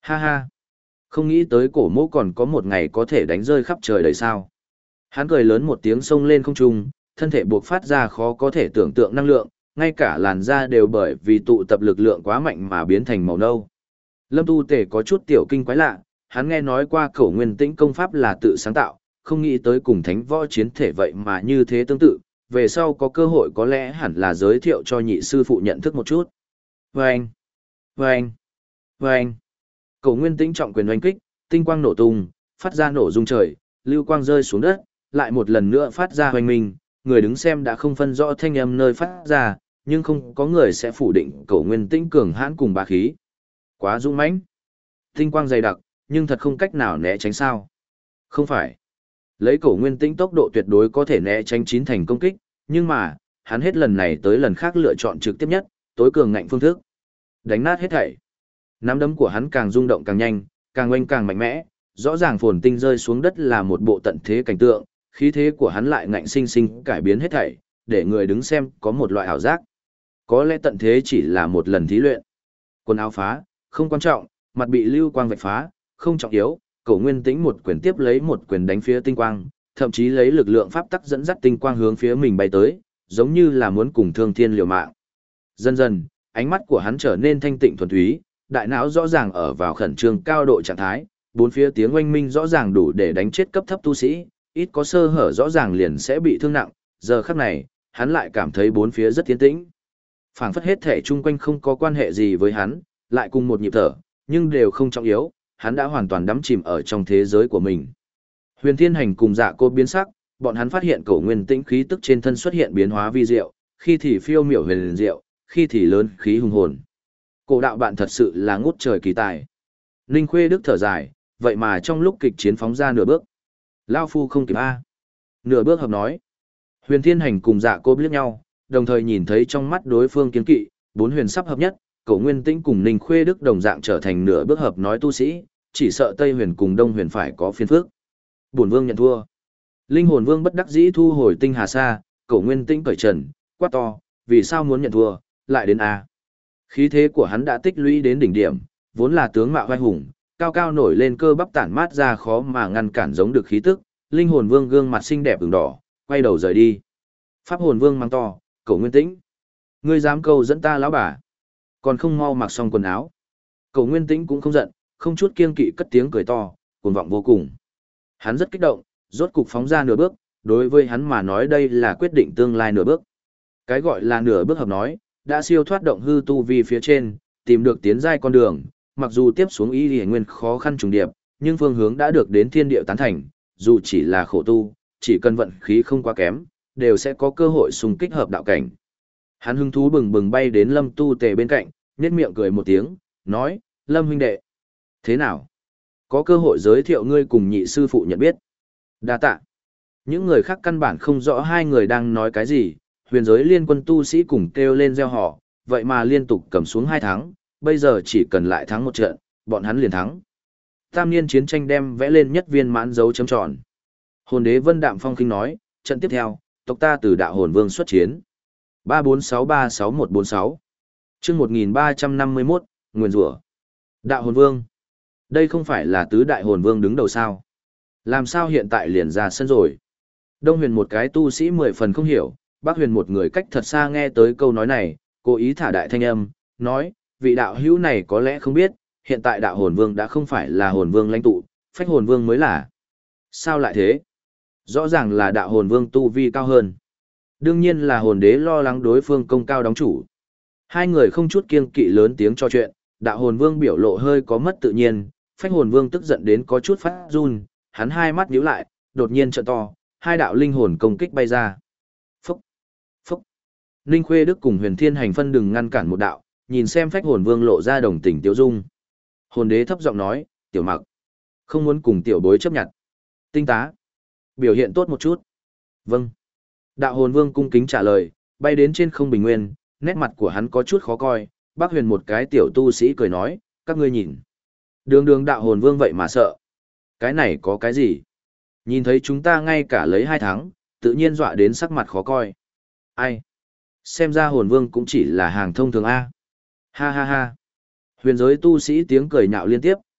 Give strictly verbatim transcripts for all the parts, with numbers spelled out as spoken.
Ha ha. Không nghĩ tới cổ mỗ còn có một ngày có thể đánh rơi khắp trời đời sao. Hắn cười lớn một tiếng xông lên không trung, thân thể buộc phát ra khó có thể tưởng tượng năng lượng, ngay cả làn da đều bởi vì tụ tập lực lượng quá mạnh mà biến thành màu nâu. Lâm Tu Tể có chút tiểu kinh quái lạ, hắn nghe nói qua Cổ Nguyên Tĩnh công pháp là tự sáng tạo, không nghĩ tới cùng thánh võ chiến thể vậy mà như thế tương tự, về sau có cơ hội có lẽ hẳn là giới thiệu cho nhị sư phụ nhận thức một chút. Vâng! Vâng! Vâng! Cổ Nguyên Tĩnh trọng quyền oanh kích, tinh quang nổ tung, phát ra nổ rung trời, lưu quang rơi xuống đất, lại một lần nữa phát ra hoành minh, người đứng xem đã không phân rõ thanh âm nơi phát ra, nhưng không có người sẽ phủ định Cổ Nguyên Tĩnh cường hãn cùng bá khí. Quá dũng mãnh. Tinh quang dày đặc, nhưng thật không cách nào né tránh sao? Không phải. Lấy Cổ Nguyên Tĩnh tốc độ tuyệt đối có thể né tránh chín thành công kích, nhưng mà, hắn hết lần này tới lần khác lựa chọn trực tiếp nhất, tối cường ngạnh phương thức. Đánh nát hết thảy. Nắm đấm của hắn càng rung động càng nhanh, càng oanh càng mạnh mẽ, rõ ràng phồn tinh rơi xuống đất là một bộ tận thế cảnh tượng, khí thế của hắn lại ngạnh sinh sinh cải biến hết thảy, để người đứng xem có một loại ảo giác. Có lẽ tận thế chỉ là một lần thí luyện. Quần áo phá, không quan trọng, mặt bị lưu quang vạch phá, không trọng yếu, Cổ Nguyên Tĩnh một quyền tiếp lấy một quyền đánh phía tinh quang, thậm chí lấy lực lượng pháp tắc dẫn dắt tinh quang hướng phía mình bay tới, giống như là muốn cùng Thương Thiên liều mạng. Dần dần, ánh mắt của hắn trở nên thanh tịnh thuần túy, đại não rõ ràng ở vào khẩn trương cao độ trạng thái, bốn phía tiếng oanh minh rõ ràng đủ để đánh chết cấp thấp tu sĩ, ít có sơ hở rõ ràng liền sẽ bị thương nặng, giờ khắc này, hắn lại cảm thấy bốn phía rất yên tĩnh. Phảng phất hết thể chung quanh không có quan hệ gì với hắn, lại cùng một nhịp thở, nhưng đều không trọng yếu, hắn đã hoàn toàn đắm chìm ở trong thế giới của mình. Huyền Thiên Hành cùng Dạ Cô biến sắc, bọn hắn phát hiện Cổ Nguyên Tĩnh khí tức trên thân xuất hiện biến hóa vi diệu, khi thì phiêu miểu huyền diệu, khi thì lớn khí hùng hồn. Cổ đạo bạn thật sự là ngút trời kỳ tài. Ninh Khuê Đức thở dài, vậy mà trong lúc kịch chiến phóng ra nửa bước. Lao phu không kịp A. Nửa bước hợp nói. Huyền Thiên Hành cùng Dạ Cô liếc nhau, đồng thời nhìn thấy trong mắt đối phương kiên kỵ, bốn huyền sắp hợp nhất, Cổ Nguyên Tĩnh cùng Ninh Khuê Đức đồng dạng trở thành nửa bước hợp nói tu sĩ, chỉ sợ Tây Huyền cùng Đông Huyền phải có phiền phức. Bổn vương nhận thua. Linh Hồn Vương bất đắc dĩ thu hồi tinh hà sa, Cổ Nguyên Tĩnh cởi trần, quát to, vì sao muốn nhận thua, lại đến A. Khí thế của hắn đã tích lũy đến đỉnh điểm, vốn là tướng mạo vai hùng, cao cao nổi lên cơ bắp tản mát ra khó mà ngăn cản giống được khí tức, Linh Hồn Vương gương mặt xinh đẹp ửng đỏ, quay đầu rời đi. Pháp Hồn Vương mang to, Cổ Nguyên Tĩnh, ngươi dám câu dẫn ta lão bà, còn không mau mặc xong quần áo. Cổ Nguyên Tĩnh cũng không giận, không chút kiêng kỵ cất tiếng cười to, cuồng vọng vô cùng. Hắn rất kích động, rốt cục phóng ra nửa bước, đối với hắn mà nói đây là quyết định tương lai nửa bước. Cái gọi là nửa bước hợp nói, đã siêu thoát động hư tu vi phía trên, tìm được tiến giai con đường, mặc dù tiếp xuống ý liễu nguyên khó khăn trùng điệp, nhưng phương hướng đã được đến thiên địa tán thành, dù chỉ là khổ tu, chỉ cần vận khí không quá kém, đều sẽ có cơ hội xung kích hợp đạo cảnh. Hắn hứng thú bừng bừng bay đến Lâm Tu Tề bên cạnh, nhếch miệng cười một tiếng, nói, Lâm huynh đệ, thế nào? Có cơ hội giới thiệu ngươi cùng nhị sư phụ nhận biết. Đa tạ. Những người khác căn bản không rõ hai người đang nói cái gì, huyền giới liên quân tu sĩ cùng kêu lên gieo họ, vậy mà liên tục cầm xuống hai thắng, bây giờ chỉ cần lại thắng một trận, bọn hắn liền thắng. Tam niên chiến tranh đem vẽ lên nhất viên mãn dấu chấm tròn. Hồn đế Vân Đạm Phong kinh nói, trận tiếp theo, tộc ta từ đạo hồn vương xuất chiến. ba bốn sáu ba sáu một bốn sáu chương một nghìn ba trăm năm mươi mốt, Nguyên rủa. Đạo hồn vương. Đây không phải là tứ đại hồn vương đứng đầu sao? Làm sao hiện tại liền ra sân rồi? Đông huyền một cái tu sĩ mười phần không hiểu, Bắc huyền một người cách thật xa nghe tới câu nói này, cố ý thả đại thanh âm, nói, vị đạo hữu này có lẽ không biết, hiện tại đạo hồn vương đã không phải là hồn vương lãnh tụ, phách hồn vương mới là. Sao lại thế? Rõ ràng là đạo hồn vương tu vi cao hơn. Đương nhiên là hồn đế lo lắng đối phương công cao đóng chủ. Hai người không chút kiêng kỵ lớn tiếng cho chuyện, đạo hồn vương biểu lộ hơi có mất tự nhiên, phách hồn vương tức giận đến có chút phát run, hắn hai mắt nhíu lại, đột nhiên trợn to, hai đạo linh hồn công kích bay ra. Phúc! Phúc! Ninh Khuê Đức cùng Huyền Thiên Hành phân đừng ngăn cản một đạo, nhìn xem phách hồn vương lộ ra đồng tình tiêu dung. Hồn đế thấp giọng nói, tiểu mặc, không muốn cùng tiểu bối chấp nhận. Tinh tá, biểu hiện tốt một chút. Vâng. Đạo hồn vương cung kính trả lời, bay đến trên không bình nguyên, nét mặt của hắn có chút khó coi. Bác huyền một cái tiểu tu sĩ cười nói, các ngươi nhìn. Đường đường đạo hồn vương vậy mà sợ. Cái này có cái gì? Nhìn thấy chúng ta ngay cả lấy hai tháng, tự nhiên dọa đến sắc mặt khó coi. Ai? Xem ra hồn vương cũng chỉ là hàng thông thường A. Ha ha ha. Huyền giới tu sĩ tiếng cười nhạo liên tiếp,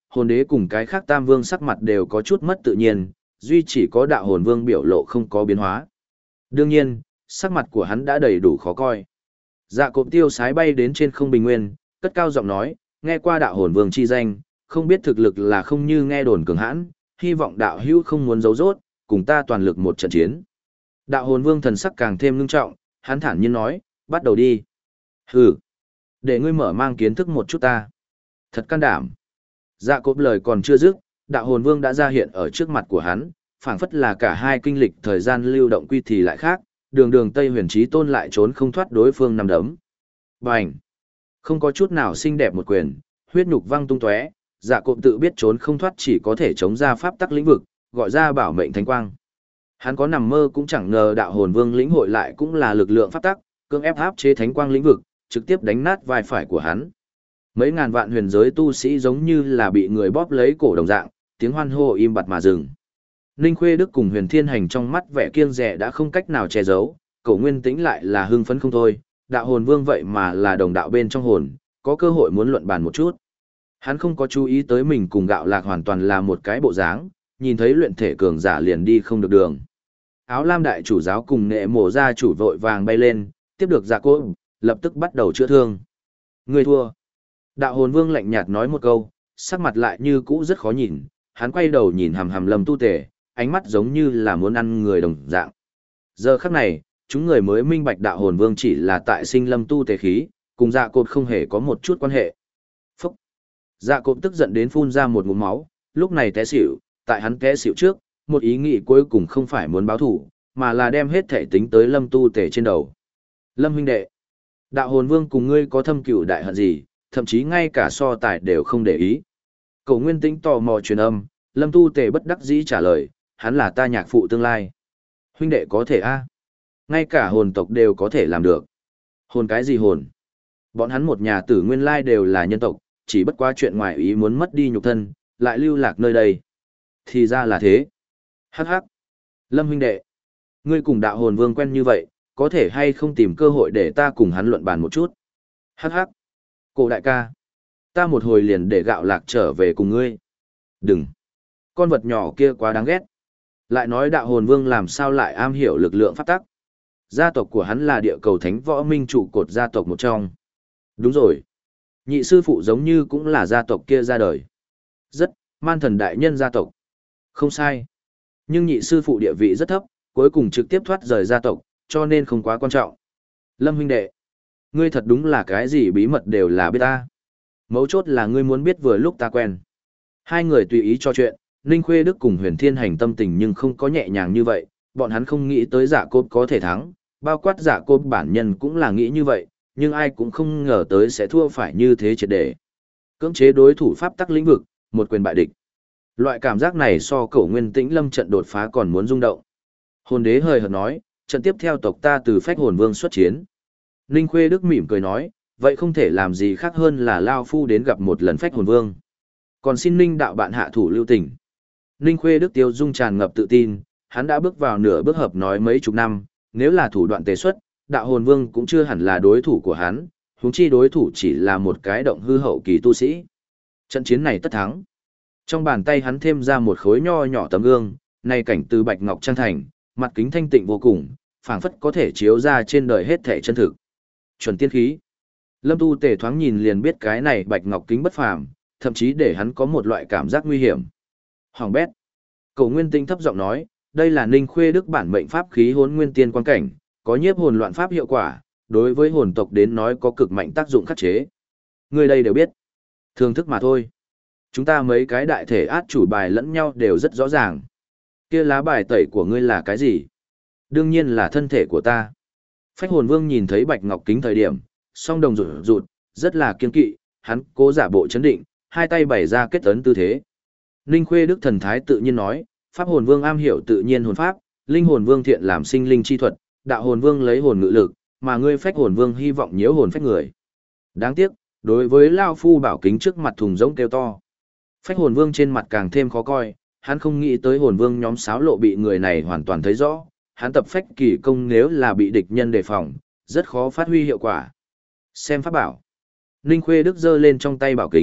hồn đế cùng cái khác tam vương sắc mặt đều có chút mất tự nhiên, duy chỉ có đạo hồn vương biểu lộ không có biến hóa. Đương nhiên, sắc mặt của hắn đã đầy đủ khó coi. Dạ cộp tiêu sái bay đến trên không bình nguyên, cất cao giọng nói, nghe qua đạo hồn vương chi danh, không biết thực lực là không như nghe đồn cường hãn, hy vọng đạo hữu không muốn giấu rốt, cùng ta toàn lực một trận chiến. Đạo hồn vương thần sắc càng thêm ngưng trọng, hắn thản nhiên nói, bắt đầu đi. Hừ, để ngươi mở mang kiến thức một chút ta. Thật can đảm. Dạ cộp lời còn chưa dứt, đạo hồn vương đã ra hiện ở trước mặt của hắn, phảng phất là cả hai kinh lịch thời gian lưu động quy thì lại khác, đường đường Tây Huyền Chí Tôn lại trốn không thoát đối phương nằm đấm. Bành! Không có chút nào xinh đẹp một quyền, huyết nhục văng tung tóe, dạ cộp tự biết trốn không thoát chỉ có thể chống ra pháp tắc lĩnh vực, gọi ra bảo mệnh thánh quang. Hắn có nằm mơ cũng chẳng ngờ đạo hồn vương lĩnh hội lại cũng là lực lượng pháp tắc, cưỡng ép áp chế thánh quang lĩnh vực, trực tiếp đánh nát vai phải của hắn. Mấy ngàn vạn huyền giới tu sĩ giống như là bị người bóp lấy cổ đồng dạng, tiếng hoan hô im bặt mà dừng. Ninh Khuê Đức cùng Huyền Thiên Hành trong mắt vẻ kiêng dè đã không cách nào che giấu, Cổ Nguyên Tĩnh lại là hưng phấn không thôi, đạo hồn vương vậy mà là đồng đạo bên trong hồn, có cơ hội muốn luận bàn một chút. Hắn không có chú ý tới mình cùng Gạo Lạc hoàn toàn là một cái bộ dáng, nhìn thấy luyện thể cường giả liền đi không được đường. Áo lam đại chủ giáo cùng Nệ Mộ gia chủ vội vàng bay lên, tiếp được Dạ Cốt, lập tức bắt đầu chữa thương. Người thua. Đạo hồn vương lạnh nhạt nói một câu, sắc mặt lại như cũ rất khó nhìn, hắn quay đầu nhìn hằm hằm Lâm Tu Tề, ánh mắt giống như là muốn ăn người đồng dạng. Giờ khắc này, chúng người mới minh bạch đạo hồn vương chỉ là tại sinh Lâm Tu Tề khí, cùng Dạ Cốt không hề có một chút quan hệ. Phúc! Dạ Cốt tức giận đến phun ra một ngụm máu, lúc này té xỉu, tại hắn té xỉu trước, một ý nghĩ cuối cùng không phải muốn báo thù, mà là đem hết thể tính tới Lâm Tu Tề trên đầu. Lâm huynh đệ! Đạo hồn vương cùng ngươi có thâm cửu đại hận gì, thậm chí ngay cả so tài đều không để ý. Cổ Nguyên Tĩnh tò mò truyền âm, Lâm Tu Tề bất đắc dĩ trả lời, hắn là ta nhạc phụ tương lai. Huynh đệ có thể a? Ngay cả hồn tộc đều có thể làm được. Hồn cái gì hồn? Bọn hắn một nhà tử nguyên lai đều là nhân tộc, chỉ bất quá chuyện ngoài ý muốn mất đi nhục thân, lại lưu lạc nơi đây. Thì ra là thế. Hắc hắc. Lâm huynh đệ, ngươi cùng đạo hồn vương quen như vậy, có thể hay không tìm cơ hội để ta cùng hắn luận bàn một chút? Hắc hắc. Cổ đại ca, ta một hồi liền để Gạo Lạc trở về cùng ngươi. Đừng. Con vật nhỏ kia quá đáng ghét. Lại nói đạo hồn vương làm sao lại am hiểu lực lượng pháp tắc. Gia tộc của hắn là địa cầu thánh võ minh trụ cột gia tộc một trong. Đúng rồi. Nhị sư phụ giống như cũng là gia tộc kia ra đời. Rất, man thần đại nhân gia tộc. Không sai. Nhưng nhị sư phụ địa vị rất thấp, cuối cùng trực tiếp thoát rời gia tộc, cho nên không quá quan trọng. Lâm huynh đệ, ngươi thật đúng là cái gì bí mật đều là biết ta. Mấu chốt là ngươi muốn biết vừa lúc ta quen. Hai người tùy ý cho chuyện, Ninh Khuê Đức cùng Huyền Thiên Hành tâm tình nhưng không có nhẹ nhàng như vậy, bọn hắn không nghĩ tới Dạ Cốt có thể thắng, bao quát Dạ Cốt bản nhân cũng là nghĩ như vậy, nhưng ai cũng không ngờ tới sẽ thua phải như thế triệt để. Cưỡng chế đối thủ pháp tắc lĩnh vực, một quyền bại địch. Loại cảm giác này so Cổ Nguyên Tĩnh lâm trận đột phá còn muốn rung động. Hồn đế hời hợt nói, trận tiếp theo tộc ta từ Phách Hồn Vương xuất chiến. Ninh Khuê Đức mỉm cười nói, vậy không thể làm gì khác hơn là lao phu đến gặp một lần Phách Hồn Vương. Còn xin Ninh đạo bạn hạ thủ lưu tình. Ninh Khuê Đức tiêu dung tràn ngập tự tin, hắn đã bước vào nửa bước hợp nói mấy chục năm, nếu là thủ đoạn tế xuất, đạo hồn vương cũng chưa hẳn là đối thủ của hắn, huống chi đối thủ chỉ là một cái động hư hậu kỳ tu sĩ. Trận chiến này tất thắng. Trong bàn tay hắn thêm ra một khối nho nhỏ tấm gương, này cảnh từ bạch ngọc trang thành, mặt kính thanh tịnh vô cùng, phảng phất có thể chiếu ra trên đời hết thể chân thực. Chuẩn tiên khí. Lâm Tu Tề thoáng nhìn liền biết cái này bạch ngọc kính bất phàm, thậm chí để hắn có một loại cảm giác nguy hiểm. Hoàng bét. Cổ Nguyên Tĩnh thấp giọng nói, đây là Ninh Khuê Đức bản mệnh pháp khí Hỗn Nguyên Tiên Quan cảnh, có nhiếp hồn loạn pháp hiệu quả, đối với hồn tộc đến nói có cực mạnh tác dụng khắc chế. Người đây đều biết. Thường thức mà thôi. Chúng ta mấy cái đại thể át chủ bài lẫn nhau đều rất rõ ràng. Kia lá bài tẩy của ngươi là cái gì? Đương nhiên là thân thể của ta. Phách Hồn Vương nhìn thấy bạch ngọc kính thời điểm, song đồng rụt rụt, rất là kiên kỵ, hắn cố giả bộ chấn định, hai tay bày ra kết ấn tư thế. Ninh Khuê Đức thần thái tự nhiên nói, Pháp Hồn Vương am hiểu tự nhiên hồn pháp, Linh Hồn Vương thiện làm sinh linh chi thuật, Đạo Hồn Vương lấy hồn ngự lực, mà ngươi Phách Hồn Vương hy vọng nhiễu hồn phách người. Đáng tiếc, đối với lao phu bảo kính trước mặt thùng rỗng kêu to. Phách Hồn Vương trên mặt càng thêm khó coi, hắn không nghĩ tới Hồn Vương nhóm xáo lộ bị người này hoàn toàn thấy rõ, hắn tập phách kỳ công nếu là bị địch nhân đề phòng, rất khó phát huy hiệu quả. Xem pháp bảo. Ninh Khuê Đức giơ lên trong tay bảo kính,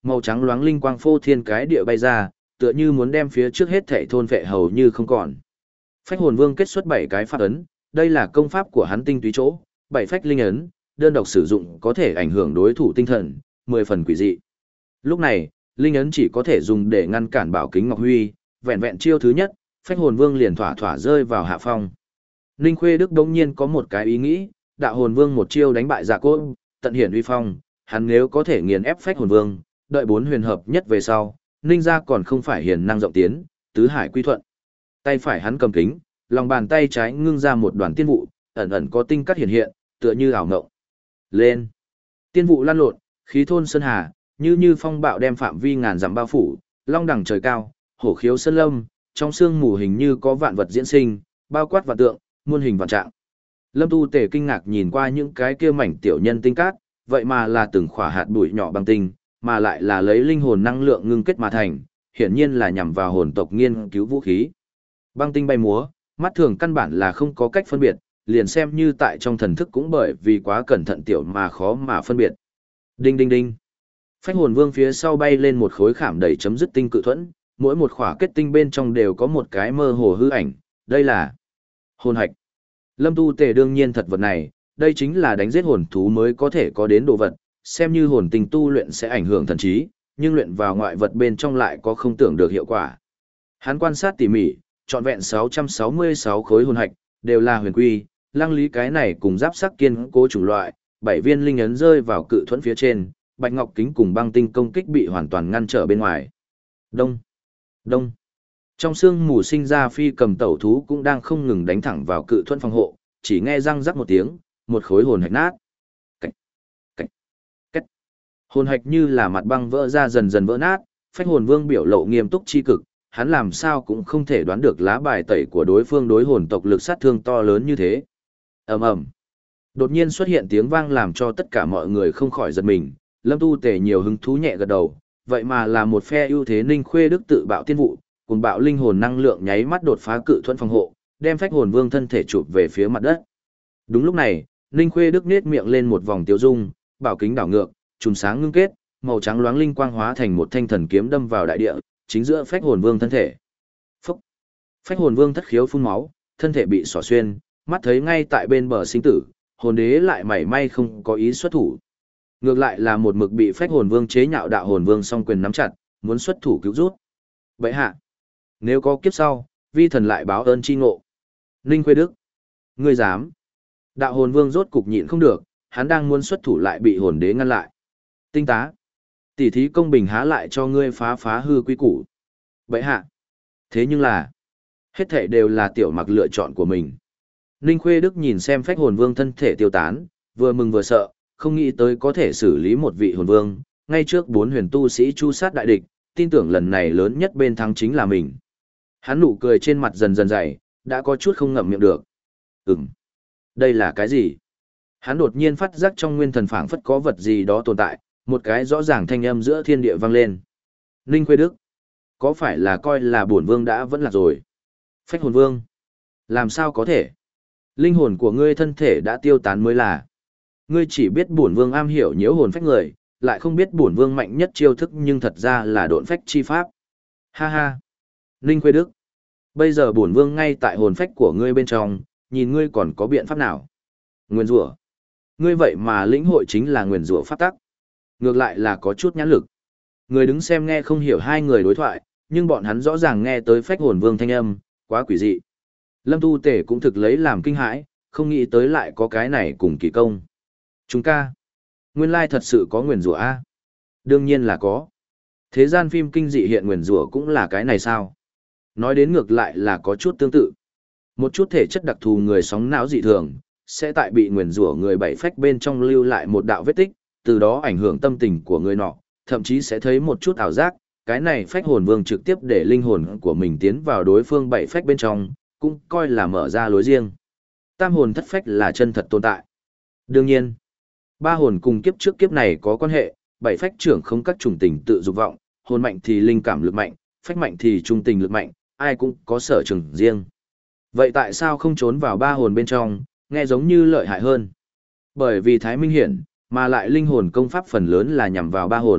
Màu trắng loáng linh quang phô thiên cái địa bay ra, tựa như muốn đem phía trước hết thảy thôn vệ hầu như không còn. Phách hồn vương kết xuất bảy cái pháp ấn, đây là công pháp của hắn tinh túy chỗ, bảy phách linh ấn, đơn độc sử dụng có thể ảnh hưởng đối thủ tinh thần, mười phần quỷ dị. Lúc này, linh ấn chỉ có thể dùng để ngăn cản Bảo Kính Ngọc Huy, vẹn vẹn chiêu thứ nhất, phách hồn vương liền thỏa thỏa rơi vào hạ phong. Ninh Khuê Đức đống nhiên có một cái ý nghĩ, đạo hồn vương một chiêu đánh bại Dạ Cốt, tận hiển uy phong, hắn nếu có thể nghiền ép phách hồn vương, đợi bốn huyền hợp nhất về sau, Ninh gia còn không phải hiền năng rộng tiến, tứ hải quy thuận. Tay phải hắn cầm kính, lòng bàn tay trái ngưng ra một đoàn tiên vụ, ẩn ẩn có tinh cắt hiện hiện, tựa như ảo ngộng. Lên. Tiên vụ lan lộn, khí thôn sơn hà, như như phong bạo đem phạm vi ngàn dặm bao phủ, long đẳng trời cao, hổ khiếu sơn lâm, trong sương mù hình như có vạn vật diễn sinh, bao quát vạn tượng, muôn hình vạn trạng. Lâm Tu Tề kinh ngạc nhìn qua những cái kia mảnh tiểu nhân tinh cát, vậy mà là từng khỏa hạt bụi nhỏ bằng tinh, mà lại là lấy linh hồn năng lượng ngưng kết mà thành, hiển nhiên là nhằm vào hồn tộc nghiên cứu vũ khí. Băng tinh bay múa, mắt thường căn bản là không có cách phân biệt, liền xem như tại trong thần thức cũng bởi vì quá cẩn thận tiểu mà khó mà phân biệt. Đinh đinh đinh. Phách hồn vương phía sau bay lên một khối khảm đầy chấm dứt tinh cự thuẫn, mỗi một khỏa kết tinh bên trong đều có một cái mơ hồ hư ảnh, đây là hồn hạch. Lâm Tu Tề đương nhiên thật vật này, đây chính là đánh giết hồn thú mới có thể có đến đồ vật, xem như hồn tinh tu luyện sẽ ảnh hưởng thần trí, nhưng luyện vào ngoại vật bên trong lại có không tưởng được hiệu quả. Hắn quan sát tỉ mỉ, trọn vẹn sáu trăm sáu mươi sáu khối hồn hạch, đều là huyền quy, lăng lý cái này cùng giáp sắc kiên cố chủng loại, bảy viên linh ấn rơi vào cự thuẫn phía trên, bạch ngọc kính cùng băng tinh công kích bị hoàn toàn ngăn trở bên ngoài. Đông, đông. Trong sương mù sinh ra phi cầm tẩu thú cũng đang không ngừng đánh thẳng vào cự thuẫn phòng hộ, chỉ nghe răng rắc một tiếng, một khối hồn hạch nát. Cách, cách, cách. Hồn hạch như là mặt băng vỡ ra dần dần vỡ nát, phách hồn vương biểu lộ nghiêm túc chi cực, hắn làm sao cũng không thể đoán được lá bài tẩy của đối phương đối hồn tộc lực sát thương to lớn như thế. Ầm ầm. Đột nhiên xuất hiện tiếng vang làm cho tất cả mọi người không khỏi giật mình, Lâm Tu Tề nhiều hứng thú nhẹ gật đầu, vậy mà là một phe ưu thế Ninh Khuê Đức tự bạo tiên vụ, cùng bạo linh hồn năng lượng nháy mắt đột phá cự thuẫn phòng hộ, đem phách hồn vương thân thể chụp về phía mặt đất. Đúng lúc này, Ninh Khuê Đức nhếch miệng lên một vòng tiêu dung, bảo kính đảo ngược, chùm sáng ngưng kết, màu trắng loáng linh quang hóa thành một thanh thần kiếm đâm vào đại địa, chính giữa phách hồn vương thân thể. Phúc! Phách hồn vương thất khiếu phun máu, thân thể bị xỏ xuyên, mắt thấy ngay tại bên bờ sinh tử, hồn đế lại mảy may không có ý xuất thủ. Ngược lại là một mực bị phách hồn vương chế nhạo đạo hồn vương song quyền nắm chặt, muốn xuất thủ cứu rút. Vậy hạ! Nếu có kiếp sau, vi thần lại báo ơn chi ngộ. Ninh Khuê Đức! Ngươi dám! Đạo hồn vương rốt cục nhịn không được, hắn đang muốn xuất thủ lại bị hồn đế ngăn lại. Tinh tá! Tỷ thí công bình há lại cho ngươi phá phá hư quy củ. Vậy hạ! Thế nhưng là, hết thảy đều là tiểu mặc lựa chọn của mình. Ninh Khuê Đức nhìn xem phách hồn vương thân thể tiêu tán, vừa mừng vừa sợ, không nghĩ tới có thể xử lý một vị hồn vương, ngay trước bốn huyền tu sĩ chu sát đại địch, tin tưởng lần này lớn nhất bên thắng chính là mình. Hắn nụ cười trên mặt dần dần dày, đã có chút không ngậm miệng được. Ừm, đây là cái gì? Hắn đột nhiên phát giác trong nguyên thần phảng phất có vật gì đó tồn tại, một cái rõ ràng thanh âm giữa thiên địa vang lên. Ninh Khuê Đức, có phải là coi là bổn vương đã vẫn lạc rồi? Phách hồn vương, làm sao có thể? Linh hồn của ngươi thân thể đã tiêu tán mới là. Ngươi chỉ biết bổn vương am hiểu nhiễu hồn phách người, lại không biết bổn vương mạnh nhất chiêu thức nhưng thật ra là độn phách chi pháp. Ha ha. Ninh Khuê Đức, bây giờ bổn vương ngay tại hồn phách của ngươi bên trong, nhìn ngươi còn có biện pháp nào? Nguyên rủa. Ngươi vậy mà lĩnh hội chính là nguyên rủa pháp tắc. Ngược lại là có chút nhãn lực. Người đứng xem nghe không hiểu hai người đối thoại, nhưng bọn hắn rõ ràng nghe tới phách hồn vương thanh âm, quá quỷ dị. Lâm Tu Tể cũng thực lấy làm kinh hãi, không nghĩ tới lại có cái này cùng kỳ công. Chúng ca, nguyên lai thật sự có nguyền rủa a? Đương nhiên là có. Thế gian phim kinh dị hiện nguyền rủa cũng là cái này sao? Nói đến ngược lại là có chút tương tự. Một chút thể chất đặc thù người sóng não dị thường, sẽ tại bị nguyền rủa người bảy phách bên trong lưu lại một đạo vết tích, từ đó ảnh hưởng tâm tình của người nọ, thậm chí sẽ thấy một chút ảo giác. Cái này phách hồn vương trực tiếp để linh hồn của mình tiến vào đối phương bảy phách bên trong, cũng coi là mở ra lối riêng. Tam hồn thất phách là chân thật tồn tại. Đương nhiên, ba hồn cùng kiếp trước kiếp này có quan hệ, bảy phách trưởng không các chủng tình tự dục vọng, hồn mạnh thì linh cảm lực mạnh, phách mạnh thì trung tình lực mạnh, ai cũng có sở trường riêng. Vậy tại sao không trốn vào ba hồn bên trong, nghe giống như lợi hại hơn? Bởi vì Thái Minh Hiển, mà lại linh hồn công pháp phần lớn là nhằm vào ba hồn,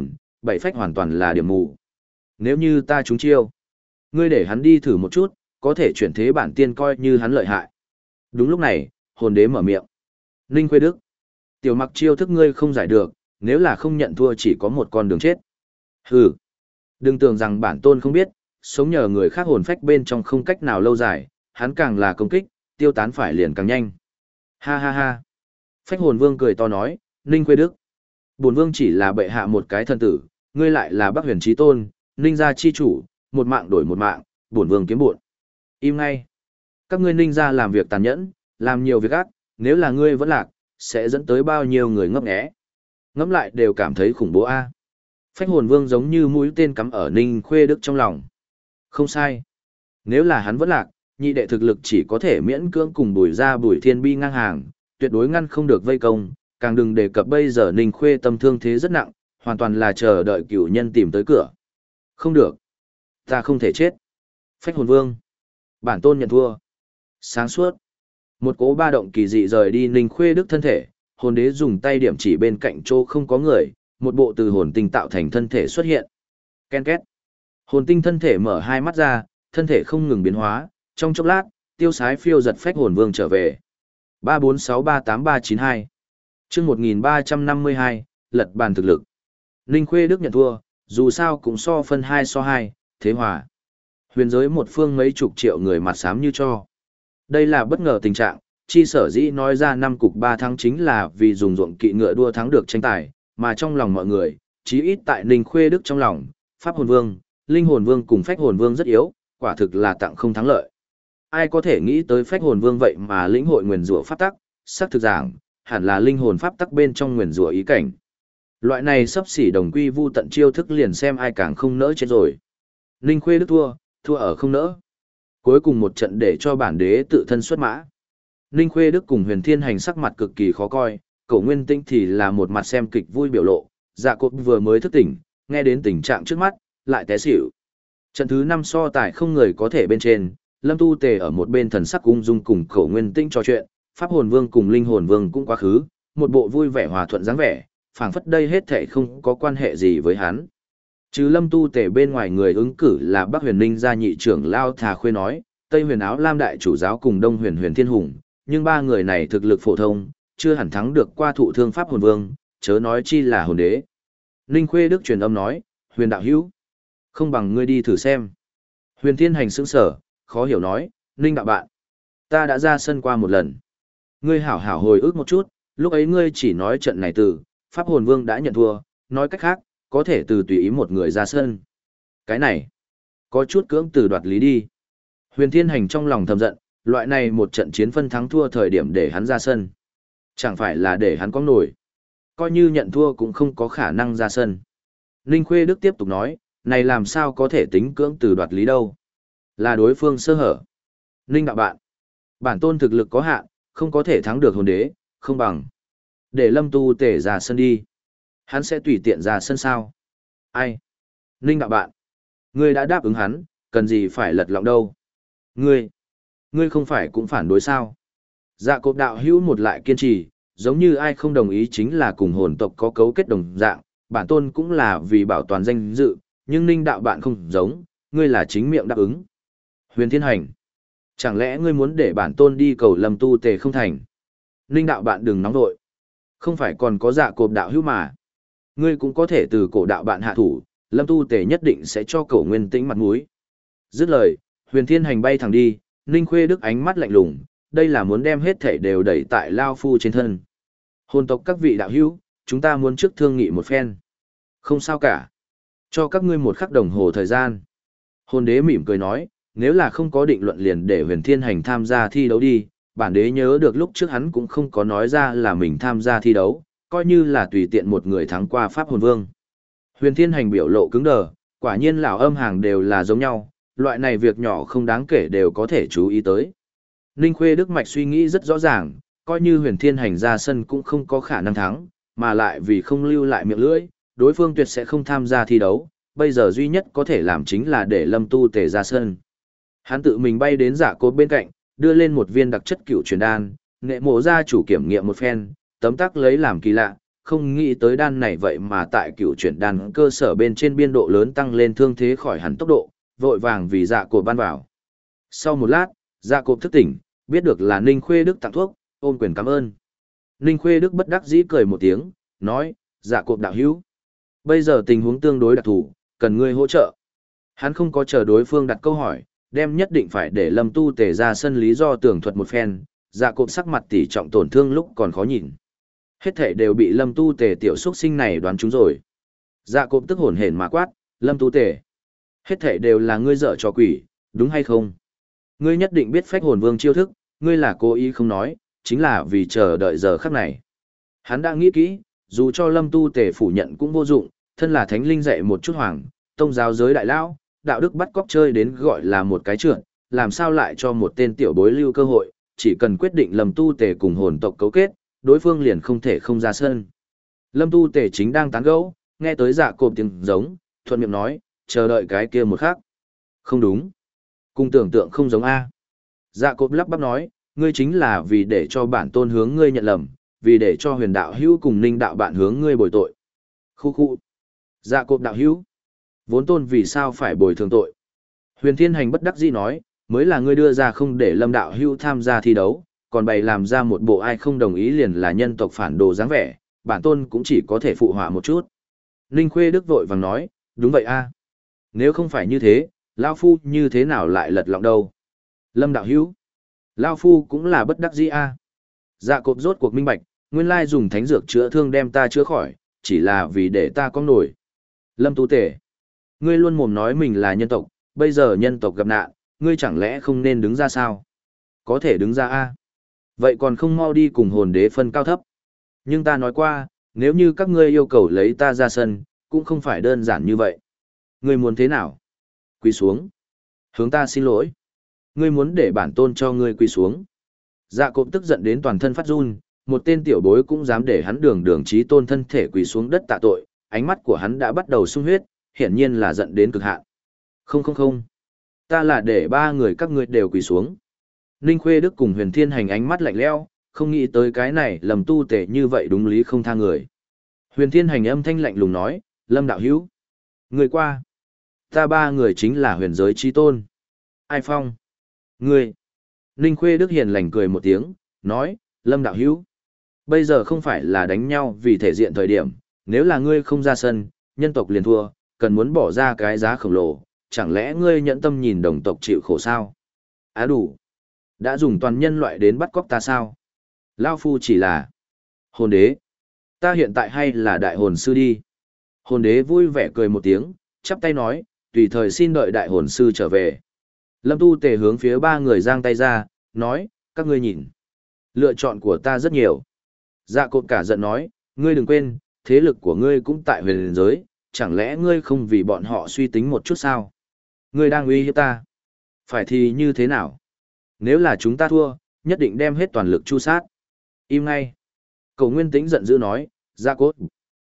bảy phách hoàn toàn là điểm mù. Nếu như ta trúng chiêu, ngươi để hắn đi thử một chút, có thể chuyển thế bản tiên coi như hắn lợi hại. Đúng lúc này, hồn đế mở miệng. Ninh Khuê Đức, tiểu mặc chiêu thức ngươi không giải được, nếu là không nhận thua chỉ có một con đường chết. Hừ, đừng tưởng rằng bản tôn không biết, sống nhờ người khác hồn phách bên trong không cách nào lâu dài, hắn càng là công kích, tiêu tán phải liền càng nhanh. Ha ha ha. Phách hồn vương cười to nói, Ninh Khuê Đức, bổn vương chỉ là bệ hạ một cái thân tử, ngươi lại là Bắc Huyền Chí Tôn, Ninh gia chi chủ, một mạng đổi một mạng, bổn vương kiếm bộn. Im ngay. Các ngươi Ninh gia làm việc tàn nhẫn, làm nhiều việc ác, nếu là ngươi vẫn lạc, sẽ dẫn tới bao nhiêu người ngấp nghé. Ngẫm lại đều cảm thấy khủng bố a. Phách hồn vương giống như mũi tên cắm ở Ninh Khuê Đức trong lòng. Không sai. Nếu là hắn vẫn lạc, nhị đệ thực lực chỉ có thể miễn cưỡng cùng Bùi gia Bùi Thiên Bi ngang hàng, tuyệt đối ngăn không được vây công, càng đừng đề cập bây giờ Ninh Khuê tâm thương thế rất nặng, hoàn toàn là chờ đợi cửu nhân tìm tới cửa. Không được. Ta không thể chết. Phách hồn vương. Bản tôn nhận thua. Sáng suốt. Một cố ba động kỳ dị rời đi Ninh Khuê Đức thân thể, hồn đế dùng tay điểm chỉ bên cạnh chỗ không có người, một bộ từ hồn tinh tạo thành thân thể xuất hiện. Ken két. Hồn tinh thân thể mở hai mắt ra, thân thể không ngừng biến hóa, trong chốc lát, tiêu sái phiêu giật phách hồn vương trở về. ba bốn sáu ba tám ba chín hai chương một nghìn ba trăm năm mươi hai, lật bàn thực lực. Ninh Khuê Đức nhận thua, dù sao cũng so phân hai so hai, thế hòa. Huyền giới một phương mấy chục triệu người mặt xám như cho. Đây là bất ngờ tình trạng, chi sở dĩ nói ra năm cục ba thắng chính là vì dùng ruộng kỵ ngựa đua thắng được tranh tài, mà trong lòng mọi người, chí ít tại Ninh Khuê Đức trong lòng, Pháp hồn vương, Linh hồn vương cùng Phách hồn vương rất yếu, quả thực là tặng không thắng lợi. Ai có thể nghĩ tới Phách hồn vương vậy mà lĩnh hội nguyền rủa pháp tắc, xác thực giảng, hẳn là linh hồn pháp tắc bên trong nguyền rủa ý cảnh. Loại này sắp xỉ đồng quy vu tận chiêu thức liền xem ai càng không nỡ chết rồi. Ninh Khuê Đức thua, thua ở không nỡ. Cuối cùng một trận để cho bản đế tự thân xuất mã. Ninh Khuê Đức cùng Huyền Thiên Hành sắc mặt cực kỳ khó coi, Cổ Nguyên Tinh thì là một mặt xem kịch vui biểu lộ, Dạ Cốt vừa mới thức tỉnh, nghe đến tình trạng trước mắt, lại té xỉu. Trận thứ năm so tài không người có thể bên trên, Lâm Tu Tề ở một bên thần sắc ung dung cùng Cổ Nguyên Tinh trò chuyện, Pháp hồn vương cùng Linh hồn vương cũng quá khứ, một bộ vui vẻ hòa thuận dáng vẻ, phảng phất đây hết thảy không có quan hệ gì với hắn. Trừ Lâm Tu Tề bên ngoài người ứng cử là Bắc Huyền Ninh gia nhị trưởng Lao Thà Khuê nói, Tây Huyền Áo Lam đại chủ giáo cùng Đông Huyền Huyền Thiên Hùng, nhưng ba người này thực lực phổ thông, chưa hẳn thắng được qua thụ thương Pháp hồn vương, chớ nói chi là hồn đế. Ninh Khuê Đức truyền âm nói, Huyền đạo hữu, không bằng ngươi đi thử xem. Huyền Thiên Hành sững sở, khó hiểu nói, Ninh đạo bạn, ta đã ra sân qua một lần. Ngươi hảo hảo hồi ức một chút, lúc ấy ngươi chỉ nói trận này từ, Pháp hồn vương đã nhận thua, nói cách khác, có thể từ tùy ý một người ra sân. Cái này, có chút cưỡng từ đoạt lý đi. Huyền Thiên Hành trong lòng thầm giận, loại này một trận chiến phân thắng thua thời điểm để hắn ra sân. Chẳng phải là để hắn có nổi. Coi như nhận thua cũng không có khả năng ra sân. Ninh Khuê Đức tiếp tục nói, này làm sao có thể tính cưỡng từ đoạt lý đâu. Là đối phương sơ hở. Ninh đạo bạn, bản tôn thực lực có hạn, không có thể thắng được hồn đế, không bằng. Để Lâm Tu Tể ra sân đi. Hắn sẽ tùy tiện ra sân sao? Ai? Ninh đạo bạn, ngươi đã đáp ứng hắn, cần gì phải lật lọng đâu. Ngươi, ngươi không phải cũng phản đối sao? Dạ cộp đạo hữu một lại kiên trì, giống như ai không đồng ý chính là cùng hồn tộc có cấu kết đồng dạng, bản tôn cũng là vì bảo toàn danh dự, nhưng Ninh đạo bạn không giống, ngươi là chính miệng đáp ứng. Huyền Thiên Hành, chẳng lẽ ngươi muốn để bản tôn đi cầu Lâm Tu Tề không thành? Ninh đạo bạn đừng nóng vội, không phải còn có dạ cộp đạo hữu mà. Ngươi cũng có thể từ cổ đạo bạn hạ thủ, Lâm Tu Tề nhất định sẽ cho Cổ Nguyên Tĩnh mặt mũi. Dứt lời, Huyền Thiên Hành bay thẳng đi, Ninh Khuê Đức ánh mắt lạnh lùng, đây là muốn đem hết thể đều đẩy tại Lao Phu trên thân. Hồn tộc các vị đạo hữu, chúng ta muốn trước thương nghị một phen. Không sao cả. Cho các ngươi một khắc đồng hồ thời gian. Hồn đế mỉm cười nói, nếu là không có định luận liền để Huyền Thiên Hành tham gia thi đấu đi, bản đế nhớ được lúc trước hắn cũng không có nói ra là mình tham gia thi đấu, coi như là tùy tiện một người thắng qua Pháp hồn vương. Huyền Thiên Hành biểu lộ cứng đờ, quả nhiên lão âm hàng đều là giống nhau, loại này việc nhỏ không đáng kể đều có thể chú ý tới. Ninh Khuê Đức Mạch suy nghĩ rất rõ ràng, coi như Huyền Thiên Hành ra sân cũng không có khả năng thắng, mà lại vì không lưu lại miệng lưỡi, đối phương tuyệt sẽ không tham gia thi đấu, bây giờ duy nhất có thể làm chính là để Lâm Tu Tề ra sân. Hắn tự mình bay đến Dạ Cốt bên cạnh, đưa lên một viên đặc chất cựu truyền đan, nghệ mộ ra chủ kiểm nghiệm một phen, tấm tắc lấy làm kỳ lạ, không nghĩ tới đan này vậy mà tại cựu chuyển đan cơ sở bên trên biên độ lớn tăng lên thương thế khỏi hẳn tốc độ, vội vàng vì dạ cộp ban vào. Sau một lát, dạ cộp thức tỉnh, biết được là Ninh Khuê Đức tặng thuốc, ôm quyền cảm ơn. Ninh Khuê Đức bất đắc dĩ cười một tiếng, nói, dạ cộp đạo hữu. Bây giờ tình huống tương đối đặc thù, cần ngươi hỗ trợ. Hắn không có chờ đối phương đặt câu hỏi, đem nhất định phải để Lâm Tu Tề ra sân lý do tường thuật một phen, dạ cộp sắc mặt tỉ trọng tổn thương lúc còn khó nhìn. Hết thể đều bị Lâm Tu Tề tiểu xuất sinh này đoán trúng rồi. Dạ cộp tức hổn hển mà quát, Lâm Tu Tề. Hết thể đều là ngươi dở trò quỷ, đúng hay không? Ngươi nhất định biết phách hồn vương chiêu thức, ngươi là cố ý không nói, chính là vì chờ đợi giờ khắc này. Hắn đã nghĩ kỹ, dù cho Lâm Tu Tề phủ nhận cũng vô dụng, thân là thánh linh dạy một chút hoàng, tông giáo giới đại lão, đạo đức bắt cóc chơi đến gọi là một cái trượt, làm sao lại cho một tên tiểu bối lưu cơ hội, chỉ cần quyết định Lâm Tu Tề cùng hồn tộc cấu kết, đối phương liền không thể không ra sân. Lâm Tu Tề chính đang tán gẫu, nghe tới dạ cộp tiếng giống, thuận miệng nói, chờ đợi cái kia một khắc. Không đúng. Cùng tưởng tượng không giống A. Dạ cộp lắp bắp nói, ngươi chính là vì để cho bản tôn hướng ngươi nhận lầm, vì để cho huyền đạo hữu cùng ninh đạo bạn hướng ngươi bồi tội. Khu khu. Dạ cộp đạo hữu. Vốn tôn vì sao phải bồi thường tội. Huyền Thiên Hành bất đắc dĩ nói, mới là ngươi đưa ra không để Lâm đạo hữu tham gia thi đấu, còn bày làm ra một bộ ai không đồng ý liền là nhân tộc phản đồ dáng vẻ, bản tôn cũng chỉ có thể phụ họa một chút. Ninh Khuê Đức vội vàng nói, đúng vậy a. Nếu không phải như thế, Lao Phu như thế nào lại lật lọng đâu. Lâm đạo hữu. Lao Phu cũng là bất đắc dĩ a. Dạ cộp rốt cuộc minh bạch, nguyên lai dùng thánh dược chữa thương đem ta chữa khỏi, chỉ là vì để ta có nổi. Lâm Tu Tể. Ngươi luôn mồm nói mình là nhân tộc, bây giờ nhân tộc gặp nạn, ngươi chẳng lẽ không nên đứng ra sao? Có thể đứng ra a. Vậy còn không mau đi cùng hồn đế phân cao thấp. Nhưng ta nói qua, nếu như các ngươi yêu cầu lấy ta ra sân, cũng không phải đơn giản như vậy. Ngươi muốn thế nào? Quỳ xuống. Hướng ta xin lỗi. Ngươi muốn để bản tôn cho ngươi quỳ xuống. Dạ cộp tức giận đến toàn thân phát run, một tên tiểu bối cũng dám để hắn đường đường trí tôn thân thể quỳ xuống đất tạ tội, ánh mắt của hắn đã bắt đầu sung huyết, hiển nhiên là giận đến cực hạn. Không không không. Ta là để ba người các ngươi đều quỳ xuống. Ninh Khuê Đức cùng Huyền Thiên Hành ánh mắt lạnh lẽo, không nghĩ tới cái này lầm tu tệ như vậy đúng lý không tha người. Huyền Thiên Hành âm thanh lạnh lùng nói, Lâm đạo hữu. Người qua. Ta ba người chính là huyền giới chi tôn. Ai phong? Ngươi. Ninh Khuê Đức hiền lành cười một tiếng, nói, Lâm đạo hữu. Bây giờ không phải là đánh nhau vì thể diện thời điểm, nếu là ngươi không ra sân, nhân tộc liền thua, cần muốn bỏ ra cái giá khổng lồ, chẳng lẽ ngươi nhẫn tâm nhìn đồng tộc chịu khổ sao? Á đủ. Đã dùng toàn nhân loại đến bắt cóc ta sao? Lao Phu chỉ là hồn đế. Ta hiện tại hay là đại hồn sư đi. Hồn đế vui vẻ cười một tiếng, chắp tay nói, tùy thời xin đợi đại hồn sư trở về. Lâm Tu Tề hướng phía ba người giang tay ra, nói, các ngươi nhìn. Lựa chọn của ta rất nhiều. Dạ cộp cả giận nói, ngươi đừng quên, thế lực của ngươi cũng tại huyền giới, chẳng lẽ ngươi không vì bọn họ suy tính một chút sao? Ngươi đang uy hiếp ta. Phải thì như thế nào? Nếu là chúng ta thua, nhất định đem hết toàn lực chu sát. Im ngay. Cầu Nguyên Tĩnh giận dữ nói, Dạ cốt.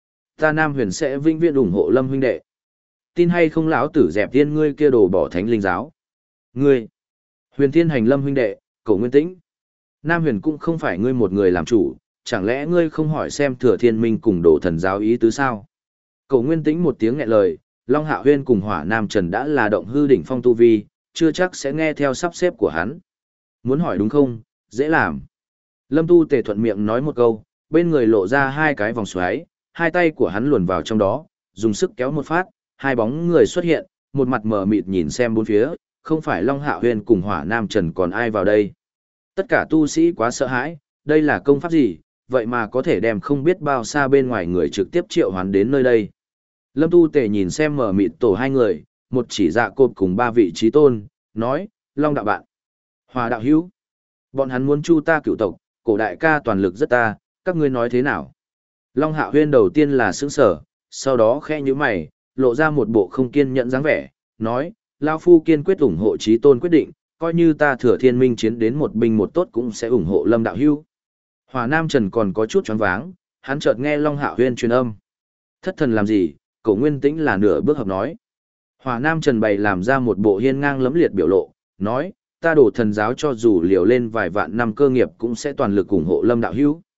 Ta Nam Huyền sẽ vinh viễn ủng hộ Lâm huynh đệ. Tin hay không lão tử dẹp tiên ngươi kia đồ bỏ thánh linh giáo. Ngươi. Huyền Thiên Hành Lâm huynh đệ, Cầu Nguyên Tĩnh. Nam Huyền cũng không phải ngươi một người làm chủ, chẳng lẽ ngươi không hỏi xem Thừa Thiên Minh cùng đồ thần giáo ý tứ sao? Cầu Nguyên Tĩnh một tiếng nghẹn lời, Long Hạ Huyên cùng Hỏa Nam Trần đã là động hư đỉnh phong tu vi, chưa chắc sẽ nghe theo sắp xếp của hắn. Muốn hỏi đúng không, dễ làm. Lâm Tu Tề thuận miệng nói một câu, bên người lộ ra hai cái vòng xoáy, hai tay của hắn luồn vào trong đó, dùng sức kéo một phát, hai bóng người xuất hiện, một mặt mờ mịt nhìn xem bốn phía, không phải Long Hạ Huyên cùng Hỏa Nam Trần còn ai vào đây. Tất cả tu sĩ quá sợ hãi, đây là công pháp gì, vậy mà có thể đem không biết bao xa bên ngoài người trực tiếp triệu hoán đến nơi đây. Lâm Tu Tề nhìn xem mờ mịt tổ hai người, một chỉ Dạ cộp cùng ba vị trí tôn, nói, Long đạo bạn, Hòa đạo hữu, bọn hắn muốn chu ta cửu tộc, cổ đại ca toàn lực rất ta, các ngươi nói thế nào? Long Hạ Huyên đầu tiên là sững sở, sau đó khẽ nhíu mày, lộ ra một bộ không kiên nhẫn dáng vẻ, nói, Lao Phu kiên quyết ủng hộ chí tôn quyết định, coi như ta Thừa Thiên Minh chiến đến một binh một tốt cũng sẽ ủng hộ Lâm đạo hữu. Hòa Nam Trần còn có chút choáng váng, hắn chợt nghe Long Hạ Huyên truyền âm. Thất thần làm gì, Cổ Nguyên Tĩnh là nửa bước hợp nói. Hòa Nam Trần bày làm ra một bộ hiên ngang lẫm liệt biểu lộ, nói, ta đổ thần giáo cho dù liều lên vài vạn năm cơ nghiệp cũng sẽ toàn lực ủng hộ Lâm đạo hữu.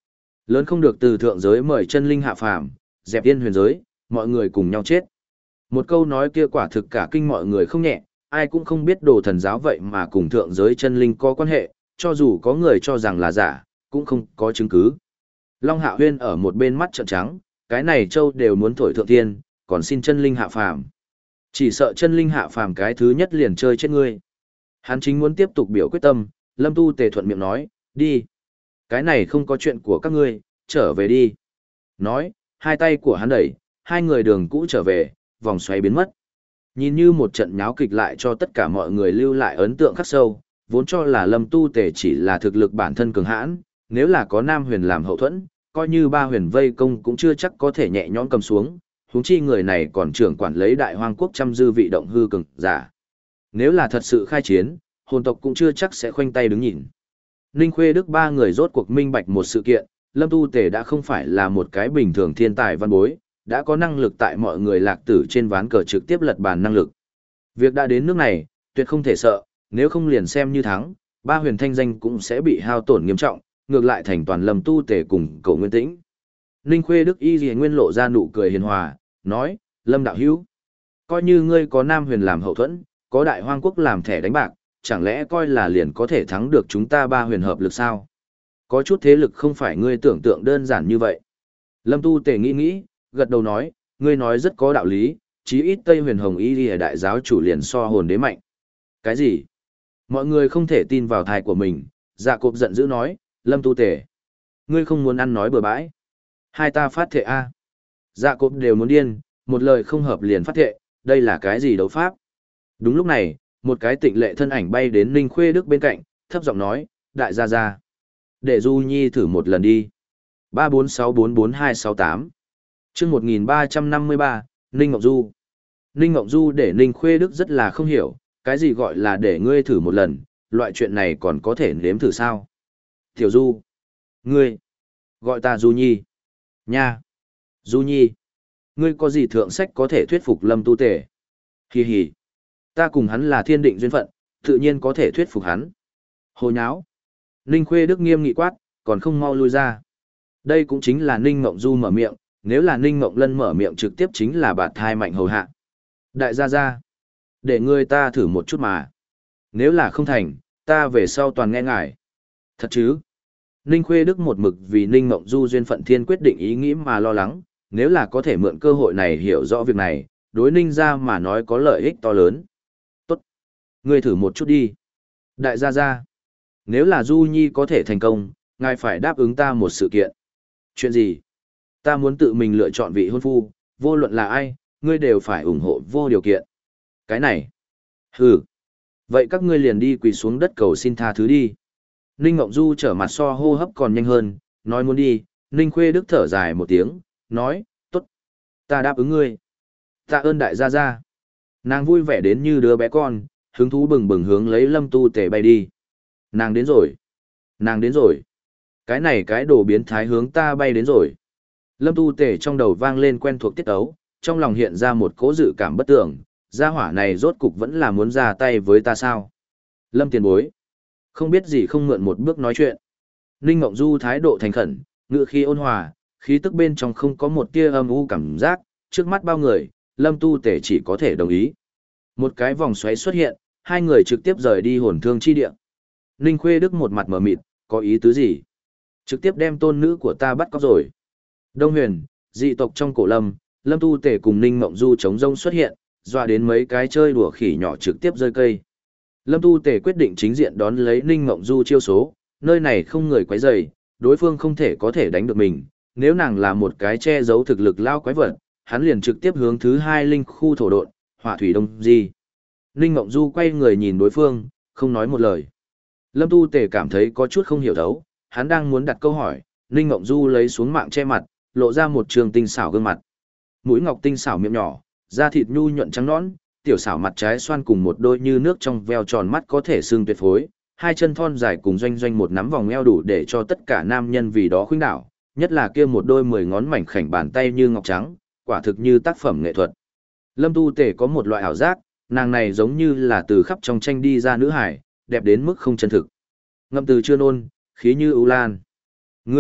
Lớn không được từ thượng giới mời chân linh hạ phàm, dẹp yên huyền giới, mọi người cùng nhau chết. Một câu nói kia quả thực cả kinh mọi người không nhẹ, ai cũng không biết đồ thần giáo vậy mà cùng thượng giới chân linh có quan hệ, cho dù có người cho rằng là giả, cũng không có chứng cứ. Long Hạ Huyên ở một bên mắt trợn trắng, cái này châu đều muốn thổi thượng thiên, còn xin chân linh hạ phàm. Chỉ sợ chân linh hạ phàm cái thứ nhất liền chơi chết ngươi. Hắn chính muốn tiếp tục biểu quyết tâm, Lâm Tu Tề thuận miệng nói, đi. Cái này không có chuyện của các ngươi, trở về đi. Nói, hai tay của hắn đẩy, hai người đường cũ trở về, vòng xoay biến mất. Nhìn như một trận nháo kịch lại cho tất cả mọi người lưu lại ấn tượng khắc sâu, vốn cho là Lâm Tu Tề chỉ là thực lực bản thân cường hãn, nếu là có Nam Huyền làm hậu thuẫn, coi như ba huyền vây công cũng chưa chắc có thể nhẹ nhõm cầm xuống, huống chi người này còn trưởng quản lấy đại hoang quốc trăm dư vị động hư cường giả. Nếu là thật sự khai chiến, hồn tộc cũng chưa chắc sẽ khoanh tay đứng nhìn. Ninh Khuê Đức ba người rốt cuộc minh bạch một sự kiện, Lâm Tu Tề đã không phải là một cái bình thường thiên tài văn bối, đã có năng lực tại mọi người lạc tử trên ván cờ trực tiếp lật bàn năng lực. Việc đã đến nước này, tuyệt không thể sợ, nếu không liền xem như thắng, ba huyền thanh danh cũng sẽ bị hao tổn nghiêm trọng, ngược lại thành toàn Lâm Tu Tề cùng Cổ Nguyên Tĩnh. Ninh Khuê Đức y lìa nguyên lộ ra nụ cười hiền hòa, nói, Lâm đạo hữu, coi như ngươi có Nam Huyền làm hậu thuẫn, có Đại Hoang Quốc làm thẻ đánh bạc, chẳng lẽ coi là liền có thể thắng được chúng ta ba huyền hợp lực sao? Có chút thế lực không phải ngươi tưởng tượng đơn giản như vậy. Lâm Tu Tề nghĩ nghĩ, gật đầu nói, ngươi nói rất có đạo lý, chí ít Tây Huyền Hồng Y Lìa đại giáo chủ liền so hồn đế mạnh. Cái gì? Mọi người không thể tin vào thai của mình, Dạ Cộp giận dữ nói, Lâm Tu Tề, ngươi không muốn ăn nói bừa bãi. Hai ta phát thệ a. Dạ Cộp đều muốn điên, một lời không hợp liền phát thệ, đây là cái gì đấu pháp? Đúng lúc này, một cái tịnh lệ thân ảnh bay đến Ninh Khuê Đức bên cạnh, thấp giọng nói, đại gia gia, để Du Nhi thử một lần đi. ba bốn sáu bốn bốn hai sáu tám chương một nghìn ba trăm năm mươi ba, Ninh Ngọc Du. Ninh Ngọc Du để Ninh Khuê Đức rất là không hiểu, cái gì gọi là để ngươi thử một lần, loại chuyện này còn có thể nếm thử sao? Tiểu Du. Ngươi. Gọi ta Du Nhi. Nha. Du Nhi. Ngươi có gì thượng sách có thể thuyết phục Lâm Tu Tề? Hì hì. Ta cùng hắn là thiên định duyên phận, tự nhiên có thể thuyết phục hắn. Hồ nháo. Ninh Khuê Đức nghiêm nghị quát, còn không mau lui ra. Đây cũng chính là Ninh Mộng Du mở miệng, nếu là Ninh Mộng Lân mở miệng trực tiếp chính là bạt thai mạnh hầu hạ. Đại gia gia, để ngươi ta thử một chút mà. Nếu là không thành, ta về sau toàn nghe ngài. Thật chứ? Ninh Khuê Đức một mực vì Ninh Mộng Du duyên phận thiên quyết định ý nghĩ mà lo lắng, nếu là có thể mượn cơ hội này hiểu rõ việc này, đối Ninh gia mà nói có lợi ích to lớn. Tốt. Ngươi thử một chút đi. Đại gia gia, nếu là Du Nhi có thể thành công, ngài phải đáp ứng ta một sự kiện. Chuyện gì? Ta muốn tự mình lựa chọn vị hôn phu, vô luận là ai, ngươi đều phải ủng hộ vô điều kiện. Cái này? Hừ. Vậy các ngươi liền đi quỳ xuống đất cầu xin tha thứ đi. Ninh Ngộng Du trở mặt so hô hấp còn nhanh hơn, nói muốn đi, Ninh Khuê Đức thở dài một tiếng, nói, tốt, ta đáp ứng ngươi. Tạ ơn đại gia gia. Nàng vui vẻ đến như đứa bé con, hứng thú bừng bừng hướng lấy Lâm Tu Tề bay đi. Nàng đến rồi. Nàng đến rồi. Cái này cái đồ biến thái hướng ta bay đến rồi. Lâm Tu Tề trong đầu vang lên quen thuộc tiết ấu, trong lòng hiện ra một cố dự cảm bất tưởng, gia hỏa này rốt cục vẫn là muốn ra tay với ta sao. Lâm tiền bối. Không biết gì không mượn một bước nói chuyện. Ninh Ngộng Du thái độ thành khẩn, ngựa khí ôn hòa, khí tức bên trong không có một tia âm u cảm giác, trước mắt bao người, Lâm Tu Tề chỉ có thể đồng ý. Một cái vòng xoáy xuất hiện, hai người trực tiếp rời đi hồn thương chi địa. Ninh Khuê Đức một mặt mở mịt, có ý tứ gì? Trực tiếp đem tôn nữ của ta bắt cóc rồi. Đông Huyền, dị tộc trong cổ lâm, Lâm Tu Tề cùng Ninh Mộng Du chống rông xuất hiện, dọa đến mấy cái chơi đùa khỉ nhỏ trực tiếp rơi cây. Lâm Tu Tề quyết định chính diện đón lấy Ninh Mộng Du chiêu số, nơi này không người quấy rầy, đối phương không thể có thể đánh được mình, nếu nàng là một cái che giấu thực lực lao quái vật, hắn liền trực tiếp hướng thứ hai linh khu thổ độn, Hỏa Thủy Đông Di. Ninh Mộng Du quay người nhìn đối phương, không nói một lời. Lâm Tu Tề cảm thấy có chút không hiểu thấu, hắn đang muốn đặt câu hỏi, Ninh Mộng Du lấy xuống mạng che mặt, lộ ra một trường tinh xảo gương mặt. Mũi ngọc tinh xảo miệng nhỏ, da thịt nhu nhuận trắng nõn, tiểu xảo mặt trái xoan cùng một đôi như nước trong veo tròn mắt có thể xương tuyệt phối, hai chân thon dài cùng doanh doanh một nắm vòng eo đủ để cho tất cả nam nhân vì đó khuynh đảo, nhất là kia một đôi mười ngón mảnh khảnh bàn tay như ngọc trắng, quả thực như tác phẩm nghệ thuật. Lâm Tu Tề có một loại ảo giác, nàng này giống như là từ khắp trong tranh đi ra nữ hải, đẹp đến mức không chân thực. Ngậm từ chưa nôn, khí như ưu lan. Ngươi,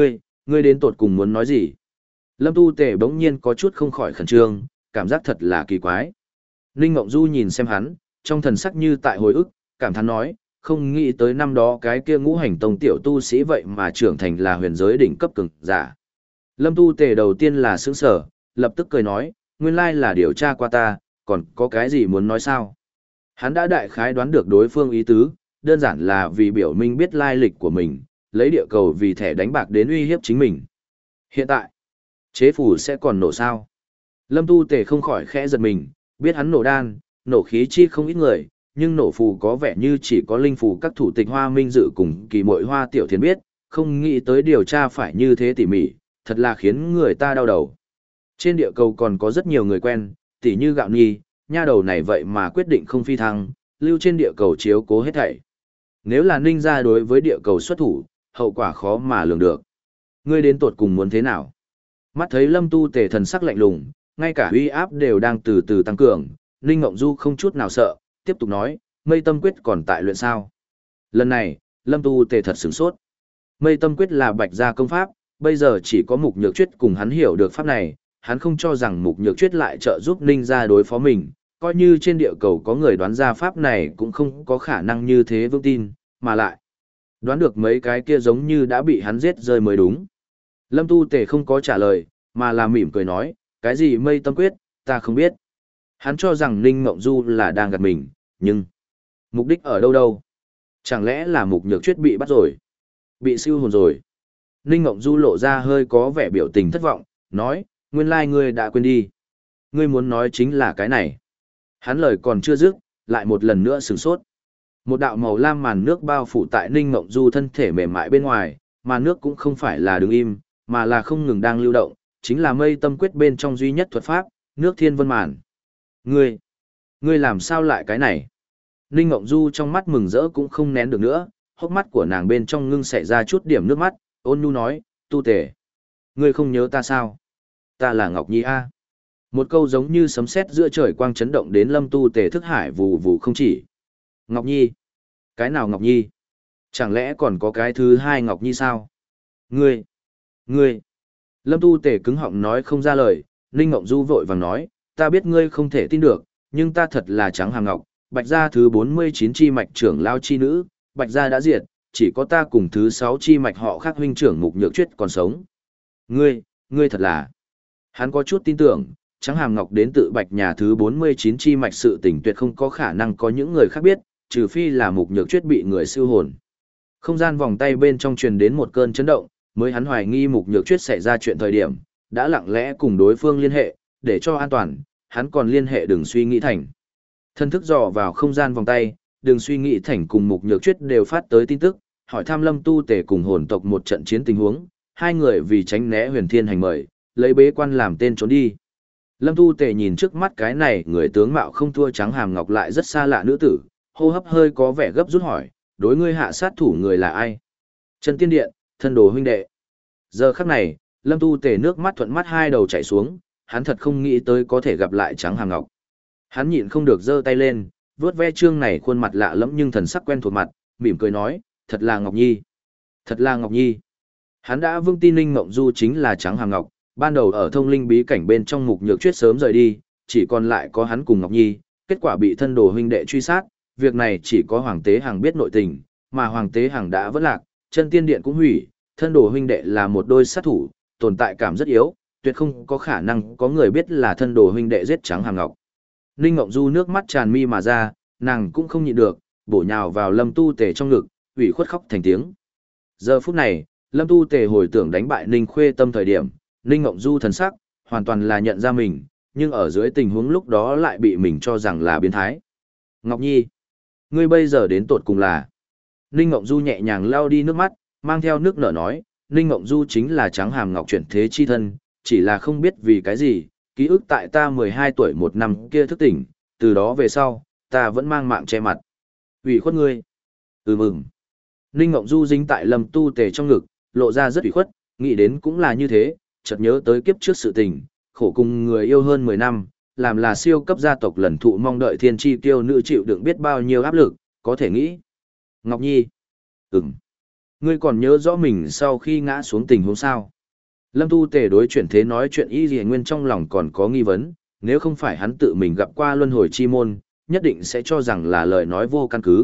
Ngươi đến tột cùng muốn nói gì? Lâm Tu Tề bỗng nhiên có chút không khỏi khẩn trương, cảm giác thật là kỳ quái. Ninh Ngộng Du nhìn xem hắn, trong thần sắc như tại hồi ức, cảm thán nói, không nghĩ tới năm đó cái kia ngũ hành tông tiểu tu sĩ vậy mà trưởng thành là huyền giới đỉnh cấp cường giả. Lâm Tu Tề đầu tiên là sững sở, lập tức cười nói, nguyên lai là điều tra qua ta, còn có cái gì muốn nói sao? Hắn đã đại khái đoán được đối phương ý tứ, đơn giản là vì biểu minh biết lai lịch của mình, lấy địa cầu vì thẻ đánh bạc đến uy hiếp chính mình. Hiện tại, chế phủ sẽ còn nổ sao? Lâm Tu Tề không khỏi khẽ giật mình, biết hắn nổ đan, nổ khí chi không ít người, nhưng nổ phù có vẻ như chỉ có linh phù các thủ tịch Hoa Minh Dự cùng kỳ mội Hoa Tiểu Thiến biết, không nghĩ tới điều tra phải như thế tỉ mỉ, thật là khiến người ta đau đầu. Trên địa cầu còn có rất nhiều người quen, tỉ như Gạo Nhi, nha đầu này vậy mà quyết định không phi thăng, lưu trên địa cầu chiếu cố hết thảy. Nếu là Ninh gia đối với địa cầu xuất thủ, hậu quả khó mà lường được. Ngươi đến tột cùng muốn thế nào? Mắt thấy Lâm Tu Tề thần sắc lạnh lùng, ngay cả uy áp đều đang từ từ tăng cường, Ninh Ngộng Du không chút nào sợ, tiếp tục nói, Mây Tâm Quyết còn tại luyện sao? Lần này, Lâm Tu Tề thật sửng sốt. Mây Tâm Quyết là Bạch gia công pháp, bây giờ chỉ có Mục Nhược Chuyết cùng hắn hiểu được pháp này, hắn không cho rằng Mục Nhược Chuyết lại trợ giúp Ninh gia đối phó mình, coi như trên địa cầu có người đoán ra pháp này cũng không có khả năng như thế vững tin, mà lại đoán được mấy cái kia giống như đã bị hắn giết rơi mới đúng. Lâm Tu Tề không có trả lời, mà là mỉm cười nói, cái gì Mây Tâm Quyết, ta không biết. Hắn cho rằng Ninh Mộng Du là đang gạt mình, nhưng mục đích ở đâu đâu? Chẳng lẽ là Mục Nhược Chuyết bị bắt rồi? Bị siêu hồn rồi? Ninh Mộng Du lộ ra hơi có vẻ biểu tình thất vọng, nói, nguyên lai ngươi đã quên đi. Ngươi muốn nói chính là cái này. Hắn lời còn chưa dứt, lại một lần nữa sửng sốt. Một đạo màu lam màn nước bao phủ tại Ninh Mộng Du thân thể mềm mại bên ngoài, màn nước cũng không phải là đứng im, mà là không ngừng đang lưu động, chính là Mây Tâm Quyết bên trong duy nhất thuật pháp, nước thiên vân màn. Ngươi, ngươi làm sao lại cái này? Ninh Mộng Du trong mắt mừng rỡ cũng không nén được nữa, hốc mắt của nàng bên trong ngưng xảy ra chút điểm nước mắt, ôn nhu nói, Tu Tề, ngươi không nhớ ta sao? Ta là Ngọc Nhi A. Một câu giống như sấm sét giữa trời quang chấn động đến Lâm Tu Tề thức hải vù vù không chỉ. Ngọc Nhi? Cái nào Ngọc Nhi? Chẳng lẽ còn có cái thứ hai Ngọc Nhi sao? Ngươi, ngươi. Lâm Tu Tề cứng họng nói không ra lời, Ninh Mộng Du vội vàng nói, ta biết ngươi không thể tin được, nhưng ta thật là Trắng Hàm Ngọc, Bạch gia thứ bốn mươi chín chi mạch trưởng lao chi nữ, Bạch gia đã diệt, chỉ có ta cùng thứ sáu chi mạch họ khác huynh trưởng Mục Nhược Chuyết còn sống. Ngươi, ngươi thật là. Hắn có chút tin tưởng, Trắng Hàm Ngọc đến tự Bạch nhà thứ bốn mươi chín chi mạch sự tình tuyệt không có khả năng có những người khác biết, trừ phi là Mục Nhược Chuyết bị người siêu hồn. Không gian vòng tay bên trong truyền đến một cơn chấn động, mới hắn hoài nghi Mục Nhược Chuyết xảy ra chuyện thời điểm, đã lặng lẽ cùng đối phương liên hệ, để cho an toàn, hắn còn liên hệ Đừng Suy Nghĩ Thành. Thân thức dò vào không gian vòng tay, Đừng Suy Nghĩ Thành cùng Mục Nhược Chuyết đều phát tới tin tức, hỏi thăm Lâm Tu Tề cùng hồn tộc một trận chiến tình huống, hai người vì tránh né Huyền Thiên Hành mời, lấy bế quan làm tên trốn đi. Lâm Tu Tề nhìn trước mắt cái này, người tướng mạo không thua Trắng Hàm Ngọc lại rất xa lạ nữ tử, hô hấp hơi có vẻ gấp rút hỏi, đối ngươi hạ sát thủ người là ai? Chân Tiên Điện, thân đồ huynh đệ. Giờ khắc này, Lâm Tu Tề nước mắt thuận mắt hai đầu chảy xuống, hắn thật không nghĩ tới có thể gặp lại Trắng Hàm Ngọc. Hắn nhịn không được giơ tay lên, vuốt ve trương này khuôn mặt lạ lẫm nhưng thần sắc quen thuộc mặt, mỉm cười nói, thật là Ngọc Nhi. Thật là Ngọc Nhi. Hắn đã vững tin Ninh Mộng Du chính là Trắng Hàm Ngọc, ban đầu ở thông linh bí cảnh bên trong Mục Nhược Chuyết sớm rời đi, chỉ còn lại có hắn cùng Ngọc Nhi, kết quả bị thân đồ huynh đệ truy sát, việc này chỉ có Hoàng Tế Hằng biết nội tình, mà Hoàng Tế Hằng đã vỡ lạc, Chân Tiên Điện cũng hủy, thân đồ huynh đệ là một đôi sát thủ, tồn tại cảm rất yếu, tuyệt không có khả năng có người biết là thân đồ huynh đệ giết Trắng Hàm Ngọc. Ninh Ngộng Du nước mắt tràn mi mà ra, nàng cũng không nhịn được, bổ nhào vào Lâm Tu Tề trong ngực, ủy khuất khóc thành tiếng. Giờ phút này, Lâm Tu Tề hồi tưởng đánh bại Ninh Khuê Tâm thời điểm, Ninh Ngộng Du thần sắc, hoàn toàn là nhận ra mình, nhưng ở dưới tình huống lúc đó lại bị mình cho rằng là biến thái. Ngọc Nhi, ngươi bây giờ đến tột cùng là. Ninh Ngộng Du nhẹ nhàng lau đi nước mắt, mang theo nước nở nói, Ninh Ngộng Du chính là Trắng Hàm Ngọc chuyển thế chi thân, chỉ là không biết vì cái gì, ký ức tại ta mười hai tuổi một năm kia thức tỉnh, từ đó về sau, ta vẫn mang mạng che mặt. Ủy khuất ngươi. Ừ mừng. Ninh Ngộng Du dính tại Lâm Tu Tề trong ngực, lộ ra rất ủy khuất, nghĩ đến cũng là như thế, chợt nhớ tới kiếp trước sự tình, khổ cùng người yêu hơn mười năm, làm là siêu cấp gia tộc lần thụ mong đợi thiên chi tiêu nữ chịu đựng biết bao nhiêu áp lực, có thể nghĩ. Ngọc Nhi. Ừm. Ngươi còn nhớ rõ mình sau khi ngã xuống tình huống sao? Lâm Tu Tề đối chuyển thế nói chuyện Y Lìa Nguyên trong lòng còn có nghi vấn, nếu không phải hắn tự mình gặp qua luân hồi chi môn, nhất định sẽ cho rằng là lời nói vô căn cứ.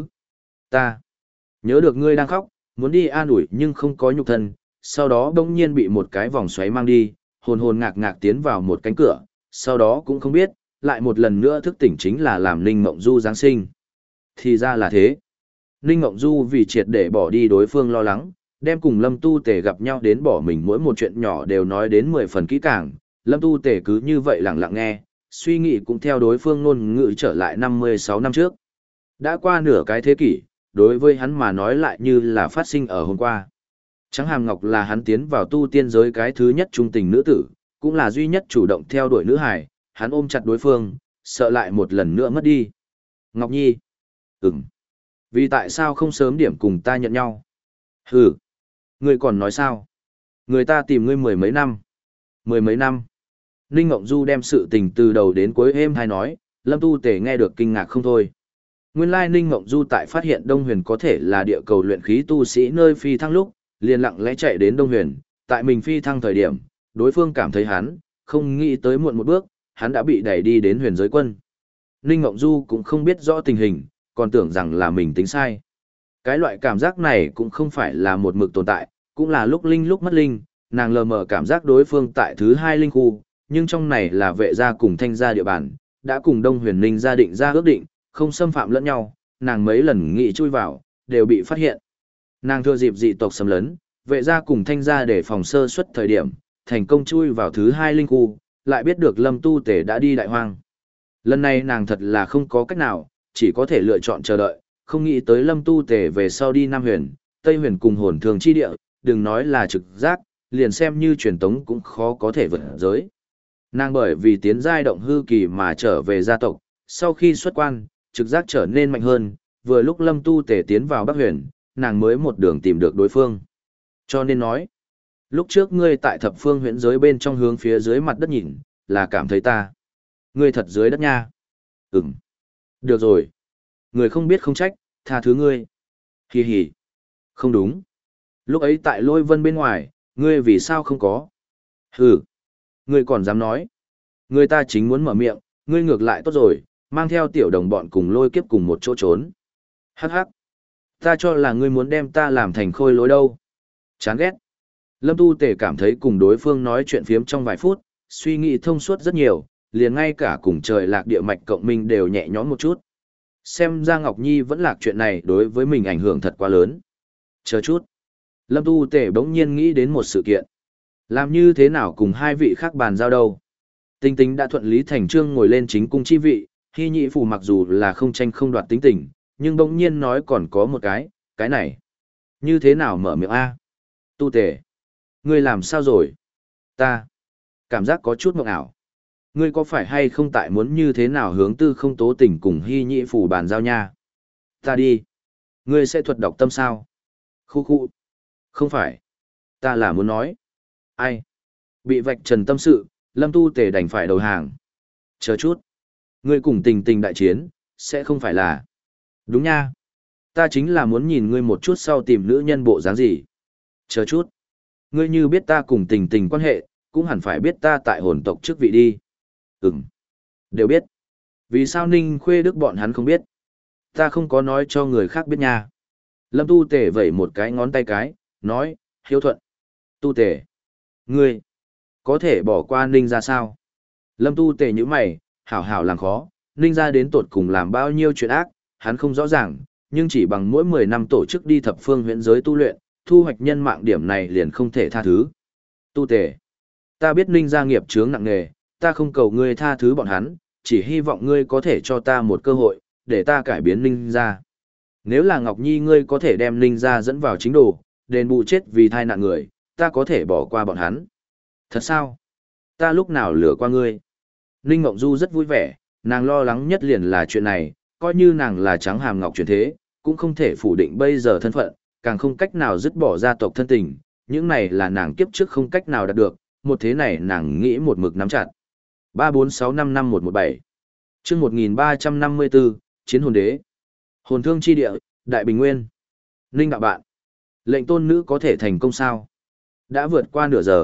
Ta nhớ được ngươi đang khóc, muốn đi an ủi nhưng không có nhục thân, sau đó bỗng nhiên bị một cái vòng xoáy mang đi, hồn hồn ngạc ngạc tiến vào một cánh cửa, sau đó cũng không biết, lại một lần nữa thức tỉnh chính là làm Ninh Mộng Du Giáng sinh. Thì ra là thế. Ninh Mộng Du vì triệt để bỏ đi đối phương lo lắng, đem cùng Lâm Tu Tề gặp nhau đến bỏ mình mỗi một chuyện nhỏ đều nói đến mười phần kỹ càng, Lâm Tu Tề cứ như vậy lặng lặng nghe, suy nghĩ cũng theo đối phương ngôn ngữ trở lại năm mươi sáu năm trước. Đã qua nửa cái thế kỷ, đối với hắn mà nói lại như là phát sinh ở hôm qua. Trắng Hàm Ngọc là hắn tiến vào tu tiên giới cái thứ nhất trung tình nữ tử, cũng là duy nhất chủ động theo đuổi nữ hải, hắn ôm chặt đối phương, sợ lại một lần nữa mất đi. Ngọc Nhi. Ừm. Vì tại sao không sớm điểm cùng ta nhận nhau? Hừ. Ngươi còn nói sao? Người ta tìm ngươi mười mấy năm. Mười mấy năm. Ninh Ngộng Du đem sự tình từ đầu đến cuối êm hay nói, Lâm Tu Tề nghe được kinh ngạc không thôi. Nguyên lai Ninh Ngộng Du tại phát hiện Đông Huyền có thể là địa cầu luyện khí tu sĩ nơi phi thăng lúc, liền lặng lẽ chạy đến Đông Huyền, tại mình phi thăng thời điểm, đối phương cảm thấy hắn, không nghĩ tới muộn một bước, hắn đã bị đẩy đi đến huyền giới quân. Ninh Ngộng Du cũng không biết rõ tình hình, còn tưởng rằng là mình tính sai. Cái loại cảm giác này cũng không phải là một mực tồn tại, cũng là lúc linh lúc mất linh, nàng lờ mờ cảm giác đối phương tại thứ hai linh khu, nhưng trong này là vệ gia cùng thanh gia địa bàn, đã cùng Đông Huyền Ninh gia định ra ước định, không xâm phạm lẫn nhau, nàng mấy lần nghĩ chui vào, đều bị phát hiện. Nàng thừa dịp dị tộc xâm lấn, vệ gia cùng thanh gia để phòng sơ suất thời điểm, thành công chui vào thứ hai linh khu, lại biết được Lâm Tu Tề đã đi đại hoang. Lần này nàng thật là không có cách nào, chỉ có thể lựa chọn chờ đợi, không nghĩ tới Lâm Tu Tề về sau đi Nam Huyền, Tây Huyền cùng hồn thường chi địa, đừng nói là trực giác, liền xem như truyền tống cũng khó có thể vượt giới. Nàng bởi vì tiến giai động hư kỳ mà trở về gia tộc, sau khi xuất quan, trực giác trở nên mạnh hơn, vừa lúc Lâm Tu Tề tiến vào Bắc Huyền, nàng mới một đường tìm được đối phương. Cho nên nói, lúc trước ngươi tại thập phương huyễn giới bên trong hướng phía dưới mặt đất nhìn, là cảm thấy ta. Ngươi thật dưới đất nha. Ừm. Được rồi. Người không biết không trách, tha thứ ngươi. Hì hì. Không đúng. Lúc ấy tại lôi vân bên ngoài, ngươi vì sao không có? Hừ. Ngươi còn dám nói. Người ta chính muốn mở miệng, ngươi ngược lại tốt rồi, mang theo tiểu đồng bọn cùng lôi kiếp cùng một chỗ trốn. Hắc hắc. Ta cho là ngươi muốn đem ta làm thành khôi lối đâu. Chán ghét. Lâm Tu Tề cảm thấy cùng đối phương nói chuyện phiếm trong vài phút, suy nghĩ thông suốt rất nhiều, liền ngay cả cùng trời lạc địa mạch cộng minh đều nhẹ nhõm một chút. Xem ra Ngọc Nhi vẫn lạc chuyện này đối với mình ảnh hưởng thật quá lớn. Chờ chút. Lâm Tu Tề bỗng nhiên nghĩ đến một sự kiện. Làm như thế nào cùng hai vị khác bàn giao đâu? Tinh Tính đã thuận lý thành trương ngồi lên chính cung chi vị, Hy Nhị Phù mặc dù là không tranh không đoạt tính tình, nhưng bỗng nhiên nói còn có một cái, cái này. Như thế nào mở miệng A? Tu Tề. Ngươi làm sao rồi? Ta. Cảm giác có chút mộng ảo. Ngươi có phải hay không tại muốn như thế nào hướng tư không tố tình cùng Hy Nhị Phù bàn giao nha? Ta đi. Ngươi sẽ thuật đọc tâm sao? Khu khu. Không phải. Ta là muốn nói. Ai? Bị vạch trần tâm sự, Lâm Tu Tề đành phải đầu hàng. Chờ chút. Ngươi cùng tình tình đại chiến, sẽ không phải là... Đúng nha. Ta chính là muốn nhìn ngươi một chút sau tìm nữ nhân bộ dáng gì. Chờ chút. Ngươi như biết ta cùng tình tình quan hệ, cũng hẳn phải biết ta tại hồn tộc chức vị đi. Ừm. Đều biết. Vì sao Ninh Khuê Đức bọn hắn không biết? Ta không có nói cho người khác biết nha. Lâm Tu Tề vẩy một cái ngón tay cái, nói, hiếu thuận. Tu Tề. Ngươi. Có thể bỏ qua Ninh ra sao? Lâm Tu Tề như mày, hảo hảo làm khó, Ninh ra đến tột cùng làm bao nhiêu chuyện ác, hắn không rõ ràng, nhưng chỉ bằng mỗi mười năm tổ chức đi thập phương huyễn giới tu luyện, thu hoạch nhân mạng điểm này liền không thể tha thứ. Tu Tề. Ta biết Ninh gia nghiệp chướng nặng nề, ta không cầu ngươi tha thứ bọn hắn, chỉ hy vọng ngươi có thể cho ta một cơ hội, để ta cải biến Ninh gia. Nếu là Ngọc Nhi ngươi có thể đem Ninh gia dẫn vào chính đồ, đền bù chết vì thai nạn người, ta có thể bỏ qua bọn hắn. Thật sao? Ta lúc nào lừa qua ngươi? Ninh Ngộng Du rất vui vẻ, nàng lo lắng nhất liền là chuyện này, coi như nàng là Trắng Hàm Ngọc truyền thế, cũng không thể phủ định bây giờ thân phận, càng không cách nào dứt bỏ gia tộc thân tình, những này là nàng kiếp trước không cách nào đạt được, một thế này nàng nghĩ một mực nắm chặt. ba bốn sáu năm năm một một bảy Chương một nghìn ba trăm năm mươi bốn, Chiến hồn đế. Hồn thương chi địa, Đại Bình Nguyên. Ninh đạo bạn. Lệnh tôn nữ có thể thành công sao? Đã vượt qua nửa giờ,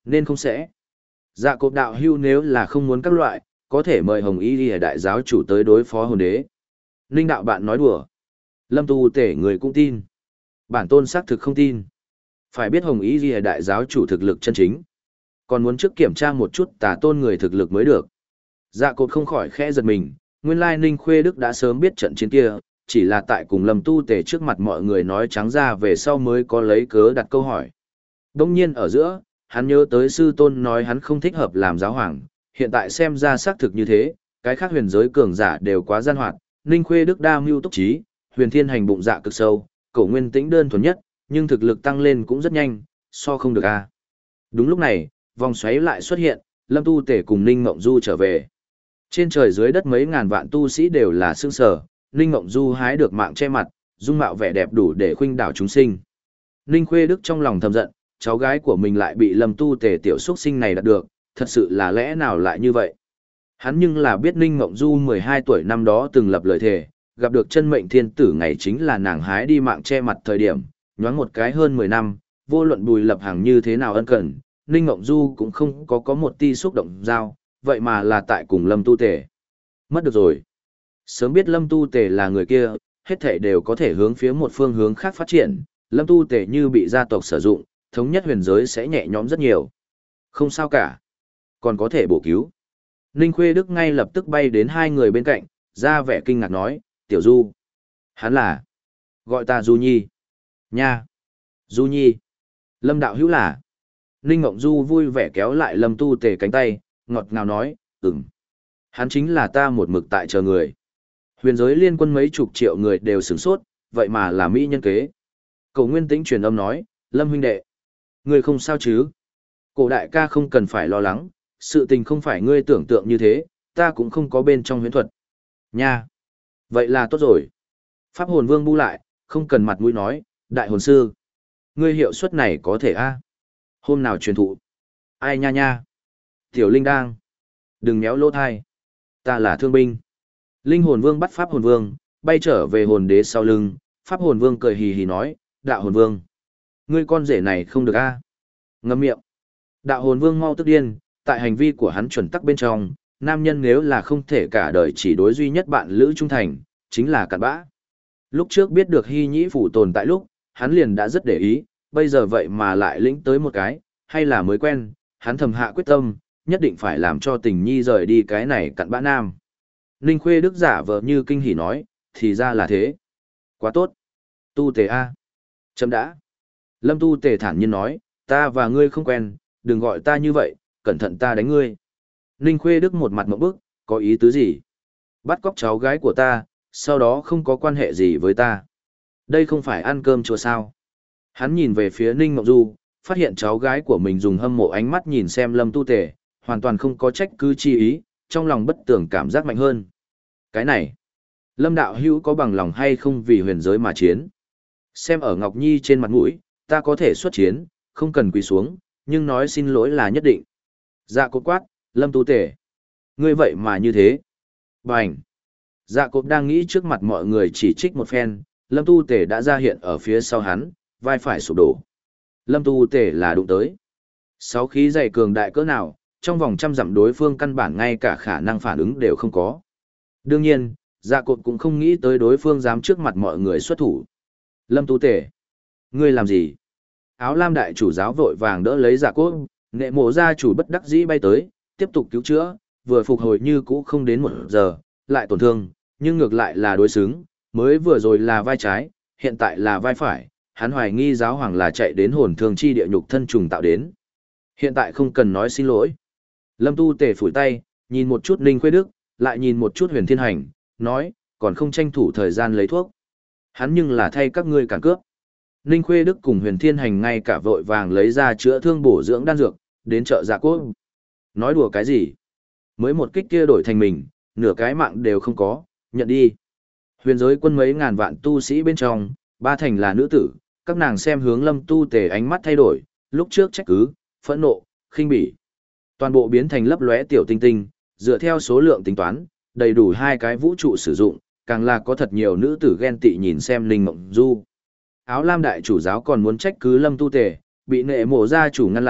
nên không sẽ. Dạ cộp đạo hưu nếu là không muốn các loại, có thể mời Hồng Y Lìa đại giáo chủ tới đối phó hồn đế. Ninh đạo bạn nói đùa. Lâm tu tể người cũng tin. Bản tôn xác thực không tin. Phải biết Hồng Y Lìa đại giáo chủ thực lực chân chính. Còn muốn trước kiểm tra một chút tà tôn người thực lực mới được. Dạ cột không khỏi khẽ giật mình, nguyên lai Ninh Khuê Đức đã sớm biết trận chiến kia, chỉ là tại cùng Lâm tu tể trước mặt mọi người nói trắng ra về sau mới có lấy cớ đặt câu hỏi. Đông nhiên ở giữa, hắn nhớ tới sư tôn nói hắn không thích hợp làm giáo hoàng, hiện tại xem ra xác thực như thế, cái khác huyền giới cường giả đều quá gian hoạt, Ninh Khuê Đức đa mưu túc trí, huyền thiên hành bụng dạ cực sâu, cổ nguyên tĩnh đơn thuần nhất, nhưng thực lực tăng lên cũng rất nhanh, so không được a. Đúng lúc này, vòng xoáy lại xuất hiện, Lâm tu tể cùng Ninh Mộng Du trở về. Trên trời dưới đất mấy ngàn vạn tu sĩ đều là sương sở, Ninh Mộng Du hái được mạng che mặt, dung mạo vẻ đẹp đủ để khuynh đảo chúng sinh. Ninh Khuê Đức trong lòng thầm giận, cháu gái của mình lại bị Lâm tu tể tiểu xuất sinh này đạt được, thật sự là lẽ nào lại như vậy. Hắn nhưng là biết Ninh Mộng Du mười hai tuổi năm đó từng lập lời thề, gặp được chân mệnh thiên tử ngày chính là nàng hái đi mạng che mặt thời điểm, nhoáng một cái hơn mười năm, vô luận Bùi Lập Hàng như thế nào ân cần, Ninh Mộng Du cũng không có có một ti xúc động giao, vậy mà là tại cùng Lâm tu tể. Mất được rồi. Sớm biết Lâm tu tể là người kia, hết thảy đều có thể hướng phía một phương hướng khác phát triển, Lâm tu tể như bị gia tộc sử dụng, thống nhất huyền giới sẽ nhẹ nhõm rất nhiều. Không sao cả. Còn có thể bổ cứu. Ninh Khuê Đức ngay lập tức bay đến hai người bên cạnh, ra vẻ kinh ngạc nói, Tiểu Du. Hắn là. Gọi ta Du Nhi. Nha. Du Nhi. Lâm đạo hữu là. Ninh Ngộng Du vui vẻ kéo lại Lâm tu tể cánh tay, ngọt ngào nói, ừm. Hắn chính là ta một mực tại chờ người. Huyền giới liên quân mấy chục triệu người đều sửng sốt, vậy mà là mỹ nhân kế. Cổ Nguyên Tĩnh truyền âm nói, Lâm huynh đệ. Ngươi không sao chứ? Cổ đại ca không cần phải lo lắng, sự tình không phải ngươi tưởng tượng như thế, ta cũng không có bên trong huyễn thuật. Nha! Vậy là tốt rồi. Pháp hồn vương bu lại, không cần mặt mũi nói, đại hồn sư. Ngươi hiệu suất này có thể a? Hôm nào truyền thụ? Ai nha nha? Tiểu Linh đang. Đừng méo lỗ thai. Ta là thương binh. Linh hồn vương bắt pháp hồn vương, bay trở về hồn đế sau lưng, pháp hồn vương cười hì hì nói, đạo hồn vương. Ngươi con rể này không được a. Ngậm miệng. Đạo hồn vương mau tức điên, tại hành vi của hắn chuẩn tắc bên trong, nam nhân nếu là không thể cả đời chỉ đối duy nhất bạn lữ trung thành, chính là cặn bã. Lúc trước biết được hy nhĩ phủ tồn tại lúc, hắn liền đã rất để ý, bây giờ vậy mà lại lĩnh tới một cái, hay là mới quen, hắn thầm hạ quyết tâm, nhất định phải làm cho tình nhi rời đi cái này cặn bã nam. Ninh Khuê Đức giả vờ như kinh hỉ nói, thì ra là thế. Quá tốt. Tu tề A. Chấm đã. Lâm tu tề thản nhiên nói, ta và ngươi không quen, đừng gọi ta như vậy, cẩn thận ta đánh ngươi. Ninh Khuê Đức một mặt mộng bức, có ý tứ gì? Bắt cóc cháu gái của ta, sau đó không có quan hệ gì với ta. Đây không phải ăn cơm chùa sao? Hắn nhìn về phía Ninh Ngọc Du, phát hiện cháu gái của mình dùng hâm mộ ánh mắt nhìn xem Lâm tu tề, hoàn toàn không có trách cứ chi ý, trong lòng bất tưởng cảm giác mạnh hơn. Cái này, Lâm đạo hữu có bằng lòng hay không vì huyền giới mà chiến? Xem ở Ngọc Nhi trên mặt mũi, ta có thể xuất chiến, không cần quỳ xuống, nhưng nói xin lỗi là nhất định. Dạ cốt quát, Lâm tu tể. Ngươi vậy mà như thế. Bành. Dạ cốt đang nghĩ trước mặt mọi người chỉ trích một phen, Lâm tu tể đã ra hiện ở phía sau hắn, vai phải sụp đổ. Lâm tu tể là đụng tới. Sáu khí dày cường đại cỡ nào, trong vòng trăm dặm đối phương căn bản ngay cả khả năng phản ứng đều không có. Đương nhiên, dạ cột cũng không nghĩ tới đối phương dám trước mặt mọi người xuất thủ. Lâm tu tể. Ngươi làm gì? Áo lam đại chủ giáo vội vàng đỡ lấy dạ cốt, nệ mộ gia chủ bất đắc dĩ bay tới, tiếp tục cứu chữa, vừa phục hồi như cũ không đến một giờ, lại tổn thương, nhưng ngược lại là đối xứng, mới vừa rồi là vai trái, hiện tại là vai phải, hắn hoài nghi giáo hoàng là chạy đến hồn thương chi địa nhục thân trùng tạo đến. Hiện tại không cần nói xin lỗi. Lâm tu tề phủi tay, nhìn một chút Ninh Khuê Đức, lại nhìn một chút Huyền Thiên Hành, nói, còn không tranh thủ thời gian lấy thuốc. Hắn nhưng là thay các ngươi cản cướp. Ninh Khuê Đức cùng Huyền Thiên Hành ngay cả vội vàng lấy ra chữa thương bổ dưỡng đan dược, đến chợ Dạ Cốt. Nói đùa cái gì? Mới một kích kia đổi thành mình, nửa cái mạng đều không có, nhận đi. Huyền giới quân mấy ngàn vạn tu sĩ bên trong, ba thành là nữ tử, các nàng xem hướng Lâm tu tề ánh mắt thay đổi, lúc trước trách cứ, phẫn nộ, khinh bỉ. Toàn bộ biến thành lấp lóe tiểu tinh tinh, dựa theo số lượng tính toán, đầy đủ hai cái vũ trụ sử dụng, càng là có thật nhiều nữ tử ghen tị nhìn xem Ninh Mộng Du. Áo lam đại chủ giáo còn muốn trách cứ Lâm tu tề, bị nệ mộ gia chủ ngăn lại,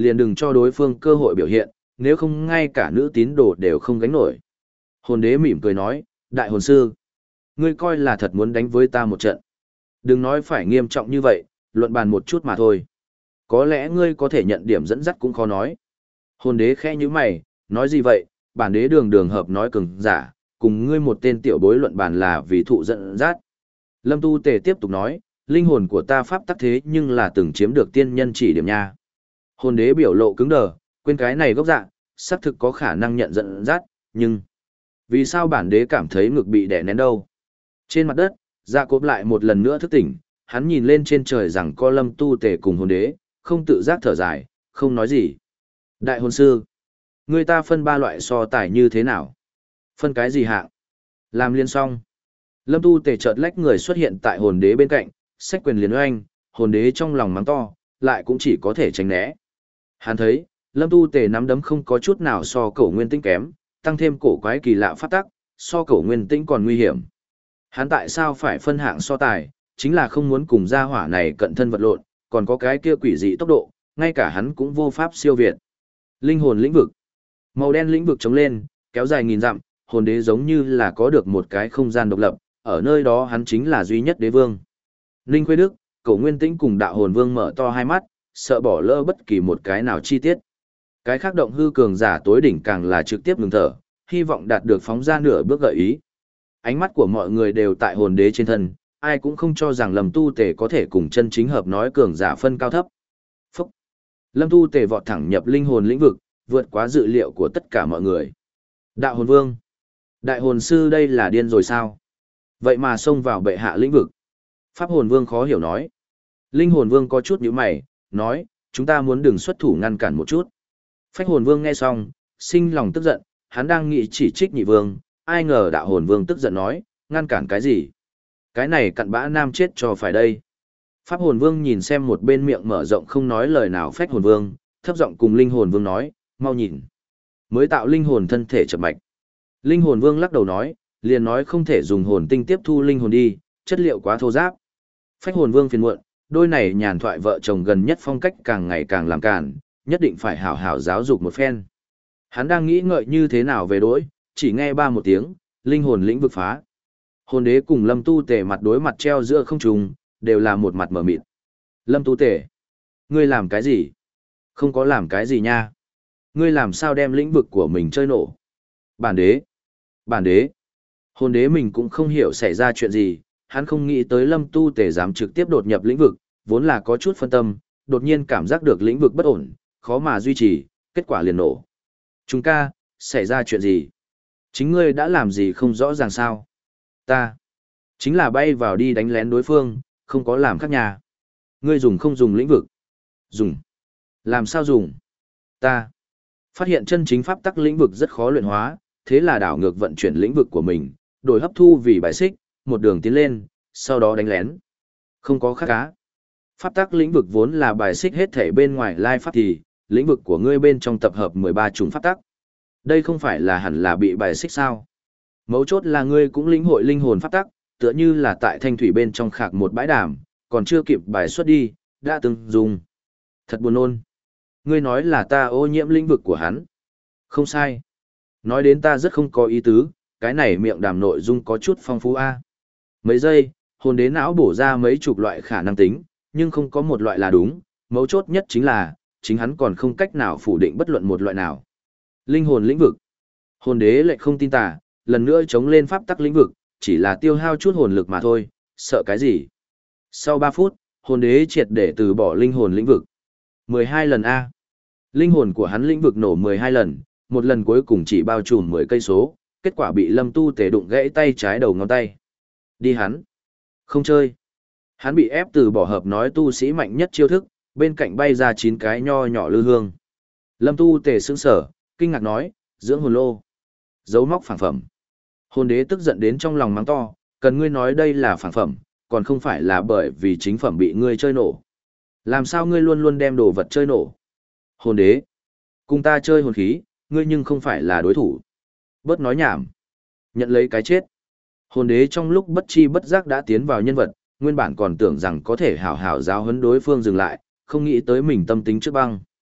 liền đừng cho đối phương cơ hội biểu hiện, nếu không ngay cả nữ tín đồ đều không gánh nổi. Hồn đế mỉm cười nói, đại hồn sư, ngươi coi là thật muốn đánh với ta một trận. Đừng nói phải nghiêm trọng như vậy, luận bàn một chút mà thôi. Có lẽ ngươi có thể nhận điểm dẫn dắt cũng khó nói. Hồn đế khẽ như mày, nói gì vậy, bản đế đường đường hợp nói cường giả, cùng ngươi một tên tiểu bối luận bàn là vì thụ dẫn dắt. Lâm Tu Tề tiếp tục nói, linh hồn của ta pháp tắc thế nhưng là từng chiếm được tiên nhân chỉ điểm nha. Hồn đế biểu lộ cứng đờ, quên cái này gốc dạ, xác thực có khả năng nhận dẫn dắt, nhưng vì sao bản đế cảm thấy ngực bị đè nén đâu? Trên mặt đất, dạ cốp lại một lần nữa thức tỉnh, hắn nhìn lên trên trời rằng có Lâm Tu Tề cùng hồn đế, không tự giác thở dài, không nói gì. Đại hồn sư, người ta phân ba loại so tài như thế nào? Phân cái gì hạng? Làm liên xong. Lâm Tu Tề chợt lách người xuất hiện tại hồn đế bên cạnh, xách quyền liền oanh, hồn đế trong lòng mắng to, lại cũng chỉ có thể tránh né. Hắn thấy, Lâm Tu Tề nắm đấm không có chút nào so cổ nguyên tinh kém, tăng thêm cổ quái kỳ lạ phát tắc, so cổ nguyên tinh còn nguy hiểm. Hắn tại sao phải phân hạng so tài, chính là không muốn cùng gia hỏa này cận thân vật lộn, còn có cái kia quỷ dị tốc độ, ngay cả hắn cũng vô pháp siêu việt. Linh hồn lĩnh vực. Màu đen lĩnh vực chống lên, kéo dài nghìn dặm, hồn đế giống như là có được một cái không gian độc lập, ở nơi đó hắn chính là duy nhất đế vương. Linh Khuê Đức, Cổ Nguyên Tĩnh cùng Đạo Hồn Vương mở to hai mắt, sợ bỏ lỡ bất kỳ một cái nào chi tiết. Cái khác động hư cường giả tối đỉnh càng là trực tiếp ngừng thở, hy vọng đạt được phóng ra nửa bước gợi ý. Ánh mắt của mọi người đều tại hồn đế trên thân, ai cũng không cho rằng Lâm Tu Tề có thể cùng chân chính hợp nói cường giả phân cao thấp. Phúc! Lâm Tu Tề vọt thẳng nhập linh hồn lĩnh vực, vượt quá dự liệu của tất cả mọi người. Đạo Hồn Vương! Đại hồn sư đây là điên rồi sao? Vậy mà xông vào bệ hạ lĩnh vực. Pháp Hồn Vương khó hiểu nói. Linh Hồn Vương có chút nhíu mày, nói, chúng ta muốn đừng xuất thủ ngăn cản một chút. Phách Hồn Vương nghe xong, sinh lòng tức giận, hắn đang nghĩ chỉ trích nhị vương, ai ngờ Đạo Hồn Vương tức giận nói, ngăn cản cái gì? Cái này cặn bã nam chết cho phải đây. Pháp Hồn Vương nhìn xem một bên miệng mở rộng không nói lời nào Phách Hồn Vương, thấp giọng cùng Linh Hồn Vương nói, mau nhìn. Mới tạo linh hồn thân thể chậm mạch. Linh Hồn Vương lắc đầu nói, liền nói không thể dùng hồn tinh tiếp thu linh hồn đi, chất liệu quá thô ráp. Phách Hồn Vương phiền muộn, đôi này nhàn thoại vợ chồng gần nhất phong cách càng ngày càng làm càn, nhất định phải hảo hảo giáo dục một phen. Hắn đang nghĩ ngợi như thế nào về đối, chỉ nghe ba một tiếng, linh hồn lĩnh vực phá. Hồn đế cùng Lâm Tu Tề mặt đối mặt treo giữa không trung, đều là một mặt mở mịt. Lâm Tu Tề, ngươi làm cái gì? Không có làm cái gì nha. Ngươi làm sao đem lĩnh vực của mình chơi nổ? Bản đế, bản đế. Hồn đế mình cũng không hiểu xảy ra chuyện gì, hắn không nghĩ tới Lâm Tu Tề dám trực tiếp đột nhập lĩnh vực, vốn là có chút phân tâm, đột nhiên cảm giác được lĩnh vực bất ổn, khó mà duy trì, kết quả liền nổ. Chúng ca, xảy ra chuyện gì? Chính ngươi đã làm gì không rõ ràng sao? Ta, chính là bay vào đi đánh lén đối phương, không có làm khác nhà. Ngươi dùng không dùng lĩnh vực? Dùng. Làm sao dùng? Ta, phát hiện chân chính pháp tắc lĩnh vực rất khó luyện hóa, thế là đảo ngược vận chuyển lĩnh vực của mình, đổi hấp thu vì bài xích, một đường tiến lên, sau đó đánh lén. Không có khác cá. Pháp tắc lĩnh vực vốn là bài xích hết thể bên ngoài lai pháp thì, lĩnh vực của ngươi bên trong tập hợp mười ba chủng pháp tắc. Đây không phải là hẳn là bị bài xích sao? Mấu chốt là ngươi cũng lĩnh hội linh hồn pháp tắc, tựa như là tại thanh thủy bên trong khạc một bãi đàm, còn chưa kịp bài xuất đi, đã từng dùng. Thật buồn nôn. Ngươi nói là ta ô nhiễm lĩnh vực của hắn. Không sai. Nói đến ta rất không có ý tứ, cái này miệng đàm nội dung có chút phong phú a. Mấy giây, hồn đế não bổ ra mấy chục loại khả năng tính, nhưng không có một loại là đúng, mấu chốt nhất chính là, chính hắn còn không cách nào phủ định bất luận một loại nào. Linh hồn lĩnh vực. Hồn đế lại không tin tà, lần nữa chống lên pháp tắc lĩnh vực, chỉ là tiêu hao chút hồn lực mà thôi, sợ cái gì. Sau ba phút, hồn đế triệt để từ bỏ linh hồn lĩnh vực. mười hai lần A. Linh hồn của hắn lĩnh vực nổ mười hai lần, một lần cuối cùng chỉ bao trùm mười cây số, kết quả bị Lâm Tu Tề đụng gãy tay trái đầu ngón tay. Đi hắn. Không chơi. Hắn bị ép từ bỏ hợp nói tu sĩ mạnh nhất chiêu thức, bên cạnh bay ra chín cái nho nhỏ lư hương. Lâm Tu Tề sững sở, kinh ngạc nói, dưỡng hồn lô. Dấu móc phản phẩm. Hồn đế tức giận đến trong lòng mắng to, cần ngươi nói đây là phản phẩm, còn không phải là bởi vì chính phẩm bị ngươi chơi nổ. Làm sao ngươi luôn luôn đem đồ vật chơi nổ? Hồn đế. Cùng ta chơi hồn khí, ngươi nhưng không phải là đối thủ. Bớt nói nhảm. Nhận lấy cái chết. Hồn đế trong lúc bất chi bất giác đã tiến vào nhân vật, nguyên bản còn tưởng rằng có thể hảo hảo giáo huấn đối phương dừng lại, không nghĩ tới mình tâm tính trước băng.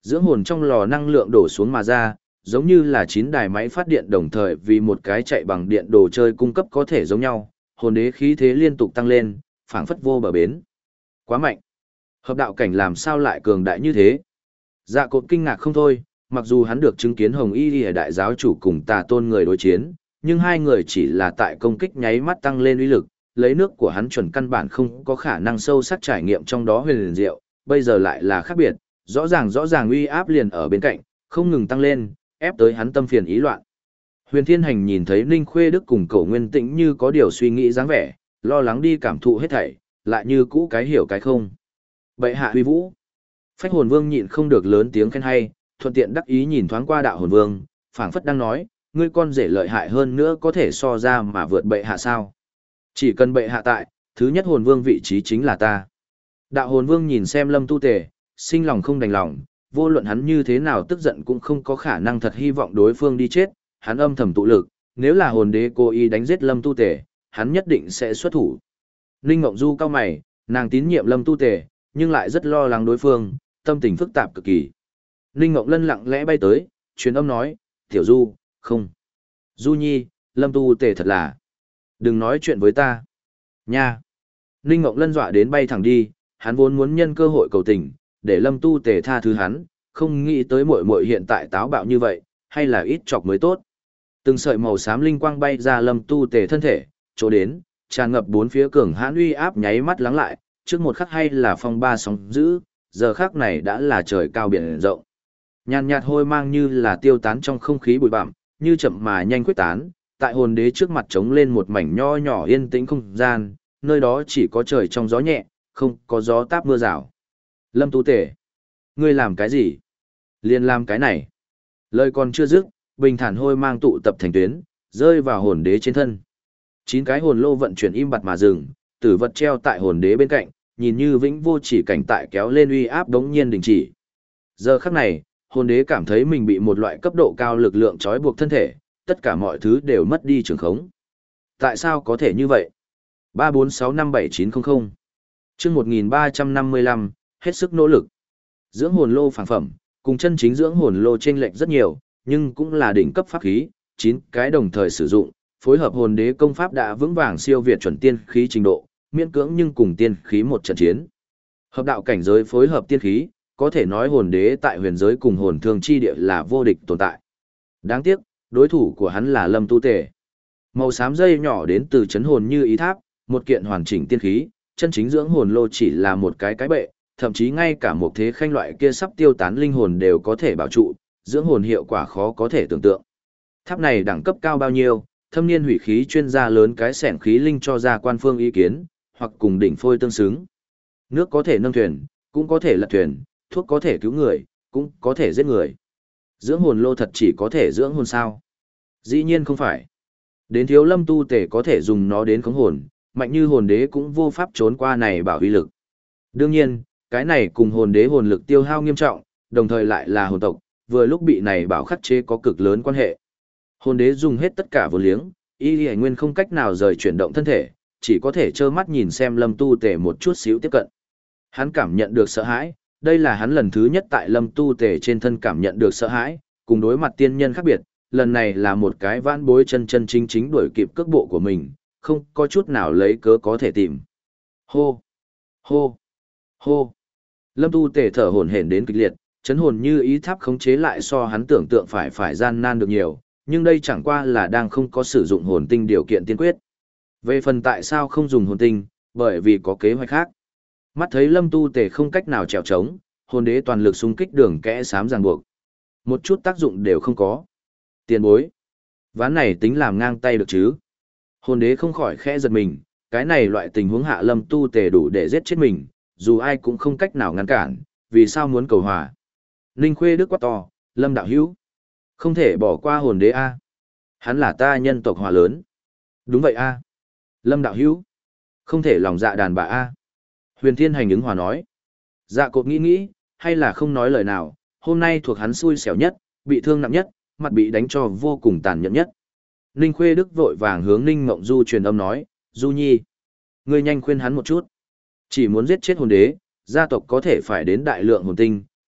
Dưỡng hồn trong lò năng lượng đổ xuống mà ra, giống như là chín đài máy phát điện đồng thời vì một cái chạy bằng điện đồ chơi cung cấp có thể giống nhau, hồn đế khí thế liên tục tăng lên, phảng phất vô bờ bến. Quá mạnh. Hợp đạo cảnh làm sao lại cường đại như thế? Dạ cột kinh ngạc không thôi, mặc dù hắn được chứng kiến Hồng Y Lìa đại giáo chủ cùng Tà Tôn người đối chiến, nhưng hai người chỉ là tại công kích nháy mắt tăng lên uy lực, lấy nước của hắn chuẩn căn bản không có khả năng sâu sắc trải nghiệm trong đó huyền liền diệu, bây giờ lại là khác biệt, rõ ràng rõ ràng uy áp liền ở bên cạnh, không ngừng tăng lên, ép tới hắn tâm phiền ý loạn. Huyền Thiên Hành nhìn thấy Ninh Khuê Đức cùng Cổ Nguyên Tĩnh như có điều suy nghĩ dáng vẻ, lo lắng đi cảm thụ hết thảy, lại như cũ cái hiểu cái không. Bệ hạ huy vũ. Phách Hồn Vương nhịn không được lớn tiếng khen hay, thuận tiện đắc ý nhìn thoáng qua Đạo Hồn Vương, phảng phất đang nói, ngươi con rể lợi hại hơn nữa có thể so ra mà vượt bệ hạ sao? Chỉ cần bệ hạ tại, thứ nhất hồn vương vị trí chính là ta. Đạo Hồn Vương nhìn xem Lâm Tu Tề, sinh lòng không đành lòng, vô luận hắn như thế nào tức giận cũng không có khả năng thật hy vọng đối phương đi chết, hắn âm thầm tụ lực, nếu là hồn đế cố ý đánh giết Lâm Tu Tề, hắn nhất định sẽ xuất thủ. Ninh Ngộng Du cao mày, nàng tín nhiệm Lâm Tu Tề, nhưng lại rất lo lắng đối phương, tâm tình phức tạp cực kỳ. Ninh Ngộng Lân lặng lẽ bay tới, truyền âm nói, "Tiểu Du, không. Du Nhi, Lâm Tu Tề thật là. Đừng nói chuyện với ta." Nha. Ninh Ngộng Lân dọa đến bay thẳng đi, hắn vốn muốn nhân cơ hội cầu tình, để Lâm Tu Tề tha thứ hắn, không nghĩ tới muội muội hiện tại táo bạo như vậy, hay là ít chọc mới tốt. Từng sợi màu xám linh quang bay ra Lâm Tu Tề thân thể, chỗ đến, tràn ngập bốn phía cường hãn uy áp nháy mắt lắng lại, trước một khắc hay là phong ba sóng dữ, giờ khắc này đã là trời cao biển rộng. Nhàn nhạt hôi mang như là tiêu tán trong không khí bụi bặm, như chậm mà nhanh quyết tán, tại hồn đế trước mặt trống lên một mảnh nho nhỏ yên tĩnh không gian, nơi đó chỉ có trời trong gió nhẹ, không có gió táp mưa rào. Lâm Tu Tề, ngươi làm cái gì? Liền làm cái này. Lời còn chưa dứt, bình thản hôi mang tụ tập thành tuyến, rơi vào hồn đế trên thân. Chín cái hồn lô vận chuyển im bặt mà dừng, tử vật treo tại hồn đế bên cạnh, nhìn như vĩnh vô chỉ cảnh tại kéo lên uy áp đống nhiên đình chỉ. Giờ khắc này, hồn đế cảm thấy mình bị một loại cấp độ cao lực lượng trói buộc thân thể, tất cả mọi thứ đều mất đi trường khống. Tại sao có thể như vậy? ba bốn sáu năm bảy chín không không Chương một nghìn ba trăm năm mươi lăm, hết sức nỗ lực. Dưỡng hồn lô phản phẩm, cùng chân chính dưỡng hồn lô chênh lệch rất nhiều, nhưng cũng là đỉnh cấp pháp khí, chín cái đồng thời sử dụng, phối hợp hồn đế công pháp đã vững vàng siêu việt chuẩn tiên khí trình độ, miễn cưỡng nhưng cùng tiên khí một trận chiến. Hợp đạo cảnh giới phối hợp tiên khí, có thể nói hồn đế tại huyền giới cùng hồn thương chi địa là vô địch tồn tại. Đáng tiếc, đối thủ của hắn là Lâm Tu Tề. Màu xám dây nhỏ đến từ chấn hồn như ý tháp, một kiện hoàn chỉnh tiên khí, chân chính dưỡng hồn lô chỉ là một cái cái bệ, thậm chí ngay cả một thế khanh loại kia sắp tiêu tán linh hồn đều có thể bảo trụ, dưỡng hồn hiệu quả khó có thể tưởng tượng. Tháp này đẳng cấp cao bao nhiêu, thâm niên hủy khí chuyên gia lớn cái xẻng khí linh cho ra quan phương ý kiến, hoặc cùng đỉnh phôi tương xứng. Nước có thể nâng thuyền, cũng có thể lật thuyền, thuốc có thể cứu người, cũng có thể giết người. Dưỡng hồn lô thật chỉ có thể dưỡng hồn sao? Dĩ nhiên không phải. Đến thiếu Lâm Tu Tề có thể dùng nó đến khống hồn, mạnh như hồn đế cũng vô pháp trốn qua này bảo uy lực. Đương nhiên, cái này cùng hồn đế hồn lực tiêu hao nghiêm trọng, đồng thời lại là hồn tộc, vừa lúc bị này bảo khắc chế có cực lớn quan hệ. Hồn đế dùng hết tất cả vô liếng, y lì nguyên không cách nào rời chuyển động thân thể, chỉ có thể trơ mắt nhìn xem Lâm Tu Tề một chút xíu tiếp cận. Hắn cảm nhận được sợ hãi, đây là hắn lần thứ nhất tại Lâm Tu Tề trên thân cảm nhận được sợ hãi, cùng đối mặt tiên nhân khác biệt, lần này là một cái vãn bối chân chân chính chính đuổi kịp cước bộ của mình, không có chút nào lấy cớ có thể tìm. Hô! Hô! Hô! Lâm Tu Tề thở hổn hển đến kịch liệt, chấn hồn như ý tháp khống chế lại so hắn tưởng tượng phải phải gian nan được nhiều, nhưng đây chẳng qua là đang không có sử dụng hồn tinh điều kiện tiên quyết. Về phần tại sao không dùng hồn tinh, bởi vì có kế hoạch khác. Mắt thấy Lâm Tu Tề không cách nào trèo trống, hồn đế toàn lực xung kích đường kẽ xám ràng buộc. Một chút tác dụng đều không có. Tiền bối. Ván này tính làm ngang tay được chứ. Hồn đế không khỏi khẽ giật mình, cái này loại tình huống hạ Lâm Tu Tề đủ để giết chết mình, dù ai cũng không cách nào ngăn cản, vì sao muốn cầu hòa. Ninh Khuê Đức quát to, Lâm đạo hữu. Không thể bỏ qua hồn đế A. Hắn là ta nhân tộc hòa lớn. Đúng vậy A. Lâm đạo hữu. Không thể lòng dạ đàn bà A. Huyền Thiên Hành ứng hòa nói. Dạ cột nghĩ nghĩ, hay là không nói lời nào, hôm nay thuộc hắn xui xẻo nhất, bị thương nặng nhất, mặt bị đánh cho vô cùng tàn nhẫn nhất. Ninh Khuê Đức vội vàng hướng Ninh Mộng Du truyền âm nói, Du Nhi. Ngươi nhanh khuyên hắn một chút. Chỉ muốn giết chết hồn đế, gia tộc có thể phải đến đại lượng hồn tinh,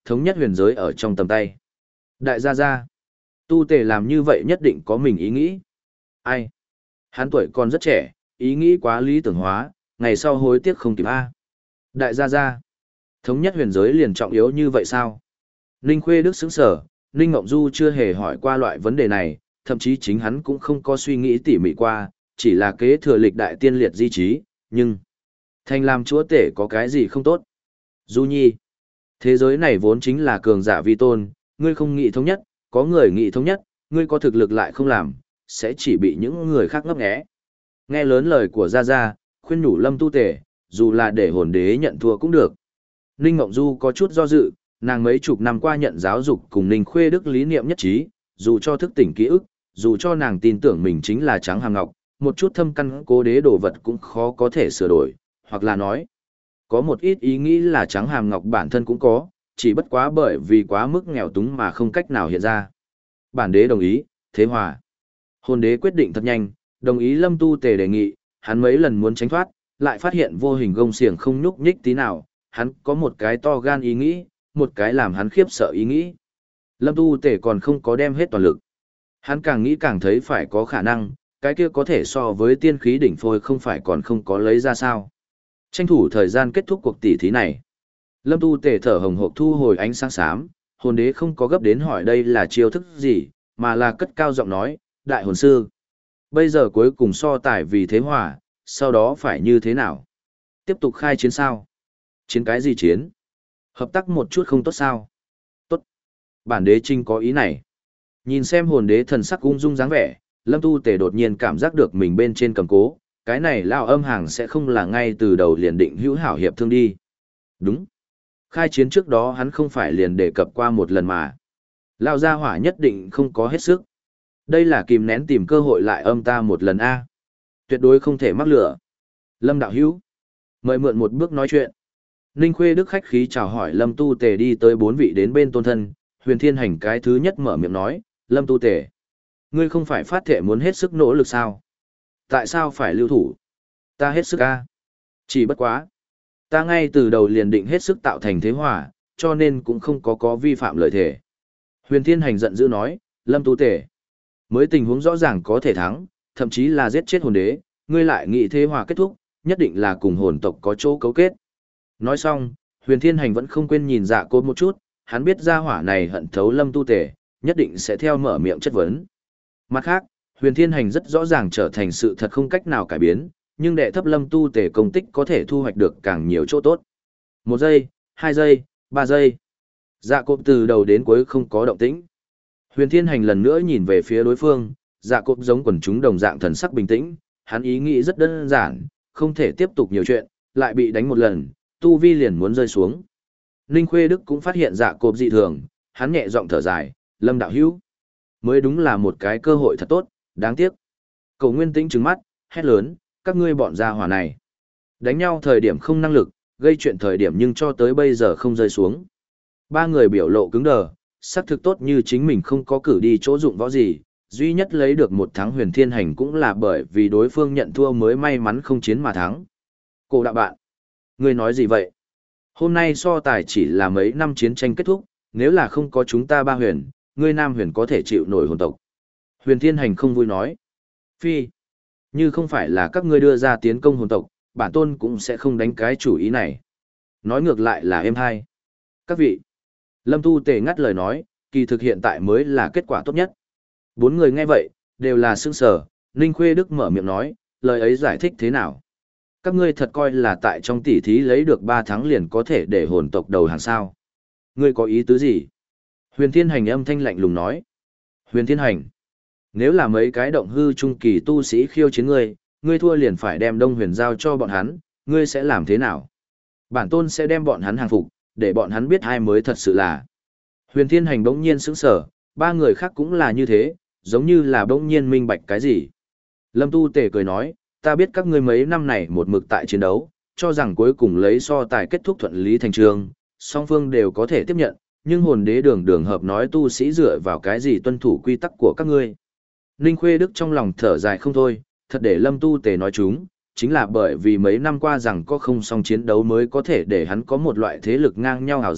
thống nhất huyền giới ở trong tầm tay. Đại gia gia, tu tề làm như vậy nhất định có mình ý nghĩ. Ai? Hắn tuổi còn rất trẻ, ý nghĩ quá lý tưởng hóa, ngày sau hối tiếc không kịp a. Đại gia gia, thống nhất huyền giới liền trọng yếu như vậy sao? Ninh Khuê Đức sững sờ, Ninh Ngộng Du chưa hề hỏi qua loại vấn đề này, thậm chí chính hắn cũng không có suy nghĩ tỉ mỉ qua, chỉ là kế thừa lịch đại tiên liệt di trí, nhưng thành làm chúa tể có cái gì không tốt? Du Nhi, thế giới này vốn chính là cường giả vi tôn, ngươi không nghĩ thống nhất, có người nghĩ thống nhất, ngươi có thực lực lại không làm, sẽ chỉ bị những người khác ngấp nghé. Nghe lớn lời của Gia Gia, khuyên nhủ Lâm Tu Tề, dù là để hồn đế nhận thua cũng được. Ninh Ngộng Du có chút do dự, nàng mấy chục năm qua nhận giáo dục cùng Ninh Khuê Đức lý niệm nhất trí, dù cho thức tỉnh ký ức, dù cho nàng tin tưởng mình chính là Trắng Hàm Ngọc, một chút thâm căn cố đế đồ vật cũng khó có thể sửa đổi, hoặc là nói, có một ít ý nghĩ là Trắng Hàm Ngọc bản thân cũng có, chỉ bất quá bởi vì quá mức nghèo túng mà không cách nào hiện ra. Bản đế đồng ý, thế hòa. Hồn đế quyết định thật nhanh, đồng ý Lâm Tu Tề đề nghị, hắn mấy lần muốn tránh thoát, lại phát hiện vô hình gông xiềng không nhúc nhích tí nào, hắn có một cái to gan ý nghĩ, một cái làm hắn khiếp sợ ý nghĩ. Lâm Tu Tề còn không có đem hết toàn lực. Hắn càng nghĩ càng thấy phải có khả năng, cái kia có thể so với tiên khí đỉnh phôi không phải còn không có lấy ra sao. Tranh thủ thời gian kết thúc cuộc tỉ thí này. Lâm Tu Tề thở hồng hộc thu hồi ánh sáng xám, hồn đế không có gấp đến hỏi đây là chiêu thức gì, mà là cất cao giọng nói, đại hồn sư. Bây giờ cuối cùng so tài vì thế hòa, sau đó phải như thế nào? Tiếp tục khai chiến sao? Chiến cái gì chiến? Hợp tác một chút không tốt sao? Tốt. Bản đế trinh có ý này. Nhìn xem hồn đế thần sắc ung dung dáng vẻ, Lâm Tu Tề đột nhiên cảm giác được mình bên trên cầm cố, cái này lao âm hàng sẽ không là ngay từ đầu liền định hữu hảo hiệp thương đi. Đúng. Khai chiến trước đó hắn không phải liền đề cập qua một lần mà. Lao gia hỏa nhất định không có hết sức. Đây là kìm nén tìm cơ hội lại âm ta một lần A. Tuyệt đối không thể mắc lửa. Lâm đạo hữu. Mời mượn một bước nói chuyện. Ninh Khuê Đức khách khí chào hỏi Lâm Tu Tề đi tới bốn vị đến bên tôn thân. Huyền Thiên Hành cái thứ nhất mở miệng nói, Lâm Tu Tề. Ngươi không phải phát thệ muốn hết sức nỗ lực sao? Tại sao phải lưu thủ? Ta hết sức A. Chỉ bất quá. Ta ngay từ đầu liền định hết sức tạo thành thế hòa, cho nên cũng không có có vi phạm lời thề. Huyền Thiên Hành giận dữ nói, Lâm Tu Tề. Mới tình huống rõ ràng có thể thắng, thậm chí là giết chết hồn đế, ngươi lại nghĩ thế hòa kết thúc, nhất định là cùng hồn tộc có chỗ cấu kết. Nói xong, Huyền Thiên Hành vẫn không quên nhìn Dạ Cốt một chút, hắn biết gia hỏa này hận thấu Lâm Tu Tề, nhất định sẽ theo mở miệng chất vấn. Mặt khác, Huyền Thiên Hành rất rõ ràng trở thành sự thật không cách nào cải biến, nhưng đệ thấp Lâm Tu Tề công tích có thể thu hoạch được càng nhiều chỗ tốt. Một giây, hai giây, ba giây. Dạ Cốt từ đầu đến cuối không có động tĩnh. Huyền Thiên Hành lần nữa nhìn về phía đối phương, Dạ Cốt giống quần chúng đồng dạng thần sắc bình tĩnh, hắn ý nghĩ rất đơn giản, không thể tiếp tục nhiều chuyện, lại bị đánh một lần, tu vi liền muốn rơi xuống. Ninh Khuê Đức cũng phát hiện Dạ Cốt dị thường, hắn nhẹ giọng thở dài, Lâm đạo hữu, mới đúng là một cái cơ hội thật tốt, đáng tiếc. Cầu Nguyên Tĩnh trừng mắt, hét lớn, các ngươi bọn gia hỏa này. Đánh nhau thời điểm không năng lực, gây chuyện thời điểm nhưng cho tới bây giờ không rơi xuống. Ba người biểu lộ cứng đờ, sắc thực tốt như chính mình không có cử đi chỗ dụng võ gì, duy nhất lấy được một thắng Huyền Thiên Hành cũng là bởi vì đối phương nhận thua mới may mắn không chiến mà thắng. Cổ đạo bạn, ngươi nói gì vậy? Hôm nay so tài chỉ là mấy năm chiến tranh kết thúc, nếu là không có chúng ta ba huyền, ngươi Nam huyền có thể chịu nổi hồn tộc. Huyền Thiên Hành không vui nói. Phi, như không phải là các ngươi đưa ra tiến công hồn tộc, bản tôn cũng sẽ không đánh cái chủ ý này. Nói ngược lại là êm hai. Các vị, Lâm Tu Tề ngắt lời nói, kỳ thực hiện tại mới là kết quả tốt nhất. Bốn người nghe vậy, đều là sững sờ. Ninh Khuê Đức mở miệng nói, lời ấy giải thích thế nào? Các ngươi thật coi là tại trong tỷ thí lấy được ba thắng liền có thể để hồn tộc đầu hàng sao? Ngươi có ý tứ gì? Huyền Thiên Hành âm thanh lạnh lùng nói. Huyền Thiên Hành, nếu là mấy cái động hư trung kỳ tu sĩ khiêu chiến ngươi, ngươi thua liền phải đem Đông Huyền giao cho bọn hắn, ngươi sẽ làm thế nào? Bản tôn sẽ đem bọn hắn hàng phục, để bọn hắn biết ai mới thật sự là. Huyền Thiên Hành bỗng nhiên sững sờ, ba người khác cũng là như thế, giống như là bỗng nhiên minh bạch cái gì. Lâm Tu Tề cười nói, ta biết các ngươi mấy năm này một mực tại chiến đấu, cho rằng cuối cùng lấy so tài kết thúc thuận lý thành trường, song phương đều có thể tiếp nhận, nhưng hồn đế đường đường hợp nói tu sĩ dựa vào cái gì tuân thủ quy tắc của các ngươi. Ninh Khuê Đức trong lòng thở dài không thôi, thật để Lâm Tu Tề nói chúng, chính là bởi vì mấy năm qua rằng có không song chiến đấu mới có thể để hắn có một loại thế lực ngang nhau hào giác,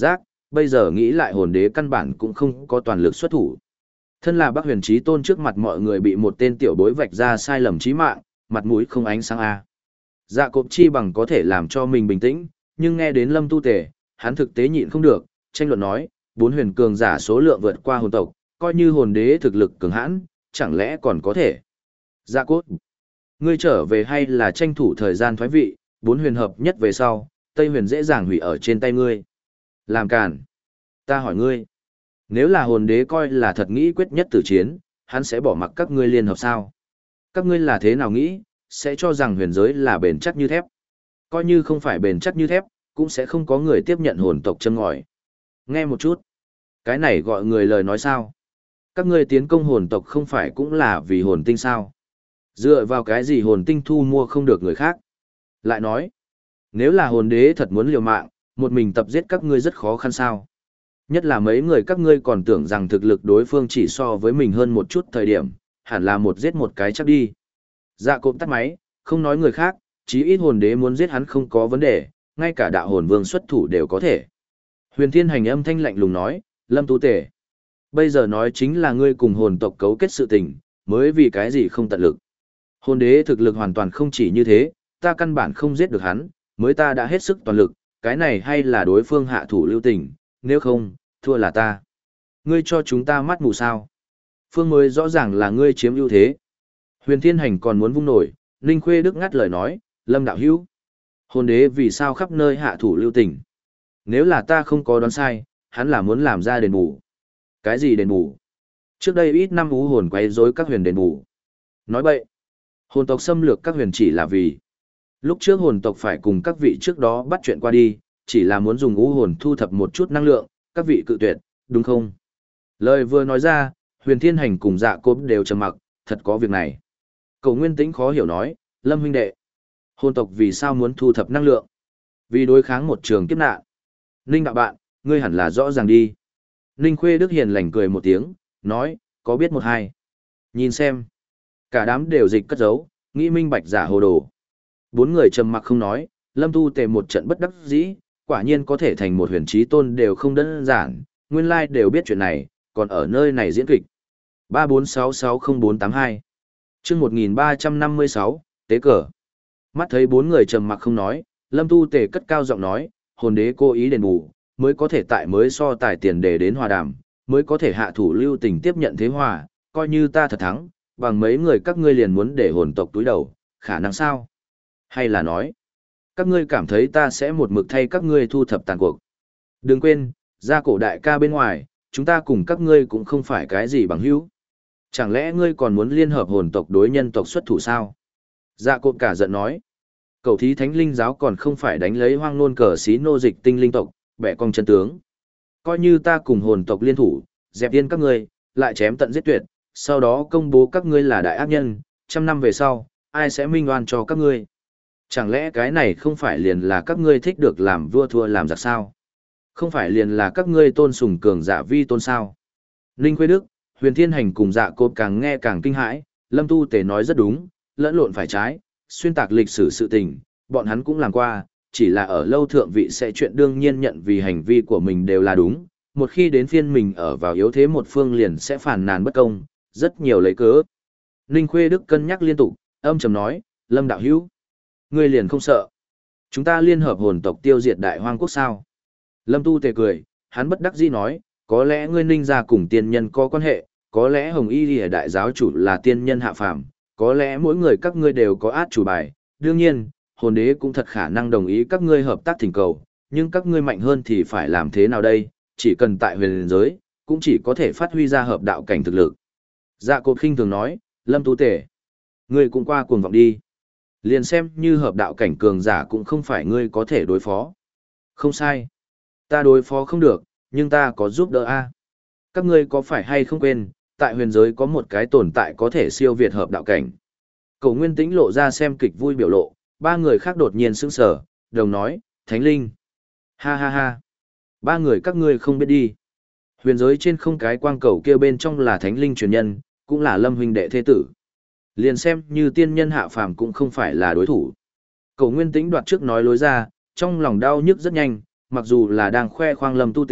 Bây giờ nghĩ lại hồn đế căn bản cũng không có toàn lực xuất thủ. Thân là Bắc Huyền Chí Tôn trước mặt mọi người bị một tên tiểu bối vạch ra sai lầm chí mạng, mặt mũi không ánh sáng a. Dạ Cộp chi bằng có thể làm cho mình bình tĩnh, nhưng nghe đến Lâm Tu Tề, hắn thực tế nhịn không được, tranh luận nói, bốn huyền cường giả số lượng vượt qua hồn tộc, coi như hồn đế thực lực cường hãn, chẳng lẽ còn có thể. Dạ Cốt, ngươi trở về hay là tranh thủ thời gian thoái vị, bốn huyền hợp nhất về sau, Tây huyền dễ dàng hủy ở trên tay ngươi. Làm càn. Ta hỏi ngươi, nếu là hồn đế coi là thật nghĩ quyết nhất tử chiến, hắn sẽ bỏ mặc các ngươi liên hợp sao? Các ngươi là thế nào nghĩ, sẽ cho rằng huyền giới là bền chắc như thép. Coi như không phải bền chắc như thép, cũng sẽ không có người tiếp nhận hồn tộc châm ngòi. Nghe một chút. Cái này gọi người lời nói sao? Các ngươi tiến công hồn tộc không phải cũng là vì hồn tinh sao? Dựa vào cái gì hồn tinh thu mua không được người khác? Lại nói, nếu là hồn đế thật muốn liều mạng, một mình tập giết các ngươi rất khó khăn sao? Nhất là mấy người các ngươi còn tưởng rằng thực lực đối phương chỉ so với mình hơn một chút thời điểm, hẳn là một giết một cái chắc đi. Dạ Cộp tắt máy, không nói người khác, chí ít hồn đế muốn giết hắn không có vấn đề, ngay cả đạo hồn vương xuất thủ đều có thể. Huyền Thiên Hành âm thanh lạnh lùng nói, Lâm Tu Tề, bây giờ nói chính là ngươi cùng hồn tộc cấu kết sự tình, mới vì cái gì không tận lực. Hồn đế thực lực hoàn toàn không chỉ như thế, ta căn bản không giết được hắn, mới ta đã hết sức toàn lực, cái này hay là đối phương hạ thủ lưu tình, nếu không, thua là ta. Ngươi cho chúng ta mắt mù sao. Phương mới rõ ràng là ngươi chiếm ưu thế. Huyền Thiên Hành còn muốn vung nổi, Ninh Khuê Đức ngắt lời nói, Lâm đạo hữu, hồn đế vì sao khắp nơi hạ thủ lưu tình? Nếu là ta không có đoán sai, hắn là muốn làm ra đền bù. Cái gì đền bù? Trước đây ít năm ú hồn quấy rối các huyền đền bù. Nói bậy, hồn tộc xâm lược các huyền chỉ là vì lúc trước hồn tộc phải cùng các vị trước đó bắt chuyện qua đi, chỉ là muốn dùng ú hồn thu thập một chút năng lượng, các vị cự tuyệt, đúng không? Lời vừa nói ra, Huyền Thiên Hành cùng Dạ Cốp đều trầm mặc, thật có việc này. Cầu Nguyên Tĩnh khó hiểu nói, Lâm huynh đệ, hồn tộc vì sao muốn thu thập năng lượng? Vì đối kháng một trường kiếp nạn. Ninh đạo bạn, ngươi hẳn là rõ ràng đi. Ninh Khuê Đức hiền lành cười một tiếng, nói, có biết một hai. Nhìn xem. Cả đám đều dịch cất giấu, nghĩ minh bạch giả hồ đồ. Bốn người trầm mặc không nói, Lâm Tu Tề một trận bất đắc dĩ, quả nhiên có thể thành một huyền trí tôn đều không đơn giản, nguyên lai đều biết chuyện này, còn ở nơi này diễn kịch. ba bốn sáu sáu không bốn tám hai chương một nghìn ba trăm năm mươi sáu, tế cờ. Mắt thấy bốn người trầm mặc không nói, Lâm Tu Tề cất cao giọng nói, hồn đế cố ý đền bù, mới có thể tại mới so tài tiền đề đến hòa đàm, mới có thể hạ thủ lưu tình tiếp nhận thế hòa, coi như ta thật thắng, bằng mấy người các ngươi liền muốn để hồn tộc túi đầu, khả năng sao? Hay là nói, các ngươi cảm thấy ta sẽ một mực thay các ngươi thu thập tàn cuộc. Đừng quên, ra cổ đại ca bên ngoài, chúng ta cùng các ngươi cũng không phải cái gì bằng hữu. Chẳng lẽ ngươi còn muốn liên hợp hồn tộc đối nhân tộc xuất thủ sao? Dạ cộp cả giận nói. Cầu thí thánh linh giáo còn không phải đánh lấy hoang nôn cờ xí nô dịch tinh linh tộc, bẻ cong chân tướng. Coi như ta cùng hồn tộc liên thủ, dẹp yên các ngươi, lại chém tận giết tuyệt, sau đó công bố các ngươi là đại ác nhân, trăm năm về sau, ai sẽ minh oan cho các ngươi? Chẳng lẽ cái này không phải liền là các ngươi thích được làm vua thua làm giặc sao? Không phải liền là các ngươi tôn sùng cường giả vi tôn sao? Ninh Khuê Đức, Huyền Thiên Hành cùng Dạ Cộp càng nghe càng kinh hãi, Lâm Tu Tề nói rất đúng, lẫn lộn phải trái, xuyên tạc lịch sử sự tình, bọn hắn cũng làm qua, chỉ là ở lâu thượng vị sẽ chuyện đương nhiên nhận vì hành vi của mình đều là đúng, một khi đến phiên mình ở vào yếu thế một phương liền sẽ phản nàn bất công, rất nhiều lấy cớ. Ninh Khuê Đức cân nhắc liên tục, âm trầm nói, Lâm đạo hữu, ngươi liền không sợ. Chúng ta liên hợp hồn tộc tiêu diệt đại hoang quốc sao? Lâm Tu Tề cười, hắn bất đắc dĩ nói, có lẽ ngươi Ninh gia cùng tiên nhân có quan hệ, có lẽ Hồng Y Lìa đại giáo chủ là tiên nhân hạ phàm, có lẽ mỗi người các ngươi đều có át chủ bài, đương nhiên, hồn đế cũng thật khả năng đồng ý các ngươi hợp tác thỉnh cầu, nhưng các ngươi mạnh hơn thì phải làm thế nào đây, chỉ cần tại huyền giới, cũng chỉ có thể phát huy ra hợp đạo cảnh thực lực. Dạ Cột khinh thường nói, Lâm Tu Tề, ngươi cũng qua cuồng vọng đi. Liền xem như hợp đạo cảnh cường giả cũng không phải ngươi có thể đối phó. Không sai. Ta đối phó không được, nhưng ta có giúp đỡ a. Các ngươi có phải hay không quên, tại huyền giới có một cái tồn tại có thể siêu việt hợp đạo cảnh. Cổ Nguyên Tĩnh lộ ra xem kịch vui biểu lộ, ba người khác đột nhiên sững sờ, đồng nói, Thánh Linh. Ha ha ha. Ba người các ngươi không biết đi. Huyền giới trên không cái quang cầu kia bên trong là Thánh Linh truyền nhân, cũng là Lâm huynh đệ thế tử. Liền xem như tiên nhân hạ phàm cũng không phải là đối thủ. Cổ Nguyên Tĩnh đoạt trước nói lối ra, trong lòng đau nhức rất nhanh, mặc dù là đang khoe khoang Lâm Tu Tề,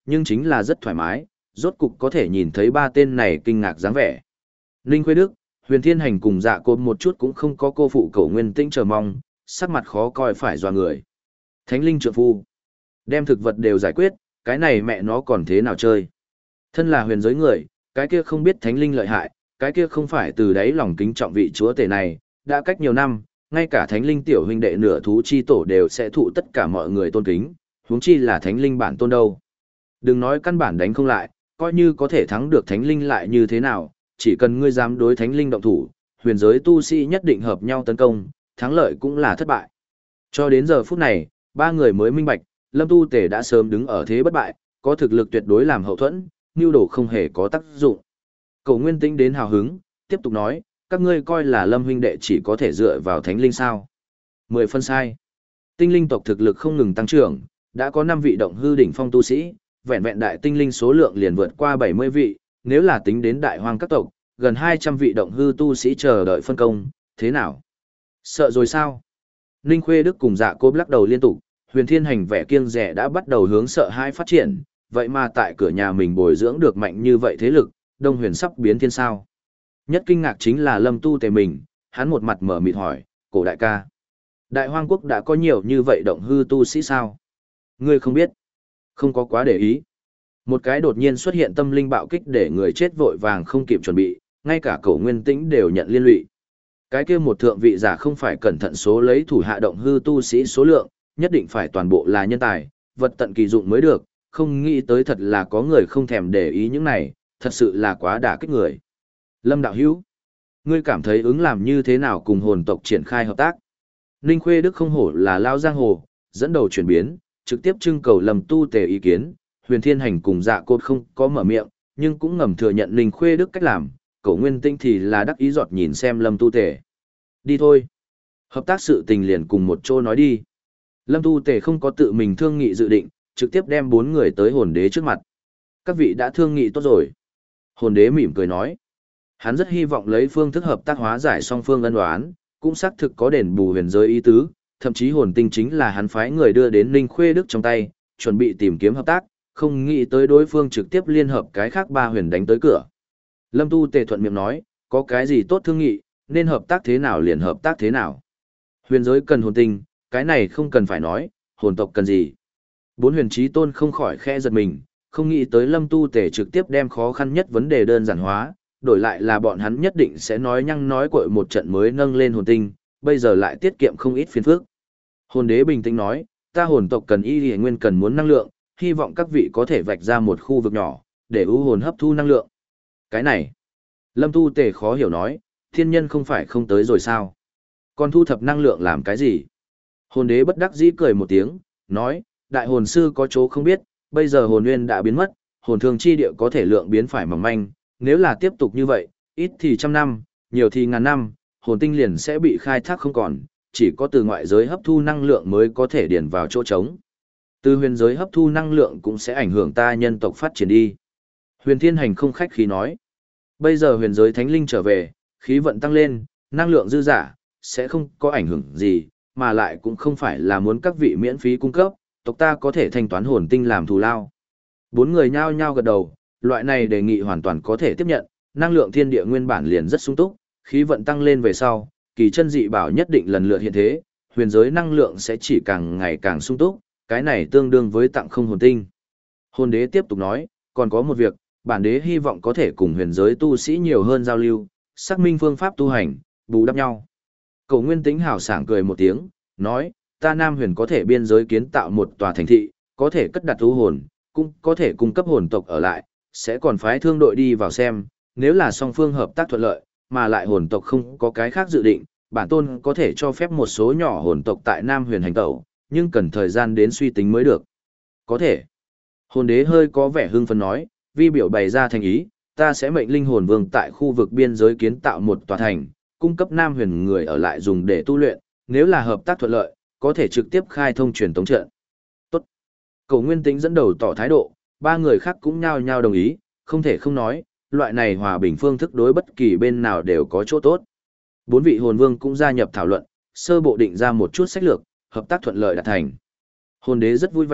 nhưng chính là rất thoải mái, rốt cục có thể nhìn thấy ba tên này kinh ngạc dáng vẻ. Ninh Khuê Đức, Huyền Thiên Hành cùng Dạ Cốt một chút cũng không có cô phụ Cổ Nguyên Tĩnh chờ mong, sắc mặt khó coi phải dọa người. Thánh linh trượng phu, đem thực vật đều giải quyết, cái này mẹ nó còn thế nào chơi? Thân là huyền giới người, cái kia không biết thánh linh lợi hại, cái kia không phải từ đấy lòng kính trọng vị chúa tể này, đã cách nhiều năm, ngay cả thánh linh tiểu huynh đệ nửa thú chi tổ đều sẽ thụ tất cả mọi người tôn kính, huống chi là thánh linh bản tôn đâu. Đừng nói căn bản đánh không lại, coi như có thể thắng được thánh linh lại như thế nào, chỉ cần ngươi dám đối thánh linh động thủ, huyền giới tu sĩ nhất định hợp nhau tấn công, thắng lợi cũng là thất bại. Cho đến giờ phút này, ba người mới minh bạch, Lâm Tu Tề đã sớm đứng ở thế bất bại, có thực lực tuyệt đối làm hậu thuẫn, nưu đồ không hề có tác dụng. Cổ Nguyên Tĩnh đến hào hứng, tiếp tục nói, các ngươi coi là Lâm huynh đệ chỉ có thể dựa vào thánh linh sao? Mười phân sai. Tinh linh tộc thực lực không ngừng tăng trưởng, đã có năm vị động hư đỉnh phong tu sĩ, vẹn vẹn đại tinh linh số lượng liền vượt qua bảy mươi vị, nếu là tính đến đại hoang các tộc, gần hai trăm vị động hư tu sĩ chờ đợi phân công, thế nào? Sợ rồi sao? Ninh Khuê Đức cùng Dạ Cốp lắc đầu liên tục, Huyền Thiên Hành vẻ kiêng rẻ đã bắt đầu hướng sợ hai phát triển, vậy mà tại cửa nhà mình bồi dưỡng được mạnh như vậy thế lực, Đông Huyền sắp biến thiên sao. Nhất kinh ngạc chính là Lâm Tu Tề mình, hắn một mặt mở mịt hỏi, cổ đại ca. Đại hoang quốc đã có nhiều như vậy động hư tu sĩ sao? Ngươi không biết, không có quá để ý. Một cái đột nhiên xuất hiện tâm linh bạo kích để người chết vội vàng không kịp chuẩn bị, ngay cả Cổ Nguyên Tĩnh đều nhận liên lụy. Cái kia một thượng vị giả không phải cẩn thận số lấy thủ hạ động hư tu sĩ số lượng, nhất định phải toàn bộ là nhân tài, vật tận kỳ dụng mới được, không nghĩ tới thật là có người không thèm để ý những này, thật sự là quá đả kích người. Lâm đạo hữu, ngươi cảm thấy ứng làm như thế nào cùng hồn tộc triển khai hợp tác? Ninh Khuê Đức không hổ là lao giang hồ, dẫn đầu chuyển biến, trực tiếp trưng cầu Lâm Tu Tề ý kiến, Huyền Thiên Hành cùng Dạ Cốt không có mở miệng, nhưng cũng ngầm thừa nhận Ninh Khuê Đức cách làm, Cổ Nguyên Tĩnh thì là đắc ý giọt nhìn xem Lâm Tu Tề. Đi thôi. Hợp tác sự tình liền cùng một chỗ nói đi. Lâm Tu Tề không có tự mình thương nghị dự định, trực tiếp đem bốn người tới hồn đế trước mặt. Các vị đã thương nghị tốt rồi. Hồn đế mỉm cười nói. Hắn rất hy vọng lấy phương thức hợp tác hóa giải song phương ân oán, cũng xác thực có đền bù huyền giới ý tứ, thậm chí hồn tinh chính là hắn phái người đưa đến Ninh Khuê Đức trong tay, chuẩn bị tìm kiếm hợp tác, không nghĩ tới đối phương trực tiếp liên hợp cái khác ba huyền đánh tới cửa. Lâm Tu Tề thuận miệng nói, có cái gì tốt thương nghị, nên hợp tác thế nào liền hợp tác thế nào. Huyền giới cần hồn tinh, cái này không cần phải nói, hồn tộc cần gì. Bốn huyền trí tôn không khỏi khẽ giật mình, không nghĩ tới Lâm Tu Tề trực tiếp đem khó khăn nhất vấn đề đơn giản hóa, đổi lại là bọn hắn nhất định sẽ nói nhăng nói cội một trận mới nâng lên hồn tinh, bây giờ lại tiết kiệm không ít phiền phức. Hồn đế bình tĩnh nói, ta hồn tộc cần y lý nguyên cần muốn năng lượng, hy vọng các vị có thể vạch ra một khu vực nhỏ, để ưu hồn hấp thu năng lượng. Cái này, Lâm Tu Tề khó hiểu nói, thiên nhân không phải không tới rồi sao? Còn thu thập năng lượng làm cái gì? Hồn đế bất đắc dĩ cười một tiếng, nói, đại hồn sư có chỗ không biết, bây giờ hồn nguyên đã biến mất, hồn thương chi địa có thể lượng biến phải mỏng manh, nếu là tiếp tục như vậy, ít thì trăm năm, nhiều thì ngàn năm, hồn tinh liền sẽ bị khai thác không còn, chỉ có từ ngoại giới hấp thu năng lượng mới có thể điền vào chỗ trống. Từ huyền giới hấp thu năng lượng cũng sẽ ảnh hưởng ta nhân tộc phát triển đi. Huyền Thiên Hành không khách khí nói, bây giờ huyền giới thánh linh trở về, khí vận tăng lên, năng lượng dư giả, sẽ không có ảnh hưởng gì, mà lại cũng không phải là muốn các vị miễn phí cung cấp, tộc ta có thể thanh toán hồn tinh làm thù lao. Bốn người nhao nhao gật đầu, loại này đề nghị hoàn toàn có thể tiếp nhận, năng lượng thiên địa nguyên bản liền rất sung túc, khí vận tăng lên về sau, kỳ chân dị bảo nhất định lần lượt hiện thế, huyền giới năng lượng sẽ chỉ càng ngày càng sung túc, cái này tương đương với tặng không hồn tinh. Hồn đế tiếp tục nói, còn có một việc, bản đế hy vọng có thể cùng huyền giới tu sĩ nhiều hơn giao lưu, xác minh phương pháp tu hành, bù đắp nhau. Cổ Nguyên Tĩnh hào sảng cười một tiếng, nói, ta Nam Huyền có thể biên giới kiến tạo một tòa thành thị, có thể cất đặt tu hồn, cũng có thể cung cấp hồn tộc ở lại, sẽ còn phái thương đội đi vào xem, nếu là song phương hợp tác thuận lợi, mà lại hồn tộc không có cái khác dự định, bản tôn có thể cho phép một số nhỏ hồn tộc tại Nam Huyền hành tẩu, nhưng cần thời gian đến suy tính mới được. Có thể. Hồn đế hơi có vẻ hưng phấn nói, vi biểu bày ra thành ý, ta sẽ mệnh linh hồn vương tại khu vực biên giới kiến tạo một tòa thành, cung cấp Nam Huyền người ở lại dùng để tu luyện, nếu là hợp tác thuận lợi, có thể trực tiếp khai thông truyền tống trận. Tốt. Cổ Nguyên Tĩnh dẫn đầu tỏ thái độ, ba người khác cũng nhao nhao đồng ý, không thể không nói, loại này hòa bình phương thức đối bất kỳ bên nào đều có chỗ tốt. Bốn vị hồn vương cũng gia nhập thảo luận, sơ bộ định ra một chút sách lược, hợp tác thuận lợi đạt thành. Hồn đế rất vui vẻ,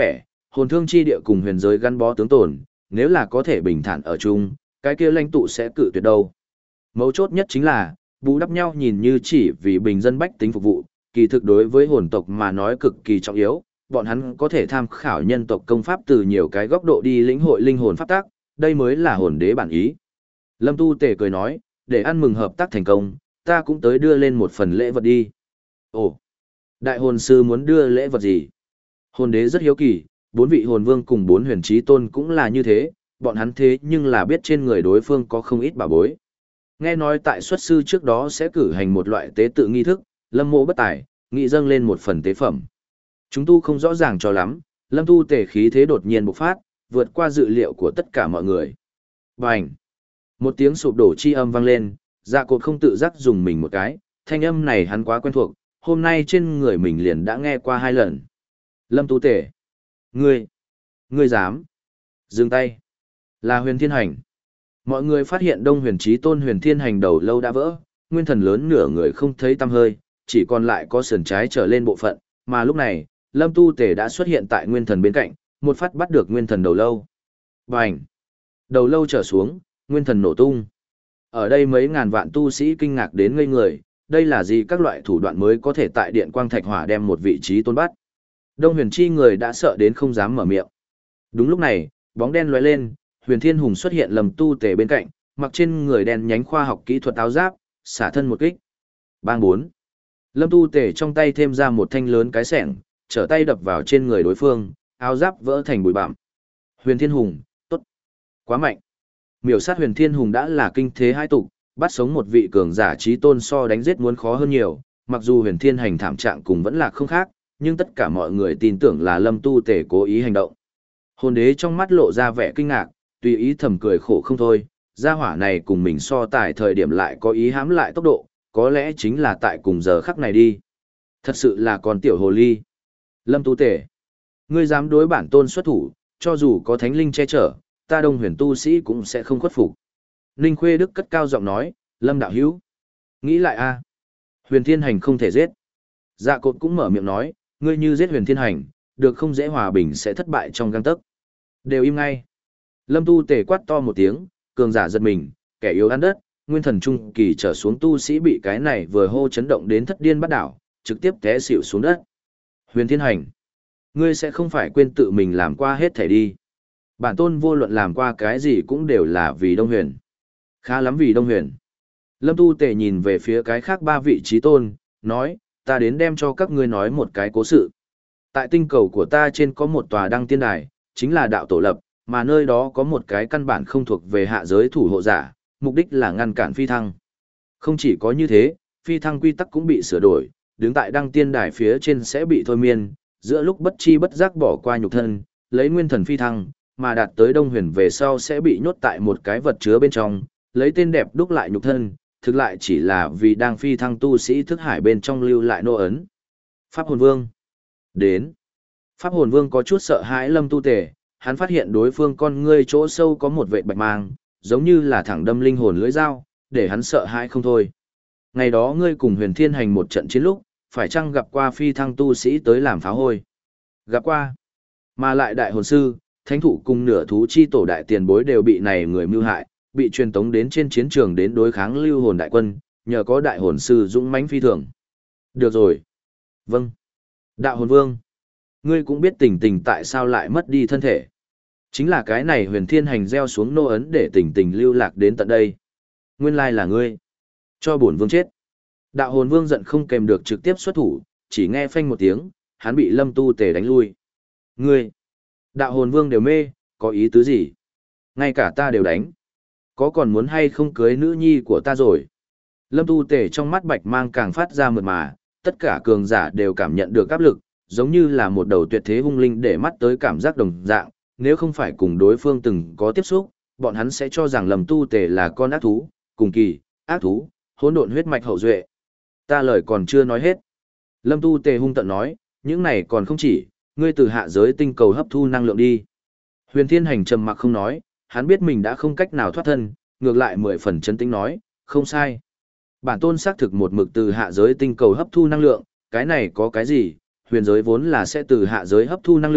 hồn thương chi địa cùng huyền giới gắn bó tướng tồn, nếu là có thể bình thản ở chung, cái kia lãnh tụ sẽ cự tuyệt đâu. Mấu chốt nhất chính là, bù đắp nhau nhìn như chỉ vì bình dân bách tính phục vụ, kỳ thực đối với hồn tộc mà nói cực kỳ trọng yếu, bọn hắn có thể tham khảo nhân tộc công pháp từ nhiều cái góc độ đi lĩnh hội linh hồn pháp tác, đây mới là hồn đế bản ý. Lâm Tu Tề cười nói, để ăn mừng hợp tác thành công, ta cũng tới đưa lên một phần lễ vật đi. Ồ, đại hồn sư muốn đưa lễ vật gì? Hồn đế rất hiếu kỳ, bốn vị hồn vương cùng bốn huyền trí tôn cũng là như thế, bọn hắn thế nhưng là biết trên người đối phương có không ít bảo bối. Nghe nói tại xuất sư trước đó sẽ cử hành một loại tế tự nghi thức, Lâm Mộ bất tài, nghị dâng lên một phần tế phẩm. Chúng tu không rõ ràng cho lắm, Lâm Tu Tề khí thế đột nhiên bộc phát, vượt qua dự liệu của tất cả mọi người. Bành! Một tiếng sụp đổ chi âm vang lên, Dạ Cột không tự giác dùng mình một cái, thanh âm này hắn quá quen thuộc, hôm nay trên người mình liền đã nghe qua hai lần. Lâm Tu Tề! Ngươi! Ngươi dám! Dừng tay! Là Huyền Thiên Hành. Mọi người phát hiện Đông Huyền Chí Tôn Huyền Thiên Hành đầu lâu đã vỡ, nguyên thần lớn nửa người không thấy tăm hơi, chỉ còn lại có sườn trái trở lên bộ phận, mà lúc này, Lâm Tu Tề đã xuất hiện tại nguyên thần bên cạnh, một phát bắt được nguyên thần đầu lâu. Bành! Đầu lâu trở xuống, nguyên thần nổ tung. Ở đây mấy ngàn vạn tu sĩ kinh ngạc đến ngây người, đây là gì các loại thủ đoạn mới có thể tại điện quang thạch hỏa đem một vị trí tôn bắt. Đông Huyền Chi người đã sợ đến không dám mở miệng. Đúng lúc này, bóng đen lóe lên, Huyền Thiên Hùng xuất hiện Lâm Tu Tề bên cạnh, mặc trên người đen nhánh khoa học kỹ thuật áo giáp, xả thân một kích. Bang bốn. Lâm Tu Tề trong tay thêm ra một thanh lớn cái xẻng, trở tay đập vào trên người đối phương, áo giáp vỡ thành bụi bặm. Huyền Thiên Hùng, tốt, quá mạnh. Miểu sát Huyền Thiên Hùng đã là kinh thế hai tục, bắt sống một vị cường giả trí tôn so đánh giết muốn khó hơn nhiều, mặc dù Huyền Thiên Hành thảm trạng cùng vẫn là không khác, nhưng tất cả mọi người tin tưởng là Lâm Tu Tề cố ý hành động. Hồn đế trong mắt lộ ra vẻ kinh ngạc, tùy ý thầm cười khổ không thôi, gia hỏa này cùng mình so tài thời điểm lại có ý hãm lại tốc độ, có lẽ chính là tại cùng giờ khắc này đi. Thật sự là con tiểu hồ ly. Lâm Tu Tề, ngươi dám đối bản tôn xuất thủ, cho dù có thánh linh che chở, ta Đông Huyền tu sĩ cũng sẽ không khuất phục. Ninh Khuê Đức cất cao giọng nói, Lâm đạo hữu, nghĩ lại a, Huyền Thiên Hành không thể giết. Dạ Cột cũng mở miệng nói, ngươi như giết Huyền Thiên Hành, được không dễ hòa bình sẽ thất bại trong gang tấc. Đều im ngay. Lâm Tu Tề quát to một tiếng, cường giả giật mình, kẻ yếu ăn đất, nguyên thần trung kỳ trở xuống tu sĩ bị cái này vừa hô chấn động đến thất điên bắt đảo, trực tiếp té xỉu xuống đất. Huyền Thiên Hành, ngươi sẽ không phải quên tự mình làm qua hết thể đi. Bản tôn vô luận làm qua cái gì cũng đều là vì Đông Huyền. Khá lắm vì Đông Huyền. Lâm Tu Tề nhìn về phía cái khác ba vị trí tôn, nói, ta đến đem cho các ngươi nói một cái cố sự. Tại tinh cầu của ta trên có một tòa đăng tiên đài, chính là đạo tổ lập, mà nơi đó có một cái căn bản không thuộc về hạ giới thủ hộ giả, mục đích là ngăn cản phi thăng. Không chỉ có như thế, phi thăng quy tắc cũng bị sửa đổi, đứng tại đăng tiên đài phía trên sẽ bị thôi miên, giữa lúc bất chi bất giác bỏ qua nhục thân, lấy nguyên thần phi thăng, mà đạt tới Đông Huyền về sau sẽ bị nhốt tại một cái vật chứa bên trong, lấy tên đẹp đúc lại nhục thân, thực lại chỉ là vì đang phi thăng tu sĩ thức hải bên trong lưu lại nô ấn. Pháp Hồn Vương đến. Pháp Hồn Vương có chút sợ hãi Lâm Tu Tề, hắn phát hiện đối phương con ngươi chỗ sâu có một vệt bạch mang, giống như là thẳng đâm linh hồn lưỡi dao, để hắn sợ hãi không thôi. Ngày đó ngươi cùng Huyền Thiên Hành một trận chiến lúc, phải chăng gặp qua phi thăng tu sĩ tới làm phá hôi? Gặp qua. Mà lại đại hồn sư, thánh thủ cùng nửa thú chi tổ đại tiền bối đều bị này người mưu hại, bị truyền tống đến trên chiến trường đến đối kháng lưu hồn đại quân, nhờ có đại hồn sư dũng mãnh phi thường. Được rồi. Vâng. Đạo hồn vương. Ngươi cũng biết tình tình tại sao lại mất đi thân thể. Chính là cái này Huyền Thiên Hành gieo xuống nô ấn để tình tình lưu lạc đến tận đây. Nguyên lai là ngươi. Cho bổn vương chết. Đạo hồn vương giận không kèm được trực tiếp xuất thủ, chỉ nghe phanh một tiếng, hắn bị Lâm Tu Tề đánh lui. Ngươi. Đạo hồn vương đều mê, có ý tứ gì? Ngay cả ta đều đánh. Có còn muốn hay không cưới nữ nhi của ta rồi? Lâm Tu Tề trong mắt bạch mang càng phát ra mượt mà, tất cả cường giả đều cảm nhận được áp lực, giống như là một đầu tuyệt thế hung linh để mắt tới cảm giác đồng dạng, nếu không phải cùng đối phương từng có tiếp xúc, bọn hắn sẽ cho rằng Lâm Tu Tề là con ác thú, cùng kỳ, ác thú, hỗn độn huyết mạch hậu duệ. Ta lời còn chưa nói hết. Lâm Tu Tề hung tận nói, những này còn không chỉ, ngươi từ hạ giới tinh cầu hấp thu năng lượng đi. Huyền Thiên Hành trầm mặc không nói, hắn biết mình đã không cách nào thoát thân, ngược lại mười phần chấn tĩnh nói, không sai. Bản tôn xác thực một mực từ hạ giới tinh cầu hấp thu năng lượng, cái này có cái gì, huyền giới vốn là sẽ từ hạ giới hấp thu năng lượng,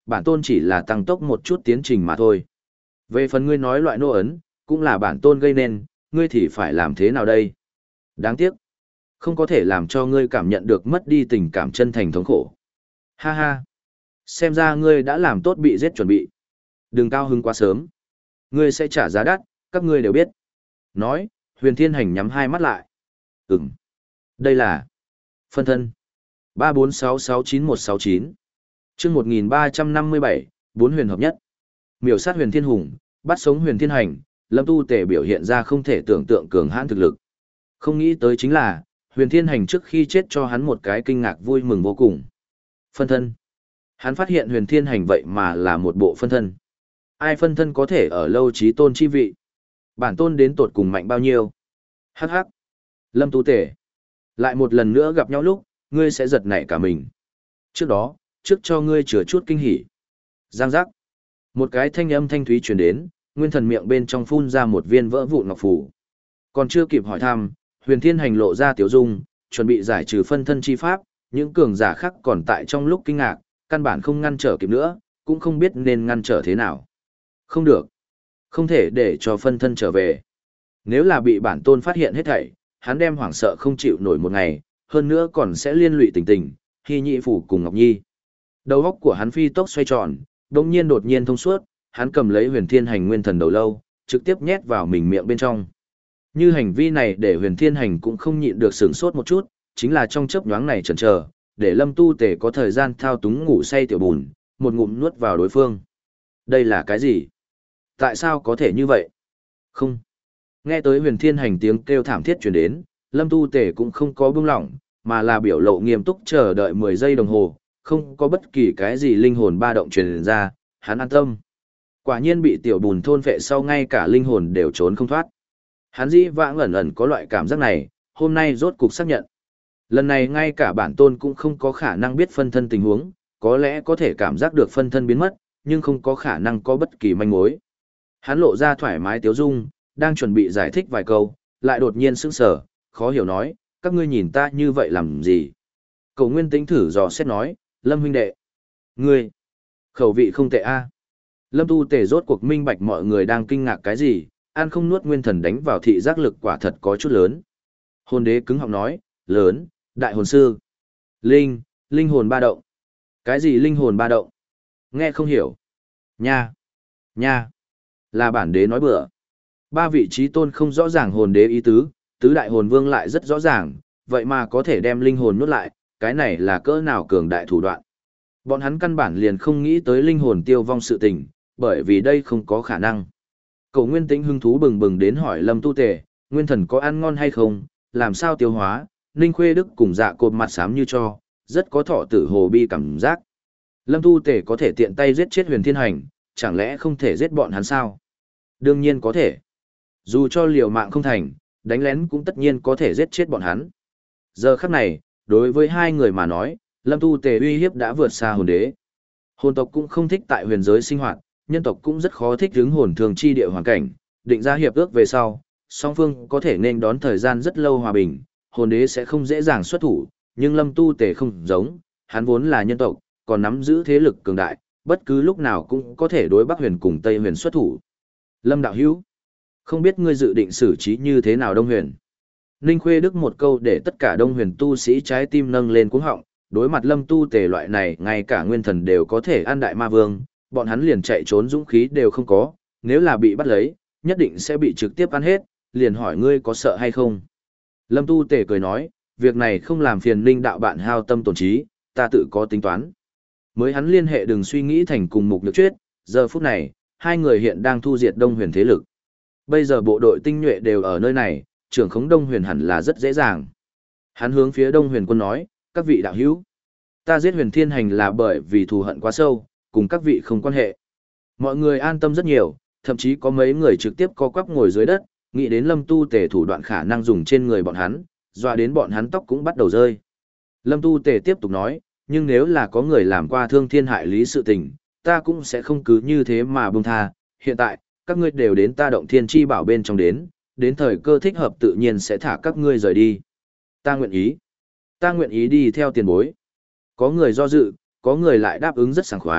bản tôn chỉ là tăng tốc một chút tiến trình mà thôi. Về phần ngươi nói loại nô ấn, cũng là bản tôn gây nên, ngươi thì phải làm thế nào đây? Đáng tiếc, không có thể làm cho ngươi cảm nhận được mất đi tình cảm chân thành thống khổ. Ha ha, xem ra ngươi đã làm tốt bị giết chuẩn bị. Đừng cao hứng quá sớm. Ngươi sẽ trả giá đắt, các ngươi đều biết. Nói, Huyền Thiên Hành nhắm hai mắt lại. Ừm, đây là phân thân. ba bốn sáu sáu chín một sáu chín. Chương một nghìn ba trăm năm mươi bảy, bốn huyền hợp nhất. Miểu sát Huyền Thiên Hùng, bắt sống Huyền Thiên Hành, Lâm Tu Tề biểu hiện ra không thể tưởng tượng cường hãn thực lực. Không nghĩ tới chính là, Huyền Thiên Hành trước khi chết cho hắn một cái kinh ngạc vui mừng vô cùng. Phân thân. Hắn phát hiện Huyền Thiên Hành vậy mà là một bộ phân thân. Ai phân thân có thể ở lâu trí tôn chi vị? Bản tôn đến tột cùng mạnh bao nhiêu? Hắc hắc. Lâm Tu Tề. Lại một lần nữa gặp nhau lúc, ngươi sẽ giật nảy cả mình. Trước đó, trước cho ngươi chừa chút kinh hỉ. Giang giác. Một cái thanh âm thanh thúy truyền đến, nguyên thần miệng bên trong phun ra một viên vỡ vụn ngọc phù. Còn chưa kịp hỏi thăm, Huyền Thiên Hành lộ ra tiểu dung, chuẩn bị giải trừ phân thân chi pháp, những cường giả khác còn tại trong lúc kinh ngạc, căn bản không ngăn trở kịp nữa, cũng không biết nên ngăn trở thế nào. Không được. Không thể để cho phân thân trở về. Nếu là bị bản tôn phát hiện hết thảy, hắn đem hoảng sợ không chịu nổi một ngày, hơn nữa còn sẽ liên lụy tình tình, Hy Nhị Phủ cùng Ngọc Nhi. Đầu óc của hắn phi tốc xoay tròn, đột nhiên đột nhiên thông suốt, hắn cầm lấy Huyền Thiên Hành nguyên thần đầu lâu, trực tiếp nhét vào mình miệng bên trong. Như hành vi này để Huyền Thiên Hành cũng không nhịn được sửng sốt một chút, chính là trong chớp nhoáng này chần chờ, để Lâm Tu Tề có thời gian thao túng ngủ say tiểu bùn, một ngụm nuốt vào đối phương. Đây là cái gì? Tại sao có thể như vậy? Không. Nghe tới Huyền Thiên Hành tiếng kêu thảm thiết truyền đến, Lâm Tu Tề cũng không có buông lỏng, mà là biểu lộ nghiêm túc chờ đợi mười giây đồng hồ, không có bất kỳ cái gì linh hồn ba động truyền ra, hắn an tâm. Quả nhiên bị tiểu bùn thôn phệ sau ngay cả linh hồn đều trốn không thoát. Hắn dĩ vãng ẩn ẩn có loại cảm giác này, hôm nay rốt cục xác nhận. Lần này ngay cả bản tôn cũng không có khả năng biết phân thân tình huống, có lẽ có thể cảm giác được phân thân biến mất, nhưng không có khả năng có bất kỳ manh mối. Hắn lộ ra thoải mái tiếu dung, đang chuẩn bị giải thích vài câu, lại đột nhiên sững sờ, khó hiểu nói, các ngươi nhìn ta như vậy làm gì? Cầu Nguyên Tĩnh thử dò xét nói, Lâm huynh đệ, ngươi, khẩu vị không tệ a. Lâm Tu Tề rốt cuộc minh bạch mọi người đang kinh ngạc cái gì, ăn không nuốt nguyên thần đánh vào thị giác lực quả thật có chút lớn. Hồn đế cứng họng nói, lớn, đại hồn sư, linh, linh hồn ba động. Cái gì linh hồn ba động? Nghe không hiểu. Nha, nha, là bản đế nói bừa. Ba vị trí tôn không rõ ràng hồn đế ý tứ, tứ đại hồn vương lại rất rõ ràng, vậy mà có thể đem linh hồn nuốt lại, cái này là cỡ nào cường đại thủ đoạn. Bọn hắn căn bản liền không nghĩ tới linh hồn tiêu vong sự tình, bởi vì đây không có khả năng. Cầu Nguyên Tĩnh hứng thú bừng bừng đến hỏi Lâm Tu Tề, nguyên thần có ăn ngon hay không, làm sao tiêu hóa, Ninh Khuê Đức cùng dạ cột mặt xám như cho, rất có thọ tử hồ bi cảm giác. Lâm Tu Tề có thể tiện tay giết chết Huyền Thiên Hành, chẳng lẽ không thể giết bọn hắn sao? Đương nhiên có thể. Dù cho liều mạng không thành, đánh lén cũng tất nhiên có thể giết chết bọn hắn. Giờ khắc này, đối với hai người mà nói, Lâm Tu Tề uy hiếp đã vượt xa hồn đế. Hồn tộc cũng không thích tại huyền giới sinh hoạt, nhân tộc cũng rất khó thích hứng hồn thường chi địa hoàn cảnh, định ra hiệp ước về sau, song phương có thể nên đón thời gian rất lâu hòa bình, hồn đế sẽ không dễ dàng xuất thủ, nhưng Lâm Tu Tề không giống, hắn vốn là nhân tộc, còn nắm giữ thế lực cường đại, bất cứ lúc nào cũng có thể đối Bắc Huyền cùng Tây Huyền xuất thủ. Lâm đạo hữu, không biết ngươi dự định xử trí như thế nào Đông Huyền? Ninh Khuê Đức một câu để tất cả Đông Huyền tu sĩ trái tim nâng lên cuống họng, đối mặt Lâm Tu Tề loại này ngay cả nguyên thần đều có thể ăn đại ma vương, bọn hắn liền chạy trốn dũng khí đều không có, nếu là bị bắt lấy, nhất định sẽ bị trực tiếp ăn hết, liền hỏi ngươi có sợ hay không. Lâm Tu Tề cười nói, việc này không làm phiền Ninh đạo bạn hao tâm tổn trí, ta tự có tính toán. Mới hắn liên hệ đừng suy nghĩ thành cùng mục nhược chuyết, giờ phút này, hai người hiện đang thu diệt Đông Huyền thế lực. Bây giờ bộ đội tinh nhuệ đều ở nơi này, trưởng khống Đông Huyền hẳn là rất dễ dàng. Hắn hướng phía Đông Huyền quân nói, các vị đạo hữu, ta giết Huyền Thiên Hành là bởi vì thù hận quá sâu, cùng các vị không quan hệ. Mọi người an tâm rất nhiều, thậm chí có mấy người trực tiếp co quắp ngồi dưới đất, nghĩ đến Lâm Tu Tề thủ đoạn khả năng dùng trên người bọn hắn, dọa đến bọn hắn tóc cũng bắt đầu rơi. Lâm Tu Tề tiếp tục nói, nhưng nếu là có người làm qua thương thiên hại lý sự tình, ta cũng sẽ không cứ như thế mà buông tha. Hiện tại, các ngươi đều đến ta động thiên chi bảo bên trong đến, đến thời cơ thích hợp tự nhiên sẽ thả các ngươi rời đi. Ta nguyện ý. Ta nguyện ý đi theo tiền bối. Có người do dự, có người lại đáp ứng rất sảng khoái,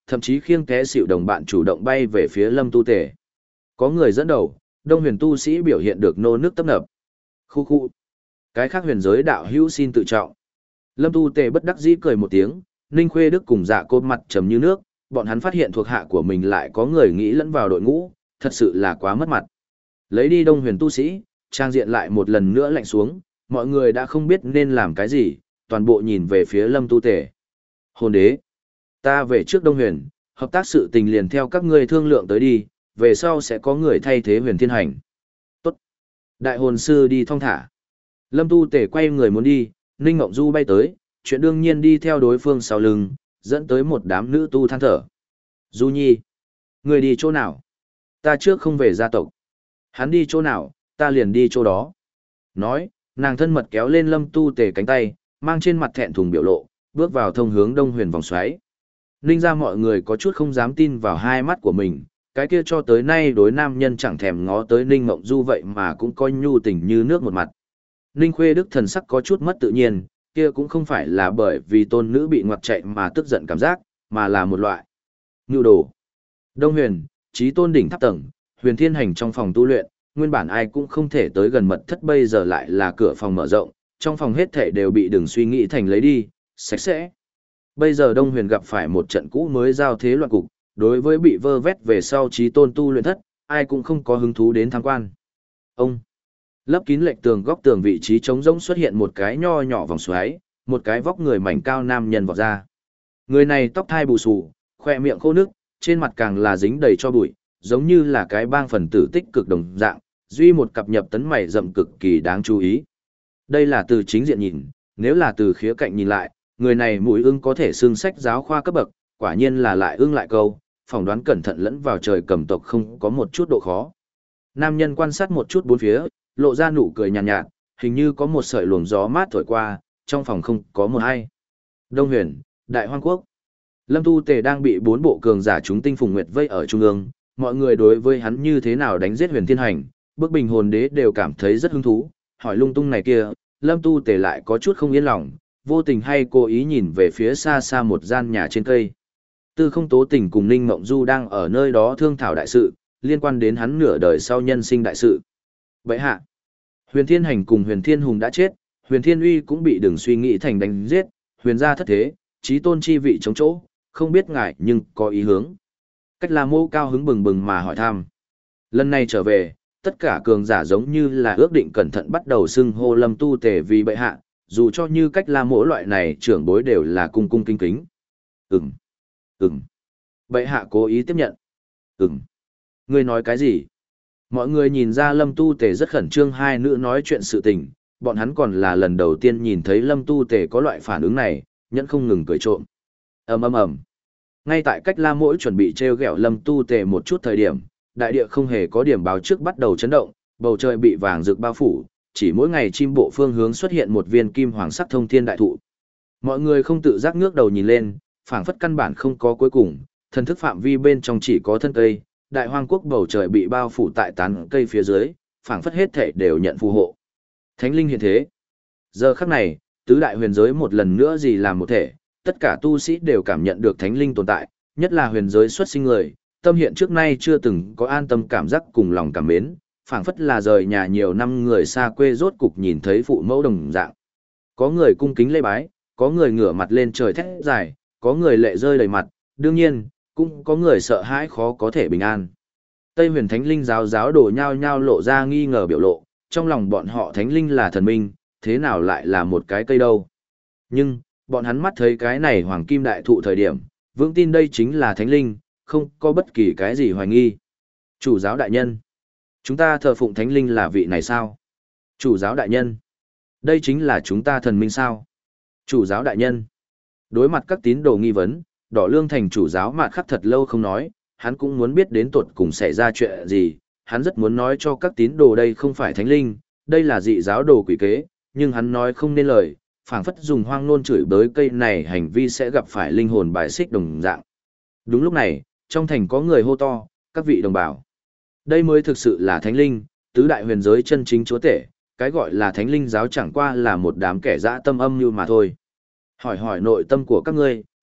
thậm chí khiêng té xịu đồng bạn chủ động bay về phía Lâm Tu Tề. Có người dẫn đầu, Đông Huyền tu sĩ biểu hiện được nô nước tấp nập. Khu khu. Cái khác huyền giới đạo hữu xin tự trọng. Lâm Tu Tề bất đắc dĩ cười một tiếng, Ninh Khuê Đức cùng Dạ Côn mặt trầm như nước, bọn hắn phát hiện thuộc hạ của mình lại có người nghĩ lẫn vào đội ngũ, thật sự là quá mất mặt. Lấy đi Đông Huyền tu sĩ, trang diện lại một lần nữa lạnh xuống, mọi người đã không biết nên làm cái gì, toàn bộ nhìn về phía Lâm Tu Tề. Hồn đế, ta về trước Đông Huyền, hợp tác sự tình liền theo các ngươi thương lượng tới đi, về sau sẽ có người thay thế Huyền Thiên Hành. Tốt. Đại hồn sư đi thong thả. Lâm Tu Tề quay người muốn đi, Ninh Ngộng Du bay tới, chuyện đương nhiên đi theo đối phương sau lưng, dẫn tới một đám nữ tu than thở. Du Nhi, người đi chỗ nào? Ta trước không về gia tộc. Hắn đi chỗ nào, ta liền đi chỗ đó. Nói, nàng thân mật kéo lên Lâm Tu Tề cánh tay, mang trên mặt thẹn thùng biểu lộ, bước vào thông hướng Đông Huyền vòng xoáy. Ninh ra mọi người có chút không dám tin vào hai mắt của mình, cái kia cho tới nay đối nam nhân chẳng thèm ngó tới Ninh Ngộng Du vậy mà cũng coi nhu tình như nước một mặt. Ninh Khuê Đức thần sắc có chút mất tự nhiên, kia cũng không phải là bởi vì tôn nữ bị ngoặt chạy mà tức giận cảm giác, mà là một loại nhu đồ. Đông Huyền, chí tôn đỉnh tháp tầng, Huyền Thiên Hành trong phòng tu luyện, nguyên bản ai cũng không thể tới gần mật thất, bây giờ lại là cửa phòng mở rộng, trong phòng hết thể đều bị đừng suy nghĩ thành lấy đi, sạch sẽ. Bây giờ Đông Huyền gặp phải một trận cũ mới giao thế loạn cục, đối với bị vơ vét về sau chí tôn tu luyện thất, ai cũng không có hứng thú đến tham quan. Ông lấp kín lệch tường góc tường vị trí trống rỗng xuất hiện một cái nho nhỏ vòng xoáy, một cái vóc người mảnh cao nam nhân vọt ra. Người này tóc thai bù xù, khoe miệng khô nước, trên mặt càng là dính đầy cho bụi, giống như là cái bang phần tử tích cực đồng dạng, duy một cặp nhập tấn mày rậm cực kỳ đáng chú ý. Đây là từ chính diện nhìn, nếu là từ khía cạnh nhìn lại, người này mũi ưng có thể xưng sách giáo khoa cấp bậc, quả nhiên là lại ưng lại câu, phỏng đoán cẩn thận lẫn vào trời cầm tộc không có một chút độ khó. Nam nhân quan sát một chút bốn phía, lộ ra nụ cười nhàn nhạt, nhạt, hình như có một sợi luồng gió mát thổi qua, trong phòng không có một ai. Đông Huyền, Đại Hoang Quốc. Lâm Tu Tề đang bị bốn bộ cường giả chúng tinh phùng nguyệt vây ở trung ương, mọi người đối với hắn như thế nào đánh giết Huyền Thiên Hành, Bức Bình Hồn Đế đều cảm thấy rất hứng thú, hỏi lung tung này kia, Lâm Tu Tề lại có chút không yên lòng, vô tình hay cố ý nhìn về phía xa xa một gian nhà trên cây. Tư Không Tố Tình cùng Ninh Mộng Du đang ở nơi đó thương thảo đại sự, liên quan đến hắn nửa đời sau nhân sinh đại sự. Bệ hạ, Huyền Thiên Hành cùng Huyền Thiên Hùng đã chết, Huyền Thiên Uy cũng bị đừng suy nghĩ thành đánh giết, Huyền gia thất thế, chí tôn chi vị chống chỗ, không biết ngại nhưng có ý hướng. Cách La Mô cao hứng bừng bừng mà hỏi thăm. Lần này trở về, tất cả cường giả giống như là ước định cẩn thận bắt đầu xưng hô Lâm Tu Tề vì bệ hạ, dù cho như Cách La Mỗ loại này trưởng bối đều là cung cung kính kính. Ừm, ừm. Bệ hạ cố ý tiếp nhận. Ừm. Ngươi nói cái gì? Mọi người nhìn ra Lâm Tu Tề rất khẩn trương, hai nữ nói chuyện sự tình, bọn hắn còn là lần đầu tiên nhìn thấy Lâm Tu Tề có loại phản ứng này, nhẫn không ngừng cười trộm. Ầm ầm ầm. Ngay tại Cách La Mỗ chuẩn bị trêu ghẹo Lâm Tu Tề một chút thời điểm, đại địa không hề có điểm báo trước bắt đầu chấn động, bầu trời bị vàng rực bao phủ, chỉ mỗi ngày chim bộ phương hướng xuất hiện một viên kim hoàng sắc thông thiên đại thụ. Mọi người không tự giác ngước đầu nhìn lên, phảng phất căn bản không có cuối cùng, thần thức phạm vi bên trong chỉ có thân cây, Đại Hoang Quốc bầu trời bị bao phủ tại tán cây phía dưới, phảng phất hết thể đều nhận phù hộ. Thánh linh hiện thế. Giờ khắc này, tứ đại huyền giới một lần nữa gì làm một thể, tất cả tu sĩ đều cảm nhận được thánh linh tồn tại, nhất là huyền giới xuất sinh người, tâm hiện trước nay chưa từng có an tâm cảm giác cùng lòng cảm mến, phảng phất là rời nhà nhiều năm người xa quê rốt cục nhìn thấy phụ mẫu đồng dạng. Có người cung kính lễ bái, có người ngửa mặt lên trời thét dài, có người lệ rơi đầy mặt, đương nhiên, cũng có người sợ hãi khó có thể bình an. Tây huyền thánh linh giáo giáo đồ nhao nhao lộ ra nghi ngờ biểu lộ, trong lòng bọn họ thánh linh là thần minh, thế nào lại là một cái cây đâu. Nhưng, bọn hắn mắt thấy cái này hoàng kim đại thụ thời điểm, vững tin đây chính là thánh linh, không có bất kỳ cái gì hoài nghi. Chủ giáo đại nhân, chúng ta thờ phụng thánh linh là vị này sao? Chủ giáo đại nhân, đây chính là chúng ta thần minh sao? Chủ giáo đại nhân, đối mặt các tín đồ nghi vấn, Đỏ Lương thành chủ giáo mạt khắc thật lâu không nói, hắn cũng muốn biết đến tuột cùng xảy ra chuyện gì, hắn rất muốn nói cho các tín đồ đây không phải thánh linh, đây là dị giáo đồ quỷ kế, nhưng hắn nói không nên lời, phảng phất dùng hoang nôn chửi bới cây này hành vi sẽ gặp phải linh hồn bài xích đồng dạng. Đúng lúc này, trong thành có người hô to, các vị đồng bào. Đây mới thực sự là thánh linh, tứ đại huyền giới chân chính chúa tể, cái gọi là thánh linh giáo chẳng qua là một đám kẻ dã tâm âm như mà thôi. Hỏi hỏi nội tâm của các ngươi,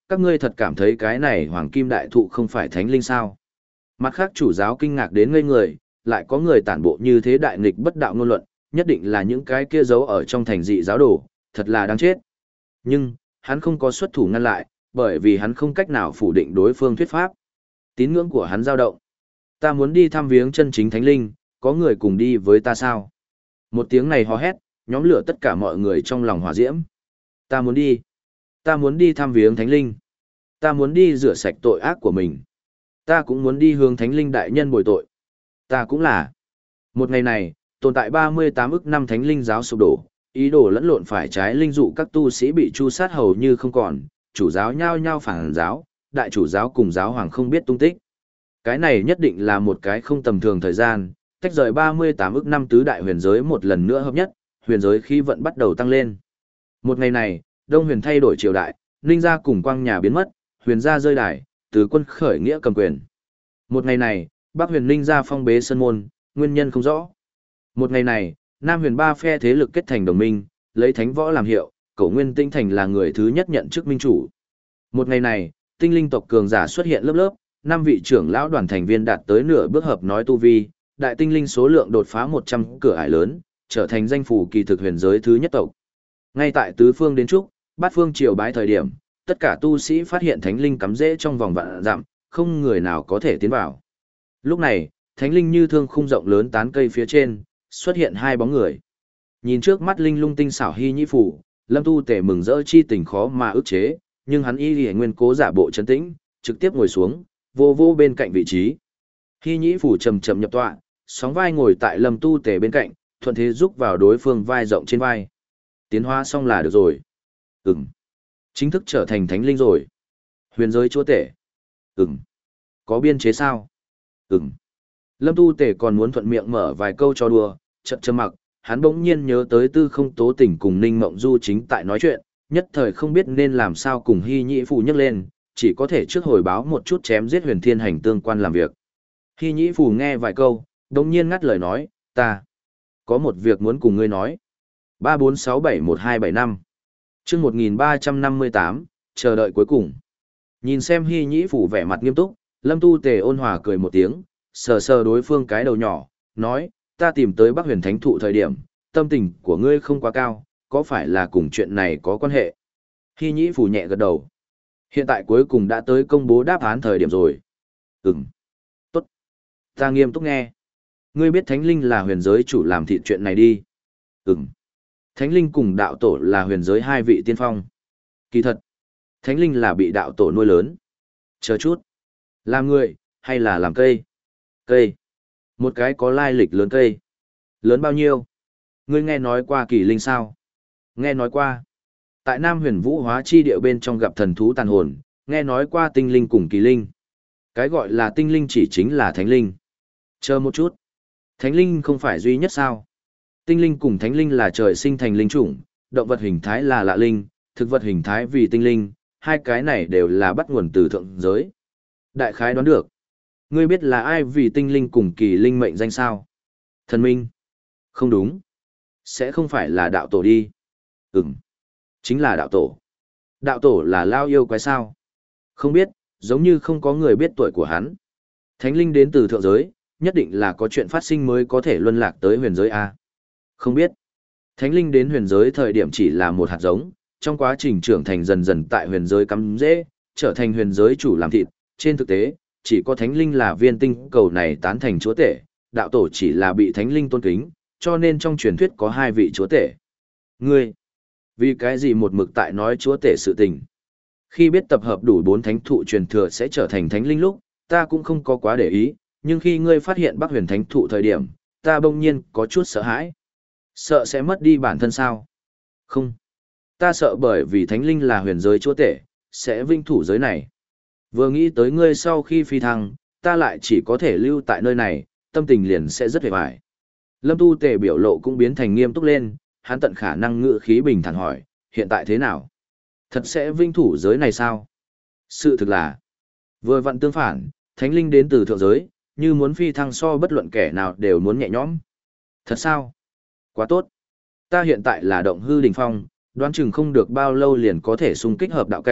các ngươi thật cảm thấy cái này hoàng kim đại thụ không phải thánh linh sao? Mặt khác chủ giáo kinh ngạc đến ngây người, lại có người tản bộ như thế đại nghịch bất đạo ngôn luận, nhất định là những cái kia giấu ở trong thành dị giáo đồ, thật là đáng chết. Nhưng, hắn không có xuất thủ ngăn lại, bởi vì hắn không cách nào phủ định đối phương thuyết pháp. Tín ngưỡng của hắn dao động. Ta muốn đi thăm viếng chân chính thánh linh, có người cùng đi với ta sao? Một tiếng này hò hét, nhóm lửa tất cả mọi người trong lòng hỏa diễm. Ta muốn đi. Ta muốn đi thăm viếng thánh linh. Ta muốn đi rửa sạch tội ác của mình. Ta cũng muốn đi hướng thánh linh đại nhân bồi tội. Ta cũng là. Một ngày này, tồn tại ba mươi tám ức năm thánh linh giáo sụp đổ, ý đồ lẫn lộn phải trái linh dụ các tu sĩ bị tru sát hầu như không còn, chủ giáo nhao nhao phản giáo, đại chủ giáo cùng giáo hoàng không biết tung tích. Cái này nhất định là một cái không tầm thường thời gian, tách rời ba mươi tám ức năm tứ đại huyền giới một lần nữa hợp nhất, huyền giới khí vận bắt đầu tăng lên. Một ngày này, Đông Huyền thay đổi triều đại, Ninh gia cùng Quang nhà biến mất, huyền gia rơi đài, từ quân khởi nghĩa cầm quyền. Một ngày này, Bắc Huyền Ninh gia phong bế sân môn, nguyên nhân không rõ. Một ngày này, Nam Huyền ba phe thế lực kết thành đồng minh, lấy thánh võ làm hiệu, Cổ Nguyên Tinh Thành là người thứ nhất nhận chức minh chủ. Một ngày này, tinh linh tộc cường giả xuất hiện lớp lớp, năm vị trưởng lão đoàn thành viên đạt tới nửa bước hợp nói tu vi, đại tinh linh số lượng đột phá một trăm cửa ải lớn, trở thành danh phủ kỳ thực huyền giới thứ nhất tộc. Ngay tại tứ phương đến trúc, bát phương triều bái thời điểm, tất cả tu sĩ phát hiện thánh linh cắm rễ trong vòng vạn dặm, không người nào có thể tiến vào. Lúc này, thánh linh như thương khung rộng lớn tán cây phía trên, xuất hiện hai bóng người. Nhìn trước mắt linh lung tinh xảo hy nhĩ phủ, Lâm Tu Tể mừng rỡ chi tình khó mà ức chế, nhưng hắn y liễu nguyên cố giả bộ trấn tĩnh, trực tiếp ngồi xuống, vô vô bên cạnh vị trí. Hy nhĩ phủ chậm chậm nhập tọa, sóng vai ngồi tại Lâm Tu Tể bên cạnh, thuận thế giúp vào đối phương vai rộng trên vai. Tiến hóa xong là được rồi. Ừm. Chính thức trở thành thánh linh rồi. Huyền giới chúa tể. Ừm. Có biên chế sao? Ừm. Lâm Tu Tể còn muốn thuận miệng mở vài câu cho đùa, chậm chậm mặc, hắn bỗng nhiên nhớ tới Tư Không Tố Tình cùng Ninh Mộng Du chính tại nói chuyện, nhất thời không biết nên làm sao cùng Hy Nhĩ Phù nhắc lên, chỉ có thể trước hồi báo một chút chém giết Huyền Thiên Hành tương quan làm việc. Hy Nhĩ Phù nghe vài câu, bỗng nhiên ngắt lời nói, ta có một việc muốn cùng ngươi nói. ba bốn sáu bảy một hai bảy năm Chương một nghìn ba trăm năm mươi tám, chờ đợi cuối cùng. Nhìn xem Hy Nhĩ Phủ vẻ mặt nghiêm túc, Lâm Tu Tề ôn hòa cười một tiếng, sờ sờ đối phương cái đầu nhỏ, nói, ta tìm tới Bắc Huyền Thánh Thụ thời điểm, tâm tình của ngươi không quá cao, có phải là cùng chuyện này có quan hệ? Hy Nhĩ Phủ nhẹ gật đầu. Hiện tại cuối cùng đã tới công bố đáp án thời điểm rồi. Ừm. Tốt. Ta nghiêm túc nghe. Ngươi biết Thánh Linh là huyền giới chủ làm thịt chuyện này đi. Ừm. Thánh Linh cùng đạo tổ là huyền giới hai vị tiên phong. Kỳ thật, Thánh Linh là bị đạo tổ nuôi lớn. Chờ chút. Làm người, hay là làm cây? Cây. Một cái có lai lịch lớn cây. Lớn bao nhiêu? Ngươi nghe nói qua kỳ linh sao? Nghe nói qua. Tại Nam Huyền Vũ Hóa chi địa bên trong gặp thần thú tàn hồn, nghe nói qua tinh linh cùng kỳ linh. Cái gọi là tinh linh chỉ chính là thánh linh. Chờ một chút. Thánh linh không phải duy nhất sao? Tinh linh cùng thánh linh là trời sinh thành linh chủng, động vật hình thái là lạ linh, thực vật hình thái vì tinh linh, hai cái này đều là bắt nguồn từ thượng giới. Đại khái đoán được. Ngươi biết là ai vì tinh linh cùng kỳ linh mệnh danh sao? Thần minh. Không đúng. Sẽ không phải là đạo tổ đi. Ừm. Chính là đạo tổ. Đạo tổ là lao yêu quái sao? Không biết, giống như không có người biết tuổi của hắn. Thánh linh đến từ thượng giới, nhất định là có chuyện phát sinh mới có thể luân lạc tới huyền giới A. Không biết. Thánh linh đến huyền giới thời điểm chỉ là một hạt giống, trong quá trình trưởng thành dần dần tại huyền giới cắm rễ, trở thành huyền giới chủ làm thịt. Trên thực tế, chỉ có thánh linh là viên tinh cầu này tán thành chúa tể, đạo tổ chỉ là bị thánh linh tôn kính, cho nên trong truyền thuyết có hai vị chúa tể. Ngươi, vì cái gì một mực tại nói chúa tể sự tình? Khi biết tập hợp đủ bốn thánh thụ truyền thừa sẽ trở thành thánh linh lúc, ta cũng không có quá để ý, nhưng khi ngươi phát hiện Bắc Huyền Thánh Thụ thời điểm, ta bỗng nhiên có chút sợ hãi. Sợ sẽ mất đi bản thân sao? Không. Ta sợ bởi vì thánh linh là huyền giới chúa tể, sẽ vinh thủ giới này. Vừa nghĩ tới ngươi sau khi phi thăng, ta lại chỉ có thể lưu tại nơi này, tâm tình liền sẽ rất hề bại. Lâm Tu Tề biểu lộ cũng biến thành nghiêm túc lên, hắn tận khả năng ngự khí bình thản hỏi, hiện tại thế nào? Thật sẽ vinh thủ giới này sao? Sự thực là, vừa vặn tương phản, thánh linh đến từ thượng giới, như muốn phi thăng so bất luận kẻ nào đều muốn nhẹ nhõm. Thật sao? Quá tốt. Ta hiện tại là động hư đỉnh phong, đoán chừng không được bao lâu liền có thể xung kích hợp đạo cảnh,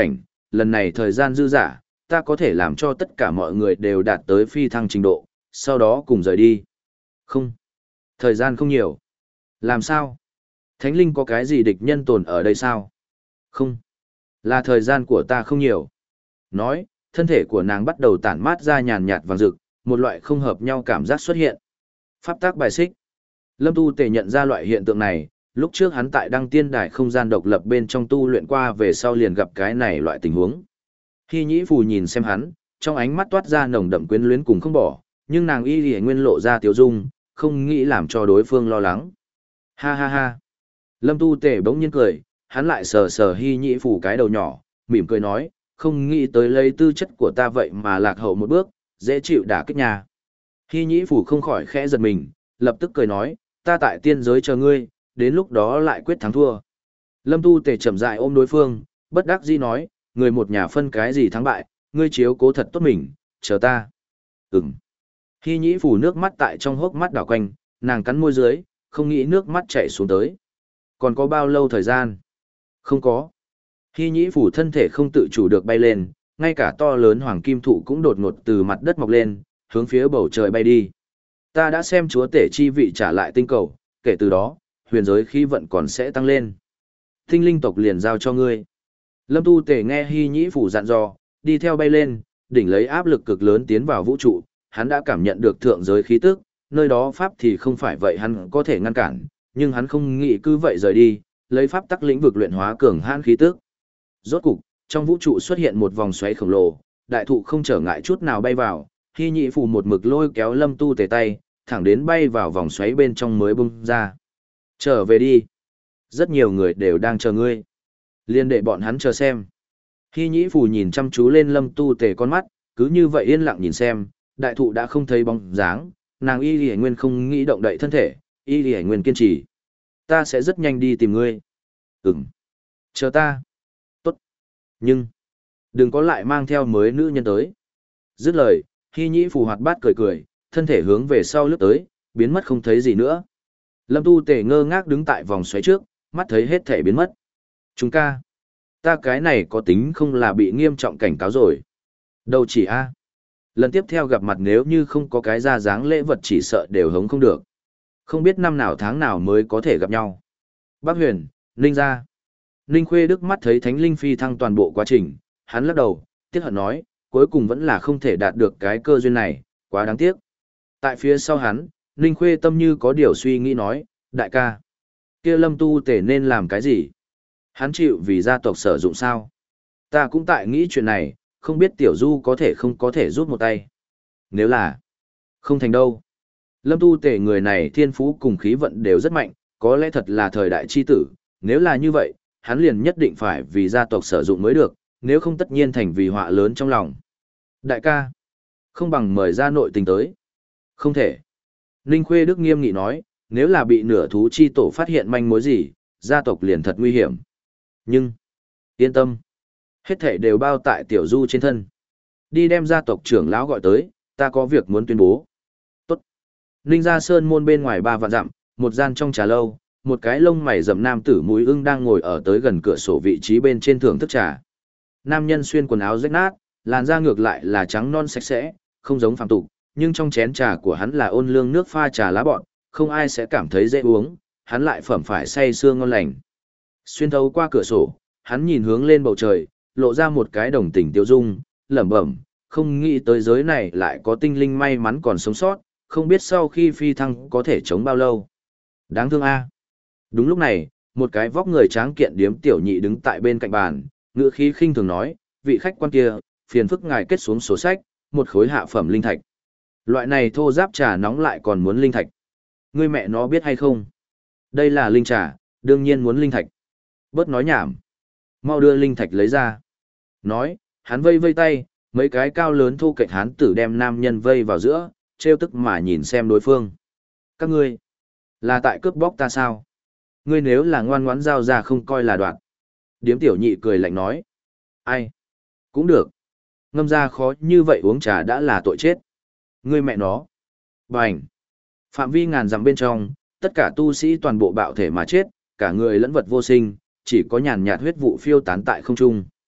lần này thời gian dư dả, ta có thể làm cho tất cả mọi người đều đạt tới phi thăng trình độ, sau đó cùng rời đi. Không. Thời gian không nhiều. Làm sao? Thánh linh có cái gì địch nhân tồn ở đây sao? Không. Là thời gian của ta không nhiều. Nói, thân thể của nàng bắt đầu tản mát ra nhàn nhạt vàng rực, một loại không hợp nhau cảm giác xuất hiện. Pháp tác bài xích. Lâm Tu Tề nhận ra loại hiện tượng này, lúc trước hắn tại đăng tiên đài không gian độc lập bên trong tu luyện qua về sau liền gặp cái này loại tình huống. Hy Nhĩ Phù nhìn xem hắn, trong ánh mắt toát ra nồng đậm quyến luyến cùng không bỏ, nhưng nàng y lìa nguyên lộ ra tiếu dung, không nghĩ làm cho đối phương lo lắng. Ha ha ha. Lâm Tu Tề bỗng nhiên cười, hắn lại sờ sờ Hy Nhĩ Phù cái đầu nhỏ, mỉm cười nói, không nghĩ tới lấy tư chất của ta vậy mà lạc hậu một bước, dễ chịu đả kích nhà. Hy Nhĩ Phù không khỏi khẽ giật mình, lập tức cười nói, ta tại tiên giới chờ ngươi, đến lúc đó lại quyết thắng thua. Lâm Tu Tề chậm rãi ôm đối phương, bất đắc dĩ nói, người một nhà phân cái gì thắng bại, ngươi chiếu cố thật tốt mình, chờ ta. Ừm. Hy Nhĩ Phù nước mắt tại trong hốc mắt đảo quanh, nàng cắn môi dưới, không nghĩ nước mắt chảy xuống tới. Còn có bao lâu thời gian? Không có. Hy Nhĩ Phù thân thể không tự chủ được bay lên, ngay cả to lớn hoàng kim thụ cũng đột ngột từ mặt đất mọc lên, hướng phía bầu trời bay đi. Ta đã xem chúa tể chi vị trả lại tinh cầu, kể từ đó, huyền giới khí vận còn sẽ tăng lên. Tinh linh tộc liền giao cho ngươi. Lâm Tu Tề nghe Hy Nhĩ Phù dặn dò, đi theo bay lên, đỉnh lấy áp lực cực lớn tiến vào vũ trụ, hắn đã cảm nhận được thượng giới khí tức, nơi đó pháp thì không phải vậy hắn có thể ngăn cản, nhưng hắn không nghĩ cứ vậy rời đi, lấy pháp tắc lĩnh vực luyện hóa cường hãn khí tức. Rốt cục, trong vũ trụ xuất hiện một vòng xoáy khổng lồ, đại thụ không trở ngại chút nào bay vào, Hy Nhĩ Phù một mực lôi kéo Lâm Tu Tề tay, thẳng đến bay vào vòng xoáy bên trong mới bung ra. Trở về đi. Rất nhiều người đều đang chờ ngươi. Liên đệ bọn hắn chờ xem. Hy Nhĩ Phù nhìn chăm chú lên Lâm Tu Tề con mắt, cứ như vậy yên lặng nhìn xem, đại thụ đã không thấy bóng dáng, nàng Y Lì Nguyên không nghĩ động đậy thân thể, Y Lì Nguyên kiên trì. Ta sẽ rất nhanh đi tìm ngươi. Ừm. Chờ ta. Tốt. Nhưng, đừng có lại mang theo mới nữ nhân tới. Dứt lời, Hy Nhĩ Phù hoạt bát cười cười, thân thể hướng về sau lướt tới, biến mất không thấy gì nữa. Lâm Tu Tề ngơ ngác đứng tại vòng xoáy trước, mắt thấy hết thể biến mất. Chúng ca. Ta cái này có tính không là bị nghiêm trọng cảnh cáo rồi. Đâu chỉ a. Lần tiếp theo gặp mặt nếu như không có cái ra dáng lễ vật chỉ sợ đều hống không được. Không biết năm nào tháng nào mới có thể gặp nhau. Bác Huyền, Ninh gia. Ninh Khuê Đức mắt thấy Thánh Linh phi thăng toàn bộ quá trình, hắn lắc đầu, tiếc hận nói, cuối cùng vẫn là không thể đạt được cái cơ duyên này, quá đáng tiếc. Tại phía sau hắn, Ninh Khuê tâm như có điều suy nghĩ nói, đại ca, kia Lâm Tu Tề nên làm cái gì? Hắn chịu vì gia tộc sử dụng sao? Ta cũng tại nghĩ chuyện này, không biết Tiểu Du có thể không có thể rút một tay. Nếu là, không thành đâu. Lâm Tu Tề người này thiên phú cùng khí vận đều rất mạnh, có lẽ thật là thời đại chi tử, nếu là như vậy, hắn liền nhất định phải vì gia tộc sử dụng mới được, nếu không tất nhiên thành vì họa lớn trong lòng. Đại ca, không bằng mời ra nội tình tới. Không thể. Ninh Khuê Đức nghiêm nghị nói, nếu là bị nửa thú chi tổ phát hiện manh mối gì, gia tộc liền thật nguy hiểm. Nhưng, yên tâm, hết thể đều bao tại Tiểu Du trên thân. Đi đem gia tộc trưởng lão gọi tới, ta có việc muốn tuyên bố. Tốt. Ninh gia sơn môn bên ngoài ba vạn dặm, một gian trong trà lâu, một cái lông mày rậm nam tử mũi ưng đang ngồi ở tới gần cửa sổ vị trí bên trên thưởng thức trà. Nam nhân xuyên quần áo rách nát, làn da ngược lại là trắng non sạch sẽ, không giống phàm tục, nhưng trong chén trà của hắn là ôn lương nước pha trà lá bọn, không ai sẽ cảm thấy dễ uống, hắn lại phẩm phải say sưa ngon lành. Xuyên thấu qua cửa sổ, hắn nhìn hướng lên bầu trời, lộ ra một cái đồng tình tiêu dung, lẩm bẩm, không nghĩ tới giới này lại có tinh linh may mắn còn sống sót, không biết sau khi phi thăng có thể chống bao lâu. Đáng thương a. Đúng lúc này, một cái vóc người tráng kiện điếm tiểu nhị đứng tại bên cạnh bàn, ngữ khí khinh thường nói, vị khách quan kia, phiền phức ngài kết xuống sổ sách, một khối hạ phẩm linh thạch. Loại này thô giáp trà nóng lại còn muốn linh thạch. Ngươi mẹ nó biết hay không? Đây là linh trà, đương nhiên muốn linh thạch. Bớt nói nhảm. Mau đưa linh thạch lấy ra. Nói, hắn vây vây tay, mấy cái cao lớn thu kệch hán tử đem nam nhân vây vào giữa, trêu tức mà nhìn xem đối phương. Các ngươi, là tại cướp bóc ta sao? Ngươi nếu là ngoan ngoãn giao ra không coi là đoạn. Điếm tiểu nhị cười lạnh nói. Ai? Cũng được. Ngâm ra khó như vậy uống trà đã là tội chết. Ngươi mẹ nó. Bành. Phạm vi ngàn dặm bên trong, tất cả tu sĩ toàn bộ bạo thể mà chết, cả người lẫn vật vô sinh, chỉ có nhàn nhạt huyết vụ phiêu tán tại không trung.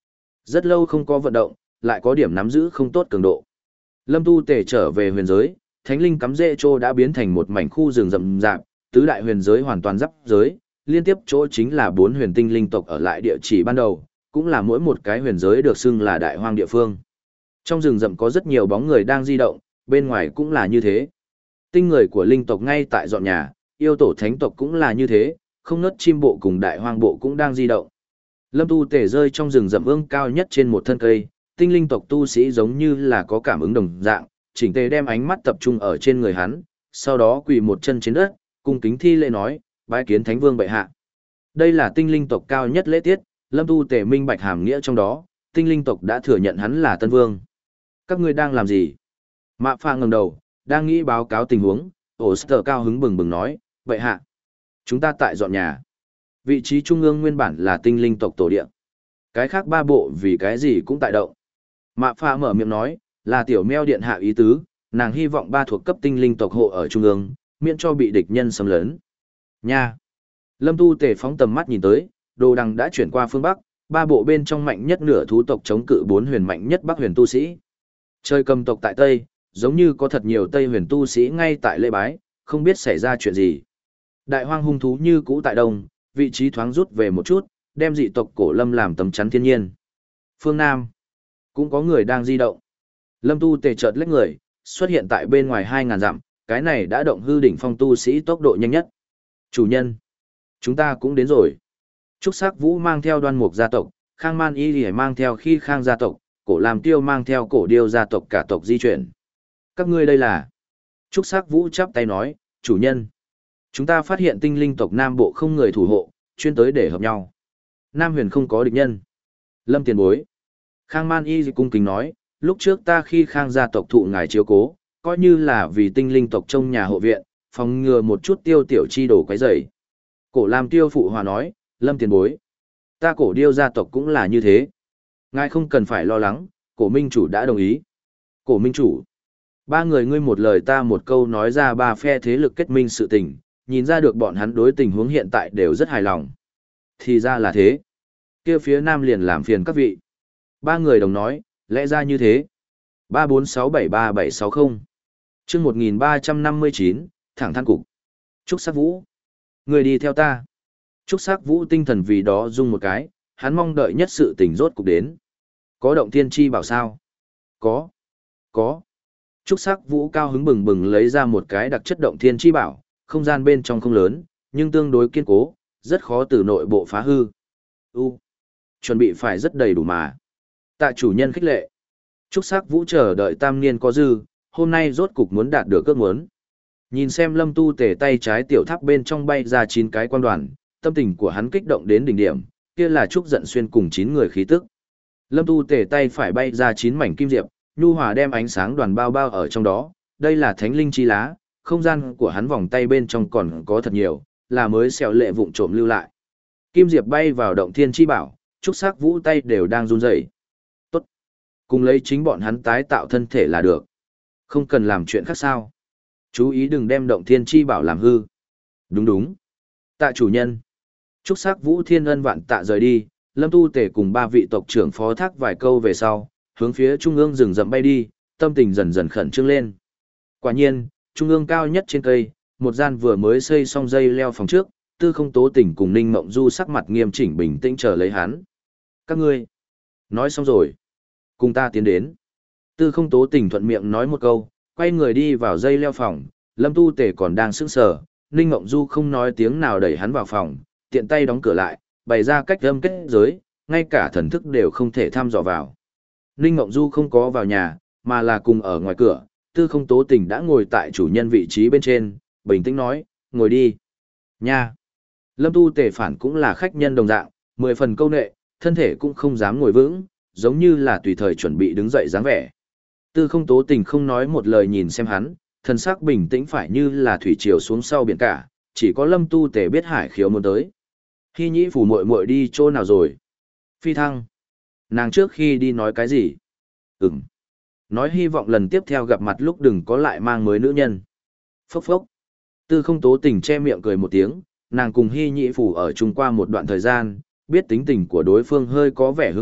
Rất lâu không có vận động, lại có điểm nắm giữ không tốt cường độ. Lâm Tu Tề trở về huyền giới, thánh linh cắm rễ chỗ đã biến thành một mảnh khu rừng rậm rạp, tứ đại huyền giới hoàn toàn giáp giới, liên tiếp chỗ chính là bốn huyền tinh linh tộc ở lại địa chỉ ban đầu, cũng là mỗi một cái huyền giới được xưng là đại hoang địa phương. Trong rừng rậm có rất nhiều bóng người đang di động, bên ngoài cũng là như thế. Tinh người của linh tộc ngay tại dọn nhà, yêu tổ thánh tộc cũng là như thế, không nớt chim bộ cùng đại hoang bộ cũng đang di động. Lâm Tu Tề rơi trong rừng rậm ương cao nhất trên một thân cây, tinh linh tộc tu sĩ giống như là có cảm ứng đồng dạng, chỉnh tề đem ánh mắt tập trung ở trên người hắn, sau đó quỳ một chân trên đất, cung kính thi lễ nói, bái kiến thánh vương bệ hạ. Đây là tinh linh tộc cao nhất lễ tiết, Lâm Tu Tề minh bạch hàm nghĩa trong đó, tinh linh tộc đã thừa nhận hắn là tân vương. Các ngươi đang làm gì? Mạ Phạ ngẩng đầu, đang nghĩ báo cáo tình huống, Oster cao hứng bừng bừng nói, bệ hạ, chúng ta tại dọn nhà. Vị trí trung ương nguyên bản là tinh linh tộc tổ địa. Cái khác ba bộ vì cái gì cũng tại động. Mạ Phạ mở miệng nói, là tiểu meo điện hạ ý tứ, nàng hy vọng ba thuộc cấp tinh linh tộc hộ ở trung ương, miễn cho bị địch nhân xâm lấn. Nha! Lâm Tu Tề phóng tầm mắt nhìn tới, đồ đằng đã chuyển qua phương Bắc, ba bộ bên trong mạnh nhất nửa thú tộc chống cự bốn huyền mạnh nhất Bắc huyền tu sĩ. Chơi cầm tộc tại Tây, giống như có thật nhiều Tây huyền tu sĩ ngay tại lễ bái, không biết xảy ra chuyện gì. Đại hoang hung thú như cũ tại Đông, vị trí thoáng rút về một chút, đem dị tộc cổ lâm làm tấm chắn thiên nhiên. Phương Nam, cũng có người đang di động. Lâm Tu Tề chợt lách người, xuất hiện tại bên ngoài hai ngàn dặm, cái này đã động hư đỉnh phong tu sĩ tốc độ nhanh nhất. Chủ nhân, chúng ta cũng đến rồi. Trúc Sắc Vũ mang theo Đoan Mục gia tộc, Khang Man Y Lì mang theo Khi Khang gia tộc, Cổ Làm Tiêu mang theo Cổ Điêu gia tộc cả tộc di chuyển. Các ngươi đây là? Trúc Sắc Vũ chắp tay nói, chủ nhân. Chúng ta phát hiện tinh linh tộc Nam Bộ không người thủ hộ, chuyên tới để hợp nhau. Nam huyền không có địch nhân. Lâm tiền bối. Khang Man Y cung kính nói, lúc trước ta khi Khang gia tộc thụ ngài chiếu cố, coi như là vì tinh linh tộc trong nhà hộ viện, phòng ngừa một chút tiêu tiểu chi đổ quấy rầy. Cổ Làm Tiêu phụ hòa nói, Lâm tiền bối. Ta Cổ Điêu gia tộc cũng là như thế. Ngài không cần phải lo lắng, Cổ Minh chủ đã đồng ý. Cổ Minh chủ. Ba người ngươi một lời ta một câu nói ra ba phe thế lực kết minh sự tình, nhìn ra được bọn hắn đối tình huống hiện tại đều rất hài lòng. Thì ra là thế. Kia phía nam liền làm phiền các vị. Ba người đồng nói, lẽ ra như thế. ba bốn sáu bảy ba bảy sáu không. Chương một nghìn ba trăm năm mươi chín, thẳng thắn cục. Trúc Sắc Vũ. Người đi theo ta. Trúc Sắc Vũ tinh thần vì đó rung một cái, hắn mong đợi nhất sự tình rốt cục đến. Có động thiên chi bảo sao? Có. Có. Trúc Sắc Vũ cao hứng bừng bừng lấy ra một cái đặc chất động thiên chi bảo, không gian bên trong không lớn, nhưng tương đối kiên cố, rất khó từ nội bộ phá hư. U. Chuẩn bị phải rất đầy đủ mà. Tạ chủ nhân khích lệ. Trúc Sắc Vũ chờ đợi tam niên có dư, hôm nay rốt cục muốn đạt được ước muốn. Nhìn xem Lâm Tu Tề tay trái tiểu tháp bên trong bay ra chín cái quan đoàn, tâm tình của hắn kích động đến đỉnh điểm, kia là Trúc Giận Xuyên cùng chín người khí tức. Lâm Tu Tề tay phải bay ra chín mảnh kim diệp, nhu hòa đem ánh sáng đoàn bao bao ở trong đó, đây là thánh linh chi lá, không gian của hắn vòng tay bên trong còn có thật nhiều, là mới xẻo lệ vụng trộm lưu lại. Kim diệp bay vào động thiên chi bảo, Trúc Sắc Vũ tay đều đang run rẩy. Tốt, cùng lấy chính bọn hắn tái tạo thân thể là được, không cần làm chuyện khác sao. Chú ý đừng đem động thiên chi bảo làm hư. Đúng đúng. Tạ chủ nhân. Trúc Sắc Vũ thiên ân vạn tạ rời đi, Lâm Tu Tề cùng ba vị tộc trưởng phó thác vài câu về sau, hướng phía trung ương rừng rậm bay đi, tâm tình dần dần khẩn trương lên. Quả nhiên, trung ương cao nhất trên cây, một gian vừa mới xây xong dây leo phòng trước, Tư Không Tố Tỉnh cùng Ninh Mộng Du sắc mặt nghiêm chỉnh bình tĩnh chờ lấy hắn. Các ngươi, nói xong rồi, cùng ta tiến đến. Tư Không Tố Tỉnh thuận miệng nói một câu, quay người đi vào dây leo phòng, Lâm Tu Tề còn đang sững sờ, Ninh Mộng Du không nói tiếng nào đẩy hắn vào phòng, tiện tay đóng cửa lại, bày ra cách âm kết giới, ngay cả thần thức đều không thể thăm dò vào. Ninh Mộng Du không có vào nhà, mà là cùng ở ngoài cửa, Tư Không Tố Tình đã ngồi tại chủ nhân vị trí bên trên, bình tĩnh nói, ngồi đi. Nha! Lâm Tu Tề phản cũng là khách nhân đồng dạng, mười phần câu nệ, thân thể cũng không dám ngồi vững, giống như là tùy thời chuẩn bị đứng dậy dáng vẻ. Tư Không Tố Tình không nói một lời nhìn xem hắn, thần sắc bình tĩnh phải như là thủy triều xuống sau biển cả, chỉ có Lâm Tu Tề biết hải khiếu muốn tới. Hy Nhĩ phủ muội muội đi chỗ nào rồi? Phi thăng. Nàng trước khi đi nói cái gì? Ừm. Nói hy vọng lần tiếp theo gặp mặt lúc đừng có lại mang mới nữ nhân. Phốc phốc. Tư Không Tố Tình che miệng cười một tiếng, nàng cùng Hy Nhĩ phủ ở chung qua một đoạn thời gian, biết tính tình của đối phương hơi có vẻ hướng nội,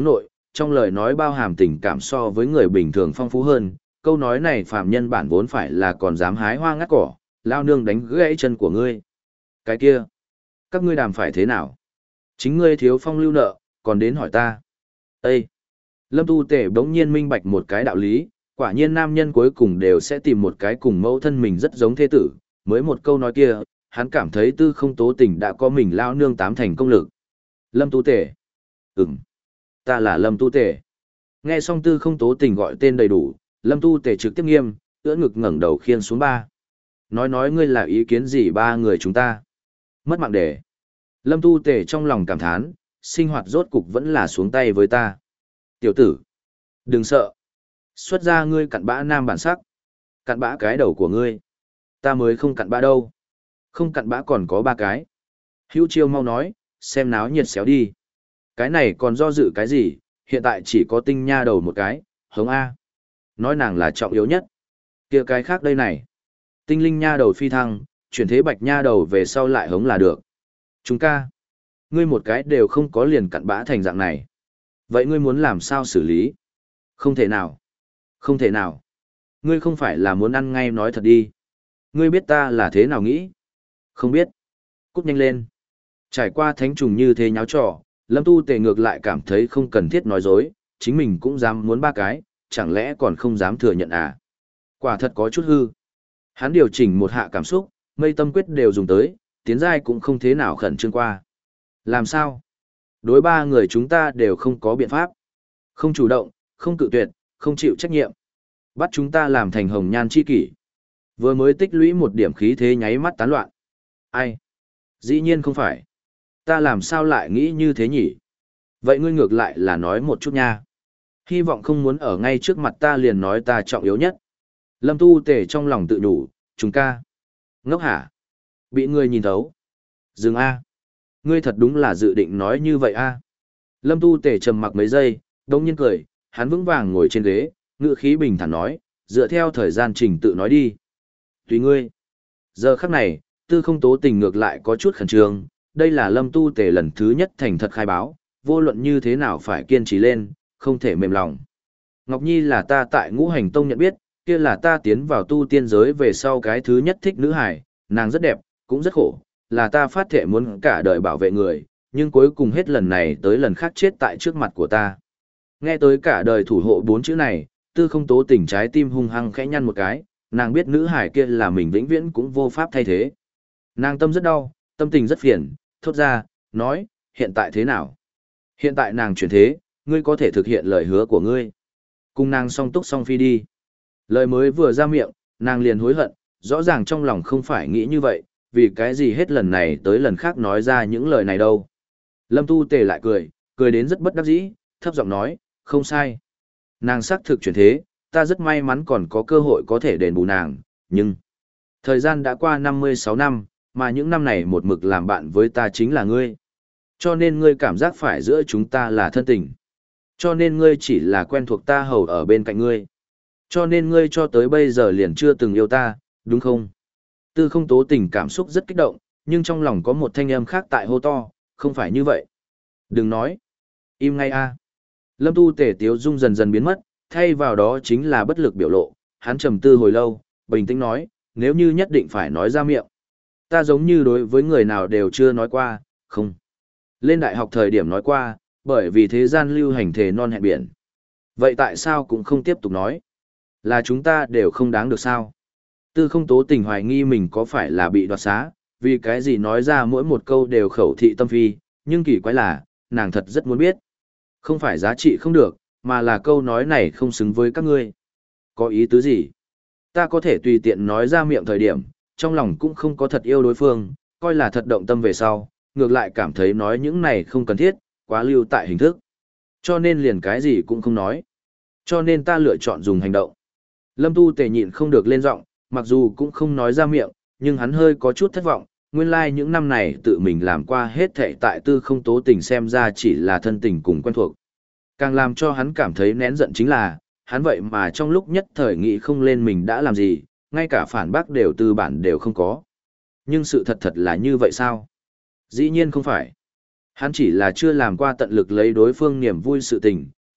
trong lời nói bao hàm tình cảm so với người bình thường phong phú hơn, câu nói này phàm nhân bản vốn phải là còn dám hái hoa ngắt cỏ, lao nương đánh gãy chân của ngươi. Cái kia, các ngươi đàm phải thế nào? Chính ngươi thiếu phong lưu nợ, còn đến hỏi ta. Ê! Lâm Tu Tể bỗng nhiên minh bạch một cái đạo lý, quả nhiên nam nhân cuối cùng đều sẽ tìm một cái cùng mẫu thân mình rất giống thế tử, mới một câu nói kia, hắn cảm thấy tư không tố tình đã có mình lao nương tám thành công lực. Lâm Tu Tể. Ừm. Ta là Lâm Tu Tể. Nghe xong tư không tố tình gọi tên đầy đủ, Lâm Tu Tể trực tiếp nghiêm, ưỡn ngực ngẩng đầu khiên xuống ba. Nói nói ngươi là ý kiến gì ba người chúng ta? Mất mạng để. Lâm Tu Tể trong lòng cảm thán, sinh hoạt rốt cục vẫn là xuống tay với ta. Tiểu tử. Đừng sợ. Xuất ra ngươi cặn bã nam bản sắc. Cặn bã cái đầu của ngươi. Ta mới không cặn bã đâu. Không cặn bã còn có ba cái. Hữu Chiêu mau nói, xem náo nhiệt xéo đi. Cái này còn do dự cái gì, hiện tại chỉ có tinh nha đầu một cái, hống A. Nói nàng là trọng yếu nhất. Kia cái khác đây này. Tinh linh nha đầu phi thăng, chuyển thế bạch nha đầu về sau lại hống là được. Chúng ca. Ngươi một cái đều không có liền cặn bã thành dạng này. Vậy ngươi muốn làm sao xử lý? Không thể nào. Không thể nào. Ngươi không phải là muốn ăn ngay nói thật đi. Ngươi biết ta là thế nào nghĩ? Không biết. Cút nhanh lên. Trải qua thánh trùng như thế nháo trò, Lâm Tu Tề ngược lại cảm thấy không cần thiết nói dối, chính mình cũng dám muốn ba cái, chẳng lẽ còn không dám thừa nhận à? Quả thật có chút hư. Hắn điều chỉnh một hạ cảm xúc, mây tâm quyết đều dùng tới, tiến giai cũng không thế nào khẩn trương qua. Làm sao? Đối ba người chúng ta đều không có biện pháp. Không chủ động, không cự tuyệt, không chịu trách nhiệm. Bắt chúng ta làm thành hồng nhan chi kỷ. Vừa mới tích lũy một điểm khí thế nháy mắt tán loạn. Ai? Dĩ nhiên không phải. Ta làm sao lại nghĩ như thế nhỉ? Vậy ngươi ngược lại là nói một chút nha. Hy vọng không muốn ở ngay trước mặt ta liền nói ta trọng yếu nhất. Lâm Tu Tề trong lòng tự nhủ, chúng ca. Ngốc hả? Bị ngươi nhìn thấu. Dừng A. Ngươi thật đúng là dự định nói như vậy A. Lâm Tu Tề trầm mặc mấy giây, đông nhiên cười, hắn vững vàng ngồi trên ghế, ngữ khí bình thản nói, dựa theo thời gian trình tự nói đi. Tùy ngươi. Giờ khắc này, tư không tố tình ngược lại có chút khẩn trương, đây là Lâm Tu Tề lần thứ nhất thành thật khai báo, vô luận như thế nào phải kiên trì lên, không thể mềm lòng. Ngọc Nhi là ta tại Ngũ Hành Tông nhận biết, kia là ta tiến vào tu tiên giới về sau cái thứ nhất thích nữ hải, nàng rất đẹp, cũng rất khổ, là ta phát thệ muốn cả đời bảo vệ người, nhưng cuối cùng hết lần này tới lần khác chết tại trước mặt của ta. Nghe tới cả đời thủ hộ bốn chữ này, tư không tố tình trái tim hung hăng khẽ nhăn một cái, nàng biết nữ hải kia là mình vĩnh viễn cũng vô pháp thay thế. Nàng tâm rất đau, tâm tình rất phiền, thốt ra, nói, hiện tại thế nào? Hiện tại nàng chuyển thế, ngươi có thể thực hiện lời hứa của ngươi. Cùng nàng song túc song phi đi. Lời mới vừa ra miệng, nàng liền hối hận, rõ ràng trong lòng không phải nghĩ như vậy, vì cái gì hết lần này tới lần khác nói ra những lời này đâu. Lâm Tu Tề lại cười, cười đến rất bất đắc dĩ, thấp giọng nói, không sai. Nàng xác thực chuyển thế, ta rất may mắn còn có cơ hội có thể đền bù nàng, nhưng... Thời gian đã qua năm mươi sáu năm, mà những năm này một mực làm bạn với ta chính là ngươi. Cho nên ngươi cảm giác phải giữa chúng ta là thân tình. Cho nên ngươi chỉ là quen thuộc ta hầu ở bên cạnh ngươi. Cho nên ngươi cho tới bây giờ liền chưa từng yêu ta, đúng không? Tư không tố tình cảm xúc rất kích động, nhưng trong lòng có một thanh âm khác tại hô to, không phải như vậy. Đừng nói. Im ngay a. Lâm Tu Tề tiếu dung dần dần biến mất, thay vào đó chính là bất lực biểu lộ. Hắn trầm tư hồi lâu, bình tĩnh nói, nếu như nhất định phải nói ra miệng. Ta giống như đối với người nào đều chưa nói qua, không. Lên đại học thời điểm nói qua, bởi vì thế gian lưu hành thề non hẹn biển. Vậy tại sao cũng không tiếp tục nói? Là chúng ta đều không đáng được sao? Tư không tố tình hoài nghi mình có phải là bị đoạt xá, vì cái gì nói ra mỗi một câu đều khẩu thị tâm phi, nhưng kỳ quái là, nàng thật rất muốn biết. Không phải giá trị không được, mà là câu nói này không xứng với các ngươi. Có ý tứ gì? Ta có thể tùy tiện nói ra miệng thời điểm, trong lòng cũng không có thật yêu đối phương, coi là thật động tâm về sau, ngược lại cảm thấy nói những này không cần thiết, quá lưu tại hình thức. Cho nên liền cái gì cũng không nói. Cho nên ta lựa chọn dùng hành động. Lâm Tu Tề nhịn không được lên giọng, mặc dù cũng không nói ra miệng, nhưng hắn hơi có chút thất vọng, nguyên lai like những năm này tự mình làm qua hết thệ tại tư không tố tình xem ra chỉ là thân tình cùng quen thuộc. Càng làm cho hắn cảm thấy nén giận chính là, hắn vậy mà trong lúc nhất thời nghĩ không lên mình đã làm gì, ngay cả phản bác đều tư bản đều không có. Nhưng sự thật thật là như vậy sao? Dĩ nhiên không phải. Hắn chỉ là chưa làm qua tận lực lấy đối phương niềm vui sự tình,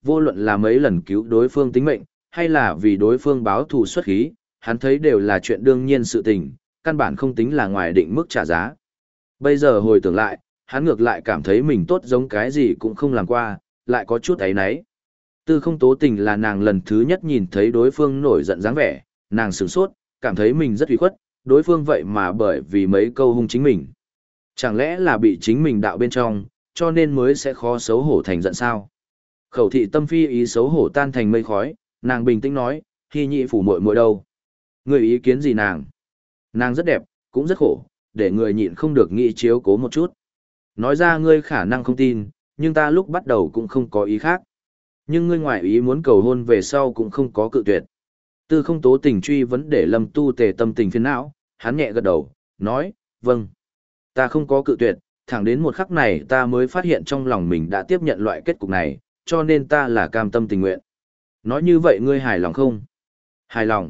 vô luận là mấy lần cứu đối phương tính mệnh, hay là vì đối phương báo thù xuất khí, hắn thấy đều là chuyện đương nhiên sự tình, căn bản không tính là ngoài định mức trả giá. Bây giờ hồi tưởng lại, hắn ngược lại cảm thấy mình tốt giống cái gì cũng không làm qua, lại có chút ấy nấy. Tư không tố tình là nàng lần thứ nhất nhìn thấy đối phương nổi giận dáng vẻ, nàng sửng sốt, cảm thấy mình rất ủy khuất, đối phương vậy mà bởi vì mấy câu hung chính mình. Chẳng lẽ là bị chính mình đạo bên trong, cho nên mới sẽ khó xấu hổ thành giận sao? Khẩu thị tâm phi ý xấu hổ tan thành mây khói, nàng bình tĩnh nói, Hy nhị phủ muội muội đâu? Người ý kiến gì nàng? Nàng rất đẹp, cũng rất khổ, để người nhịn không được nghĩ chiếu cố một chút. Nói ra ngươi khả năng không tin, nhưng ta lúc bắt đầu cũng không có ý khác. Nhưng ngươi ngoại ý muốn cầu hôn về sau cũng không có cự tuyệt. Tư không tố tình truy vấn để Lâm Tu Tề tâm tình phiền não, hắn nhẹ gật đầu, nói, vâng. Ta không có cự tuyệt, thẳng đến một khắc này ta mới phát hiện trong lòng mình đã tiếp nhận loại kết cục này, cho nên ta là cam tâm tình nguyện. Nói như vậy ngươi hài lòng không? Hài lòng.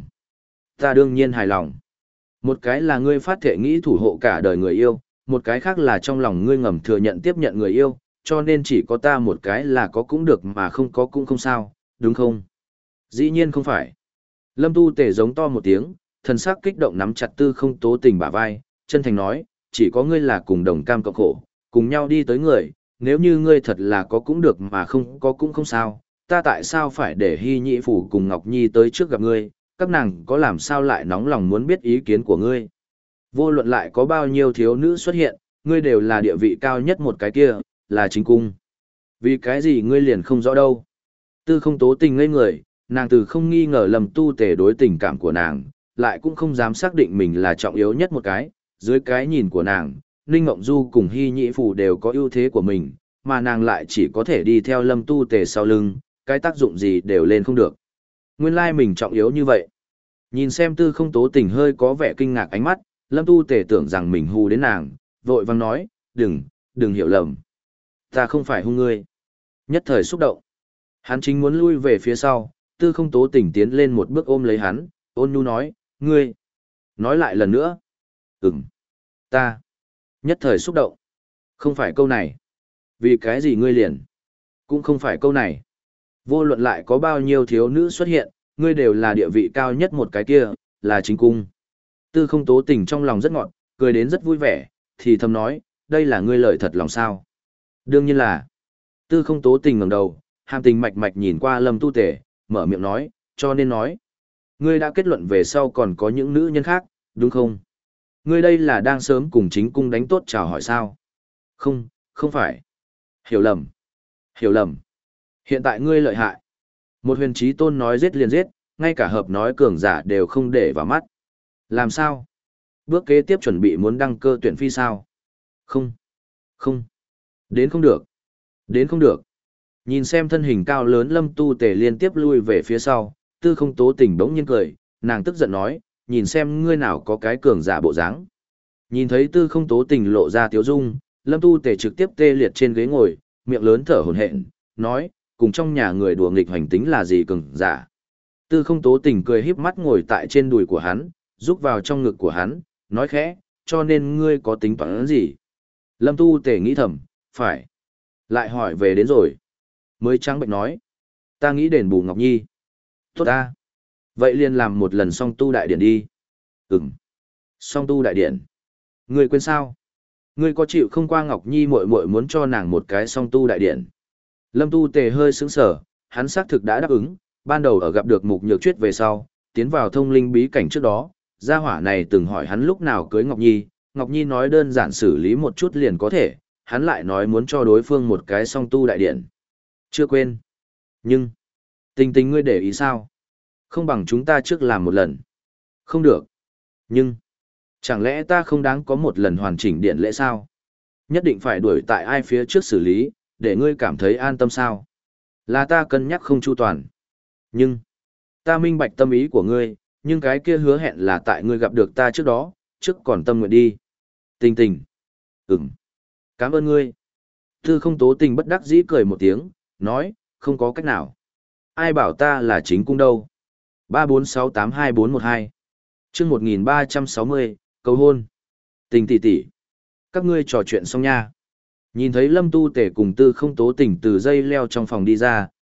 Ta đương nhiên hài lòng. Một cái là ngươi phát thể nghĩ thủ hộ cả đời người yêu, một cái khác là trong lòng ngươi ngầm thừa nhận tiếp nhận người yêu, cho nên chỉ có ta một cái là có cũng được mà không có cũng không sao, đúng không? Dĩ nhiên không phải. Lâm Tu Tề giống to một tiếng, thần sắc kích động nắm chặt Tư không tố tình bả vai, chân thành nói, chỉ có ngươi là cùng đồng cam cộng khổ, cùng nhau đi tới người, nếu như ngươi thật là có cũng được mà không có cũng không sao, ta tại sao phải để Hy Nhị Phủ cùng Ngọc Nhi tới trước gặp ngươi, các nàng có làm sao lại nóng lòng muốn biết ý kiến của ngươi. Vô luận lại có bao nhiêu thiếu nữ xuất hiện, ngươi đều là địa vị cao nhất một cái kia, là chính cung. Vì cái gì ngươi liền không rõ đâu. Tư không tố tình ngây người, nàng từ không nghi ngờ Lâm Tu Tề đối tình cảm của nàng, lại cũng không dám xác định mình là trọng yếu nhất một cái, dưới cái nhìn của nàng, Ninh Ngộng Du cùng Hy Nhị Phủ đều có ưu thế của mình, mà nàng lại chỉ có thể đi theo Lâm Tu Tề sau lưng, cái tác dụng gì đều lên không được. Nguyên lai mình trọng yếu như vậy. Nhìn xem Tư không tố tình hơi có vẻ kinh ngạc ánh mắt, Lâm Tu Tề tưởng rằng mình hù đến nàng, vội vang nói, đừng, đừng hiểu lầm. Ta không phải hung ngươi. Nhất thời xúc động. Hắn chính muốn lui về phía sau, Tư không tố tình tiến lên một bước ôm lấy hắn, ôn nhu nói, ngươi. Nói lại lần nữa. Ừm. Ta. Nhất thời xúc động. Không phải câu này. Vì cái gì ngươi liền? Cũng không phải câu này. Vô luận lại có bao nhiêu thiếu nữ xuất hiện, ngươi đều là địa vị cao nhất một cái kia, là chính cung. Tư không tố tình trong lòng rất ngọt, cười đến rất vui vẻ, thì thầm nói, đây là ngươi lời thật lòng sao. Đương nhiên là. Tư không tố tình ngẩng đầu, hàm tình mạch mạch nhìn qua Lâm Tu Tề, mở miệng nói, cho nên nói. Ngươi đã kết luận về sau còn có những nữ nhân khác, đúng không? Ngươi đây là đang sớm cùng chính cung đánh tốt chào hỏi sao? Không, không phải. Hiểu lầm. Hiểu lầm. Hiện tại ngươi lợi hại. Một huyền trí tôn nói giết liền giết, ngay cả hợp nói cường giả đều không để vào mắt. Làm sao? Bước kế tiếp chuẩn bị muốn đăng cơ tuyển phi sao? Không. Không. Đến không được. Đến không được. Nhìn xem thân hình cao lớn Lâm Tu Tề liên tiếp lui về phía sau, Tư không tố tình bỗng nhiên cười, nàng tức giận nói, nhìn xem ngươi nào có cái cường giả bộ dáng. Nhìn thấy Tư không tố tình lộ ra tiếu dung, Lâm Tu Tề trực tiếp tê liệt trên ghế ngồi, miệng lớn thở hổn hển, nói, cùng trong nhà người đùa nghịch hành tính là gì cường giả. Tư không tố tình cười híp mắt ngồi tại trên đùi của hắn, rúc vào trong ngực của hắn, nói khẽ, cho nên ngươi có tính toán gì? Lâm Tu Tề nghĩ thầm, phải. Lại hỏi về đến rồi. Mới trắng bệnh nói, ta nghĩ đền bù Ngọc Nhi. Tốt ta. Vậy liền làm một lần song tu đại điển đi. Ừm. Song tu đại điển. Ngươi quên sao? Ngươi có chịu không qua Ngọc Nhi muội muội muốn cho nàng một cái song tu đại điển. Lâm Tu Tề hơi sững sờ, hắn xác thực đã đáp ứng, ban đầu ở gặp được Mục Nhược Chuyết về sau, tiến vào thông linh bí cảnh trước đó, gia hỏa này từng hỏi hắn lúc nào cưới Ngọc Nhi, Ngọc Nhi nói đơn giản xử lý một chút liền có thể, hắn lại nói muốn cho đối phương một cái song tu đại điển. Chưa quên. Nhưng, tình tình ngươi để ý sao? Không bằng chúng ta trước làm một lần. Không được. Nhưng, chẳng lẽ ta không đáng có một lần hoàn chỉnh điện lễ sao? Nhất định phải đuổi tại ai phía trước xử lý, để ngươi cảm thấy an tâm sao? Là ta cân nhắc không chu toàn. Nhưng, ta minh bạch tâm ý của ngươi, nhưng cái kia hứa hẹn là tại ngươi gặp được ta trước đó, trước còn tâm nguyện đi. Tình tình. Ừm. Cảm ơn ngươi. Tư không tố tình bất đắc dĩ cười một tiếng, nói, không có cách nào. Ai bảo ta là chính cung đâu. ba bốn sáu tám hai bốn một hai chương một nghìn ba trăm sáu mươi, cầu hôn. Tình tỷ tỷ. Các ngươi trò chuyện xong nha. Nhìn thấy Lâm Tu Tề cùng Tư không tố tình từ dây leo trong phòng đi ra,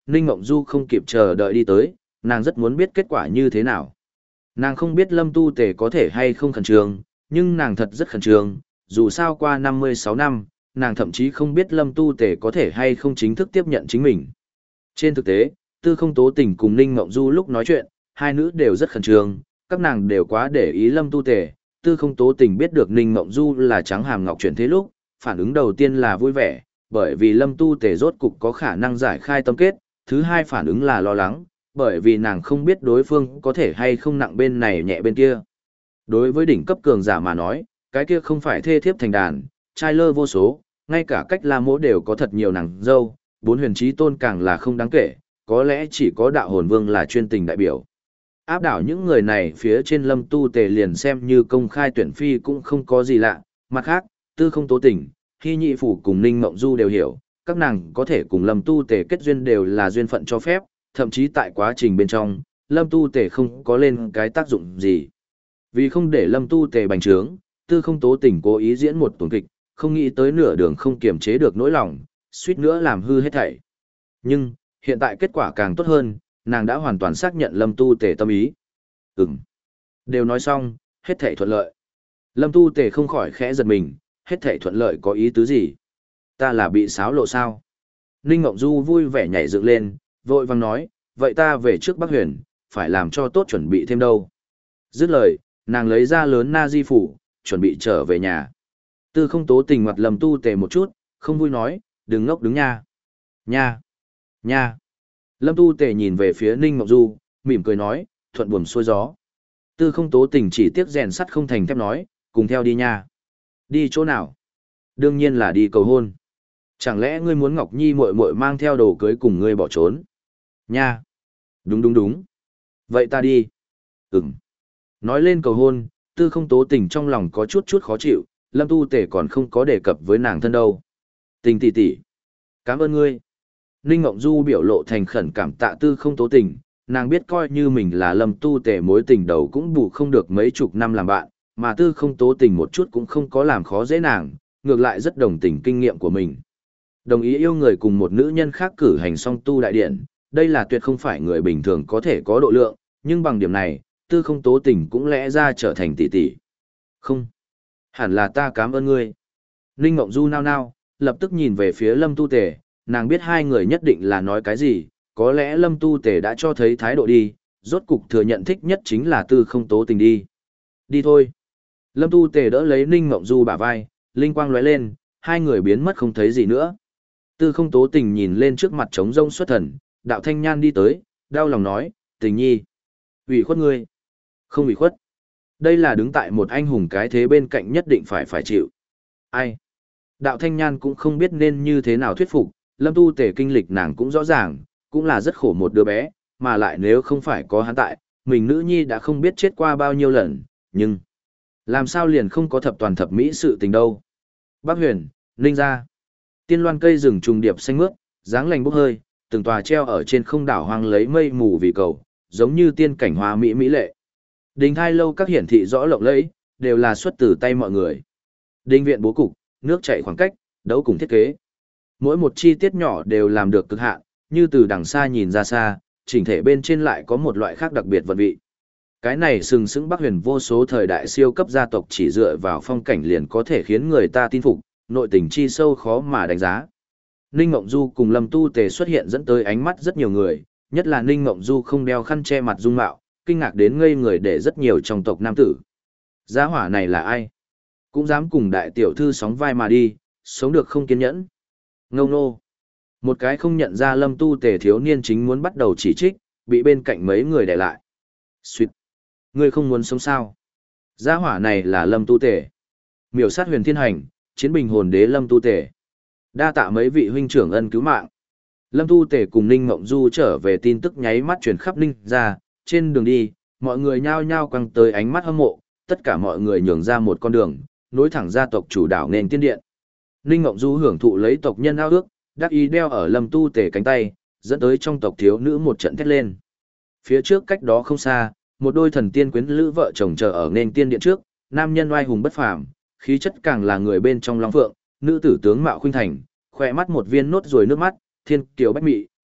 Ninh Mộng Du không kịp chờ đợi đi tới, nàng rất muốn biết kết quả như thế nào. Nàng không biết Lâm Tu Tề có thể hay không khẩn trương, nhưng nàng thật rất khẩn trương, dù sao qua năm mươi sáu năm, nàng thậm chí không biết Lâm Tu Tề có thể hay không chính thức tiếp nhận chính mình. Trên thực tế, Tư Không Tố Tình cùng Ninh Mộng Du lúc nói chuyện, hai nữ đều rất khẩn trương, các nàng đều quá để ý Lâm Tu Tề. Tư Không Tố Tình biết được Ninh Mộng Du là trắng hàm ngọc chuyển thế lúc, phản ứng đầu tiên là vui vẻ, bởi vì Lâm Tu Tề rốt cục có khả năng giải khai tâm kết, thứ hai phản ứng là lo lắng, bởi vì nàng không biết đối phương có thể hay không nặng bên này nhẹ bên kia. Đối với đỉnh cấp cường giả mà nói, cái kia không phải thê thiếp thành đàn, trai lơ vô số, ngay cả cách La Mỗ đều có thật nhiều nàng dâu, bốn huyền trí tôn càng là không đáng kể, có lẽ chỉ có đạo hồn vương là chuyên tình đại biểu. Áp đảo những người này phía trên Lâm Tu Tề liền xem như công khai tuyển phi cũng không có gì lạ, mặt khác, Tư Không Tố Tình, Hy Nhị Phủ cùng Ninh Mộng Du đều hiểu, các nàng có thể cùng Lâm Tu Tề kết duyên đều là duyên phận cho phép, thậm chí tại quá trình bên trong, Lâm Tu Tề không có lên cái tác dụng gì. Vì không để Lâm Tu Tề bành trướng, Tư Không Tố Tình cố ý diễn một tuần kịch, không nghĩ tới nửa đường không kiềm chế được nỗi lòng, suýt nữa làm hư hết thảy. Nhưng, hiện tại kết quả càng tốt hơn, nàng đã hoàn toàn xác nhận Lâm Tu Tề tâm ý. Ừm. Đều nói xong, hết thảy thuận lợi. Lâm Tu Tề không khỏi khẽ giật mình, hết thảy thuận lợi có ý tứ gì? Ta là bị xáo lộ sao? Ninh Ngộng Du vui vẻ nhảy dựng lên, vội vàng nói, vậy ta về trước Bắc Huyền, phải làm cho tốt chuẩn bị thêm đâu. Dứt lời, nàng lấy ra lớn na di phủ, chuẩn bị trở về nhà. Tư Không Tố Tình mặt Lâm Tu Tề một chút, không vui nói, đừng ngốc đứng nha. Nha. Nha. Lâm Tu Tề nhìn về phía Ninh Ngọc Du, mỉm cười nói, thuận buồm xuôi gió. Tư Không Tố Tình chỉ tiếc rèn sắt không thành thép nói, cùng theo đi nha. Đi chỗ nào? Đương nhiên là đi cầu hôn. Chẳng lẽ ngươi muốn Ngọc Nhi muội muội mang theo đồ cưới cùng ngươi bỏ trốn? Nha. Đúng đúng đúng. Vậy ta đi. Ừm. Nói lên cầu hôn, Tư Không Tố Tình trong lòng có chút chút khó chịu, Lâm Tu Tề còn không có đề cập với nàng thân đâu. Tình tỷ tỷ, cảm ơn ngươi. Ninh Ngộng Du biểu lộ thành khẩn cảm tạ Tư Không Tố Tình, nàng biết coi như mình là Lâm Tu Tề mối tình đầu cũng bù không được mấy chục năm làm bạn, mà Tư Không Tố Tình một chút cũng không có làm khó dễ nàng, ngược lại rất đồng tình kinh nghiệm của mình. Đồng ý yêu người cùng một nữ nhân khác cử hành song tu đại điện, đây là tuyệt không phải người bình thường có thể có độ lượng, nhưng bằng điểm này, Tư Không Tố Tình cũng lẽ ra trở thành tỷ tỷ. Không, hẳn là ta cảm ơn ngươi. Ninh Ngộng Du nao nao, lập tức nhìn về phía Lâm Tu Tề, nàng biết hai người nhất định là nói cái gì, có lẽ Lâm Tu Tề đã cho thấy thái độ đi, rốt cục thừa nhận thích nhất chính là Tư Không Tố Tình đi. Đi thôi. Lâm Tu Tề đỡ lấy Ninh Ngộng Du bả vai, linh quang lóe lên, hai người biến mất không thấy gì nữa. Tư Không Tố Tình nhìn lên trước mặt trống rông xuất thần, Đạo Thanh Nhan đi tới, đau lòng nói, Tình nhi, ủy khuất ngươi. Không ủy khuất. Đây là đứng tại một anh hùng cái thế bên cạnh nhất định phải phải chịu. Ai? Đạo Thanh Nhan cũng không biết nên như thế nào thuyết phục, Lâm Tu Tề kinh lịch nàng cũng rõ ràng, cũng là rất khổ một đứa bé, mà lại nếu không phải có hắn tại, mình nữ nhi đã không biết chết qua bao nhiêu lần, nhưng làm sao liền không có thập toàn thập mỹ sự tình đâu. Bắc Huyền, Ninh gia. Tiên loan cây rừng trùng điệp xanh mướt, dáng lành bốc hơi, từng tòa treo ở trên không đảo hoang lấy mây mù vì cầu, giống như tiên cảnh hoa mỹ mỹ lệ. Đình thai lâu các hiển thị rõ lộng lẫy, đều là xuất từ tay mọi người. Đình viện bố cục, nước chảy khoảng cách, đấu cùng thiết kế. Mỗi một chi tiết nhỏ đều làm được cực hạn, như từ đằng xa nhìn ra xa, chỉnh thể bên trên lại có một loại khác đặc biệt vận vị. Cái này sừng sững Bắc Huyền vô số thời đại siêu cấp gia tộc chỉ dựa vào phong cảnh liền có thể khiến người ta tin phục, nội tình chi sâu khó mà đánh giá. Ninh Ngộng Du cùng Lâm Tu Tề xuất hiện dẫn tới ánh mắt rất nhiều người, nhất là Ninh Ngộng Du không đeo khăn che mặt dung mạo, kinh ngạc đến ngây người để rất nhiều trong tộc nam tử. Gia hỏa này là ai? Cũng dám cùng đại tiểu thư sóng vai mà đi, sống được không kiên nhẫn. Ngông nô. Một cái không nhận ra Lâm Tu Tề thiếu niên chính muốn bắt đầu chỉ trích, bị bên cạnh mấy người để lại. Xuyệt. Ngươi không muốn sống sao? Gia hỏa này là Lâm Tu Tề. Miểu sát huyền thiên hành, chiến bình hồn đế Lâm Tu Tề. Đa tạ mấy vị huynh trưởng ân cứu mạng. Lâm Tu Tề cùng Ninh Ngộng Du trở về tin tức nháy mắt truyền khắp Ninh ra, trên đường đi, mọi người nhao nhao quăng tới ánh mắt hâm mộ, tất cả mọi người nhường ra một con đường, nối thẳng gia tộc chủ đảo nền tiên điện. Ninh Ngộng Du hưởng thụ lấy tộc nhân ao ước, đắc ý đeo ở Lâm Tu Tề cánh tay, dẫn tới trong tộc thiếu nữ một trận thét lên. Phía trước cách đó không xa, một đôi thần tiên quyến lữ vợ chồng chờ ở nền tiên điện trước, nam nhân oai hùng bất phàm, khí chất càng là người bên trong long phượng, nữ tử tướng mạo khuynh thành, khỏe mắt một viên nốt ruồi nước mắt, thiên kiều bách mị,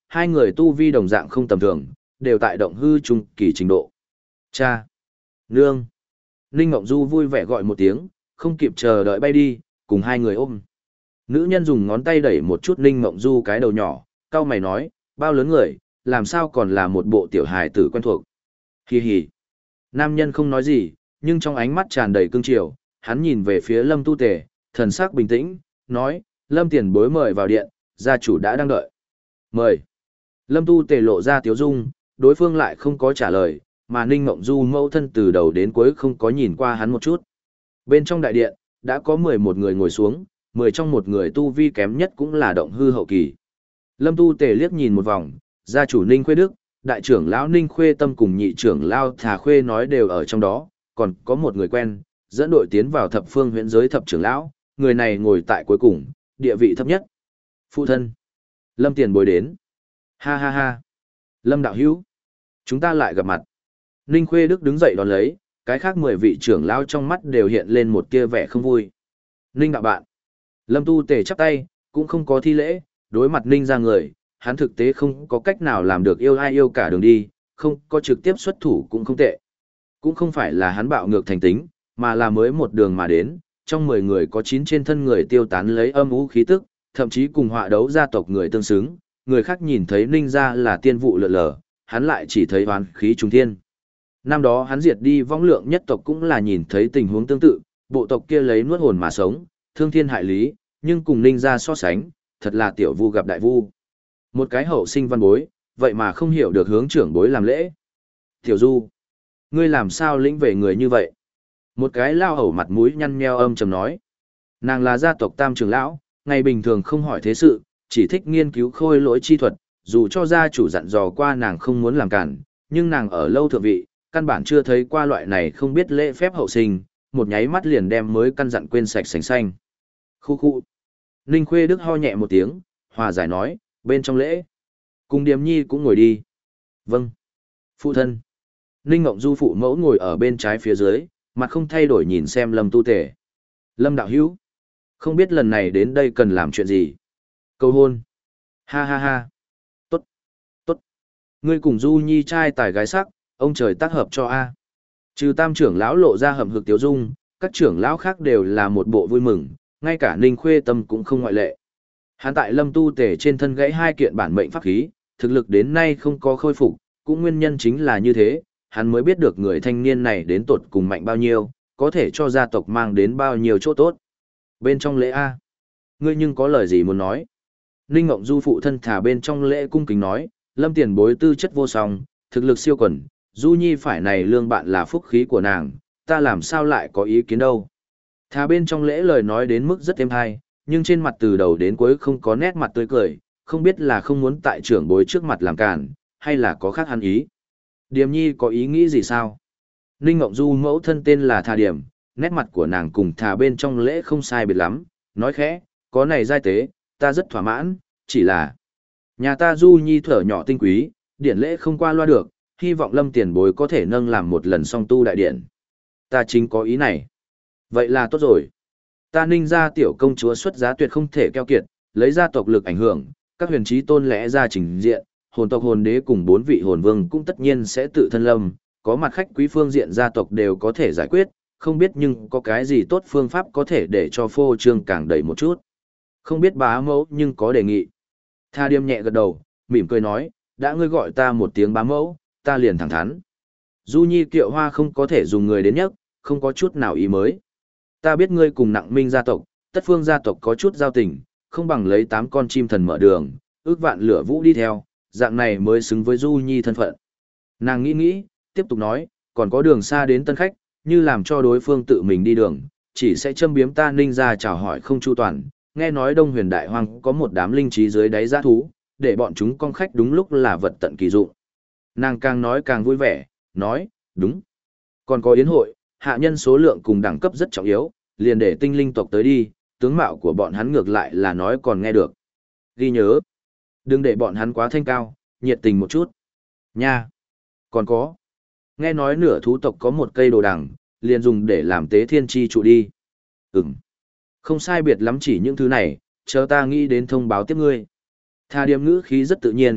hai người tu vi đồng dạng không tầm thường, đều tại động hư trung kỳ trình độ. Cha! Nương! Ninh Ngộng Du vui vẻ gọi một tiếng, không kịp chờ đợi bay đi, cùng hai người ôm. Nữ nhân dùng ngón tay đẩy một chút Ninh Ngộng Du cái đầu nhỏ, cau mày nói, bao lớn người, làm sao còn là một bộ tiểu hài tử quen thuộc. Hi hi. Nam nhân không nói gì, nhưng trong ánh mắt tràn đầy cương triều, hắn nhìn về phía Lâm Tu Tề, thần sắc bình tĩnh, nói, Lâm tiền bối mời vào điện, gia chủ đã đang đợi. Mời. Lâm Tu Tề lộ ra tiếu dung, đối phương lại không có trả lời, mà Ninh Ngộng Du mẫu thân từ đầu đến cuối không có nhìn qua hắn một chút. Bên trong đại điện, đã có mười một người ngồi xuống, mười trong một người tu vi kém nhất cũng là động hư hậu kỳ. Lâm Tu Tề liếc nhìn một vòng, gia chủ Ninh Khuê Đức, đại trưởng lão Ninh Khuê Tâm cùng nhị trưởng lão Thà Khuê nói đều ở trong đó, còn có một người quen, dẫn đội tiến vào thập phương huyễn giới thập trưởng lão, người này ngồi tại cuối cùng, địa vị thấp nhất. Phụ thân. Lâm tiền bối đến. Ha ha ha. Lâm đạo hữu. Chúng ta lại gặp mặt. Ninh Khuê Đức đứng dậy đón lấy, cái khác mười vị trưởng lão trong mắt đều hiện lên một tia vẻ không vui. Ninh đạo bạn. Lâm Tu Tề chắp tay, cũng không có thi lễ, đối mặt Ninh ra người, hắn thực tế không có cách nào làm được yêu ai yêu cả đường đi, không có trực tiếp xuất thủ cũng không tệ. Cũng không phải là hắn bạo ngược thành tính, mà là mới một đường mà đến, trong mười người có chín trên thân người tiêu tán lấy âm u khí tức, thậm chí cùng họa đấu gia tộc người tương xứng, người khác nhìn thấy Ninh gia là tiên vụ lượn lờ, hắn lại chỉ thấy oán khí trùng thiên. Năm đó hắn diệt đi vong lượng nhất tộc cũng là nhìn thấy tình huống tương tự, bộ tộc kia lấy nuốt hồn mà sống, thương thiên hại lý, nhưng cùng Ninh gia so sánh, thật là tiểu vu gặp đại vu. Một cái hậu sinh văn bối, vậy mà không hiểu được hướng trưởng bối làm lễ. Tiểu Du, ngươi làm sao lĩnh về người như vậy? Một cái lao hầu mặt mũi nhăn nheo âm trầm nói. Nàng là gia tộc tam trưởng lão, ngày bình thường không hỏi thế sự, chỉ thích nghiên cứu khôi lỗi chi thuật, dù cho gia chủ dặn dò qua nàng không muốn làm cản, nhưng nàng ở lâu thượng vị, căn bản chưa thấy qua loại này không biết lễ phép hậu sinh, một nháy mắt liền đem mới căn dặn quên sạch sành xanh. Khu khu. Ninh Khuê Đức ho nhẹ một tiếng, hòa giải nói, bên trong lễ. Cùng Điềm Nhi cũng ngồi đi. Vâng. Phụ thân. Ninh Ngộng Du phụ mẫu ngồi ở bên trái phía dưới, mặt không thay đổi nhìn xem Lâm Tu Tề. Lâm đạo hữu. Không biết lần này đến đây cần làm chuyện gì. Cầu hôn. Ha ha ha. Tốt. Tốt. Ngươi cùng Du Nhi trai tài gái sắc, ông trời tác hợp cho A. Trừ tam trưởng lão lộ ra hầm hực tiếu dung, các trưởng lão khác đều là một bộ vui mừng, ngay cả Ninh Khuê Tâm cũng không ngoại lệ. Hắn tại Lâm Tu Tề trên thân gãy hai kiện bản mệnh pháp khí, thực lực đến nay không có khôi phục, cũng nguyên nhân chính là như thế, hắn mới biết được người thanh niên này đến tột cùng mạnh bao nhiêu, có thể cho gia tộc mang đến bao nhiêu chỗ tốt. Bên trong lễ A, ngươi nhưng có lời gì muốn nói? Ninh Ngộng Du phụ thân thả bên trong lễ cung kính nói, Lâm tiền bối tư chất vô song, thực lực siêu quần, Du Nhi phải này lương bạn là phúc khí của nàng, ta làm sao lại có ý kiến đâu. Thả bên trong lễ lời nói đến mức rất êm hay, nhưng trên mặt từ đầu đến cuối không có nét mặt tươi cười, không biết là không muốn tại trưởng bối trước mặt làm cản, hay là có khác hắn ý. Điềm Nhi có ý nghĩ gì sao? Ninh Ngộng Du mẫu thân tên là Thà Điểm, nét mặt của nàng cùng Thà bên trong lễ không sai biệt lắm, nói khẽ, có này giai tế, ta rất thỏa mãn, chỉ là nhà ta Du Nhi thở nhỏ tinh quý, điển lễ không qua loa được, hy vọng Lâm tiền bối có thể nâng làm một lần song tu đại điển. Ta chính có ý này. Vậy là tốt rồi. Ta Ninh gia tiểu công chúa xuất giá tuyệt không thể keo kiệt, lấy gia tộc lực ảnh hưởng, các huyền trí tôn lẽ ra trình diện, hồn tộc hồn đế cùng bốn vị hồn vương cũng tất nhiên sẽ tự thân lâm, có mặt khách quý phương diện gia tộc đều có thể giải quyết, không biết nhưng có cái gì tốt phương pháp có thể để cho phô trương càng đầy một chút. Không biết bá mẫu nhưng có đề nghị. Tha Điềm nhẹ gật đầu, mỉm cười nói, đã ngươi gọi ta một tiếng bá mẫu, ta liền thẳng thắn. Du Nhi kiệu hoa không có thể dùng người đến nhất, không có chút nào ý mới. Ta biết ngươi cùng Nặng Minh gia tộc, Tất Phương gia tộc có chút giao tình, không bằng lấy tám con chim thần mở đường, ước vạn lửa vũ đi theo, dạng này mới xứng với Du Nhi thân phận. Nàng nghĩ nghĩ, tiếp tục nói, còn có đường xa đến tân khách, như làm cho đối phương tự mình đi đường, chỉ sẽ châm biếm ta Ninh gia chào hỏi không chu toàn. Nghe nói Đông Huyền Đại Hoang có một đám linh trí dưới đáy giã thú, để bọn chúng con khách đúng lúc là vật tận kỳ dụng. Nàng càng nói càng vui vẻ, nói, đúng. Còn có yến hội, hạ nhân số lượng cùng đẳng cấp rất trọng yếu, liền để tinh linh tộc tới đi, tướng mạo của bọn hắn ngược lại là nói còn nghe được. Ghi nhớ, đừng để bọn hắn quá thanh cao, nhiệt tình một chút. Nha. Còn có, nghe nói nửa thú tộc có một cây đồ đằng, liền dùng để làm tế thiên chi trụ đi. Ừm. Không sai biệt lắm chỉ những thứ này, chờ ta nghĩ đến thông báo tiếp ngươi. Tha Điềm ngữ khí rất tự nhiên,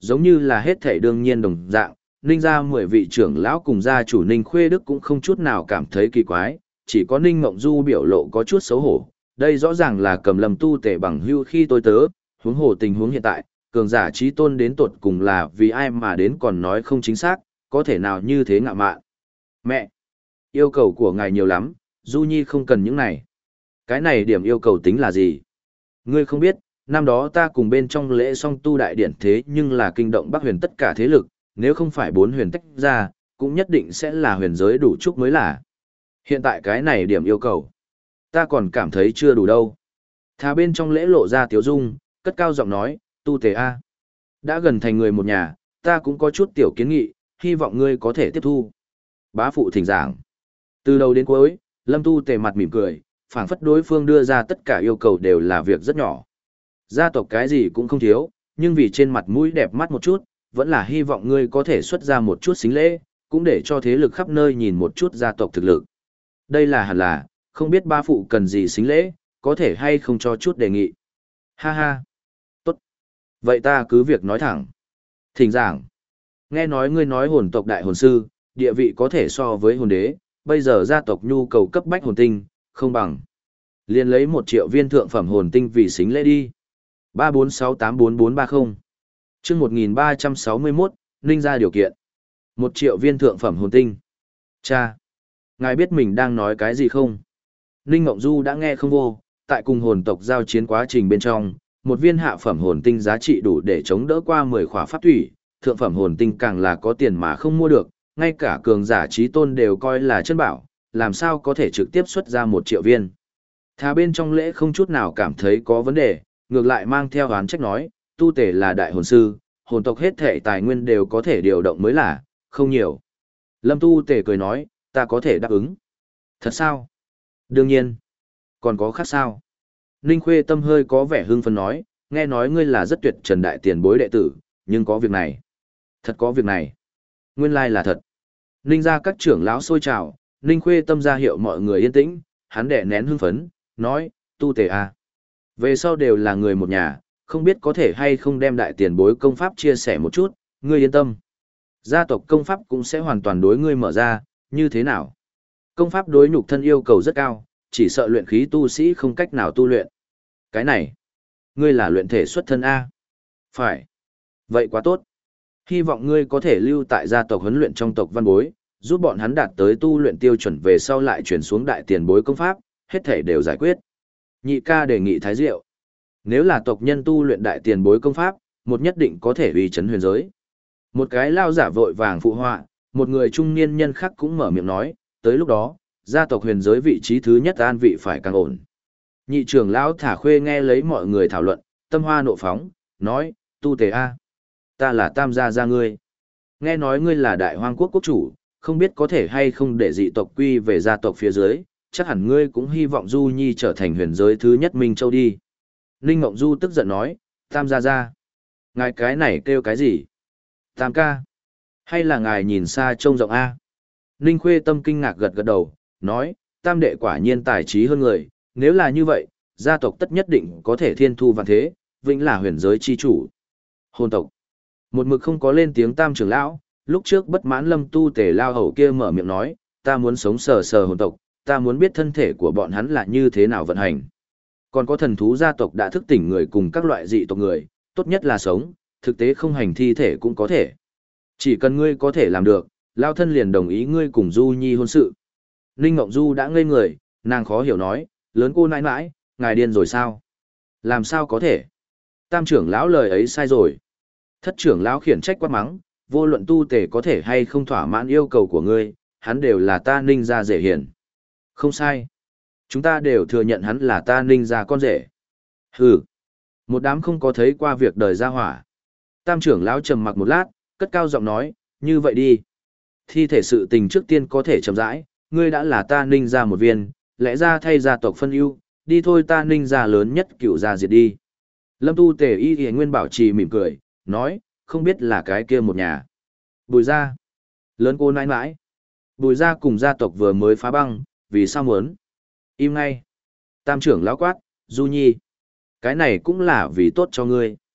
giống như là hết thảy đương nhiên đồng dạng, Ninh gia mười vị trưởng lão cùng gia chủ Ninh Khuê Đức cũng không chút nào cảm thấy kỳ quái, chỉ có Ninh Mộng Du biểu lộ có chút xấu hổ. Đây rõ ràng là Cầm Lâm tu tể bằng hưu khi tôi tớ, huống hồ tình huống hiện tại, cường giả trí tôn đến tột cùng là vì ai mà đến còn nói không chính xác, có thể nào như thế ngạ mạn. Mẹ, yêu cầu của ngài nhiều lắm, Du Nhi không cần những này. Cái này điểm yêu cầu tính là gì? Ngươi không biết, năm đó ta cùng bên trong lễ song tu đại điển thế nhưng là kinh động Bắc huyền tất cả thế lực, nếu không phải bốn huyền tách ra, cũng nhất định sẽ là huyền giới đủ chúc mới là. Hiện tại cái này điểm yêu cầu, ta còn cảm thấy chưa đủ đâu. Thà bên trong lễ lộ ra tiếu dung, cất cao giọng nói, tu tề A. Đã gần thành người một nhà, ta cũng có chút tiểu kiến nghị, hy vọng ngươi có thể tiếp thu. Bá phụ thỉnh giảng. Từ đầu đến cuối, Lâm tu tề mặt mỉm cười, phảng phất đối phương đưa ra tất cả yêu cầu đều là việc rất nhỏ. Gia tộc cái gì cũng không thiếu, nhưng vì trên mặt mũi đẹp mắt một chút, vẫn là hy vọng ngươi có thể xuất ra một chút xính lễ, cũng để cho thế lực khắp nơi nhìn một chút gia tộc thực lực. Đây là hẳn là, không biết ba phụ cần gì xính lễ, có thể hay không cho chút đề nghị. Ha ha. Tốt. Vậy ta cứ việc nói thẳng. Thỉnh giảng. Nghe nói ngươi nói hồn tộc đại hồn sư, địa vị có thể so với hồn đế, bây giờ gia tộc nhu cầu cấp bách hồn tinh, không bằng. Liên lấy một triệu viên thượng phẩm hồn tinh vì xính lễ đi. ba bốn sáu tám bốn bốn ba không. Chương một nghìn ba trăm sáu mươi mốt, Ninh ra điều kiện. Một triệu viên thượng phẩm hồn tinh. Cha, ngài biết mình đang nói cái gì không? Ninh Ngộng Du đã nghe không vô, tại cùng hồn tộc giao chiến quá trình bên trong, một viên hạ phẩm hồn tinh giá trị đủ để chống đỡ qua mười khỏa pháp thủy, thượng phẩm hồn tinh càng là có tiền mà không mua được, ngay cả cường giả trí tôn đều coi là chân bảo, làm sao có thể trực tiếp xuất ra một triệu viên. Thà bên trong lễ không chút nào cảm thấy có vấn đề, ngược lại mang theo oán trách nói, tu tể là đại hồn sư, hồn tộc hết thể tài nguyên đều có thể điều động mới là, không nhiều. Lâm tu tể cười nói, ta có thể đáp ứng. Thật sao? Đương nhiên. Còn có khác sao? Ninh Khuê Tâm hơi có vẻ hưng phấn nói, nghe nói ngươi là rất tuyệt trần đại tiền bối đệ tử, nhưng có việc này. Thật có việc này. Nguyên lai là thật. Ninh ra các trưởng lão xôi trào, Ninh Khuê Tâm ra hiệu mọi người yên tĩnh, hắn đẻ nén hưng phấn, nói, tu tể à. Về sau đều là người một nhà, không biết có thể hay không đem đại tiền bối công pháp chia sẻ một chút, ngươi yên tâm. Gia tộc công pháp cũng sẽ hoàn toàn đối ngươi mở ra, như thế nào? Công pháp đối nhục thân yêu cầu rất cao, chỉ sợ luyện khí tu sĩ không cách nào tu luyện. Cái này, ngươi là luyện thể xuất thân A. Phải. Vậy quá tốt. Hy vọng ngươi có thể lưu tại gia tộc huấn luyện trong tộc văn bối, giúp bọn hắn đạt tới tu luyện tiêu chuẩn về sau lại chuyển xuống đại tiền bối công pháp, hết thể đều giải quyết. Nhị ca đề nghị thái diệu. Nếu là tộc nhân tu luyện đại tiền bối công pháp, một nhất định có thể uy chấn huyền giới. Một cái lao giả vội vàng phụ họa, một người trung niên nhân khác cũng mở miệng nói, tới lúc đó, gia tộc huyền giới vị trí thứ nhất an vị phải càng ổn. Nhị trưởng lão Thả Khuê nghe lấy mọi người thảo luận, tâm hoa nộ phóng, nói, tu tề a, ta là tam gia gia ngươi. Nghe nói ngươi là đại hoang quốc quốc chủ, không biết có thể hay không để dị tộc quy về gia tộc phía dưới, chắc hẳn ngươi cũng hy vọng Du Nhi trở thành huyền giới thứ nhất Minh Châu đi. Ninh Ngộng Du tức giận nói, tam gia gia, ngài cái này kêu cái gì? Tam ca, hay là ngài nhìn xa trông rộng a? Ninh Khuê Tâm kinh ngạc gật gật đầu, nói, tam đệ quả nhiên tài trí hơn người, nếu là như vậy, gia tộc tất nhất định có thể thiên thu vạn thế, vĩnh là huyền giới chi chủ. Hồn tộc. Một mực không có lên tiếng tam trưởng lão, lúc trước bất mãn Lâm tu tể lao hầu kia mở miệng nói, ta muốn sống sờ sờ hồn tộc, ta muốn biết thân thể của bọn hắn là như thế nào vận hành. Còn có thần thú gia tộc đã thức tỉnh người cùng các loại dị tộc người, tốt nhất là sống, thực tế không hành thi thể cũng có thể. Chỉ cần ngươi có thể làm được, lao thân liền đồng ý ngươi cùng Du Nhi hôn sự. Ninh Ngộng Du đã ngây người, nàng khó hiểu nói, lớn cô nãi nãi, ngài điên rồi sao? Làm sao có thể? Tam trưởng lão lời ấy sai rồi. Thất trưởng lão khiển trách quát mắng, vô luận tu tể có thể hay không thỏa mãn yêu cầu của ngươi, hắn đều là ta Ninh gia rể hiền. Không sai. Chúng ta đều thừa nhận hắn là ta Ninh gia con rể. Hừ. Một đám không có thấy qua việc đời gia hỏa. Tam trưởng lão trầm mặc một lát, cất cao giọng nói, như vậy đi. Thi thể sự tình trước tiên có thể chậm rãi, ngươi đã là ta Ninh gia một viên, lẽ ra thay gia tộc phân ưu, đi thôi ta Ninh gia lớn nhất cựu gia diệt đi. Lâm tu tể y y nguyên bảo trì mỉm cười, nói, không biết là cái kia một nhà. Bùi gia. Lớn cô nãi nãi. Bùi gia cùng gia tộc vừa mới phá băng, vì sao muốn? Im ngay. Tam trưởng lão quát, Du Nhi. Cái này cũng là vì tốt cho ngươi.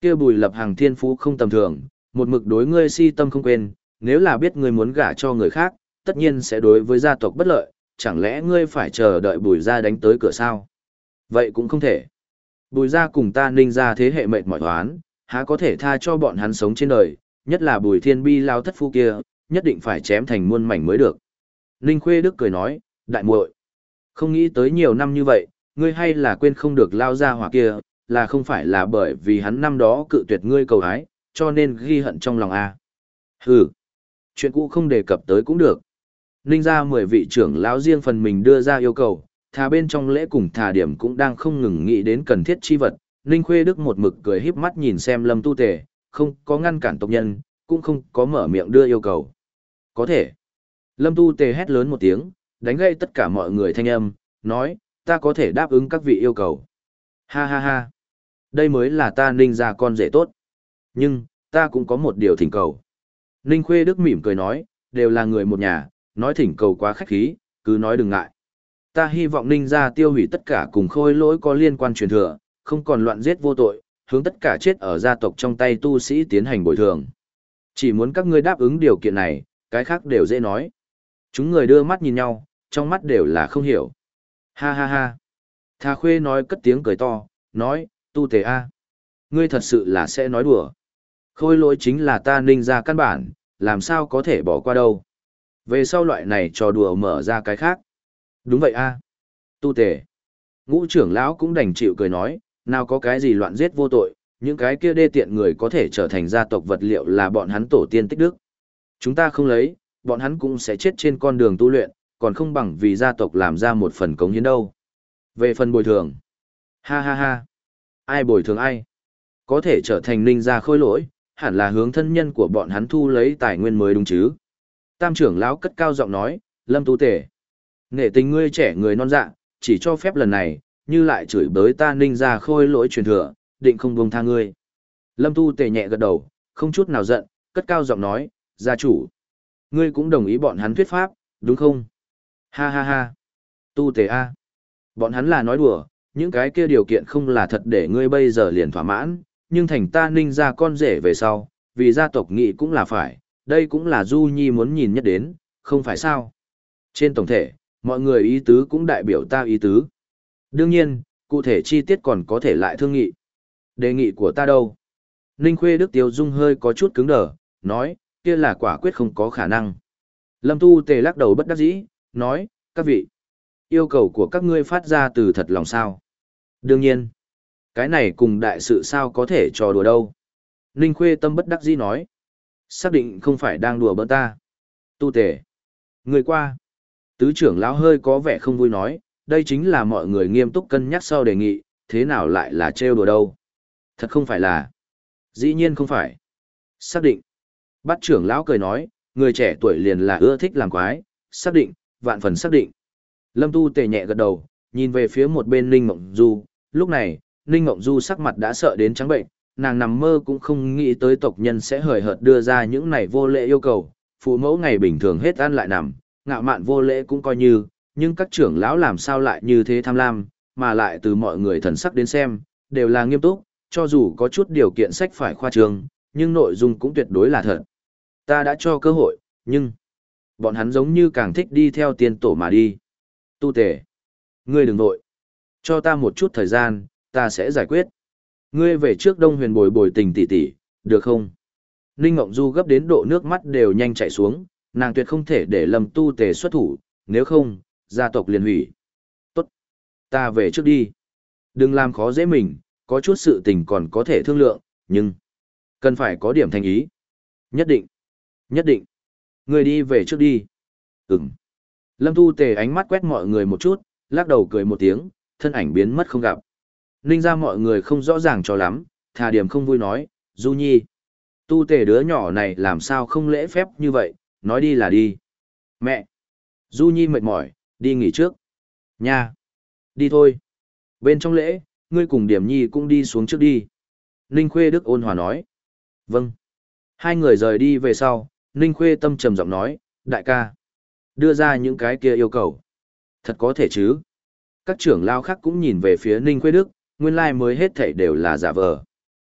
Kia Bùi Lập Hằng thiên phú không tầm thường, một mực đối ngươi si tâm không quên, nếu là biết ngươi muốn gả cho người khác, tất nhiên sẽ đối với gia tộc bất lợi, chẳng lẽ ngươi phải chờ đợi Bùi gia đánh tới cửa sao? Vậy cũng không thể. Bùi gia cùng ta Ninh gia thế hệ mệt mỏi toán, há có thể tha cho bọn hắn sống trên đời, nhất là Bùi Thiên Bi lao thất phu kia, nhất định phải chém thành muôn mảnh mới được. Ninh Khuê Đức cười nói, đại muội, không nghĩ tới nhiều năm như vậy, ngươi hay là quên không được lao gia hỏa kia, là không phải là bởi vì hắn năm đó cự tuyệt ngươi cầu hái, cho nên ghi hận trong lòng a. Hừ, chuyện cũ không đề cập tới cũng được. Ninh gia mười vị trưởng lão riêng phần mình đưa ra yêu cầu, thà bên trong lễ cùng thà điểm cũng đang không ngừng nghĩ đến cần thiết chi vật. Ninh Khuê Đức một mực cười híp mắt nhìn xem Lâm Tu Tề, không có ngăn cản tộc nhân, cũng không có mở miệng đưa yêu cầu. Có thể. Lâm Tu Tề hét lớn một tiếng, đánh gậy tất cả mọi người thanh âm, nói, ta có thể đáp ứng các vị yêu cầu. Ha ha ha. Đây mới là ta Ninh gia con rể tốt. Nhưng, ta cũng có một điều thỉnh cầu. Ninh Khuê Đức mỉm cười nói, đều là người một nhà, nói thỉnh cầu quá khách khí, cứ nói đừng ngại. Ta hy vọng Ninh gia tiêu hủy tất cả cùng khôi lỗi có liên quan truyền thừa, không còn loạn giết vô tội, hướng tất cả chết ở gia tộc trong tay tu sĩ tiến hành bồi thường. Chỉ muốn các ngươi đáp ứng điều kiện này, cái khác đều dễ nói. Chúng người đưa mắt nhìn nhau, trong mắt đều là không hiểu. Ha ha ha. Thà Khuê nói cất tiếng cười to, nói, Tu Tề a, ngươi thật sự là sẽ nói đùa. Khôi lỗi chính là ta Ninh gia căn bản, làm sao có thể bỏ qua đâu. Về sau loại này trò đùa mở ra cái khác. Đúng vậy a. Tu Tề. Ngũ trưởng lão cũng đành chịu cười nói, nào có cái gì loạn giết vô tội, những cái kia đê tiện người có thể trở thành gia tộc vật liệu là bọn hắn tổ tiên tích đức. Chúng ta không lấy, bọn hắn cũng sẽ chết trên con đường tu luyện, còn không bằng vì gia tộc làm ra một phần cống hiến đâu. Về phần bồi thường. Ha ha ha. Ai bồi thường ai? Có thể trở thành Ninh gia khôi lỗi, hẳn là hướng thân nhân của bọn hắn thu lấy tài nguyên mới đúng chứ. Tam trưởng lão cất cao giọng nói, Lâm Tu Tề. Nể tình ngươi trẻ người non dạ, chỉ cho phép lần này, như lại chửi bới ta Ninh gia khôi lỗi truyền thừa, định không buông tha ngươi. Lâm Tu Tề nhẹ gật đầu, không chút nào giận, cất cao giọng nói, gia chủ. Ngươi cũng đồng ý bọn hắn thuyết pháp, đúng không? Ha ha ha. Tu Tề a. Bọn hắn là nói đùa, những cái kia điều kiện không là thật để ngươi bây giờ liền thỏa mãn, nhưng thành ta Ninh gia con rể về sau, vì gia tộc nghị cũng là phải, đây cũng là Du Nhi muốn nhìn nhất đến, không phải sao? Trên tổng thể, mọi người ý tứ cũng đại biểu ta ý tứ. Đương nhiên, cụ thể chi tiết còn có thể lại thương nghị. Đề nghị của ta đâu? Ninh Khuê Đức Tiêu Dung hơi có chút cứng đờ, nói, kia là quả quyết không có khả năng. Lâm Tu Tề lắc đầu bất đắc dĩ, nói, các vị, yêu cầu của các ngươi phát ra từ thật lòng sao? Đương nhiên, cái này cùng đại sự sao có thể trò đùa đâu. Ninh Khuê Tâm bất đắc dĩ nói, xác định không phải đang đùa bỡn ta. Tu Tề, người qua. Tứ trưởng lão hơi có vẻ không vui nói, đây chính là mọi người nghiêm túc cân nhắc sau đề nghị, thế nào lại là trêu đùa đâu. Thật không phải là. Dĩ nhiên không phải. Xác định. Bát trưởng lão cười nói, người trẻ tuổi liền là ưa thích làm quái, xác định, vạn phần xác định. Lâm Tu Tề nhẹ gật đầu, nhìn về phía một bên Ninh Mộng Du, lúc này, Ninh Mộng Du sắc mặt đã sợ đến trắng bệnh, nàng nằm mơ cũng không nghĩ tới tộc nhân sẽ hời hợt đưa ra những này vô lễ yêu cầu, phụ mẫu ngày bình thường hết ăn lại nằm, ngạo mạn vô lễ cũng coi như, nhưng các trưởng lão làm sao lại như thế tham lam, mà lại từ mọi người thần sắc đến xem, đều là nghiêm túc, cho dù có chút điều kiện sách phải khoa trương, nhưng nội dung cũng tuyệt đối là thật. Ta đã cho cơ hội, nhưng bọn hắn giống như càng thích đi theo tiên tổ mà đi. Tu Tề, ngươi đừng vội, cho ta một chút thời gian, ta sẽ giải quyết. Ngươi về trước Đông Huyền bồi bồi tình tỷ tỷ, được không? Ninh Ngộng Du gấp đến độ nước mắt đều nhanh chảy xuống, nàng tuyệt không thể để Lâm Tu Tề xuất thủ, nếu không, gia tộc liền hủy. Tốt, ta về trước đi. Đừng làm khó dễ mình, có chút sự tình còn có thể thương lượng, nhưng cần phải có điểm thành ý. Nhất định, nhất định. Ngươi đi về trước đi. Ừm. Lâm Tu Tề ánh mắt quét mọi người một chút, lắc đầu cười một tiếng, thân ảnh biến mất không gặp. Ninh ra mọi người không rõ ràng cho lắm, thà điểm không vui nói, Du Nhi. Tu Tề đứa nhỏ này làm sao không lễ phép như vậy, nói đi là đi. Mẹ. Du Nhi mệt mỏi, đi nghỉ trước. Nha. Đi thôi. Bên trong lễ, ngươi cùng Điểm Nhi cũng đi xuống trước đi. Ninh Khuê Đức ôn hòa nói. Vâng. Hai người rời đi về sau, Ninh Khuê Tâm trầm giọng nói, đại ca. Đưa ra những cái kia yêu cầu. Thật có thể chứ. Các trưởng lao khác cũng nhìn về phía Ninh Khuê Đức, nguyên lai mới hết thảy đều là giả vờ.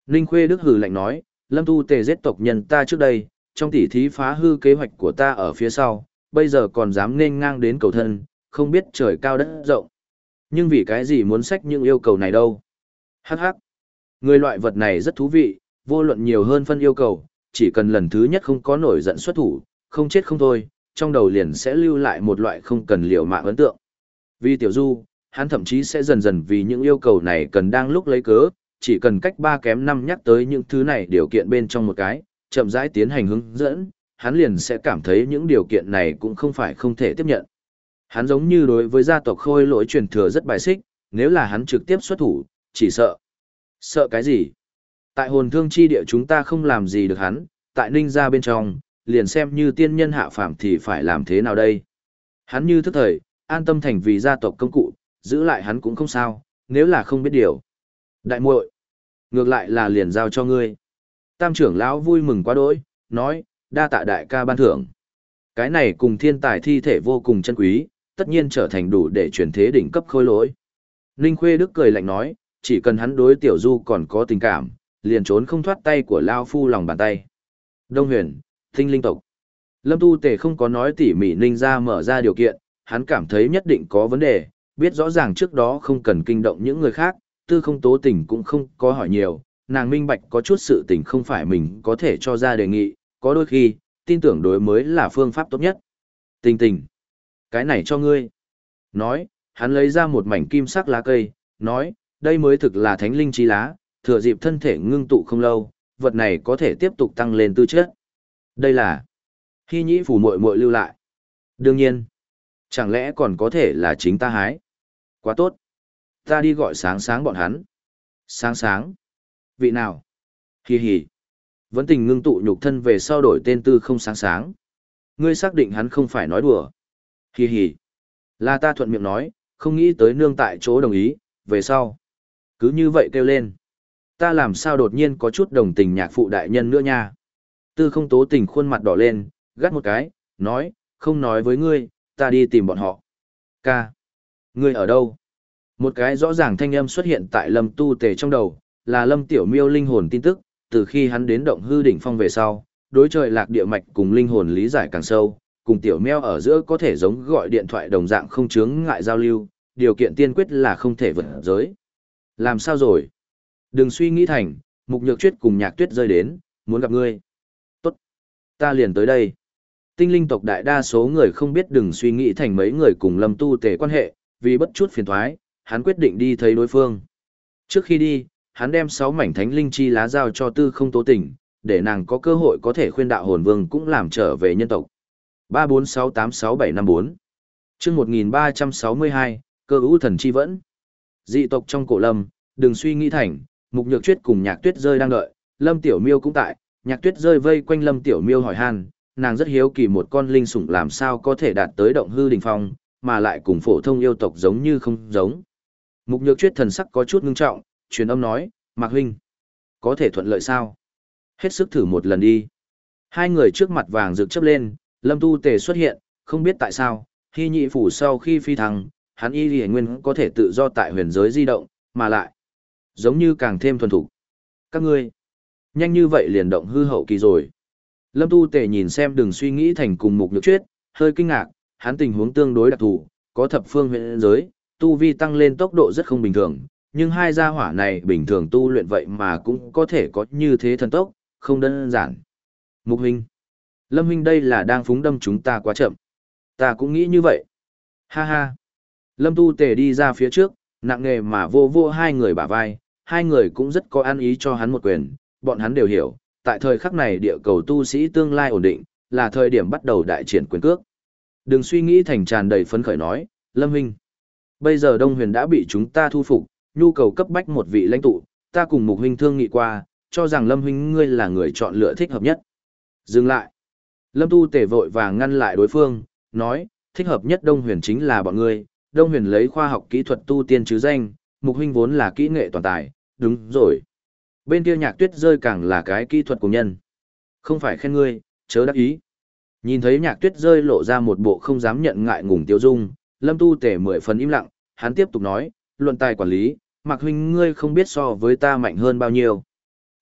Ninh Khuê Đức hừ lạnh nói, Lâm Tu Tề giết tộc nhân ta trước đây, trong tỉ thí phá hư kế hoạch của ta ở phía sau, bây giờ còn dám nên ngang đến cầu thân, không biết trời cao đất rộng. Nhưng vì cái gì muốn xách những yêu cầu này đâu? Hắc hắc. Người loại vật này rất thú vị, vô luận nhiều hơn phân yêu cầu, chỉ cần lần thứ nhất không có nổi giận xuất thủ, không chết không thôi, trong đầu liền sẽ lưu lại một loại không cần liều mạng ấn tượng. Vì Tiểu Du, hắn thậm chí sẽ dần dần vì những yêu cầu này cần đang lúc lấy cớ, chỉ cần cách ba kém năm nhắc tới những thứ này điều kiện bên trong một cái, chậm rãi tiến hành hướng dẫn, hắn liền sẽ cảm thấy những điều kiện này cũng không phải không thể tiếp nhận. Hắn giống như đối với gia tộc Khôi Lỗi truyền thừa rất bài xích, nếu là hắn trực tiếp xuất thủ, chỉ sợ. Sợ cái gì? Tại hồn thương chi địa chúng ta không làm gì được hắn, tại ninh gia bên trong, liền xem như tiên nhân hạ phàm thì phải làm thế nào đây? Hắn như thức thời, an tâm thành vì gia tộc công cụ, giữ lại hắn cũng không sao, nếu là không biết điều. Đại muội, ngược lại là liền giao cho ngươi. Tam trưởng lão vui mừng quá đỗi, nói, đa tạ đại ca ban thưởng. Cái này cùng thiên tài thi thể vô cùng chân quý, tất nhiên trở thành đủ để chuyển thế đỉnh cấp Khôi Lỗi. Ninh Khuê Đức cười lạnh nói, chỉ cần hắn đối Tiểu Du còn có tình cảm, liền trốn không thoát tay của Lao Phu lòng bàn tay. Đông Huyền, Tinh Linh tộc. Lâm Tu Tề không có nói tỉ mỉ Ninh ra mở ra điều kiện, hắn cảm thấy nhất định có vấn đề, biết rõ ràng trước đó không cần kinh động những người khác, Tư Không Tố Tình cũng không có hỏi nhiều, nàng minh bạch có chút sự tình không phải mình có thể cho ra đề nghị, có đôi khi, tin tưởng đối mới là phương pháp tốt nhất. Tình tình, cái này cho ngươi. Nói, hắn lấy ra một mảnh kim sắc lá cây, nói, đây mới thực là thánh linh chi lá, thừa dịp thân thể ngưng tụ không lâu, vật này có thể tiếp tục tăng lên tư chất. Đây là Hy Nhĩ phủ muội muội lưu lại. Đương nhiên, chẳng lẽ còn có thể là chính ta hái? Quá tốt. Ta đi gọi sáng sáng bọn hắn. Sáng sáng. Vị nào? Hì hì. Vẫn tình ngưng tụ nhục thân về sau đổi tên Tư Không sáng sáng. Ngươi xác định hắn không phải nói đùa. Hì hì. Là ta thuận miệng nói, không nghĩ tới nương tại chỗ đồng ý, về sau. Cứ như vậy kêu lên. Ta làm sao đột nhiên có chút đồng tình nhạc phụ đại nhân nữa nha. Tư Không Tố Tình khuôn mặt đỏ lên, gắt một cái, nói, không nói với ngươi, ta đi tìm bọn họ. Ca. Ngươi ở đâu? Một cái rõ ràng thanh âm xuất hiện tại Lâm Tu Tề trong đầu, là Lâm Tiểu Miêu linh hồn tin tức, từ khi hắn đến động hư đỉnh phong về sau, đối trời lạc địa mạch cùng linh hồn lý giải càng sâu, cùng Tiểu Meo ở giữa có thể giống gọi điện thoại đồng dạng không chướng ngại giao lưu, điều kiện tiên quyết là không thể vượt giới. Làm sao rồi? Đừng suy nghĩ thành, Mục Nhược Chuyết cùng Nhạc Tuyết rơi đến, muốn gặp ngươi. Tốt, ta liền tới đây. Tinh linh tộc đại đa số người không biết đừng suy nghĩ thành mấy người cùng Lâm Tu Tề quan hệ, vì bất chút phiền thoái, hắn quyết định đi thấy đối phương. Trước khi đi, hắn đem sáu mảnh thánh linh chi lá giao cho Tư Không Tố Tình, để nàng có cơ hội có thể khuyên đạo hồn vương cũng làm trở về nhân tộc. ba bốn sáu tám sáu bảy năm bốn chương một nghìn ba trăm sáu mươi hai, cơ ưu thần chi vẫn. Dị tộc trong cổ lâm, đừng suy nghĩ thành, Mục Nhược Chuyết cùng Nhạc Tuyết rơi đang đợi, Lâm Tiểu Miêu cũng tại, Nhạc Tuyết rơi vây quanh Lâm Tiểu Miêu hỏi han, nàng rất hiếu kỳ một con linh sủng làm sao có thể đạt tới động hư đỉnh phong, mà lại cùng phổ thông yêu tộc giống như không giống. Mục Nhược Chuyết thần sắc có chút ngưng trọng, truyền âm nói, Mạc huynh, có thể thuận lợi sao? Hết sức thử một lần đi. Hai người trước mặt vàng rực chớp lên, Lâm Tu Tề xuất hiện, không biết tại sao, Hy Nhĩ phủ sau khi phi thăng, hắn y lì nguyên có thể tự do tại huyền giới di động, mà lại giống như càng thêm thuần thục. Các ngươi, nhanh như vậy liền động hư hậu kỳ rồi. Lâm Tu Tề nhìn xem đừng suy nghĩ thành cùng Mục Nhược Chuyết, hơi kinh ngạc, hắn tình huống tương đối đặc thù, có thập phương huyền giới, tu vi tăng lên tốc độ rất không bình thường, nhưng hai gia hỏa này bình thường tu luyện vậy mà cũng có thể có như thế thần tốc, không đơn giản. Mục huynh, Lâm huynh đây là đang phúng đâm chúng ta quá chậm. Ta cũng nghĩ như vậy. Ha ha. Lâm Tu Tề đi ra phía trước, nặng nề mà vô vô hai người bả vai, hai người cũng rất có ăn ý cho hắn một quyền, bọn hắn đều hiểu, tại thời khắc này địa cầu tu sĩ tương lai ổn định, là thời điểm bắt đầu đại triển quyền cước. Đừng suy nghĩ thành tràn đầy phấn khởi nói, Lâm huynh, bây giờ Đông Huyền đã bị chúng ta thu phục, nhu cầu cấp bách một vị lãnh tụ, ta cùng Mục huynh thương nghị qua, cho rằng Lâm huynh ngươi là người chọn lựa thích hợp nhất. Dừng lại. Lâm Tu Tề vội vàng ngăn lại đối phương, nói, thích hợp nhất Đông Huyền chính là bọn ngươi, Đông Huyền lấy khoa học kỹ thuật tu tiên chứ danh, Mục huynh vốn là kỹ nghệ toàn tài, đúng rồi. Bên kia Nhạc Tuyết rơi càng là cái kỹ thuật của nhân. Không phải khen ngươi, chớ đắc ý. Nhìn thấy Nhạc Tuyết rơi lộ ra một bộ không dám nhận ngại ngùng tiêu dung, Lâm Tu Tề mười phần im lặng, hắn tiếp tục nói, luận tài quản lý, Mạc huynh ngươi không biết so với ta mạnh hơn bao nhiêu.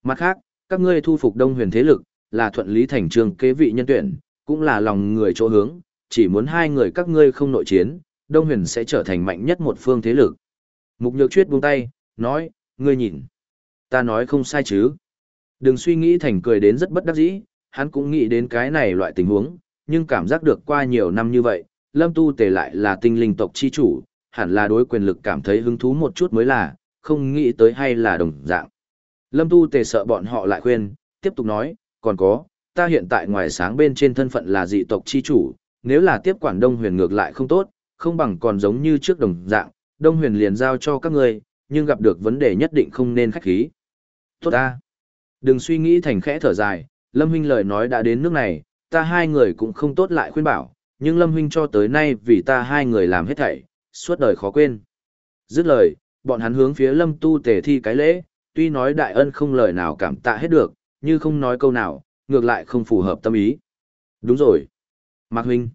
Mặt khác, các ngươi thu phục Đông Huyền thế lực, là thuận lý thành trương kế vị nhân tuyển, cũng là lòng người chỗ hướng, chỉ muốn hai người các ngươi không nội chiến, Đông Huyền sẽ trở thành mạnh nhất một phương thế lực. Mục Nhược Chuyết buông tay, nói, ngươi nhìn, ta nói không sai chứ. Đừng suy nghĩ thành cười đến rất bất đắc dĩ, hắn cũng nghĩ đến cái này loại tình huống, nhưng cảm giác được qua nhiều năm như vậy, Lâm Tu Tề lại là tinh linh tộc chi chủ, hẳn là đối quyền lực cảm thấy hứng thú một chút mới là, không nghĩ tới hay là đồng dạng. Lâm Tu Tề sợ bọn họ lại khuyên, tiếp tục nói, còn có, ta hiện tại ngoài sáng bên trên thân phận là dị tộc chi chủ, nếu là tiếp quản Đông Huyền ngược lại không tốt, không bằng còn giống như trước đồng dạng, Đông Huyền liền giao cho các ngươi, nhưng gặp được vấn đề nhất định không nên khách khí. Tốt ta. Đừng suy nghĩ thành khẽ thở dài, Lâm huynh lời nói đã đến nước này, ta hai người cũng không tốt lại khuyên bảo, nhưng Lâm huynh cho tới nay vì ta hai người làm hết thảy, suốt đời khó quên. Dứt lời, bọn hắn hướng phía Lâm Tu Tề thi cái lễ, tuy nói đại ân không lời nào cảm tạ hết được, như không nói câu nào, ngược lại không phù hợp tâm ý. Đúng rồi. Mạc huynh.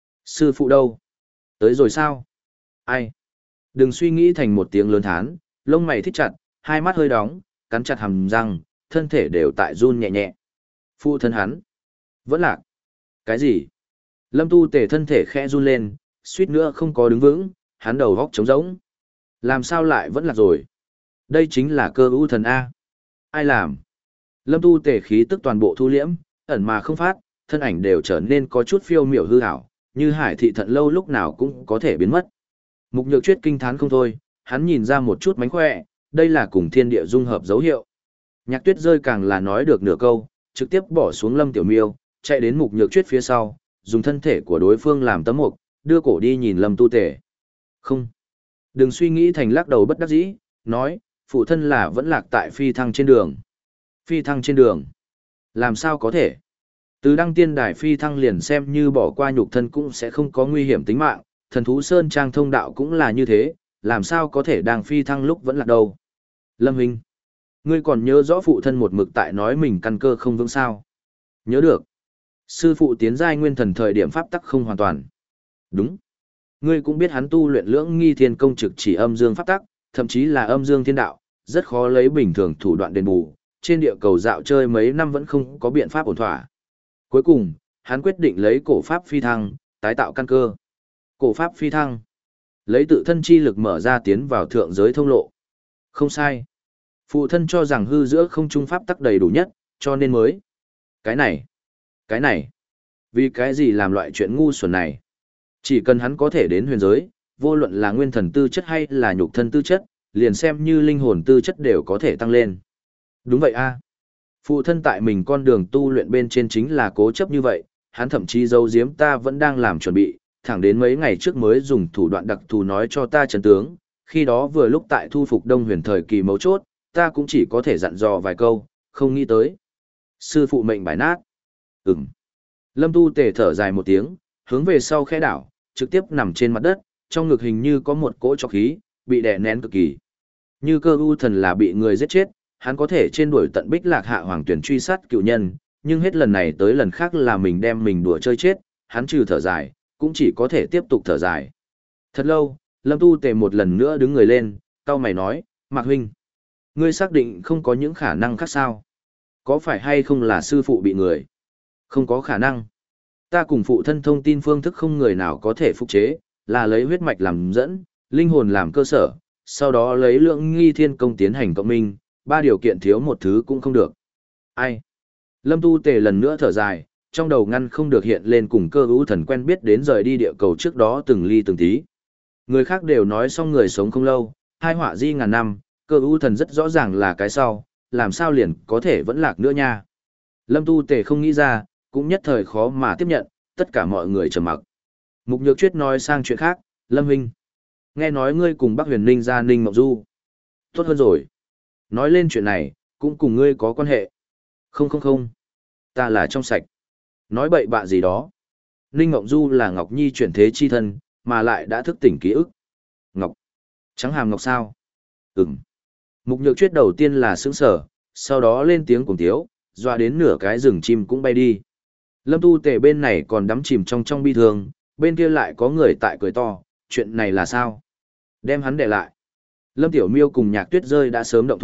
Sư phụ đâu? Tới rồi sao? Ai? Đừng suy nghĩ thành một tiếng lớn thán, lông mày thích chặt, hai mắt hơi đóng, cắn chặt hàm răng, thân thể đều tại run nhẹ nhẹ. Phụ thân hắn. Vẫn lạc. Cái gì? Lâm Tu Tề thân thể khẽ run lên, suýt nữa không có đứng vững, hắn đầu góc trống rỗng. Làm sao lại vẫn lạc rồi? Đây chính là cơ ưu thần A. Ai làm? Lâm Tu Tề khí tức toàn bộ thu liễm, ẩn mà không phát, thân ảnh đều trở nên có chút phiêu miểu hư ảo, như hải thị thận lâu lúc nào cũng có thể biến mất. Mục Nhược Chuyết kinh thán không thôi, hắn nhìn ra một chút mánh khỏe, đây là cùng thiên địa dung hợp dấu hiệu. Nhạc Tuyết rơi càng là nói được nửa câu, trực tiếp bỏ xuống Lâm Tiểu Miêu, chạy đến Mục Nhược Chuyết phía sau, dùng thân thể của đối phương làm tấm mục, đưa cổ đi nhìn Lâm Tu Tề. Không. Đừng suy nghĩ thành lắc đầu bất đắc dĩ, nói, phụ thân là vẫn lạc tại phi thăng trên đường. Phi thăng trên đường. Làm sao có thể? Từ đăng tiên đài phi thăng liền xem như bỏ qua nhục thân cũng sẽ không có nguy hiểm tính mạng, thần thú sơn trang thông đạo cũng là như thế, làm sao có thể đang phi thăng lúc vẫn lạc đâu. Lâm Hinh, ngươi còn nhớ rõ phụ thân một mực tại nói mình căn cơ không vững sao? Nhớ được. Sư phụ tiến giai nguyên thần thời điểm pháp tắc không hoàn toàn. Đúng. Ngươi cũng biết hắn tu luyện lưỡng nghi thiên công trực chỉ âm dương pháp tắc, thậm chí là âm dương thiên đạo, rất khó lấy bình thường thủ đoạn đền bù, trên địa cầu dạo chơi mấy năm vẫn không có biện pháp ổn thỏa. Cuối cùng, hắn quyết định lấy cổ pháp phi thăng, tái tạo căn cơ. Cổ pháp phi thăng, lấy tự thân chi lực mở ra tiến vào thượng giới thông lộ. Không sai. Phụ thân cho rằng hư giữa không trung pháp tắc đầy đủ nhất, cho nên mới. Cái này, cái này, vì cái gì làm loại chuyện ngu xuẩn này? Chỉ cần hắn có thể đến huyền giới, vô luận là nguyên thần tư chất hay là nhục thân tư chất, liền xem như linh hồn tư chất đều có thể tăng lên. Đúng vậy a. Phụ thân tại mình con đường tu luyện bên trên chính là cố chấp như vậy, hắn thậm chí giấu giếm ta vẫn đang làm chuẩn bị, thẳng đến mấy ngày trước mới dùng thủ đoạn đặc thù nói cho ta chân tướng, khi đó vừa lúc tại thu phục Đông Huyền thời kỳ mấu chốt, ta cũng chỉ có thể dặn dò vài câu, không nghĩ tới. Sư phụ mệnh bài nát. Ừm. Lâm Tu Tề thở dài một tiếng, hướng về sau khẽ đảo, trực tiếp nằm trên mặt đất, trong ngực hình như có một cỗ trọc khí, bị đè nén cực kỳ. Như cơ u thần là bị người giết chết, hắn có thể trên đuổi tận bích lạc hạ hoàng tuyển truy sát cựu nhân, nhưng hết lần này tới lần khác là mình đem mình đùa chơi chết, hắn trừ thở dài, cũng chỉ có thể tiếp tục thở dài. Thật lâu, Lâm Tu Tề một lần nữa đứng người lên, cau mày nói, Mạc huynh, ngươi xác định không có những khả năng khác sao? Có phải hay không là sư phụ bị người? Không có khả năng. Ta cùng phụ thân thông tin phương thức không người nào có thể phục chế, là lấy huyết mạch làm dẫn, linh hồn làm cơ sở, sau đó lấy lượng nghi thiên công tiến hành cộng minh, ba điều kiện thiếu một thứ cũng không được. Ai? Lâm Tu Tề lần nữa thở dài, trong đầu ngăn không được hiện lên cùng cơ ưu thần quen biết đến rời đi địa cầu trước đó từng ly từng tí. Người khác đều nói xong người sống không lâu, hai họa di ngàn năm, cơ ưu thần rất rõ ràng là cái sau, làm sao liền có thể vẫn lạc nữa nha. Lâm Tu Tề không nghĩ ra, cũng nhất thời khó mà tiếp nhận, tất cả mọi người trầm mặc. Mục Nhược Chuyết nói sang chuyện khác, Lâm huynh, nghe nói ngươi cùng Bắc Huyền Ninh ra Ninh Mộng Du. Tốt hơn rồi. Nói lên chuyện này, cũng cùng ngươi có quan hệ. Không không không, ta là trong sạch. Nói bậy bạ gì đó. Ninh Mộng Du là Ngọc Nhi chuyển thế chi thân, mà lại đã thức tỉnh ký ức. Ngọc. Trắng hàm Ngọc sao? Ừm. Mục Nhược Chuyết đầu tiên là sững sở, sau đó lên tiếng cùng tiếu, dọa đến nửa cái rừng chim cũng bay đi. Lâm Tu Tề bên này còn đắm chìm trong trong bi thương, bên kia lại có người tại cười to, chuyện này là sao? Đem hắn để lại. Lâm Tiểu Miêu cùng Nhạc Tuyết rơi đã sớm động thủ,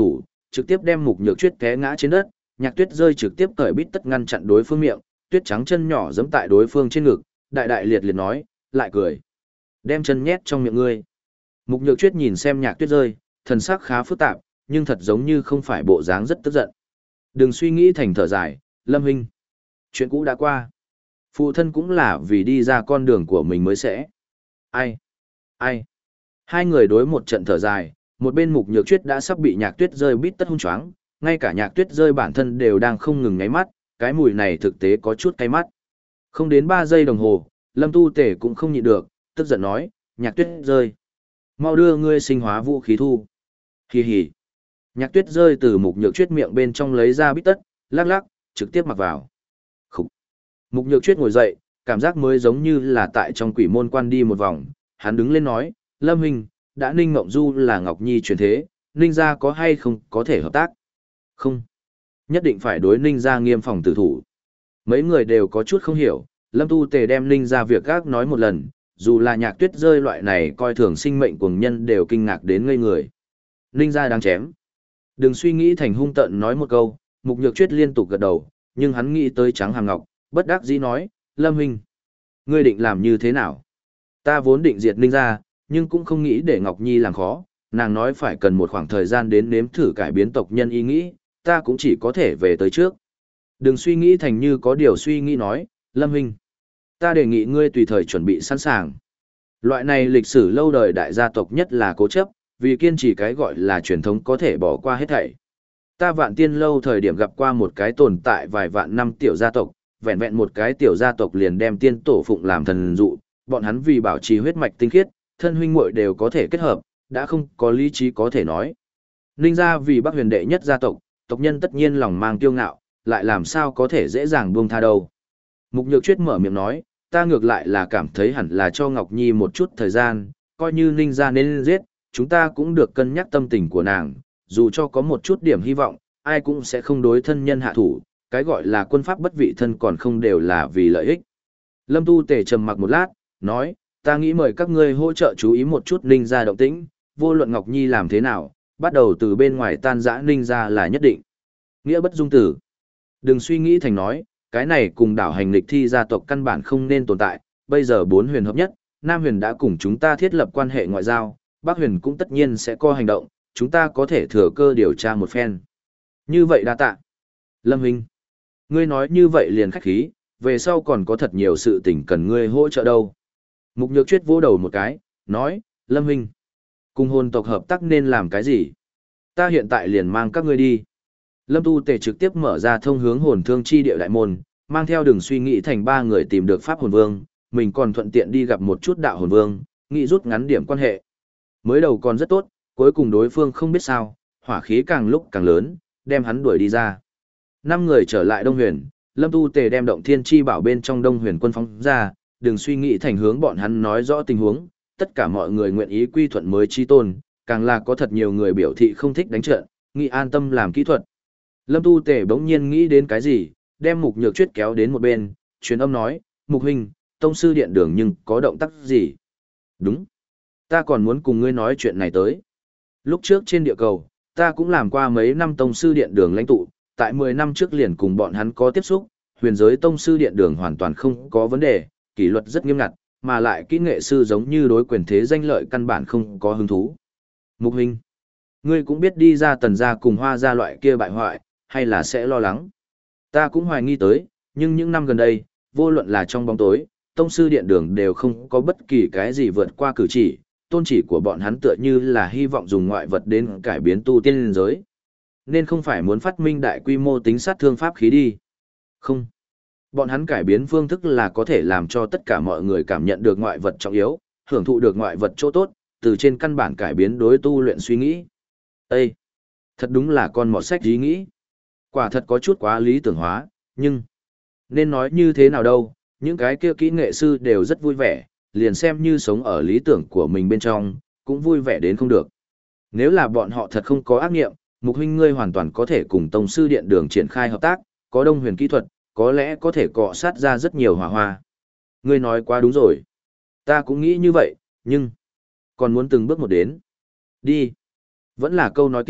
trực tiếp đem Mục Nhược Chuyết té ngã trên đất, Nhạc Tuyết rơi trực tiếp cởi bít tất ngăn chặn đối phương miệng, tuyết trắng chân nhỏ giẫm tại đối phương trên ngực, đại đại liệt liệt nói, lại cười. Đem chân nhét trong miệng ngươi. Mục Nhược Chuyết nhìn xem Nhạc Tuyết rơi, thần sắc khá phức tạp, nhưng thật giống như không phải bộ dáng rất tức giận. Đừng suy nghĩ thành thở dài, Lâm huynh. Chuyện cũ đã qua. Phụ thân cũng là vì đi ra con đường của mình mới sẽ. Ai? Ai? Hai người đối một trận thở dài, một bên Mục Nhược Chuyết đã sắp bị Nhạc Tuyết rơi bít tất hung choáng, ngay cả Nhạc Tuyết rơi bản thân đều đang không ngừng ngáy mắt, cái mùi này thực tế có chút cay mắt. Không đến ba giây đồng hồ, Lâm Tu Tể cũng không nhịn được, tức giận nói, Nhạc Tuyết rơi. Mau đưa ngươi sinh hóa vũ khí thu. Hì hì. Nhạc Tuyết rơi từ Mục Nhược Chuyết miệng bên trong lấy ra bít tất, lắc lắc, trực tiếp mặc vào. Khúc. Mục Nhược Chuyết ngồi dậy, cảm giác mới giống như là tại trong quỷ môn quan đi một vòng, hắn đứng lên nói, Lâm huynh, đã Ninh Ngộng Du là Ngọc Nhi truyền thế, Ninh gia có hay không có thể hợp tác? Không. Nhất định phải đối Ninh gia nghiêm phòng tử thủ. Mấy người đều có chút không hiểu, Lâm Tu Tề đem Ninh gia việc gác nói một lần, dù là Nhạc Tuyết rơi loại này coi thường sinh mệnh cuồng nhân đều kinh ngạc đến ngây người. Ninh gia đáng chém. Đừng suy nghĩ thành hung tợn nói một câu, Mục Nhược Chuyết liên tục gật đầu, nhưng hắn nghĩ tới Trắng Hàm Ngọc, bất đắc dĩ nói, Lâm huynh, ngươi định làm như thế nào? Ta vốn định diệt Ninh gia, nhưng cũng không nghĩ để Ngọc Nhi làm khó, nàng nói phải cần một khoảng thời gian đến nếm thử cải biến tộc nhân ý nghĩ, ta cũng chỉ có thể về tới trước. Đừng suy nghĩ thành như có điều suy nghĩ nói, Lâm huynh, ta đề nghị ngươi tùy thời chuẩn bị sẵn sàng. Loại này lịch sử lâu đời đại gia tộc nhất là cố chấp, vì kiên trì cái gọi là truyền thống có thể bỏ qua hết thảy. Ta Vạn Tiên lâu thời điểm gặp qua một cái tồn tại vài vạn năm tiểu gia tộc, vẹn vẹn một cái tiểu gia tộc liền đem tiên tổ phụng làm thần dụ, bọn hắn vì bảo trì huyết mạch tinh khiết, thân huynh muội đều có thể kết hợp, đã không có lý trí có thể nói. Ninh gia vì Bắc Huyền đệ nhất gia tộc, tộc nhân tất nhiên lòng mang kiêu ngạo, lại làm sao có thể dễ dàng buông tha đâu. Mục Nhược Chuyết mở miệng nói, ta ngược lại là cảm thấy hẳn là cho Ngọc Nhi một chút thời gian, coi như Ninh gia nên giết, chúng ta cũng được cân nhắc tâm tình của nàng, dù cho có một chút điểm hy vọng, ai cũng sẽ không đối thân nhân hạ thủ, cái gọi là quân pháp bất vị thân còn không đều là vì lợi ích. Lâm Tu Tề trầm mặc một lát, nói, ta nghĩ mời các ngươi hỗ trợ chú ý một chút Ninh gia động tĩnh, vô luận Ngọc Nhi làm thế nào, bắt đầu từ bên ngoài tan rã Ninh gia là nhất định. Nghĩa bất dung tử. Đừng suy nghĩ thành nói, cái này cùng đảo hành lịch thi gia tộc căn bản không nên tồn tại, bây giờ bốn huyền hợp nhất, Nam huyền đã cùng chúng ta thiết lập quan hệ ngoại giao, Bắc huyền cũng tất nhiên sẽ có hành động, chúng ta có thể thừa cơ điều tra một phen. Như vậy đa tạ. Lâm huynh, ngươi nói như vậy liền khách khí, về sau còn có thật nhiều sự tình cần ngươi hỗ trợ đâu. Mục Nhược Chuyết vỗ đầu một cái, nói, Lâm huynh, cùng hồn tộc hợp tác nên làm cái gì? Ta hiện tại liền mang các ngươi đi. Lâm Tu Tề trực tiếp mở ra thông hướng hồn thương chi địa đại môn, mang theo đường suy nghĩ thành ba người tìm được Pháp hồn vương, mình còn thuận tiện đi gặp một chút đạo hồn vương, nghĩ rút ngắn điểm quan hệ. Mới đầu còn rất tốt, cuối cùng đối phương không biết sao, hỏa khí càng lúc càng lớn, đem hắn đuổi đi ra. Năm người trở lại Đông Huyền, Lâm Tu Tề đem động thiên chi bảo bên trong Đông Huyền quân phóng ra, đừng suy nghĩ thành hướng bọn hắn nói rõ tình huống, tất cả mọi người nguyện ý quy thuận mới chi tôn, càng là có thật nhiều người biểu thị không thích đánh trận, nghĩ an tâm làm kỹ thuật. Lâm Tu Tề bỗng nhiên nghĩ đến cái gì, đem Mục Nhược Chuyết kéo đến một bên, truyền âm nói, Mục huynh, tông sư điện đường nhưng có động tác gì? Đúng. Ta còn muốn cùng ngươi nói chuyện này tới. Lúc trước trên địa cầu, ta cũng làm qua mấy năm tông sư điện đường lãnh tụ, tại mười năm trước liền cùng bọn hắn có tiếp xúc, huyền giới tông sư điện đường hoàn toàn không có vấn đề, kỷ luật rất nghiêm ngặt, mà lại kỹ nghệ sư giống như đối quyền thế danh lợi căn bản không có hứng thú. Mục huynh, ngươi cũng biết đi ra tần gia cùng hoa gia loại kia bại hoại, hay là sẽ lo lắng. Ta cũng hoài nghi tới, nhưng những năm gần đây, vô luận là trong bóng tối, tông sư điện đường đều không có bất kỳ cái gì vượt qua cử chỉ, tôn chỉ của bọn hắn tựa như là hy vọng dùng ngoại vật đến cải biến tu tiên liên giới. Nên không phải muốn phát minh đại quy mô tính sát thương pháp khí đi. Không. Bọn hắn cải biến phương thức là có thể làm cho tất cả mọi người cảm nhận được ngoại vật trọng yếu, hưởng thụ được ngoại vật chỗ tốt, từ trên căn bản cải biến đối tu luyện suy nghĩ. Ê! Thật đúng là con mọt sách ý nghĩ. Quả thật có chút quá lý tưởng hóa, nhưng... Nên nói như thế nào đâu, những cái kia kỹ nghệ sư đều rất vui vẻ, liền xem như sống ở lý tưởng của mình bên trong, cũng vui vẻ đến không được. Nếu là bọn họ thật không có ác nghiệm, Mục huynh ngươi hoàn toàn có thể cùng tông sư điện đường triển khai hợp tác, có đông huyền kỹ thuật, có lẽ có thể cọ sát ra rất nhiều hỏa hoa. Ngươi nói quá đúng rồi. Ta cũng nghĩ như vậy, nhưng... Còn muốn từng bước một đến. Đi. Vẫn là câu nói kia,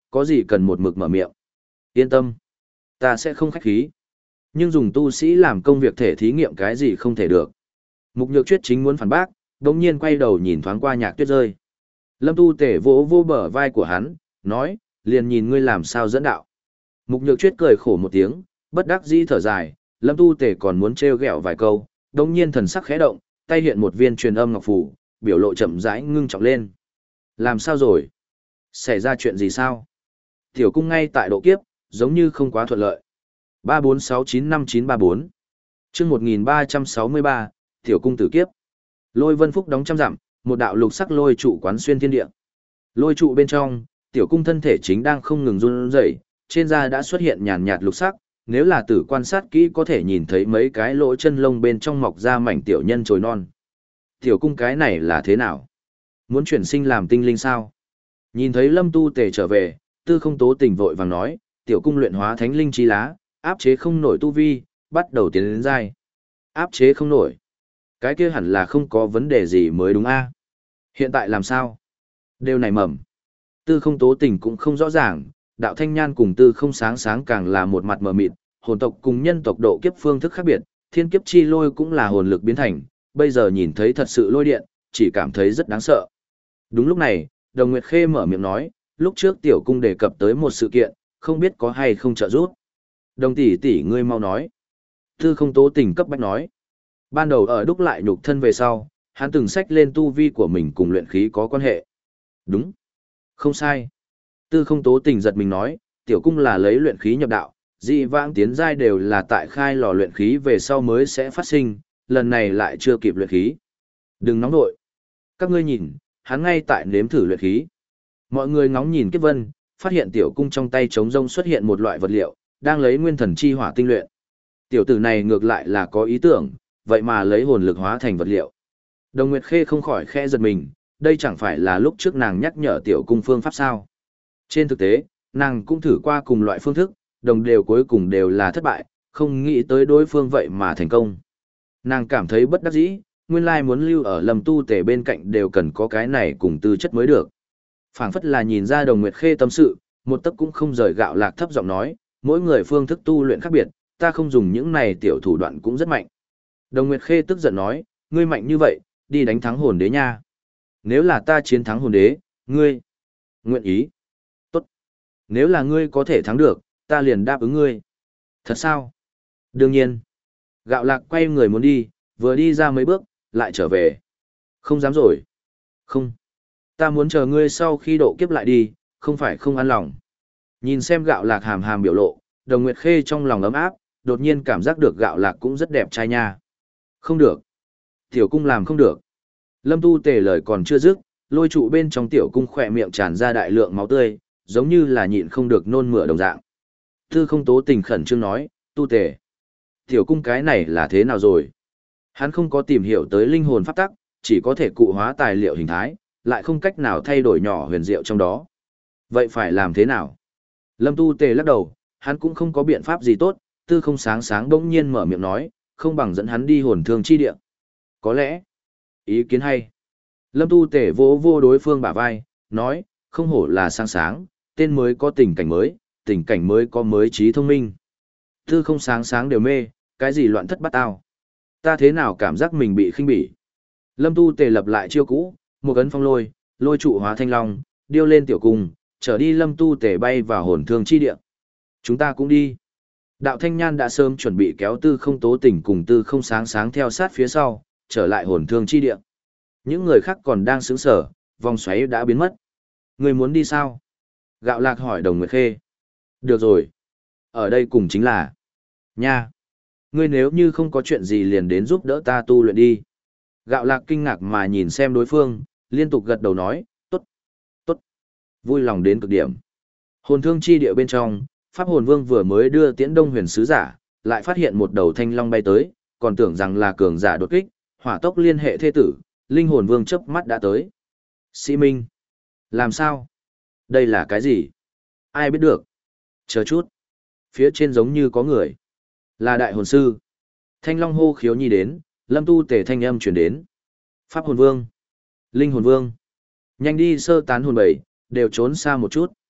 có gì cần một mực mở miệng. Yên tâm, ta sẽ không khách khí. Nhưng dùng tu sĩ làm công việc thể thí nghiệm cái gì không thể được. Mục Nhược Chuyết chính muốn phản bác, đống nhiên quay đầu nhìn thoáng qua Nhạc Tuyết rơi. Lâm Tu Tể vỗ vô bờ vai của hắn, nói, liền nhìn ngươi làm sao dẫn đạo. Mục Nhược Chuyết cười khổ một tiếng, bất đắc dĩ thở dài, Lâm Tu Tể còn muốn trêu ghẹo vài câu, đống nhiên thần sắc khẽ động, tay hiện một viên truyền âm ngọc phù, biểu lộ chậm rãi ngưng trọng lên. Làm sao rồi? Xảy ra chuyện gì sao? Tiểu cung ngay tại độ kiếp, giống như không quá thuận lợi. ba bốn sáu chín năm chín ba bốn chương một nghìn ba trăm sáu mươi ba, Tiểu cung tử kiếp. Lôi Vân Phúc đóng trăm dặm, một đạo lục sắc lôi trụ quán xuyên thiên địa. Lôi trụ bên trong, tiểu cung thân thể chính đang không ngừng run rẩy, trên da đã xuất hiện nhàn nhạt lục sắc, nếu là tử quan sát kỹ có thể nhìn thấy mấy cái lỗ chân lông bên trong mọc ra mảnh tiểu nhân trồi non. Tiểu cung cái này là thế nào? Muốn chuyển sinh làm tinh linh sao? Nhìn thấy Lâm Tu Tề trở về, Tư Không Tố Tình vội vàng nói, tiểu cung luyện hóa thánh linh chi lá, áp chế không nổi tu vi, bắt đầu tiến đến giai. Áp chế không nổi. Cái kia hẳn là không có vấn đề gì mới đúng a. Hiện tại làm sao? Đều nảy mầm. Tư Không Tố Tình cũng không rõ ràng, đạo thanh nhan cùng Tư Không Sáng Sáng càng là một mặt mờ mịt, hồn tộc cùng nhân tộc độ kiếp phương thức khác biệt, thiên kiếp chi lôi cũng là hồn lực biến thành, bây giờ nhìn thấy thật sự lôi điện, chỉ cảm thấy rất đáng sợ. Đúng lúc này, Đồng Nguyệt Khê mở miệng nói, lúc trước tiểu cung đề cập tới một sự kiện, không biết có hay không trợ giúp. Đồng tỷ tỷ ngươi mau nói. Tư Không Tố Tình cấp bách nói. Ban đầu ở đúc lại nhục thân về sau, hắn từng xách lên tu vi của mình cùng luyện khí có quan hệ. Đúng. Không sai. Tư Không Tố Tình giật mình nói, tiểu cung là lấy luyện khí nhập đạo, dị vãng tiến giai đều là tại khai lò luyện khí về sau mới sẽ phát sinh, lần này lại chưa kịp luyện khí. Đừng nóng nội. Các ngươi nhìn, hắn ngay tại nếm thử luyện khí. Mọi người ngóng nhìn Kiếp Vân, phát hiện tiểu cung trong tay trống rông xuất hiện một loại vật liệu, đang lấy nguyên thần chi hỏa tinh luyện. Tiểu tử này ngược lại là có ý tưởng, vậy mà lấy hồn lực hóa thành vật liệu. Đồng Nguyệt Khê không khỏi khẽ giật mình, đây chẳng phải là lúc trước nàng nhắc nhở tiểu cung phương pháp sao. Trên thực tế, nàng cũng thử qua cùng loại phương thức, đồng đều cuối cùng đều là thất bại, không nghĩ tới đối phương vậy mà thành công. Nàng cảm thấy bất đắc dĩ, nguyên lai muốn lưu ở Lâm Tu Tề bên cạnh đều cần có cái này cùng tư chất mới được. Phảng phất là nhìn ra Đồng Nguyệt Khê tâm sự, một tấc cũng không rời Gạo Lạc thấp giọng nói, mỗi người phương thức tu luyện khác biệt, ta không dùng những này tiểu thủ đoạn cũng rất mạnh. Đồng Nguyệt Khê tức giận nói, ngươi mạnh như vậy, đi đánh thắng hồn đế nha. Nếu là ta chiến thắng hồn đế, ngươi nguyện ý. Tốt. Nếu là ngươi có thể thắng được, ta liền đáp ứng ngươi. Thật sao? Đương nhiên. Gạo Lạc quay người muốn đi, vừa đi ra mấy bước, lại trở về. Không dám rồi. Không. Ta muốn chờ ngươi sau khi độ kiếp lại đi, không phải không an lòng. Nhìn xem Gạo Lạc hàm hàm biểu lộ, Đồng Nguyệt Khê trong lòng ấm áp, đột nhiên cảm giác được Gạo Lạc cũng rất đẹp trai nha. Không được. Tiểu cung làm không được. Lâm Tu Tề lời còn chưa dứt, lôi trụ bên trong tiểu cung khỏe miệng tràn ra đại lượng máu tươi, giống như là nhịn không được nôn mửa đồng dạng. Tư Không Tố Tình khẩn trương nói, Tu Tề, tiểu cung cái này là thế nào rồi? Hắn không có tìm hiểu tới linh hồn pháp tắc, chỉ có thể cụ hóa tài liệu hình thái, lại không cách nào thay đổi nhỏ huyền diệu trong đó. Vậy phải làm thế nào? Lâm Tu Tề lắc đầu, hắn cũng không có biện pháp gì tốt, Tư Không Sáng Sáng bỗng nhiên mở miệng nói, không bằng dẫn hắn đi hồn thương chi địa. Có lẽ, ý kiến hay. Lâm Tu Tề vỗ vô đối phương bả vai, nói, không hổ là Sáng Sáng, tên mới có tình cảnh mới, tình cảnh mới có mới trí thông minh. Tư Không Sáng Sáng đều mê, cái gì loạn thất bát tao. Ta thế nào cảm giác mình bị khinh bỉ. Lâm Tu Tề lập lại chiêu cũ, một ấn phong lôi, lôi trụ hóa thanh long, điêu lên tiểu cung, trở đi Lâm Tu Tề bay vào hồn thương chi địa. Chúng ta cũng đi. Đạo Thanh Nhan đã sớm chuẩn bị kéo Tư Không Tố Tình cùng Tư Không Sáng Sáng theo sát phía sau, trở lại hồn thương chi địa. Những người khác còn đang sững sờ, vòng xoáy đã biến mất. Người muốn đi sao? Gạo Lạc hỏi Đồng Nguyệt Khê. Được rồi. Ở đây cùng chính là... Nha! Ngươi nếu như không có chuyện gì liền đến giúp đỡ ta tu luyện đi. Gạo Lạc kinh ngạc mà nhìn xem đối phương, liên tục gật đầu nói, tốt, tốt, vui lòng đến cực điểm. Hồn thương chi địa bên trong, Pháp Hồn Vương vừa mới đưa Tiễn Đông Huyền sứ giả, lại phát hiện một đầu thanh long bay tới, còn tưởng rằng là cường giả đột kích, hỏa tốc liên hệ thê tử, Linh Hồn Vương chớp mắt đã tới. Sĩ Minh, làm sao? Đây là cái gì? Ai biết được? Chờ chút. Phía trên giống như có người. Là đại hồn sư. Thanh long hô khiếu nhi đến, Lâm Tu Tề thanh âm chuyển đến. Pháp Hồn Vương, Linh Hồn Vương, nhanh đi sơ tán hồn bảy, đều trốn xa một chút.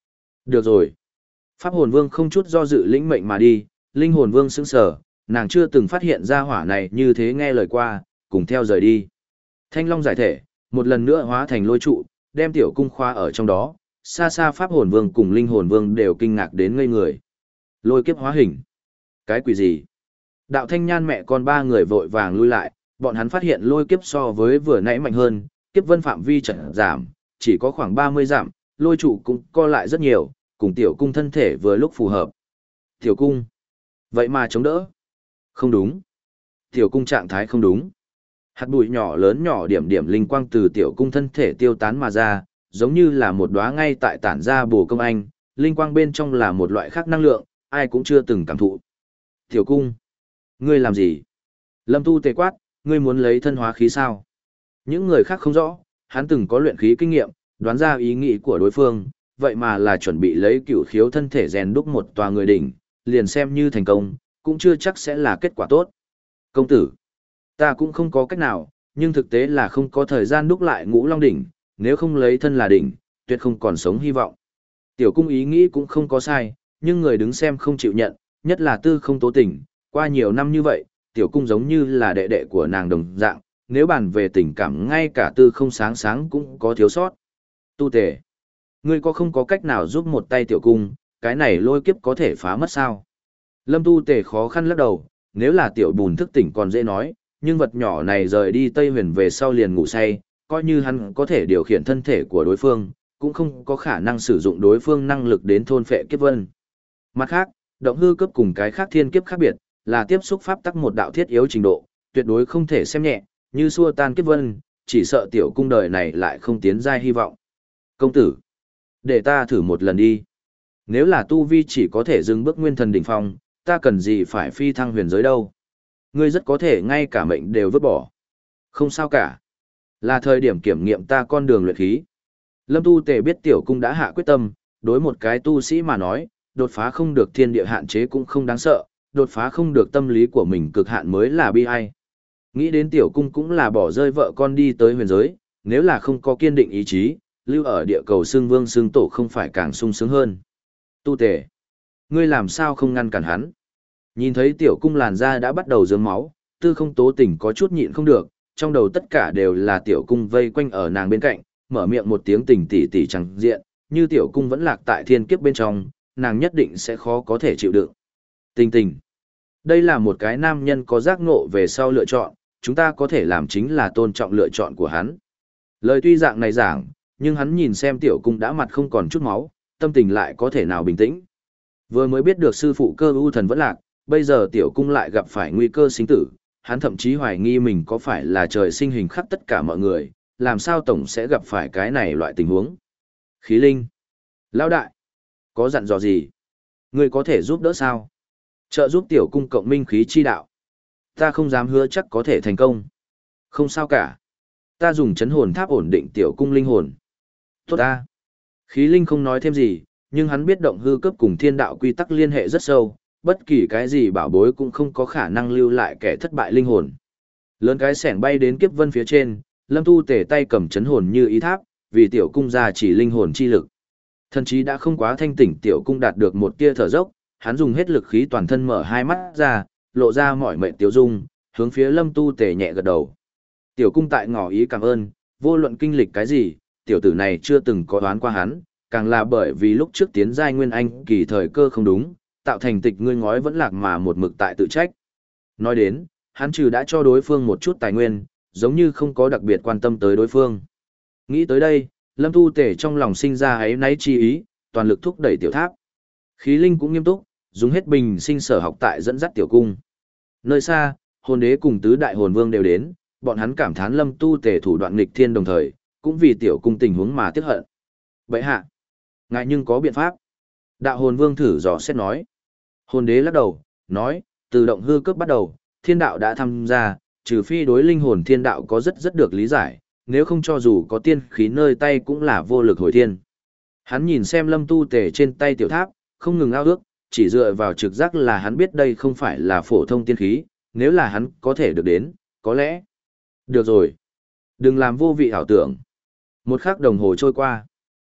Được rồi. Pháp hồn vương không chút do dự lĩnh mệnh mà đi, linh hồn vương sững sờ, nàng chưa từng phát hiện ra hỏa này như thế nghe lời qua, cùng theo rời đi. Thanh long giải thể, một lần nữa hóa thành lôi trụ, đem tiểu cung khóa ở trong đó, xa xa pháp hồn vương cùng linh hồn vương đều kinh ngạc đến ngây người. Lôi kiếp hóa hình. Cái quỷ gì? Đạo thanh nhan mẹ con ba người vội vàng lui lại, bọn hắn phát hiện lôi kiếp so với vừa nãy mạnh hơn, kiếp vân phạm vi trận giảm, chỉ có khoảng ba mươi giảm, lôi trụ cũng co lại rất nhiều, cùng tiểu cung thân thể vừa lúc phù hợp. Tiểu cung. Vậy mà chống đỡ. Không đúng. Tiểu cung trạng thái không đúng. Hạt bụi nhỏ lớn nhỏ điểm điểm linh quang từ tiểu cung thân thể tiêu tán mà ra, giống như là một đóa ngay tại tản ra bổ công anh, linh quang bên trong là một loại khác năng lượng, ai cũng chưa từng cảm thụ. Tiểu cung. Ngươi làm gì? Lâm Tu Tề quát, ngươi muốn lấy thân hóa khí sao? Những người khác không rõ, hắn từng có luyện khí kinh nghiệm, đoán ra ý nghĩ của đối phương, vậy mà là chuẩn bị lấy cửu khiếu thân thể rèn đúc một tòa người đỉnh, liền xem như thành công, cũng chưa chắc sẽ là kết quả tốt. Công tử, ta cũng không có cách nào, nhưng thực tế là không có thời gian đúc lại ngũ long đỉnh, nếu không lấy thân là đỉnh, tuyệt không còn sống hy vọng. Tiểu cung ý nghĩ cũng không có sai, nhưng người đứng xem không chịu nhận, nhất là tư không tố tình, qua nhiều năm như vậy, tiểu cung giống như là đệ đệ của nàng đồng dạng, nếu bàn về tình cảm ngay cả tư không sáng sáng cũng có thiếu sót. Tu Tề, ngươi có không có cách nào giúp một tay tiểu cung, cái này lôi kiếp có thể phá mất sao? Lâm Tu Tề khó khăn lắc đầu, nếu là tiểu bùn thức tỉnh còn dễ nói, nhưng vật nhỏ này rời đi Tây Huyền về sau liền ngủ say, coi như hắn có thể điều khiển thân thể của đối phương, cũng không có khả năng sử dụng đối phương năng lực đến thôn phệ kiếp vân. Mặt khác, động hư cấp cùng cái khác thiên kiếp khác biệt, là tiếp xúc pháp tắc một đạo thiết yếu trình độ, tuyệt đối không thể xem nhẹ, như xua tan kiếp vân, chỉ sợ tiểu cung đời này lại không tiến giai hy vọng. Công tử, để ta thử một lần đi. Nếu là tu vi chỉ có thể dừng bước nguyên thần đỉnh phong, ta cần gì phải phi thăng huyền giới đâu. Ngươi rất có thể ngay cả mệnh đều vứt bỏ. Không sao cả. Là thời điểm kiểm nghiệm ta con đường luyện khí. Lâm Tu Tề biết tiểu cung đã hạ quyết tâm, đối một cái tu sĩ mà nói, đột phá không được thiên địa hạn chế cũng không đáng sợ, đột phá không được tâm lý của mình cực hạn mới là bi ai. Nghĩ đến tiểu cung cũng là bỏ rơi vợ con đi tới huyền giới, nếu là không có kiên định ý chí, lưu ở địa cầu xương vương xương tổ không phải càng sung sướng hơn. Tu Tề, ngươi làm sao không ngăn cản hắn? Nhìn thấy tiểu cung làn da đã bắt đầu rớm máu, tư không tố tình có chút nhịn không được, trong đầu tất cả đều là tiểu cung vây quanh ở nàng bên cạnh, mở miệng một tiếng tình tỉ tỉ chẳng diện, như tiểu cung vẫn lạc tại thiên kiếp bên trong, nàng nhất định sẽ khó có thể chịu đựng. Tình tình. Đây là một cái nam nhân có giác ngộ về sau lựa chọn, chúng ta có thể làm chính là tôn trọng lựa chọn của hắn. Lời tuy dạng này giảng, nhưng hắn nhìn xem tiểu cung đã mặt không còn chút máu, tâm tình lại có thể nào bình tĩnh. Vừa mới biết được sư phụ cơ u thần vẫn lạc, bây giờ tiểu cung lại gặp phải nguy cơ sinh tử, hắn thậm chí hoài nghi mình có phải là trời sinh hình khắc tất cả mọi người, làm sao tổng sẽ gặp phải cái này loại tình huống. Khí linh. Lão đại. Có dặn dò gì? Ngươi có thể giúp đỡ sao? Trợ giúp tiểu cung cộng minh khí chi đạo. Ta không dám hứa chắc có thể thành công. Không sao cả. Ta dùng chấn hồn tháp ổn định tiểu cung linh hồn. Tốt ta. Khí linh không nói thêm gì, nhưng hắn biết động hư cấp cùng thiên đạo quy tắc liên hệ rất sâu, bất kỳ cái gì bảo bối cũng không có khả năng lưu lại kẻ thất bại linh hồn. Lớn cái sẻng bay đến kiếp vân phía trên, Lâm Tu Tề tay cầm chấn hồn như ý tháp, vì tiểu cung ra chỉ linh hồn chi lực. Thần chí đã không quá thanh tỉnh, tiểu cung đạt được một tia thở dốc, hắn dùng hết lực khí toàn thân mở hai mắt ra, lộ ra mọi mệnh tiêu dung, hướng phía Lâm Tu Tề nhẹ gật đầu. Tiểu cung tại ngỏ ý cảm ơn, vô luận kinh lịch cái gì, tiểu tử này chưa từng có đoán qua hắn, càng là bởi vì lúc trước tiến giai nguyên anh kỳ thời cơ không đúng, tạo thành tịch ngươi ngói vẫn lạc mà một mực tại tự trách. Nói đến, hắn trừ đã cho đối phương một chút tài nguyên, giống như không có đặc biệt quan tâm tới đối phương. Nghĩ tới đây, Lâm Tu Tề trong lòng sinh ra ấy náy chi ý, toàn lực thúc đẩy tiểu tháp. Khí linh cũng nghiêm túc, dùng hết bình sinh sở học tại dẫn dắt tiểu cung. Nơi xa, hồn đế cùng tứ đại hồn vương đều đến, bọn hắn cảm thán Lâm Tu Tề thủ đoạn nghịch thiên đồng thời, cũng vì tiểu cung tình huống mà tiếc hận. Vậy hạ, ngại nhưng có biện pháp. Đạo hồn vương thử dò xét nói. Hồn đế lắc đầu, nói, từ động hư cấp bắt đầu, thiên đạo đã tham gia, trừ phi đối linh hồn thiên đạo có rất rất được lý giải, nếu không cho dù có tiên khí nơi tay cũng là vô lực hồi thiên. Hắn nhìn xem Lâm Tu Tề trên tay tiểu tháp, không ngừng ao ước, chỉ dựa vào trực giác là hắn biết đây không phải là phổ thông tiên khí, nếu là hắn có thể được đến, có lẽ. Được rồi. Đừng làm vô vị ảo tưởng. Một khắc đồng hồ trôi qua.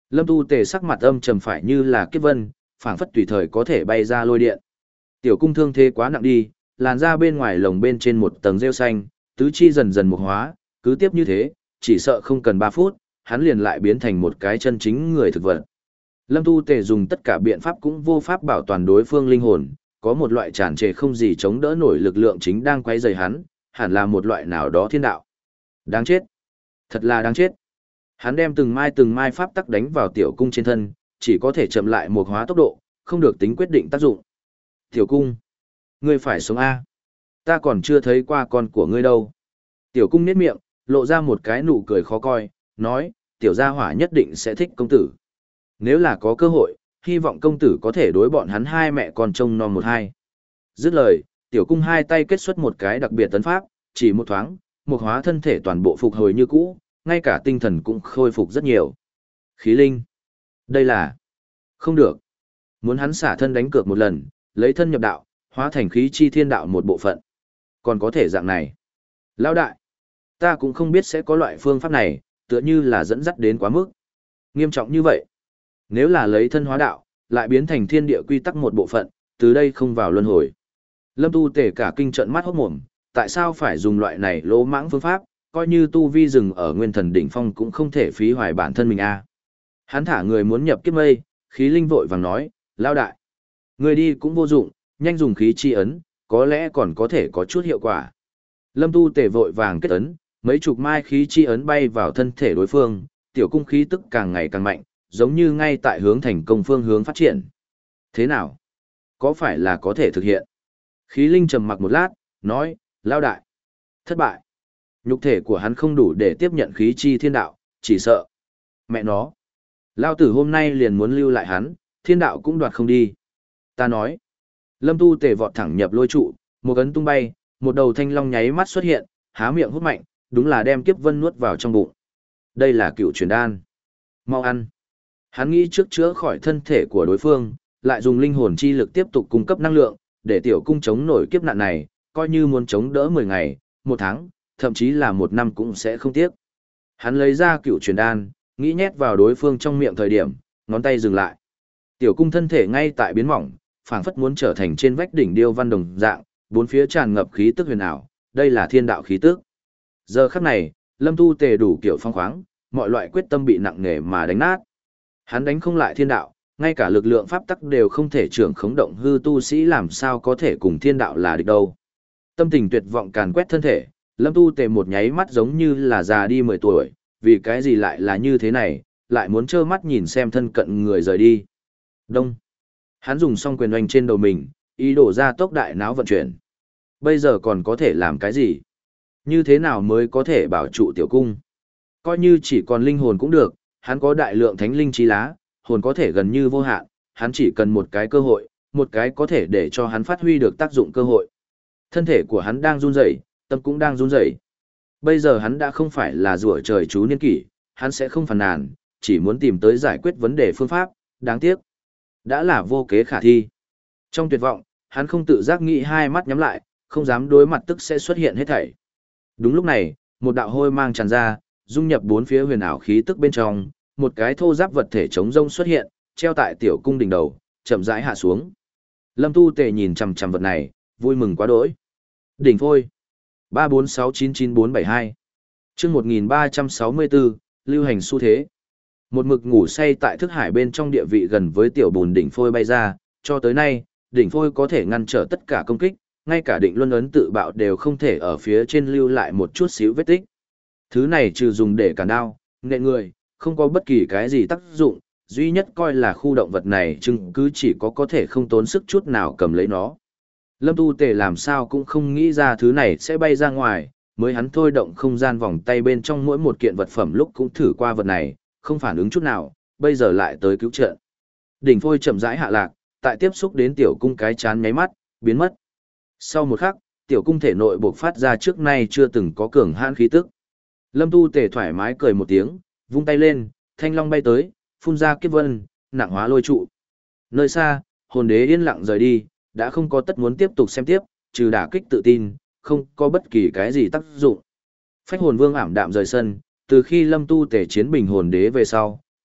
Lâm Tu Tề sắc mặt âm trầm phải như là kiếp vân, phảng phất tùy thời có thể bay ra lôi điện. Tiểu cung thương thế quá nặng đi, làn da bên ngoài lồng bên trên một tầng rêu xanh, tứ chi dần dần mục hóa, cứ tiếp như thế, chỉ sợ không cần ba phút, hắn liền lại biến thành một cái chân chính người thực vật. Lâm Tu Tề dùng tất cả biện pháp cũng vô pháp bảo toàn đối phương linh hồn, có một loại tràn trề không gì chống đỡ nổi lực lượng chính đang quấy rầy hắn, hẳn là một loại nào đó thiên đạo. Đáng chết. Thật là đáng chết. Hắn đem từng mai từng mai pháp tắc đánh vào tiểu cung trên thân, chỉ có thể chậm lại một hóa tốc độ, không được tính quyết định tác dụng. Tiểu cung, ngươi phải sống A. Ta còn chưa thấy qua con của ngươi đâu. Tiểu cung niết miệng, lộ ra một cái nụ cười khó coi, nói, tiểu gia hỏa nhất định sẽ thích công tử. Nếu là có cơ hội, hy vọng công tử có thể đối bọn hắn hai mẹ con trông non một hai. Dứt lời, tiểu cung hai tay kết xuất một cái đặc biệt tấn pháp, chỉ một thoáng, một hóa thân thể toàn bộ phục hồi như cũ, ngay cả tinh thần cũng khôi phục rất nhiều. Khí linh. Đây là... Không được. Muốn hắn xả thân đánh cược một lần, lấy thân nhập đạo, hóa thành khí chi thiên đạo một bộ phận. Còn có thể dạng này. Lão đại. Ta cũng không biết sẽ có loại phương pháp này, tựa như là dẫn dắt đến quá mức. Nghiêm trọng như vậy. Nếu là lấy thân hóa đạo, lại biến thành thiên địa quy tắc một bộ phận, từ đây không vào luân hồi. Lâm Tu Tề cả kinh trận mắt hốt mồm, tại sao phải dùng loại này lỗ mãng phương pháp, coi như tu vi rừng ở nguyên thần đỉnh phong cũng không thể phí hoài bản thân mình a. Hắn thả người muốn nhập kiếp mây, khí linh vội vàng nói, lao đại. Người đi cũng vô dụng, nhanh dùng khí chi ấn, có lẽ còn có thể có chút hiệu quả. Lâm Tu Tề vội vàng kết ấn, mấy chục mai khí chi ấn bay vào thân thể đối phương, tiểu cung khí tức càng ngày càng mạnh, giống như ngay tại hướng thành công phương hướng phát triển. Thế nào? Có phải là có thể thực hiện? Khí linh trầm mặc một lát, nói, lao đại. Thất bại. Nhục thể của hắn không đủ để tiếp nhận khí chi thiên đạo, chỉ sợ. Mẹ nó. Lao tử hôm nay liền muốn lưu lại hắn, thiên đạo cũng đoạt không đi. Ta nói. Lâm Tu Tề vọt thẳng nhập lôi trụ, một ấn tung bay, một đầu thanh long nháy mắt xuất hiện, há miệng hút mạnh, đúng là đem kiếp vân nuốt vào trong bụng. Đây là cựu truyền đan. Mau ăn. Hắn nghĩ trước chữa khỏi thân thể của đối phương, lại dùng linh hồn chi lực tiếp tục cung cấp năng lượng, để tiểu cung chống nổi kiếp nạn này, coi như muốn chống đỡ mười ngày, một tháng, thậm chí là một năm cũng sẽ không tiếc. Hắn lấy ra cựu truyền đan, nghĩ nhét vào đối phương trong miệng thời điểm, ngón tay dừng lại. Tiểu cung thân thể ngay tại biến mỏng, phảng phất muốn trở thành trên vách đỉnh điêu văn đồng dạng, bốn phía tràn ngập khí tức huyền ảo, đây là thiên đạo khí tức. Giờ khắc này, Lâm Tu Tề đủ kiểu phong khoáng, mọi loại quyết tâm bị nặng nề mà đánh nát. Hắn đánh không lại thiên đạo, ngay cả lực lượng pháp tắc đều không thể trưởng khống động hư tu sĩ làm sao có thể cùng thiên đạo là địch đâu. Tâm tình tuyệt vọng càn quét thân thể, Lâm Tu Tề một nháy mắt giống như là già đi mười tuổi, vì cái gì lại là như thế này, lại muốn trơ mắt nhìn xem thân cận người rời đi. Đông. Hắn dùng xong quyền oanh trên đầu mình, ý đổ ra tốc đại náo vận chuyển. Bây giờ còn có thể làm cái gì? Như thế nào mới có thể bảo trụ tiểu cung? Coi như chỉ còn linh hồn cũng được, hắn có đại lượng thánh linh trí lá, hồn có thể gần như vô hạn, hắn chỉ cần một cái cơ hội, một cái có thể để cho hắn phát huy được tác dụng cơ hội. Thân thể của hắn đang run rẩy, tâm cũng đang run rẩy. Bây giờ hắn đã không phải là rủa trời chú niên kỷ, hắn sẽ không phàn nàn, chỉ muốn tìm tới giải quyết vấn đề phương pháp, đáng tiếc. Đã là vô kế khả thi. Trong tuyệt vọng, hắn không tự giác nghĩ hai mắt nhắm lại, không dám đối mặt tức sẽ xuất hiện hết thảy. Đúng lúc này, một đạo hôi mang tràn ra, dung nhập bốn phía huyền ảo khí tức bên trong, một cái thô giáp vật thể chống rông xuất hiện, treo tại tiểu cung đỉnh đầu, chậm rãi hạ xuống. Lâm Tu Tề nhìn chằm chằm vật này, vui mừng quá đỗi. Đỉnh phôi. ba bốn sáu chín chín bốn bảy hai. Chương một nghìn ba trăm sáu mươi bốn, lưu hành xu thế. Một mực ngủ say tại thức hải bên trong địa vị gần với tiểu bùn đỉnh phôi bay ra, cho tới nay, đỉnh phôi có thể ngăn trở tất cả công kích, ngay cả định luân ấn tự bạo đều không thể ở phía trên lưu lại một chút xíu vết tích. Thứ này trừ dùng để cản đao, nện người, không có bất kỳ cái gì tác dụng, duy nhất coi là khu động vật này chứng cứ chỉ có có thể không tốn sức chút nào cầm lấy nó. Lâm Tu Tề làm sao cũng không nghĩ ra thứ này sẽ bay ra ngoài, mới hắn thôi động không gian vòng tay bên trong mỗi một kiện vật phẩm lúc cũng thử qua vật này, không phản ứng chút nào, bây giờ lại tới cứu trợ. Đỉnh phôi chậm rãi hạ lạc, tại tiếp xúc đến tiểu cung cái chán nháy mắt, biến mất. Sau một khắc, tiểu cung thể nội bộc phát ra trước nay chưa từng có cường hãn khí tức. Lâm Tu Tề thoải mái cười một tiếng, vung tay lên, thanh long bay tới, phun ra kiếp vân, nặng hóa lôi trụ. Nơi xa, hồn đế yên lặng rời đi, đã không có tất muốn tiếp tục xem tiếp, trừ đả kích tự tin, không có bất kỳ cái gì tác dụng. Phách hồn vương ảm đạm rời sân, từ khi Lâm Tu Tề chiến bình hồn đế về sau,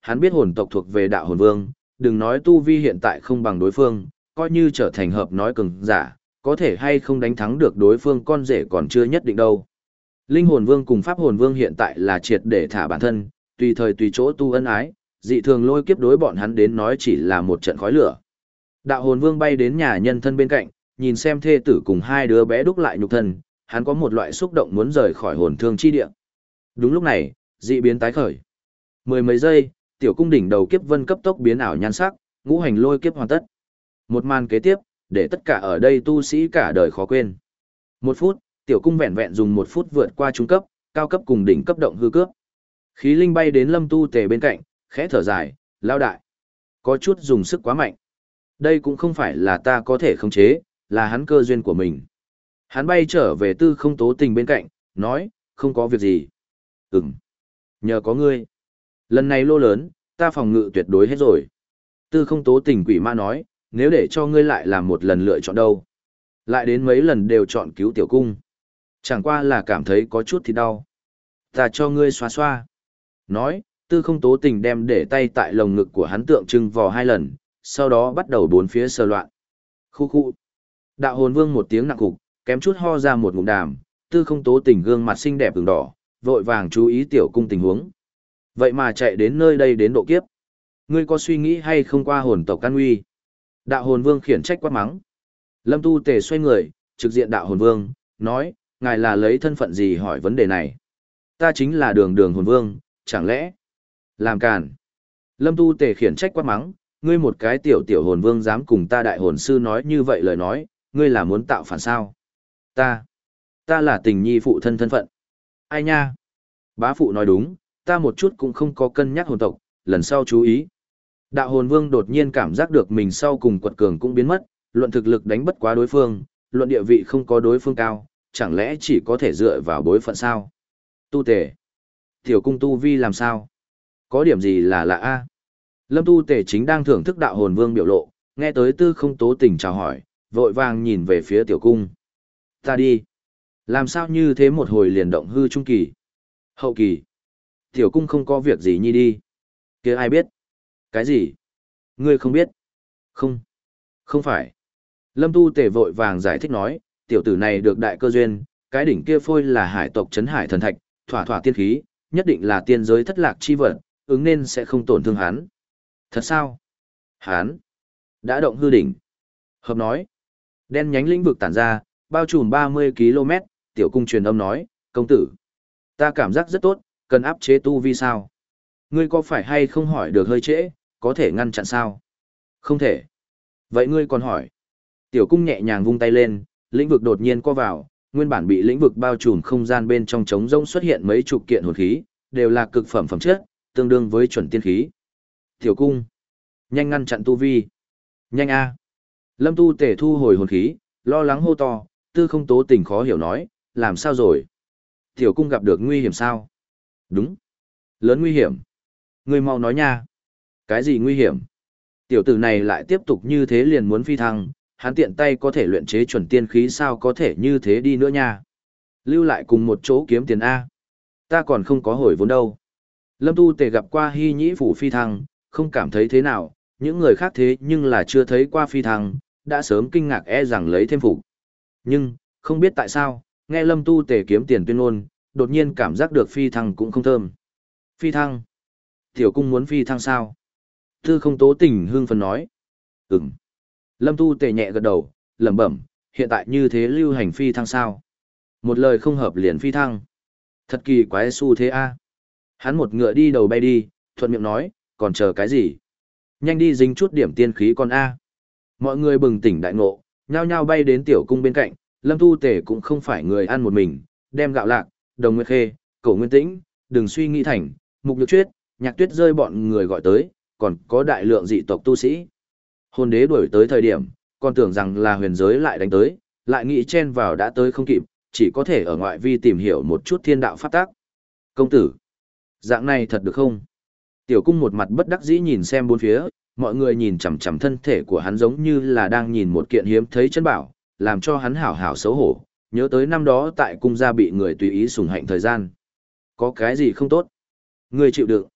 hắn biết hồn tộc thuộc về đạo hồn vương, đừng nói tu vi hiện tại không bằng đối phương, coi như trở thành hợp nói cường giả, có thể hay không đánh thắng được đối phương con rể còn chưa nhất định đâu. Linh hồn vương cùng pháp hồn vương hiện tại là triệt để thả bản thân, tùy thời tùy chỗ tu ân ái, dị thường lôi kiếp đối bọn hắn đến nói chỉ là một trận khói lửa. Đạo hồn vương bay đến nhà nhân thân bên cạnh, nhìn xem thê tử cùng hai đứa bé đúc lại nhục thân, hắn có một loại xúc động muốn rời khỏi hồn thương chi địa. Đúng lúc này, dị biến tái khởi. Mười mấy giây, tiểu cung đỉnh đầu kiếp vân cấp tốc biến ảo nhan sắc, ngũ hành lôi kiếp hoàn tất. Một màn kế tiếp, để tất cả ở đây tu sĩ cả đời khó quên. Một phút, tiểu cung vẹn vẹn dùng một phút vượt qua trung cấp, cao cấp cùng đỉnh cấp động hư cướp. Khí linh bay đến Lâm Tu Tề bên cạnh, khẽ thở dài, lao đại. Có chút dùng sức quá mạnh. Đây cũng không phải là ta có thể khống chế, là hắn cơ duyên của mình. Hắn bay trở về Tư Không Tố Tình bên cạnh, nói, không có việc gì. Ừm, nhờ có ngươi. Lần này lô lớn, ta phòng ngự tuyệt đối hết rồi. Tư Không Tố Tình quỷ ma nói, nếu để cho ngươi lại làm một lần lựa chọn đâu. Lại đến mấy lần đều chọn cứu tiểu cung. Chẳng qua là cảm thấy có chút thì đau. Ta cho ngươi xoa xoa. Nói, Tư Không Tố Tình đem để tay tại lồng ngực của hắn tượng trưng vò hai lần, sau đó bắt đầu bốn phía sờ loạn. Khu khu. Đạo hồn vương một tiếng nặng cục, kém chút ho ra một ngụm đàm, Tư Không Tố Tình gương mặt xinh đẹp ửng đỏ, vội vàng chú ý tiểu cung tình huống. Vậy mà chạy đến nơi đây đến độ kiếp. Ngươi có suy nghĩ hay không qua hồn tộc can nguy? Đạo hồn vương khiển trách quát mắng. Lâm Tu Tề xoay người, trực diện đạo hồn vương, nói, ngài là lấy thân phận gì hỏi vấn đề này? Ta chính là đường đường hồn vương, chẳng lẽ? Làm càn. Lâm Tu Tề khiển trách quát mắng, ngươi một cái tiểu tiểu hồn vương dám cùng ta đại hồn sư nói như vậy lời nói, ngươi là muốn tạo phản sao? Ta, ta là tình nhi phụ thân thân phận. Ai nha? Bá phụ nói đúng, ta một chút cũng không có cân nhắc hồn tộc, lần sau chú ý. Đạo hồn vương đột nhiên cảm giác được mình sau cùng quật cường cũng biến mất, luận thực lực đánh bất quá đối phương, luận địa vị không có đối phương cao, chẳng lẽ chỉ có thể dựa vào bối phận sao? Tu Tề, tiểu cung tu vi làm sao? Có điểm gì là lạ a? Lâm Tu Tề chính đang thưởng thức đạo hồn vương biểu lộ, nghe tới Tư Không Tố Tình chào hỏi, vội vàng nhìn về phía tiểu cung. Ta đi. Làm sao như thế một hồi liền động hư trung kỳ? Hậu kỳ. Tiểu cung không có việc gì nhi đi. Kia ai biết? Cái gì? Ngươi không biết? Không. Không phải. Lâm Tu Tề vội vàng giải thích nói, tiểu tử này được đại cơ duyên, cái đỉnh kia phôi là hải tộc trấn hải thần thạch, thỏa thỏa tiên khí, nhất định là tiên giới thất lạc chi vật, ứng nên sẽ không tổn thương hắn. Thật sao? Hắn đã động hư đỉnh. Hợp nói. Đen nhánh lĩnh vực tản ra, bao trùm ba mươi ki lô mét, tiểu cung truyền âm nói, công tử. Ta cảm giác rất tốt, cần áp chế tu vi sao? Ngươi có phải hay không hỏi được hơi trễ, có thể ngăn chặn sao? Không thể. Vậy ngươi còn hỏi. Tiểu cung nhẹ nhàng vung tay lên, lĩnh vực đột nhiên co vào, nguyên bản bị lĩnh vực bao trùm không gian bên trong trống rỗng xuất hiện mấy chục kiện hồn khí, đều là cực phẩm phẩm chất, tương đương với chuẩn tiên khí. Tiểu cung, nhanh ngăn chặn tu vi. Nhanh a. Lâm Tu Tề thu hồi hồn khí, lo lắng hô to, Tư Không Tố Tình khó hiểu nói, làm sao rồi? Tiểu cung gặp được nguy hiểm sao? Đúng. Lớn nguy hiểm. Ngươi mau nói nha. Cái gì nguy hiểm? Tiểu tử này lại tiếp tục như thế liền muốn phi thăng, hắn tiện tay có thể luyện chế chuẩn tiên khí sao có thể như thế đi nữa nha. Lưu lại cùng một chỗ kiếm tiền A. Ta còn không có hồi vốn đâu. Lâm Tu Tề gặp qua Hy Nhĩ Phủ phi thăng, không cảm thấy thế nào, những người khác thế nhưng là chưa thấy qua phi thăng, đã sớm kinh ngạc e rằng lấy thêm phục. Nhưng, không biết tại sao, nghe Lâm Tu Tề kiếm tiền tuyên ngôn, đột nhiên cảm giác được phi thăng cũng không thơm. Phi thăng? Tiểu cung muốn phi thăng sao? Tư Không Tố Tình hương phấn nói. Ừm. Lâm Tu Tề nhẹ gật đầu, lẩm bẩm, hiện tại như thế lưu hành phi thăng sao? Một lời không hợp liền phi thăng. Thật kỳ quái xu thế a. Hắn một ngựa đi đầu bay đi, thuận miệng nói, còn chờ cái gì? Nhanh đi dính chút điểm tiên khí con a. Mọi người bừng tỉnh đại ngộ, nhao nhao bay đến tiểu cung bên cạnh, Lâm Tu Tề cũng không phải người ăn một mình, đem gạo lạc, đồng nguyệt khê, cổ nguyên tĩnh, đừng suy nghĩ thành, mục nhược chuyết, nhạc tuyết rơi bọn người gọi tới, còn có đại lượng dị tộc tu sĩ. Hồn đế đuổi tới thời điểm, còn tưởng rằng là huyền giới lại đánh tới, lại nghĩ chen vào đã tới không kịp, chỉ có thể ở ngoại vi tìm hiểu một chút thiên đạo pháp tác. Công tử, dạng này thật được không? Tiểu cung một mặt bất đắc dĩ nhìn xem bốn phía, mọi người nhìn chằm chằm thân thể của hắn giống như là đang nhìn một kiện hiếm thấy chân bảo, làm cho hắn hảo hảo xấu hổ, nhớ tới năm đó tại cung gia bị người tùy ý sủng hạnh thời gian. Có cái gì không tốt? Ngươi chịu đựng.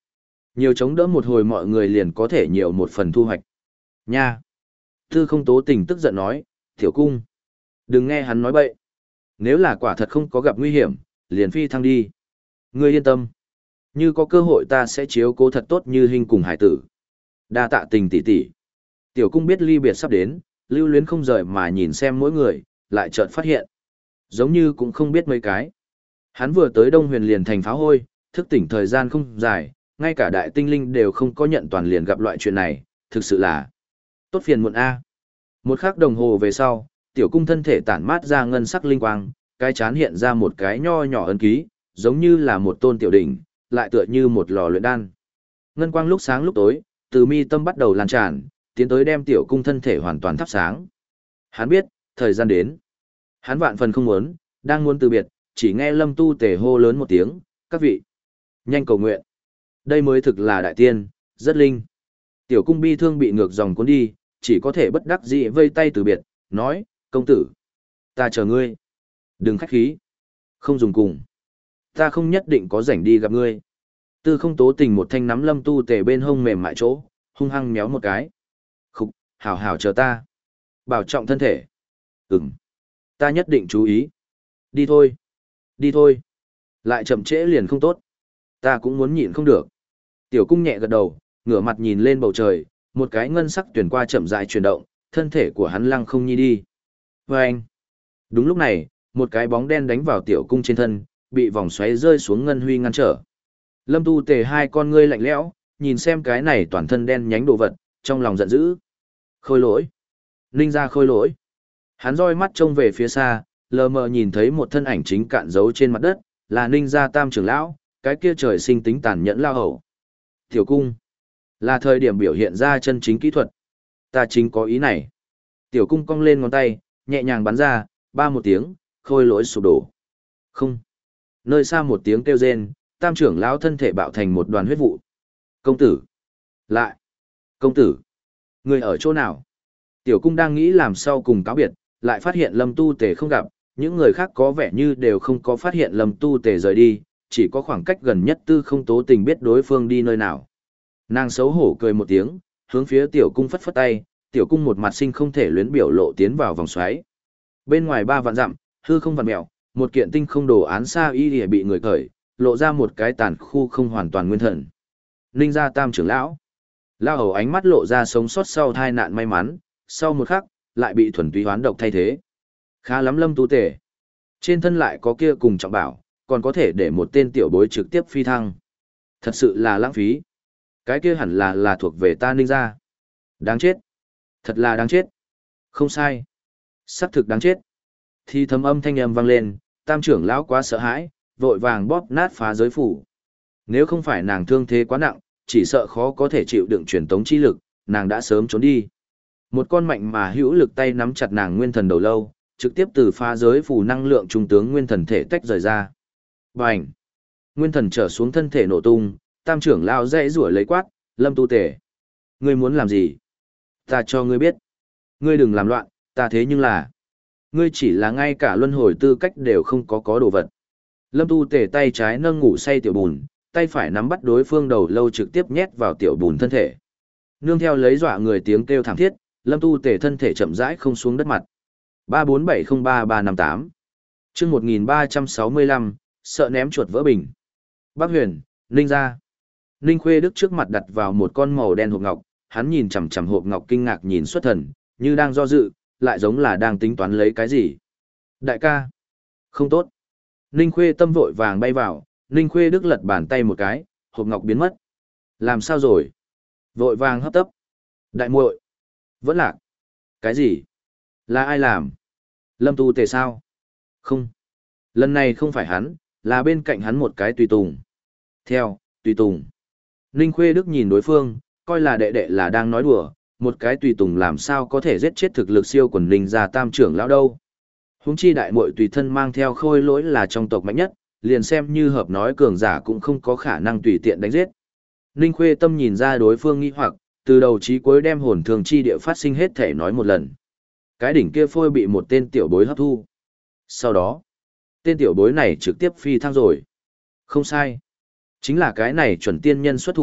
Nhiều chống đỡ một hồi mọi người liền có thể nhiều một phần thu hoạch. Nha! Tư không tố tình tức giận nói, tiểu cung. Đừng nghe hắn nói bậy. Nếu là quả thật không có gặp nguy hiểm, liền phi thăng đi. Ngươi yên tâm. Như có cơ hội ta sẽ chiếu cố thật tốt như hình cùng hải tử. Đa tạ tình tỷ tỷ. Tiểu cung biết ly biệt sắp đến, lưu luyến không rời mà nhìn xem mỗi người, lại chợt phát hiện. Giống như cũng không biết mấy cái. Hắn vừa tới Đông Huyền liền thành phá hôi, thức tỉnh thời gian không dài, ngay cả đại tinh linh đều không có nhận toàn liền gặp loại chuyện này, thực sự là tốt phiền muộn a. Một khắc đồng hồ về sau, tiểu cung thân thể tản mát ra ngân sắc linh quang, cái chán hiện ra một cái nho nhỏ ấn ký, giống như là một tôn tiểu đỉnh, lại tựa như một lò luyện đan. Ngân quang lúc sáng lúc tối, từ mi tâm bắt đầu lan tràn, tiến tới đem tiểu cung thân thể hoàn toàn thắp sáng. Hắn biết, thời gian đến. Hắn vạn phần không muốn, đang muốn từ biệt, chỉ nghe Lâm Tu Tề hô lớn một tiếng, các vị, nhanh cầu nguyện. Đây mới thực là đại tiên, rất linh. Tiểu cung bi thương bị ngược dòng cuốn đi, chỉ có thể bất đắc dĩ vây tay từ biệt, nói, công tử, ta chờ ngươi. Đừng khách khí. Không dùng cùng. Ta không nhất định có rảnh đi gặp ngươi. Tư không tố tình một thanh nắm Lâm Tu Tề bên hông mềm mại chỗ, hung hăng méo một cái. Khục, hảo hảo chờ ta. Bảo trọng thân thể. Ừm. Ta nhất định chú ý. Đi thôi. Đi thôi. Lại chậm trễ liền không tốt. Ta cũng muốn nhịn không được. Tiểu cung nhẹ gật đầu, ngửa mặt nhìn lên bầu trời, một cái ngân sắc tuyển qua chậm rãi chuyển động, thân thể của hắn lăng không nhi đi. Vâng! Đúng lúc này, một cái bóng đen đánh vào tiểu cung trên thân, bị vòng xoáy rơi xuống ngân huy ngăn trở. Lâm Tu Tề hai con ngươi lạnh lẽo, nhìn xem cái này toàn thân đen nhánh đồ vật, trong lòng giận dữ. Khôi lỗi! Ninh ra khôi lỗi! Hắn roi mắt trông về phía xa, lờ mờ nhìn thấy một thân ảnh chính cạn giấu trên mặt đất, là Ninh gia tam trưởng lão, cái kia trời sinh tính tàn nhẫn lao hầu. Tiểu cung! Là thời điểm biểu hiện ra chân chính kỹ thuật. Ta chính có ý này. Tiểu cung cong lên ngón tay, nhẹ nhàng bắn ra, ba một tiếng, khôi lỗi sụp đổ. Không. Nơi xa một tiếng kêu rên, tam trưởng lão thân thể bạo thành một đoàn huyết vụ. Công tử. Lại. Công tử. Người ở chỗ nào? Tiểu cung đang nghĩ làm sao cùng cáo biệt, lại phát hiện Lâm Tu Tề không gặp, những người khác có vẻ như đều không có phát hiện Lâm Tu Tề rời đi, chỉ có khoảng cách gần nhất Tư Không Tố Tình biết đối phương đi nơi nào. Nàng xấu hổ cười một tiếng, hướng phía tiểu cung phất phất tay, tiểu cung một mặt sinh không thể luyến biểu lộ tiến vào vòng xoáy. Bên ngoài ba vạn dặm, hư không vặn mèo, một kiện tinh không đồ án xa y lìa bị người cởi, lộ ra một cái tàn khu không hoàn toàn nguyên thần. Ninh gia tam trưởng lão. Lao hầu ánh mắt lộ ra sống sót sau tai nạn may mắn, sau một khắc, lại bị thuần túy hoán độc thay thế. Khá lắm Lâm Tu Tề. Trên thân lại có kia cùng trọng bảo, còn có thể để một tên tiểu bối trực tiếp phi thăng. Thật sự là lãng phí. Cái kia hẳn là là thuộc về ta Ninh gia. Đáng chết. Thật là đáng chết. Không sai. Sắc thực đáng chết. Thì thầm âm thanh âm vang lên, tam trưởng lão quá sợ hãi, vội vàng bóp nát phá giới phủ. Nếu không phải nàng thương thế quá nặng, chỉ sợ khó có thể chịu đựng truyền tống chi lực, nàng đã sớm trốn đi. Một con mạnh mà hữu lực tay nắm chặt nàng nguyên thần đầu lâu, trực tiếp từ phá giới phủ năng lượng trung tướng nguyên thần thể tách rời ra. Bành! Nguyên thần trở xuống thân thể nổ tung, tam trưởng lão dãy rủa lấy quát, Lâm Tu Tề. Ngươi muốn làm gì? Ta cho ngươi biết. Ngươi đừng làm loạn, ta thế nhưng là. Ngươi chỉ là ngay cả luân hồi tư cách đều không có có đồ vật. Lâm Tu Tề tay trái nâng ngủ say tiểu bùn, tay phải nắm bắt đối phương đầu lâu trực tiếp nhét vào tiểu bùn thân thể. Nương theo lấy dọa người tiếng kêu thảm thiết, Lâm Tu Tề thân thể chậm rãi không xuống đất mặt. ba bốn bảy không ba ba năm tám chương một nghìn ba trăm sáu mươi lăm, sợ ném chuột vỡ bình. Bắc Huyền, Ninh gia. Ninh Khuê Đức trước mặt đặt vào một con màu đen hộp ngọc, hắn nhìn chằm chằm hộp ngọc kinh ngạc nhìn xuất thần, như đang do dự, lại giống là đang tính toán lấy cái gì. Đại ca. Không tốt. Ninh Khuê tâm vội vàng bay vào, Ninh Khuê Đức lật bàn tay một cái, hộp ngọc biến mất. Làm sao rồi? Vội vàng hấp tấp. Đại muội. Vẫn lạc. Cái gì? Là ai làm? Lâm Tu Tề sao? Không. Lần này không phải hắn, là bên cạnh hắn một cái tùy tùng. Theo, tùy tùng. Ninh Khuê Đức nhìn đối phương, coi là đệ đệ là đang nói đùa, một cái tùy tùng làm sao có thể giết chết thực lực siêu quần Ninh gia tam trưởng lão đâu. Huống chi đại muội tùy thân mang theo khôi lỗi là trong tộc mạnh nhất, liền xem như hợp nói cường giả cũng không có khả năng tùy tiện đánh giết. Ninh Khuê Tâm nhìn ra đối phương nghi hoặc, từ đầu chí cuối đem hồn thường chi địa phát sinh hết thể nói một lần. Cái đỉnh kia phôi bị một tên tiểu bối hấp thu. Sau đó, tên tiểu bối này trực tiếp phi thăng rồi. Không sai. Chính là cái này chuẩn tiên nhân xuất thủ,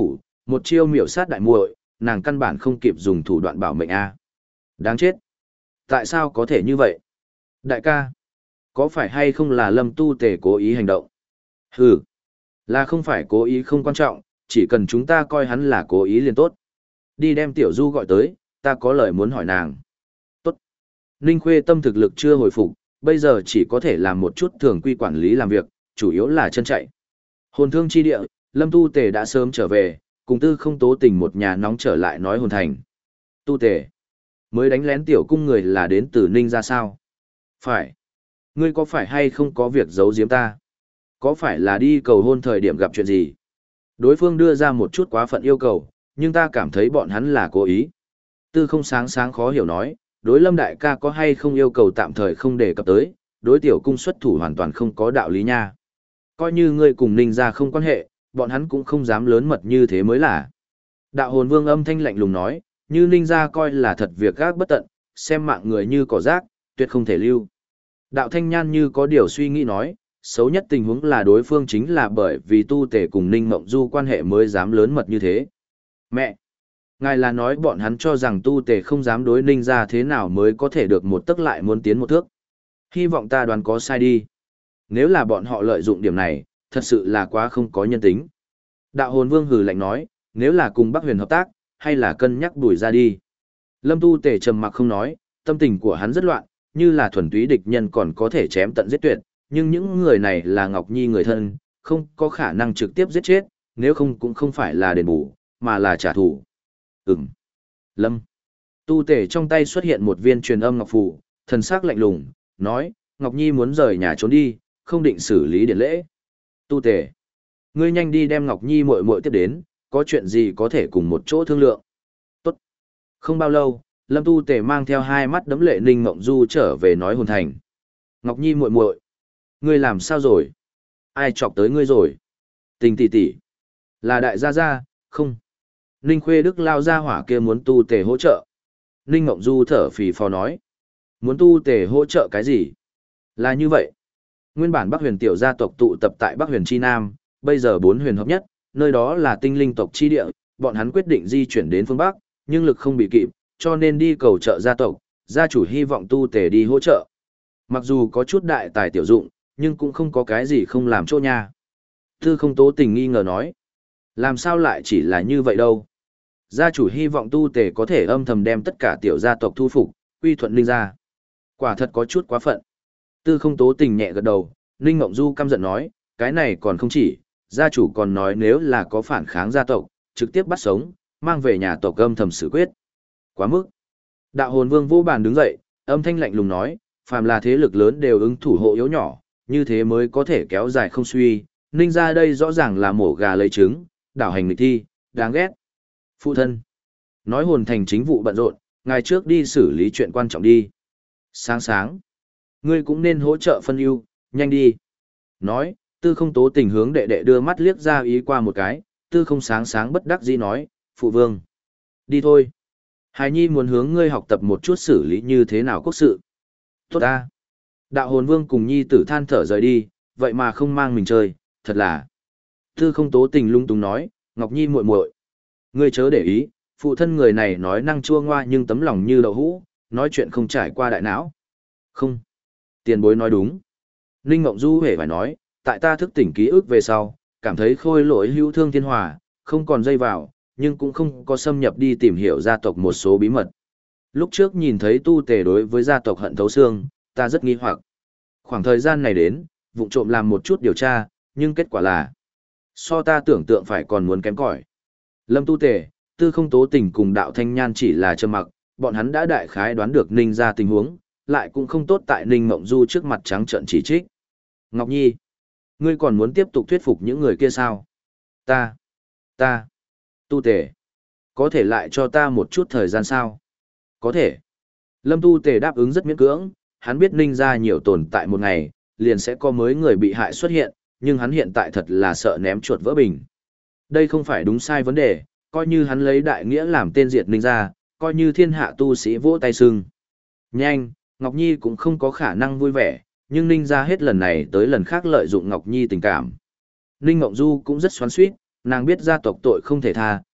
Một chiêu miểu sát đại muội, nàng căn bản không kịp dùng thủ đoạn bảo mệnh a. Đáng chết. Tại sao có thể như vậy? Đại ca, có phải hay không là Lâm Tu Tề cố ý hành động? Hừ, là không phải cố ý không quan trọng, chỉ cần chúng ta coi hắn là cố ý liền tốt. Đi đem Tiểu Du gọi tới, ta có lời muốn hỏi nàng. Tốt. Ninh Khuê tâm thực lực chưa hồi phục, bây giờ chỉ có thể làm một chút thường quy quản lý làm việc, chủ yếu là chân chạy. Hồn thương chi địa, Lâm Tu Tề đã sớm trở về, cùng Tư Không Tố Tình một nhà nóng trở lại nói hồn thành. Tu Tề, mới đánh lén tiểu cung người là đến từ Ninh ra sao? Phải. Ngươi có phải hay không có việc giấu giếm ta? Có phải là đi cầu hôn thời điểm gặp chuyện gì? Đối phương đưa ra một chút quá phận yêu cầu, nhưng ta cảm thấy bọn hắn là cố ý. Tư Không sáng sáng khó hiểu nói, đối Lâm đại ca có hay không yêu cầu tạm thời không đề cập tới, đối tiểu cung xuất thủ hoàn toàn không có đạo lý nha. Coi như ngươi cùng Ninh ra không quan hệ, bọn hắn cũng không dám lớn mật như thế mới là. Đạo hồn vương âm thanh lạnh lùng nói, như Ninh ra coi là thật việc gác bất tận, xem mạng người như cỏ rác, tuyệt không thể lưu. Đạo thanh nhan như có điều suy nghĩ nói, xấu nhất tình huống là đối phương chính là bởi vì Tu Tề cùng Ninh Mộng Du quan hệ mới dám lớn mật như thế. Mẹ! Ngài là nói bọn hắn cho rằng Tu Tề không dám đối Ninh ra thế nào mới có thể được một tức lại muốn tiến một thước. Hy vọng ta đoán có sai đi. Nếu là bọn họ lợi dụng điểm này, thật sự là quá không có nhân tính. Đạo hồn vương hừ lạnh nói, nếu là cùng Bắc Huyền hợp tác, hay là cân nhắc đuổi ra đi. Lâm Tu Tề trầm mặc không nói, tâm tình của hắn rất loạn, như là thuần túy địch nhân còn có thể chém tận giết tuyệt, nhưng những người này là Ngọc Nhi người thân, không có khả năng trực tiếp giết chết, nếu không cũng không phải là đền bù, mà là trả thù. Ừm. Lâm. Tu Tề trong tay xuất hiện một viên truyền âm ngọc phù, thần sắc lạnh lùng, nói, Ngọc Nhi muốn rời nhà trốn đi, không định xử lý điện lễ. Tu Tề, ngươi nhanh đi đem Ngọc Nhi muội muội tiếp đến, có chuyện gì có thể cùng một chỗ thương lượng. Tốt. Không bao lâu, Lâm Tu Tề mang theo hai mắt đấm lệ Ninh Mộng Du trở về nói hồn thành. Ngọc Nhi muội muội, ngươi làm sao rồi? Ai chọc tới ngươi rồi? Tình tỷ tỷ, là đại gia gia, không? Ninh Khuê Đức lao ra hỏa kia muốn Tu Tề hỗ trợ. Ninh Mộng Du thở phì phò nói, muốn Tu Tề hỗ trợ cái gì? Là như vậy. Nguyên bản Bắc Huyền tiểu gia tộc tụ tập tại Bắc Huyền chi Nam, bây giờ bốn huyền hợp nhất, nơi đó là tinh linh tộc chi địa, bọn hắn quyết định di chuyển đến phương Bắc, nhưng lực không bị kịp, cho nên đi cầu trợ gia tộc, gia chủ hy vọng Tu Tề đi hỗ trợ. Mặc dù có chút đại tài tiểu dụng, nhưng cũng không có cái gì không làm chỗ nha. Tư Không Tố Tình nghi ngờ nói, làm sao lại chỉ là như vậy đâu. Gia chủ hy vọng Tu Tề có thể âm thầm đem tất cả tiểu gia tộc thu phục, quy thuận Ninh gia. Quả thật có chút quá phận. Tư Không Tố Tình nhẹ gật đầu, Ninh Mộng Du căm giận nói, cái này còn không chỉ, gia chủ còn nói nếu là có phản kháng gia tộc, trực tiếp bắt sống, mang về nhà tộc âm thầm xử quyết. Quá mức. Đạo hồn vương vô bàn đứng dậy, âm thanh lạnh lùng nói, phàm là thế lực lớn đều ứng thủ hộ yếu nhỏ, như thế mới có thể kéo dài không suy, Ninh gia đây rõ ràng là mổ gà lấy trứng, đảo hành nghịch thi, đáng ghét. Phụ thân. Nói hồn thành chính vụ bận rộn, ngày trước đi xử lý chuyện quan trọng đi. Sáng sáng. Ngươi cũng nên hỗ trợ phân ưu, nhanh đi. Nói, Tư Không Tố Tình hướng đệ đệ đưa mắt liếc ra ý qua một cái, Tư Không sáng sáng bất đắc dĩ nói, phụ vương. Đi thôi. Hài Nhi muốn hướng ngươi học tập một chút xử lý như thế nào quốc sự. Tốt ta. Đạo hồn vương cùng Nhi tử than thở rời đi, vậy mà không mang mình chơi, thật là. Tư Không Tố Tình lung tung nói, Ngọc Nhi muội muội, ngươi chớ để ý, phụ thân người này nói năng chua ngoa nhưng tấm lòng như đậu hũ, nói chuyện không trải qua đại não. Không. Tiền bối nói đúng. Ninh Mộng Du hề phải nói, tại ta thức tỉnh ký ức về sau, cảm thấy khôi lỗi hữu thương thiên hòa, không còn dây vào, nhưng cũng không có xâm nhập đi tìm hiểu gia tộc một số bí mật. Lúc trước nhìn thấy Tu Tề đối với gia tộc hận thấu xương, ta rất nghi hoặc. Khoảng thời gian này đến, vụng trộm làm một chút điều tra, nhưng kết quả là so ta tưởng tượng phải còn muốn kém cỏi. Lâm Tu Tề, Tư Không Tố Tình cùng Đạo Thanh Nhan chỉ là trầm mặc, bọn hắn đã đại khái đoán được Ninh ra tình huống, lại cũng không tốt tại Ninh Mộng Du trước mặt trắng trợn chỉ trích. Ngọc Nhi, ngươi còn muốn tiếp tục thuyết phục những người kia sao? Ta, ta, Tu Tề, có thể lại cho ta một chút thời gian sao? Có thể. Lâm Tu Tề đáp ứng rất miễn cưỡng, hắn biết Ninh ra nhiều tồn tại một ngày, liền sẽ có mới người bị hại xuất hiện, nhưng hắn hiện tại thật là sợ ném chuột vỡ bình. Đây không phải đúng sai vấn đề, coi như hắn lấy đại nghĩa làm tên diệt Ninh ra, coi như thiên hạ tu sĩ vỗ tay sưng. Nhanh, Ngọc Nhi cũng không có khả năng vui vẻ, nhưng Ninh ra hết lần này tới lần khác lợi dụng Ngọc Nhi tình cảm. Ninh Mộng Du cũng rất xoắn xuýt, nàng biết gia tộc tội không thể tha,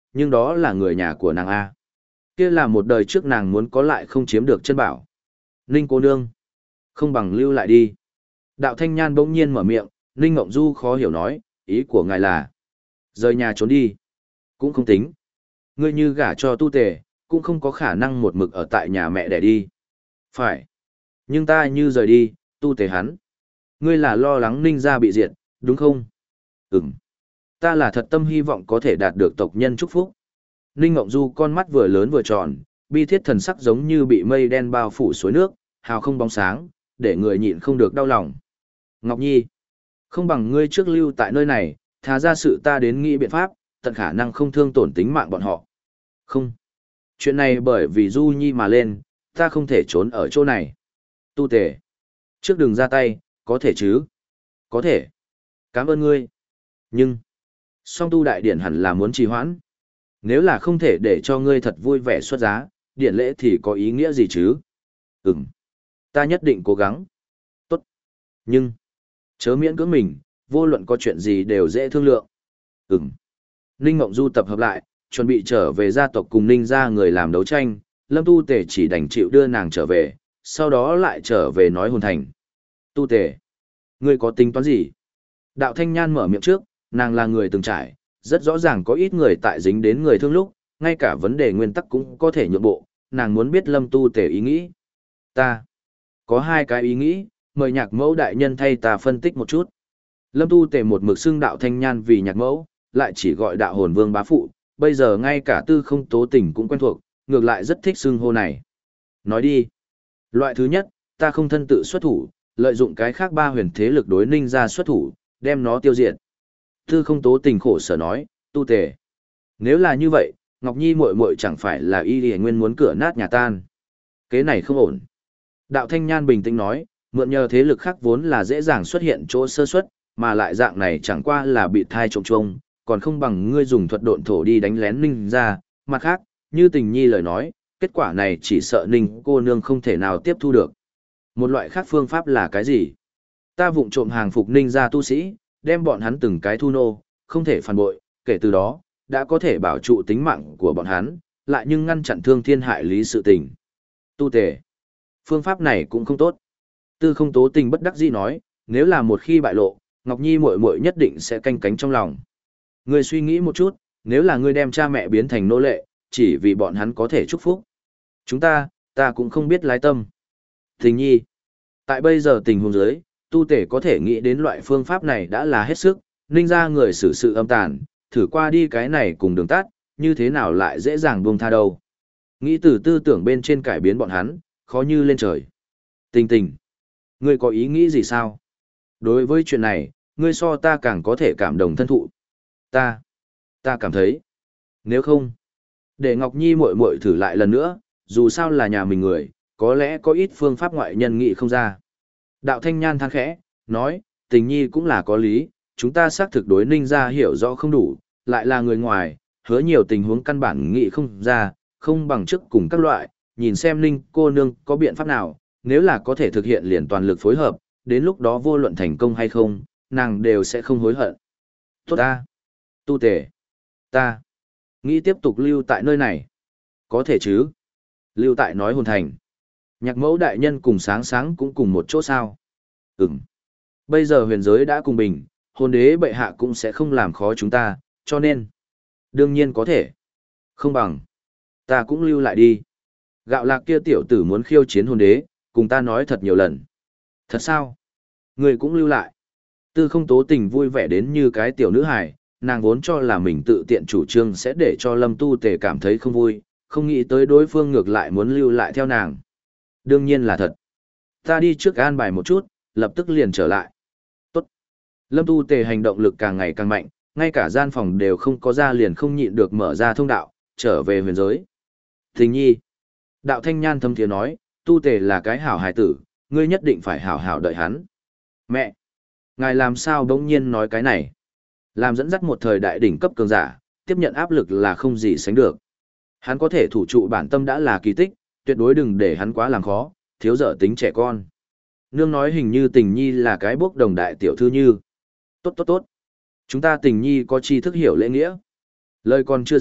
nhưng đó là người nhà của nàng A. Kia là một đời trước nàng muốn có lại không chiếm được chân bảo. Ninh cô nương, không bằng lưu lại đi. Đạo Thanh Nhan bỗng nhiên mở miệng, Ninh Ngộng Du khó hiểu nói, ý của ngài là rời nhà trốn đi. Cũng không tính. Ngươi như gả cho tu tề, cũng không có khả năng một mực ở tại nhà mẹ để đi. Phải. Nhưng ta như rời đi, tu tề hắn. Ngươi là lo lắng Ninh gia bị diệt, đúng không? Ừm. Ta là thật tâm hy vọng có thể đạt được tộc nhân chúc phúc. Ninh Ngộng Du con mắt vừa lớn vừa tròn, bi thiết thần sắc giống như bị mây đen bao phủ suối nước, hào không bóng sáng, để người nhịn không được đau lòng. Ngọc Nhi, không bằng ngươi trước lưu tại nơi này, thà ra sự ta đến nghĩ biện pháp, tận khả năng không thương tổn tính mạng bọn họ. Không. Chuyện này bởi vì Du Nhi mà lên, ta không thể trốn ở chỗ này. Tu tề. Trước đừng ra tay, có thể chứ? Có thể. Cảm ơn ngươi. Nhưng, song tu đại điển hẳn là muốn trì hoãn. Nếu là không thể để cho ngươi thật vui vẻ xuất giá, điển lễ thì có ý nghĩa gì chứ? Ừm. Ta nhất định cố gắng. Tốt. Nhưng, chớ miễn cưỡng mình, vô luận có chuyện gì đều dễ thương lượng. Ừm. Ninh Ngộng Du tập hợp lại, chuẩn bị trở về gia tộc cùng Ninh gia người làm đấu tranh, Lâm Tu Tề chỉ đành chịu đưa nàng trở về, sau đó lại trở về nói hồn thành. Tu Tề, ngươi có tính toán gì? Đạo Thanh Nhan mở miệng trước, nàng là người từng trải, rất rõ ràng có ít người tại dính đến người thương lúc, ngay cả vấn đề nguyên tắc cũng có thể nhượng bộ, nàng muốn biết Lâm Tu Tề ý nghĩ. Ta, có hai cái ý nghĩ, mời nhạc mẫu đại nhân thay ta phân tích một chút. Lâm Tu Tề một mực xưng đạo Thanh Nhan vì nhạc mẫu, lại chỉ gọi đạo hồn vương bá phụ, bây giờ ngay cả tư không tố tình cũng quen thuộc, ngược lại rất thích xưng hô này. Nói đi. Loại thứ nhất, ta không thân tự xuất thủ, lợi dụng cái khác ba huyền thế lực đối Ninh gia xuất thủ, đem nó tiêu diệt. Tư không tố tình khổ sở nói, Tu Tề. Nếu là như vậy, Ngọc Nhi muội muội chẳng phải là y lìa nguyên muốn cửa nát nhà tan. Kế này không ổn. Đạo Thanh Nhan bình tĩnh nói, mượn nhờ thế lực khác vốn là dễ dàng xuất hiện chỗ sơ suất, mà lại dạng này chẳng qua là bị thai trộm trông, còn không bằng ngươi dùng thuật độn thổ đi đánh lén Ninh gia. Mặt khác, như Tình Nhi lời nói, kết quả này chỉ sợ Ninh cô nương không thể nào tiếp thu được. Một loại khác phương pháp là cái gì? Ta vụng trộm hàng phục Ninh gia tu sĩ, đem bọn hắn từng cái thu nô, không thể phản bội, kể từ đó, đã có thể bảo trụ tính mạng của bọn hắn, lại nhưng ngăn chặn thương thiên hại lý sự tình. Tu Tề. Phương pháp này cũng không tốt. Tư không tố tình bất đắc dĩ nói, nếu là một khi bại lộ, Ngọc Nhi muội muội nhất định sẽ canh cánh trong lòng. Ngươi suy nghĩ một chút, nếu là ngươi đem cha mẹ biến thành nô lệ, chỉ vì bọn hắn có thể chúc phúc. Chúng ta, ta cũng không biết lái tâm. Tình Nhi. Tại bây giờ tình huống dưới, Tu Tề có thể nghĩ đến loại phương pháp này đã là hết sức, Ninh ra người xử sự âm tàn, thử qua đi cái này cùng đường tắt, như thế nào lại dễ dàng buông tha đâu. Nghĩ từ tư tưởng bên trên cải biến bọn hắn, khó như lên trời. Tình tình. Ngươi có ý nghĩ gì sao? Đối với chuyện này, ngươi so ta càng có thể cảm đồng thân thụ. Ta, ta cảm thấy. Nếu không, để Ngọc Nhi muội muội thử lại lần nữa, dù sao là nhà mình người, có lẽ có ít phương pháp ngoại nhân nghị không ra. Đạo Thanh Nhan than khẽ, nói, Tình Nhi cũng là có lý, chúng ta xác thực đối Ninh gia hiểu rõ không đủ, lại là người ngoài, hứa nhiều tình huống căn bản nghị không ra, không bằng trước cùng các loại, nhìn xem Ninh cô nương có biện pháp nào, nếu là có thể thực hiện liền toàn lực phối hợp, đến lúc đó vô luận thành công hay không, nàng đều sẽ không hối hận. Tốt ta, Tu Tề, ta, nghĩ tiếp tục lưu tại nơi này. Có thể chứ? Lưu tại nói hồn thành. Nhạc mẫu đại nhân cùng sáng sáng cũng cùng một chỗ sao? Ừm. Bây giờ huyền giới đã cùng bình, hồn đế bệ hạ cũng sẽ không làm khó chúng ta, cho nên. Đương nhiên có thể. Không bằng. Ta cũng lưu lại đi. Gạo lạc kia tiểu tử muốn khiêu chiến hồn đế, cùng ta nói thật nhiều lần. Thật sao? Người cũng lưu lại. Tư không tố tình vui vẻ đến như cái tiểu nữ hài, nàng vốn cho là mình tự tiện chủ trương sẽ để cho Lâm Tu Tề cảm thấy không vui, không nghĩ tới đối phương ngược lại muốn lưu lại theo nàng. Đương nhiên là thật. Ta đi trước an bài một chút, lập tức liền trở lại. Tốt. Lâm Tu Tề hành động lực càng ngày càng mạnh, ngay cả gian phòng đều không có ra liền không nhịn được mở ra thông đạo, trở về huyền giới. Tình Nhi. Đạo Thanh Nhan thâm thiế nói, Tu Tề là cái hảo hài tử, ngươi nhất định phải hảo hảo đợi hắn. Mẹ! Ngài làm sao đống nhiên nói cái này? Làm dẫn dắt một thời đại đỉnh cấp cường giả, tiếp nhận áp lực là không gì sánh được. Hắn có thể thủ trụ bản tâm đã là kỳ tích, tuyệt đối đừng để hắn quá làm khó, thiếu dở tính trẻ con. Nương nói hình như Tình Nhi là cái bốc đồng đại tiểu thư như. Tốt tốt tốt. Chúng ta Tình Nhi có tri thức hiểu lễ nghĩa. Lời còn chưa dứt,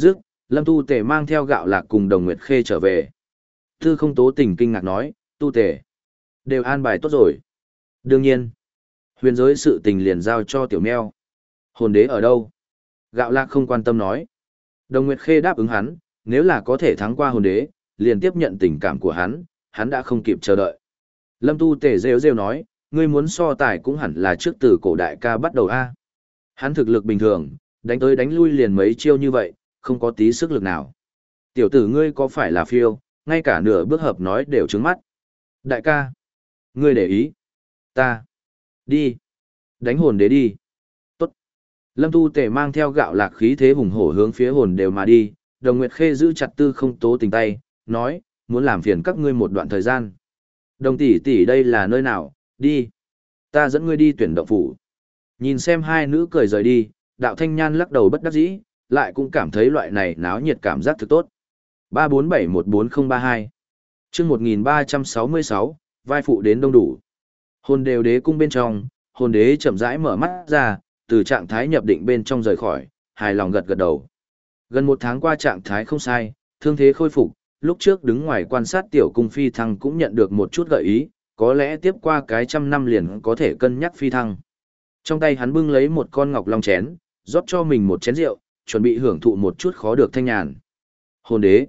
Lâm Tu Tề mang theo Gạo Lạc cùng Đồng Nguyệt Khê trở về. Tư Không Tố Tình kinh ngạc nói, Tu Tề, đều an bài tốt rồi. Đương nhiên, huyền giới sự tình liền giao cho tiểu meo. Hồn đế ở đâu? Gạo Lạc không quan tâm nói. Đồng Nguyệt Khê đáp ứng hắn, nếu là có thể thắng qua hồn đế, liền tiếp nhận tình cảm của hắn, hắn đã không kịp chờ đợi. Lâm Tu Tề rêu rêu nói, ngươi muốn so tài cũng hẳn là trước từ cổ đại ca bắt đầu a. Hắn thực lực bình thường, đánh tới đánh lui liền mấy chiêu như vậy, không có tí sức lực nào. Tiểu tử ngươi có phải là phiêu, ngay cả nửa bước hợp nói đều trứng mắt. Đại ca, ngươi để ý. Ta. Đi. Đánh hồn đế đi. Tốt. Lâm Tu Tề mang theo Gạo Lạc khí thế hùng hổ hướng phía hồn đều mà đi, Đồng Nguyệt Khê giữ chặt Tư Không Tố Tình tay, nói, muốn làm phiền các ngươi một đoạn thời gian. Đồng tỷ tỷ đây là nơi nào, đi. Ta dẫn ngươi đi tuyển động phủ. Nhìn xem hai nữ cười rời đi, Đạo Thanh Nhan lắc đầu bất đắc dĩ, lại cũng cảm thấy loại này náo nhiệt cảm giác thực tốt. ba bốn bảy một bốn không ba hai chương một nghìn ba trăm sáu mươi sáu, vai phụ đến đông đủ. Hồn đều đế cung bên trong, hồn đế chậm rãi mở mắt ra, từ trạng thái nhập định bên trong rời khỏi, hài lòng gật gật đầu. Gần một tháng qua trạng thái không sai, thương thế khôi phục, lúc trước đứng ngoài quan sát tiểu cung phi thăng cũng nhận được một chút gợi ý, có lẽ tiếp qua cái trăm năm liền có thể cân nhắc phi thăng. Trong tay hắn bưng lấy một con ngọc long chén, rót cho mình một chén rượu, chuẩn bị hưởng thụ một chút khó được thanh nhàn. Hồn đế.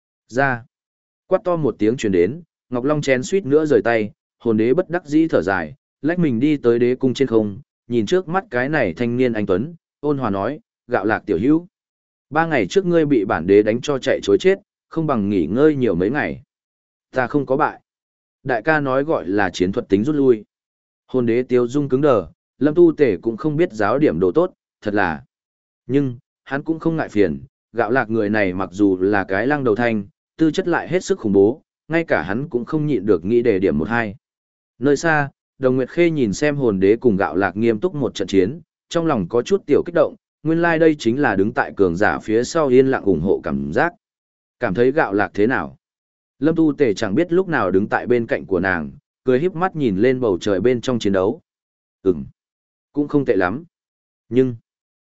Ra. Quát to một tiếng truyền đến, ngọc long chén suýt nữa rời tay, hồn đế bất đắc dĩ thở dài, lách mình đi tới đế cung trên không, nhìn trước mắt cái này thanh niên anh tuấn, ôn hòa nói, Gạo Lạc tiểu hữu. Ba ngày trước ngươi bị bản đế đánh cho chạy chối chết, không bằng nghỉ ngơi nhiều mấy ngày. Ta không có bại. Đại ca nói gọi là chiến thuật tính rút lui. Hồn đế tiêu dung cứng đờ, Lâm Tu Tể cũng không biết giáo điểm đồ tốt, thật là. Nhưng, hắn cũng không ngại phiền, Gạo Lạc người này mặc dù là cái lăng đầu thanh, tư chất lại hết sức khủng bố, ngay cả hắn cũng không nhịn được nghĩ đề điểm một hai. Nơi xa, Đồng Nguyệt Khê nhìn xem hồn đế cùng Gạo Lạc nghiêm túc một trận chiến, trong lòng có chút tiểu kích động, nguyên lai like đây chính là đứng tại cường giả phía sau yên lặng ủng hộ cảm giác. Cảm thấy Gạo Lạc thế nào? Lâm Tu Tể chẳng biết lúc nào đứng tại bên cạnh của nàng, cười híp mắt nhìn lên bầu trời bên trong chiến đấu. Ừm, cũng không tệ lắm. Nhưng,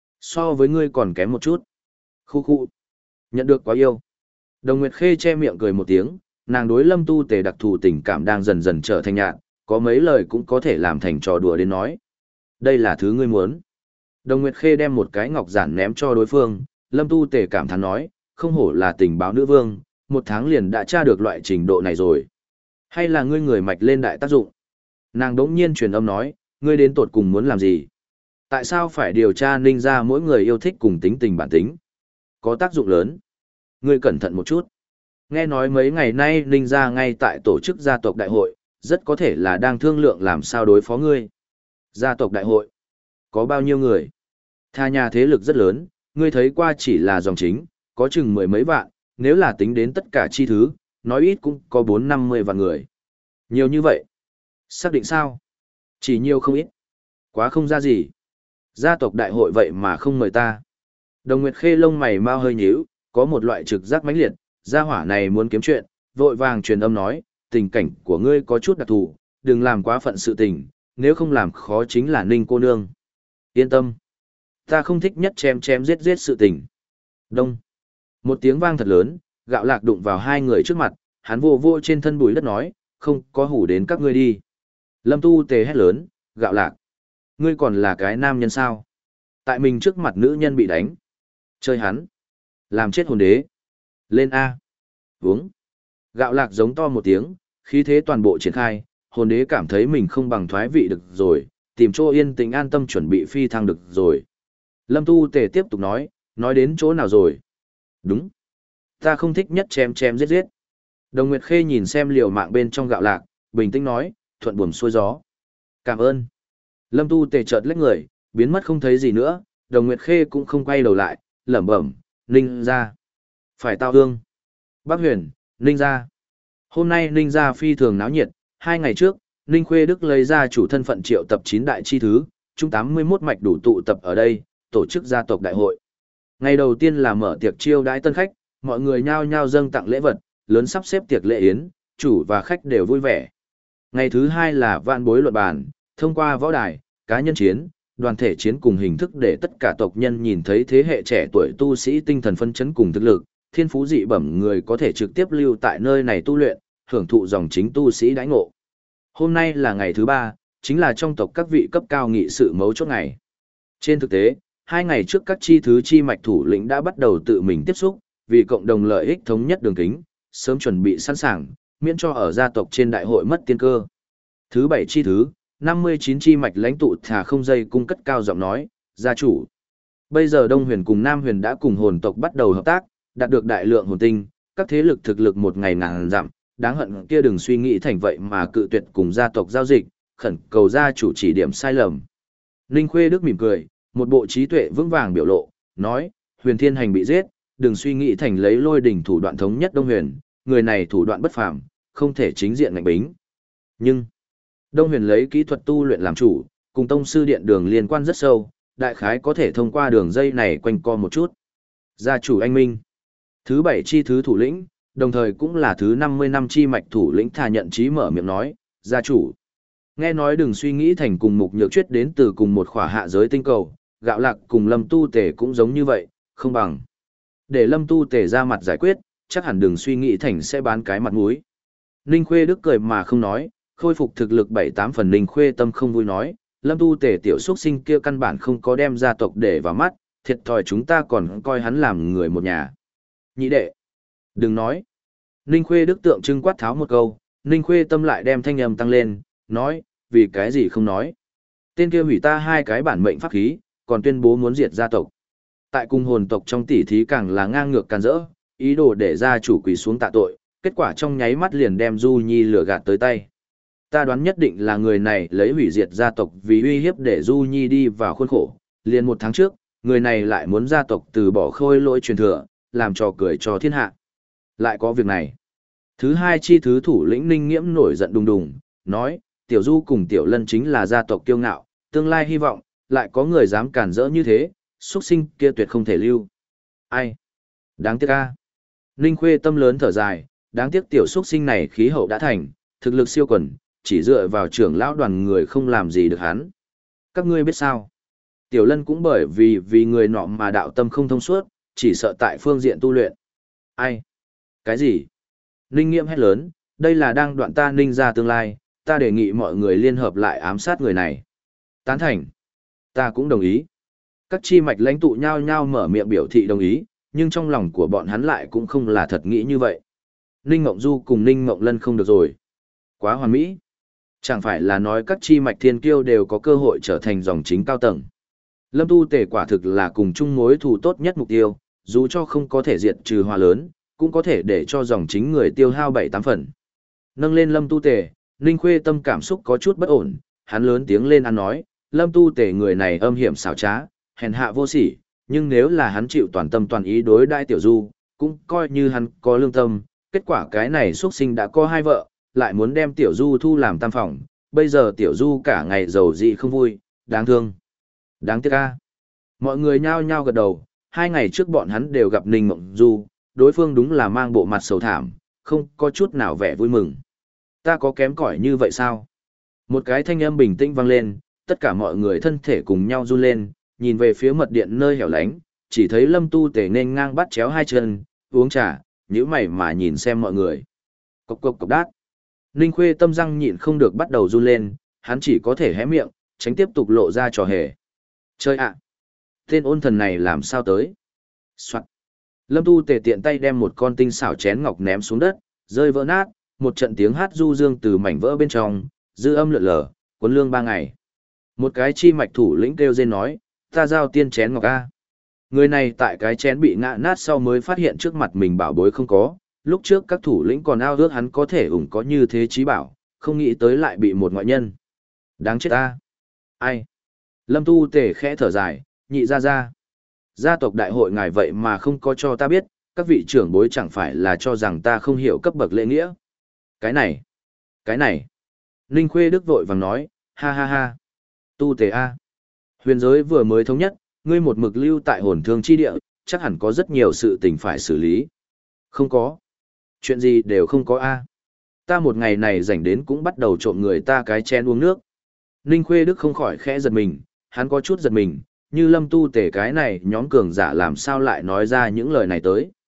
so với ngươi còn kém một chút. Khu khu, nhận được quá yêu. Đồng Nguyệt Khê che miệng cười một tiếng, nàng đối Lâm Tu Tể đặc thù tình cảm đang dần dần trở thành nhạt, có mấy lời cũng có thể làm thành trò đùa đến nói. Đây là thứ ngươi muốn. Đồng Nguyệt Khê đem một cái ngọc giản ném cho đối phương, Lâm Tu Tể cảm thán nói, không hổ là tình báo nữ vương, một tháng liền đã tra được loại trình độ này rồi. Hay là ngươi người mạch lên đại tác dụng? Nàng đống nhiên truyền âm nói, ngươi đến tột cùng muốn làm gì? Tại sao phải điều tra ninh ra mỗi người yêu thích cùng tính tình bản tính? Có tác dụng lớn. Ngươi cẩn thận một chút. Nghe nói mấy ngày nay ninh ra ngay tại tổ chức gia tộc đại hội, rất có thể là đang thương lượng làm sao đối phó ngươi. Gia tộc đại hội? Có bao nhiêu người? Tha nhà thế lực rất lớn, ngươi thấy qua chỉ là dòng chính, có chừng mười mấy vạn, nếu là tính đến tất cả chi thứ, nói ít cũng có bốn năm mươi vạn người. Nhiều như vậy. Xác định sao? Chỉ nhiều không ít. Quá không ra gì. Gia tộc đại hội vậy mà không mời ta. Đồng Nguyệt Khê lông mày mau hơi nhíu, có một loại trực giác mãnh liệt, gia hỏa này muốn kiếm chuyện, vội vàng truyền âm nói, tình cảnh của ngươi có chút đặc thù, đừng làm quá phận sự tình, nếu không làm khó chính là Ninh cô nương. Yên tâm. Ta không thích nhất chém chém giết giết sự tình. Đông. Một tiếng vang thật lớn, Gạo Lạc đụng vào hai người trước mặt, hắn vô vô trên thân bụi đất nói, không có hủ đến các ngươi đi. Lâm Tu Tề hét lớn, Gạo Lạc. Ngươi còn là cái nam nhân sao? Tại mình trước mặt nữ nhân bị đánh. Chơi hắn. Làm chết hồn đế. Lên A. Uống. Gạo Lạc giống to một tiếng, khí thế toàn bộ triển khai, hồn đế cảm thấy mình không bằng thoái vị được rồi, tìm chỗ yên tĩnh an tâm chuẩn bị phi thăng được rồi. Lâm Tu Tề tiếp tục nói, nói đến chỗ nào rồi? Đúng. Ta không thích nhất chém chém giết giết. Đồng Nguyệt Khê nhìn xem liều mạng bên trong Gạo Lạc, bình tĩnh nói, thuận buồm xuôi gió. Cảm ơn. Lâm Tu Tề chợt lách người, biến mất không thấy gì nữa, Đồng Nguyệt Khê cũng không quay đầu lại, lẩm bẩm, Ninh ra. Phải tao hương. Bác Huyền, Ninh ra. Hôm nay Ninh ra phi thường náo nhiệt, hai ngày trước, Ninh Khuê Đức lấy ra chủ thân phận triệu tập chín đại chi thứ, chung tám mươi mốt mạch đủ tụ tập ở đây, tổ chức gia tộc đại hội. Ngày đầu tiên là mở tiệc chiêu đãi tân khách, mọi người nhao nhao dâng tặng lễ vật, lớn sắp xếp tiệc lễ yến, chủ và khách đều vui vẻ. Ngày thứ hai là vạn bối luận bàn, thông qua võ đài, cá nhân chiến, đoàn thể chiến cùng hình thức để tất cả tộc nhân nhìn thấy thế hệ trẻ tuổi tu sĩ tinh thần phân chấn cùng thực lực, thiên phú dị bẩm người có thể trực tiếp lưu tại nơi này tu luyện, hưởng thụ dòng chính tu sĩ đãi ngộ. Hôm nay là ngày thứ ba, chính là trong tộc các vị cấp cao nghị sự mấu chốt ngày. Trên thực tế, hai ngày trước các chi thứ chi mạch thủ lĩnh đã bắt đầu tự mình tiếp xúc, vì cộng đồng lợi ích thống nhất đường kính, sớm chuẩn bị sẵn sàng, miễn cho ở gia tộc trên đại hội mất tiên cơ. Thứ bảy chi thứ, năm mươi chín chi mạch lãnh tụ thả không dây cung cất cao giọng nói, gia chủ. Bây giờ Đông Huyền cùng Nam Huyền đã cùng hồn tộc bắt đầu hợp tác, đạt được đại lượng hồn tinh, các thế lực thực lực một ngày ngàn giảm, đáng hận kia đừng suy nghĩ thành vậy mà cự tuyệt cùng gia tộc giao dịch, khẩn cầu gia chủ chỉ điểm sai lầm. Ninh Khuê Đức mỉm cười, một bộ trí tuệ vững vàng biểu lộ, nói, Huyền Thiên Hành bị giết, đừng suy nghĩ thành lấy lôi đỉnh thủ đoạn thống nhất Đông Huyền, người này thủ đoạn bất phàm, không thể chính diện ngạnh bính. Nhưng, Đông Huyền lấy kỹ thuật tu luyện làm chủ, cùng tông sư điện đường liên quan rất sâu, đại khái có thể thông qua đường dây này quanh co một chút. Gia chủ anh Minh, thứ bảy chi thứ thủ lĩnh, đồng thời cũng là thứ năm mươi năm chi mạch thủ lĩnh thà nhận trí mở miệng nói, gia chủ. Nghe nói đừng suy nghĩ thành cùng mục nhược chuyết đến từ cùng một khỏa hạ giới tinh cầu, gạo lạc cùng lâm tu tể cũng giống như vậy, không bằng. Để lâm tu tể ra mặt giải quyết, chắc hẳn đừng suy nghĩ thành sẽ bán cái mặt mũi. Ninh Khuê Đức cười mà không nói, khôi phục thực lực bảy tám phần. Ninh Khuê Tâm không vui nói, lâm tu tể tiểu xuất sinh kia căn bản không có đem gia tộc để vào mắt, thiệt thòi chúng ta còn coi hắn làm người một nhà. Nhị đệ, đừng nói. Ninh Khuê Đức tượng trưng quát tháo một câu, Ninh Khuê Tâm lại đem thanh âm tăng lên, nói, vì cái gì không nói. Tên kia hủy ta hai cái bản mệnh pháp khí, còn tuyên bố muốn diệt gia tộc. Tại cung hồn tộc trong tỉ thí càng là ngang ngược can rỡ, ý đồ để gia chủ quỳ xuống tạ tội, kết quả trong nháy mắt liền đem Du Nhi lừa gạt tới tay. Ta đoán nhất định là người này lấy hủy diệt gia tộc vì uy hiếp để Du Nhi đi vào khuôn khổ. Liền một tháng trước, người này lại muốn gia tộc từ bỏ khôi lỗi truyền thừa, làm trò cười cho thiên hạ. Lại có việc này. Thứ hai chi thứ thủ lĩnh Ninh Nghiễm nổi giận đùng đùng, nói, Tiểu Du cùng Tiểu Lân chính là gia tộc kiêu ngạo, tương lai hy vọng, lại có người dám cản rỡ như thế, xuất sinh kia tuyệt không thể lưu. Ai? Đáng tiếc a. Ninh Khuê Tâm lớn thở dài, đáng tiếc tiểu xuất sinh này khí hậu đã thành, thực lực siêu quần, chỉ dựa vào trưởng lão đoàn người không làm gì được hắn. Các ngươi biết sao? Tiểu Lân cũng bởi vì vì người nọ mà đạo tâm không thông suốt, chỉ sợ tại phương diện tu luyện. Ai? Cái gì? Ninh Nghiễm hét lớn, đây là đang đoạn ta Ninh ra tương lai, ta đề nghị mọi người liên hợp lại ám sát người này. Tán thành. Ta cũng đồng ý. Các chi mạch lãnh tụ nhao nhao mở miệng biểu thị đồng ý, nhưng trong lòng của bọn hắn lại cũng không là thật nghĩ như vậy. Ninh Ngộng Du cùng Ninh Ngộng Lân không được rồi. Quá hoàn mỹ. Chẳng phải là nói các chi mạch thiên kiêu đều có cơ hội trở thành dòng chính cao tầng. Lâm Tu Tể quả thực là cùng chung mối thù tốt nhất mục tiêu, dù cho không có thể diệt trừ hòa lớn, cũng có thể để cho dòng chính người tiêu hao bảy tám phần. Nâng lên Lâm Tu Tể, Ninh Khuê Tâm cảm xúc có chút bất ổn, hắn lớn tiếng lên ăn nói, Lâm Tu Tể người này âm hiểm xảo trá, hèn hạ vô sỉ, nhưng nếu là hắn chịu toàn tâm toàn ý đối đãi Tiểu Du, cũng coi như hắn có lương tâm, kết quả cái này xuất sinh đã có hai vợ, lại muốn đem Tiểu Du thu làm tam phòng, bây giờ Tiểu Du cả ngày giàu dị không vui, đáng thương. Đáng tiếc a. Mọi người nhao nhao gật đầu, hai ngày trước bọn hắn đều gặp Ninh Mộng Du, đối phương đúng là mang bộ mặt sầu thảm, không có chút nào vẻ vui mừng. Ta có kém cỏi như vậy sao? Một cái thanh âm bình tĩnh vang lên, tất cả mọi người thân thể cùng nhau run lên, nhìn về phía mật điện nơi hẻo lánh, chỉ thấy Lâm Tu Tể nên ngang bắt chéo hai chân, uống trà, nhíu mày mà nhìn xem mọi người. Cộc cộc cộc đát. Ninh Khuê Tâm răng nhịn không được bắt đầu run lên, hắn chỉ có thể hé miệng, tránh tiếp tục lộ ra trò hề. Chơi ạ! Tên ôn thần này làm sao tới? Soạn! Lâm Tu Tể tiện tay đem một con tinh xảo chén ngọc ném xuống đất, rơi vỡ nát, một trận tiếng hát du dương từ mảnh vỡ bên trong, dư âm lượn lờ, cuốn lương ba ngày. Một cái chi mạch thủ lĩnh kêu rên nói, ta giao tiên chén ngọc a. Người này tại cái chén bị ngã nát sau mới phát hiện trước mặt mình bảo bối không có, lúc trước các thủ lĩnh còn ao ước hắn có thể ủng có như thế trí bảo, không nghĩ tới lại bị một ngoại nhân. Đáng chết ta! Ai? Lâm Tu Tể khẽ thở dài, nhị ra ra. Gia tộc đại hội ngài vậy mà không có cho ta biết, các vị trưởng bối chẳng phải là cho rằng ta không hiểu cấp bậc lễ nghĩa. Cái này, cái này. Ninh Khuê Đức vội vàng nói, ha ha ha. Tu Tể a. Huyền giới vừa mới thống nhất, ngươi một mực lưu tại hồn thương chi địa, chắc hẳn có rất nhiều sự tình phải xử lý. Không có. Chuyện gì đều không có a. Ta một ngày này rảnh đến cũng bắt đầu trộm người ta cái chén uống nước. Ninh Khuê Đức không khỏi khẽ giật mình, hắn có chút giật mình, như Lâm Tu Tể cái này nhóm cường giả làm sao lại nói ra những lời này tới.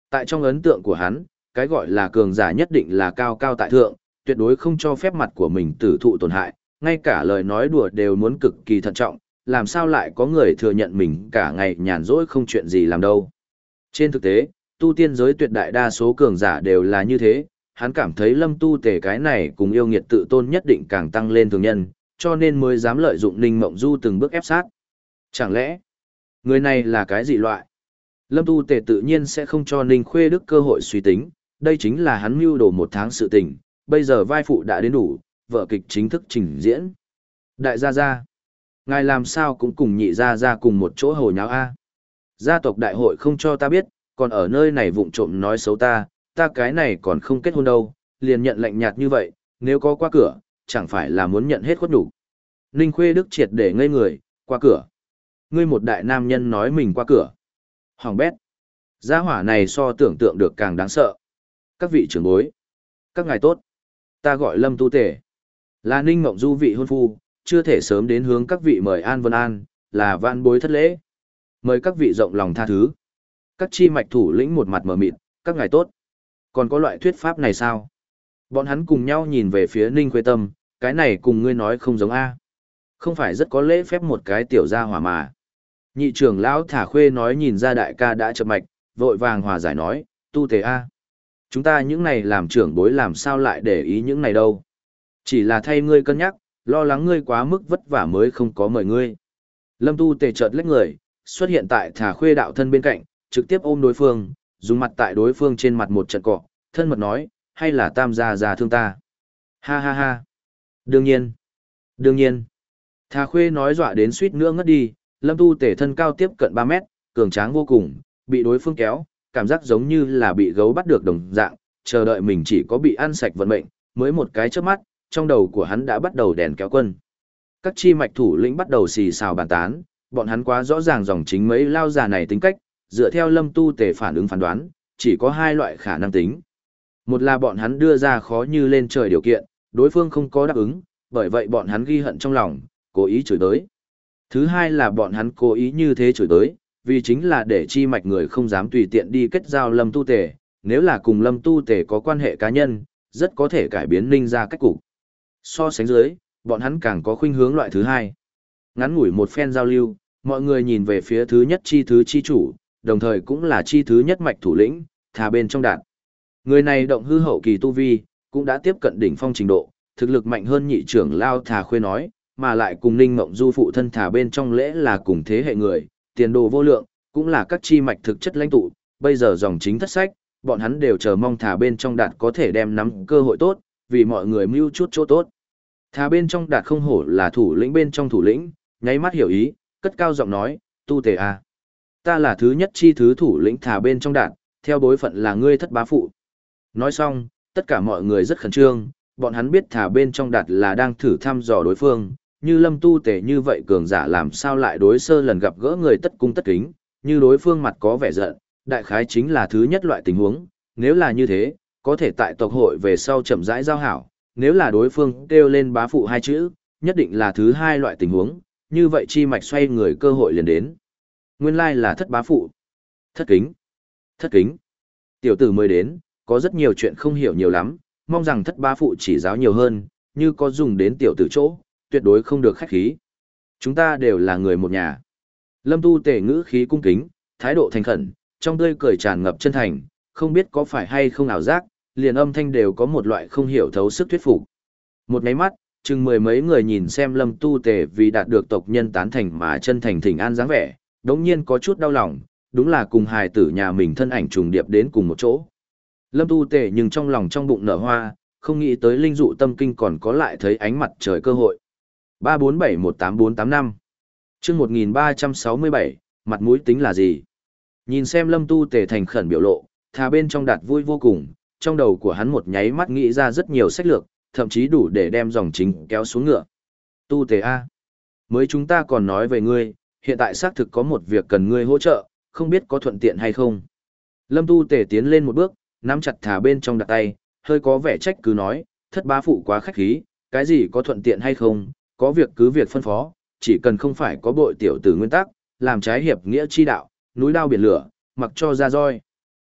Tại trong ấn tượng của hắn, cái gọi là cường giả nhất định là cao cao tại thượng, tuyệt đối không cho phép mặt của mình tử thụ tổn hại, ngay cả lời nói đùa đều muốn cực kỳ thận trọng, làm sao lại có người thừa nhận mình cả ngày nhàn rỗi không chuyện gì làm đâu. Trên thực tế, tu tiên giới tuyệt đại đa số cường giả đều là như thế, hắn cảm thấy Lâm Tu Tề cái này cùng yêu nghiệt tự tôn nhất định càng tăng lên thường nhân, cho nên mới dám lợi dụng Ninh Mộng Du từng bước ép sát. Chẳng lẽ, người này là cái gì loại? Lâm Tu Tề tự nhiên sẽ không cho Ninh Khuê Đức cơ hội suy tính, đây chính là hắn mưu đồ một tháng sự tình, bây giờ vai phụ đã đến đủ, vở kịch chính thức trình diễn. Đại gia gia, ngài làm sao cũng cùng nhị gia gia cùng một chỗ hồ nháo a? Gia tộc đại hội không cho ta biết, còn ở nơi này vụng trộm nói xấu ta, ta cái này còn không kết hôn đâu, liền nhận lạnh nhạt như vậy, nếu có qua cửa, chẳng phải là muốn nhận hết khuất nhục. Ninh Khuê Đức triệt để ngây người, qua cửa. Ngươi một đại nam nhân nói mình qua cửa. Hoàng bét. Gia hỏa này so tưởng tượng được càng đáng sợ. Các vị trưởng bối. Các ngài tốt. Ta gọi Lâm Tu Tề. Là Ninh Mộng Du vị hôn phu, chưa thể sớm đến hướng các vị mời an vân an, là vạn bối thất lễ. Mời các vị rộng lòng tha thứ. Các chi mạch thủ lĩnh một mặt mở mịt, các ngài tốt. Còn có loại thuyết pháp này sao? Bọn hắn cùng nhau nhìn về phía Ninh Khuê Tâm, cái này cùng ngươi nói không giống A. Không phải rất có lễ phép một cái tiểu gia hỏa mà. Nhị trưởng lão Thả Khuê nói nhìn ra đại ca đã chập mạch, vội vàng hòa giải nói, Tu Tề A. Chúng ta những này làm trưởng bối làm sao lại để ý những này đâu. Chỉ là thay ngươi cân nhắc, lo lắng ngươi quá mức vất vả mới không có mời ngươi. Lâm Tu Tề chợt lách người, xuất hiện tại Thả Khuê đạo thân bên cạnh, trực tiếp ôm đối phương, dùng mặt tại đối phương trên mặt một trận cọ, thân mật nói, hay là tam gia già thương ta. Ha ha ha. Đương nhiên. Đương nhiên. Thà Khuê nói dọa đến suýt nữa ngất đi, Lâm Tu Tề thân cao tiếp cận ba mét, cường tráng vô cùng, bị đối phương kéo, cảm giác giống như là bị gấu bắt được đồng dạng, chờ đợi mình chỉ có bị ăn sạch vận mệnh, mới một cái chớp mắt, trong đầu của hắn đã bắt đầu đèn kéo quân. Các chi mạch thủ lĩnh bắt đầu xì xào bàn tán, bọn hắn quá rõ ràng dòng chính mấy lao già này tính cách, dựa theo Lâm Tu Tề phản ứng phán đoán, chỉ có hai loại khả năng tính. Một là bọn hắn đưa ra khó như lên trời điều kiện, đối phương không có đáp ứng, bởi vậy bọn hắn ghi hận trong lòng, cố ý chửi tới. Thứ hai là bọn hắn cố ý như thế chửi tới, vì chính là để chi mạch người không dám tùy tiện đi kết giao Lâm Tu Tề, nếu là cùng Lâm Tu Tề có quan hệ cá nhân, rất có thể cải biến Ninh ra cách cục. So sánh dưới, bọn hắn càng có khuynh hướng loại thứ hai. Ngắn ngủi một phen giao lưu, mọi người nhìn về phía thứ nhất chi thứ chi chủ, đồng thời cũng là chi thứ nhất mạch thủ lĩnh, Thà bên trong đạn. Người này động hư hậu kỳ tu vi, cũng đã tiếp cận đỉnh phong trình độ, thực lực mạnh hơn nhị trưởng lao Thà Khuê nói, mà lại cùng Ninh Mộng Du phụ thân Thà bên trong lễ là cùng thế hệ người, tiền đồ vô lượng, cũng là các chi mạch thực chất lãnh tụ, bây giờ dòng chính thất sách, bọn hắn đều chờ mong Thà bên trong đạt có thể đem nắm cơ hội tốt, vì mọi người mưu chút chỗ tốt. Thà bên trong đạt không hổ là thủ lĩnh bên trong thủ lĩnh, nháy mắt hiểu ý, cất cao giọng nói, Tu Tề a, ta là thứ nhất chi thứ thủ lĩnh Thà bên trong đạt, theo bối phận là ngươi thất bá phụ. Nói xong, tất cả mọi người rất khẩn trương, bọn hắn biết Thà bên trong đạt là đang thử thăm dò đối phương, như Lâm Tu Tề như vậy cường giả làm sao lại đối sơ lần gặp gỡ người tất cung tất kính, như đối phương mặt có vẻ giận, đại khái chính là thứ nhất loại tình huống, nếu là như thế, có thể tại tộc hội về sau chậm rãi giao hảo, nếu là đối phương kêu lên bá phụ hai chữ, nhất định là thứ hai loại tình huống, như vậy chi mạch xoay người cơ hội liền đến. Nguyên lai là thất bá phụ. Thất kính. Thất kính. Tiểu tử mới đến, có rất nhiều chuyện không hiểu nhiều lắm, mong rằng thất bá phụ chỉ giáo nhiều hơn, như có dùng đến tiểu tử chỗ, tuyệt đối không được khách khí. Chúng ta đều là người một nhà. Lâm Tu Tề ngữ khí cung kính, thái độ thành khẩn, trong tươi cười tràn ngập chân thành, không biết có phải hay không ảo giác, liền âm thanh đều có một loại không hiểu thấu sức thuyết phục. Một cái mắt, chừng mười mấy người nhìn xem Lâm Tu Tề vì đạt được tộc nhân tán thành mà chân thành thỉnh an dáng vẻ, đống nhiên có chút đau lòng, đúng là cùng hài tử nhà mình thân ảnh trùng điệp đến cùng một chỗ. Lâm Tu Tề nhưng trong lòng trong bụng nở hoa, không nghĩ tới linh dụ tâm kinh còn có lại thấy ánh mặt trời cơ hội. ba bốn bảy một tám bốn tám năm chương một nghìn ba trăm sáu mươi bảy, mặt mũi tính là gì? Nhìn xem Lâm Tu Tề thành khẩn biểu lộ, Thà bên trong đạt vui vô cùng, trong đầu của hắn một nháy mắt nghĩ ra rất nhiều sách lược, thậm chí đủ để đem dòng chính kéo xuống ngựa. Tu Tề A. Mới chúng ta còn nói về ngươi, hiện tại xác thực có một việc cần ngươi hỗ trợ, không biết có thuận tiện hay không. Lâm Tu Tề tiến lên một bước, nắm chặt Thà bên trong đặt tay, hơi có vẻ trách cứ nói, thất bá phụ quá khách khí, cái gì có thuận tiện hay không, có việc cứ việc phân phó, chỉ cần không phải có bội tiểu tử nguyên tắc, làm trái hiệp nghĩa chi đạo, núi đao biển lửa, mặc cho ra roi.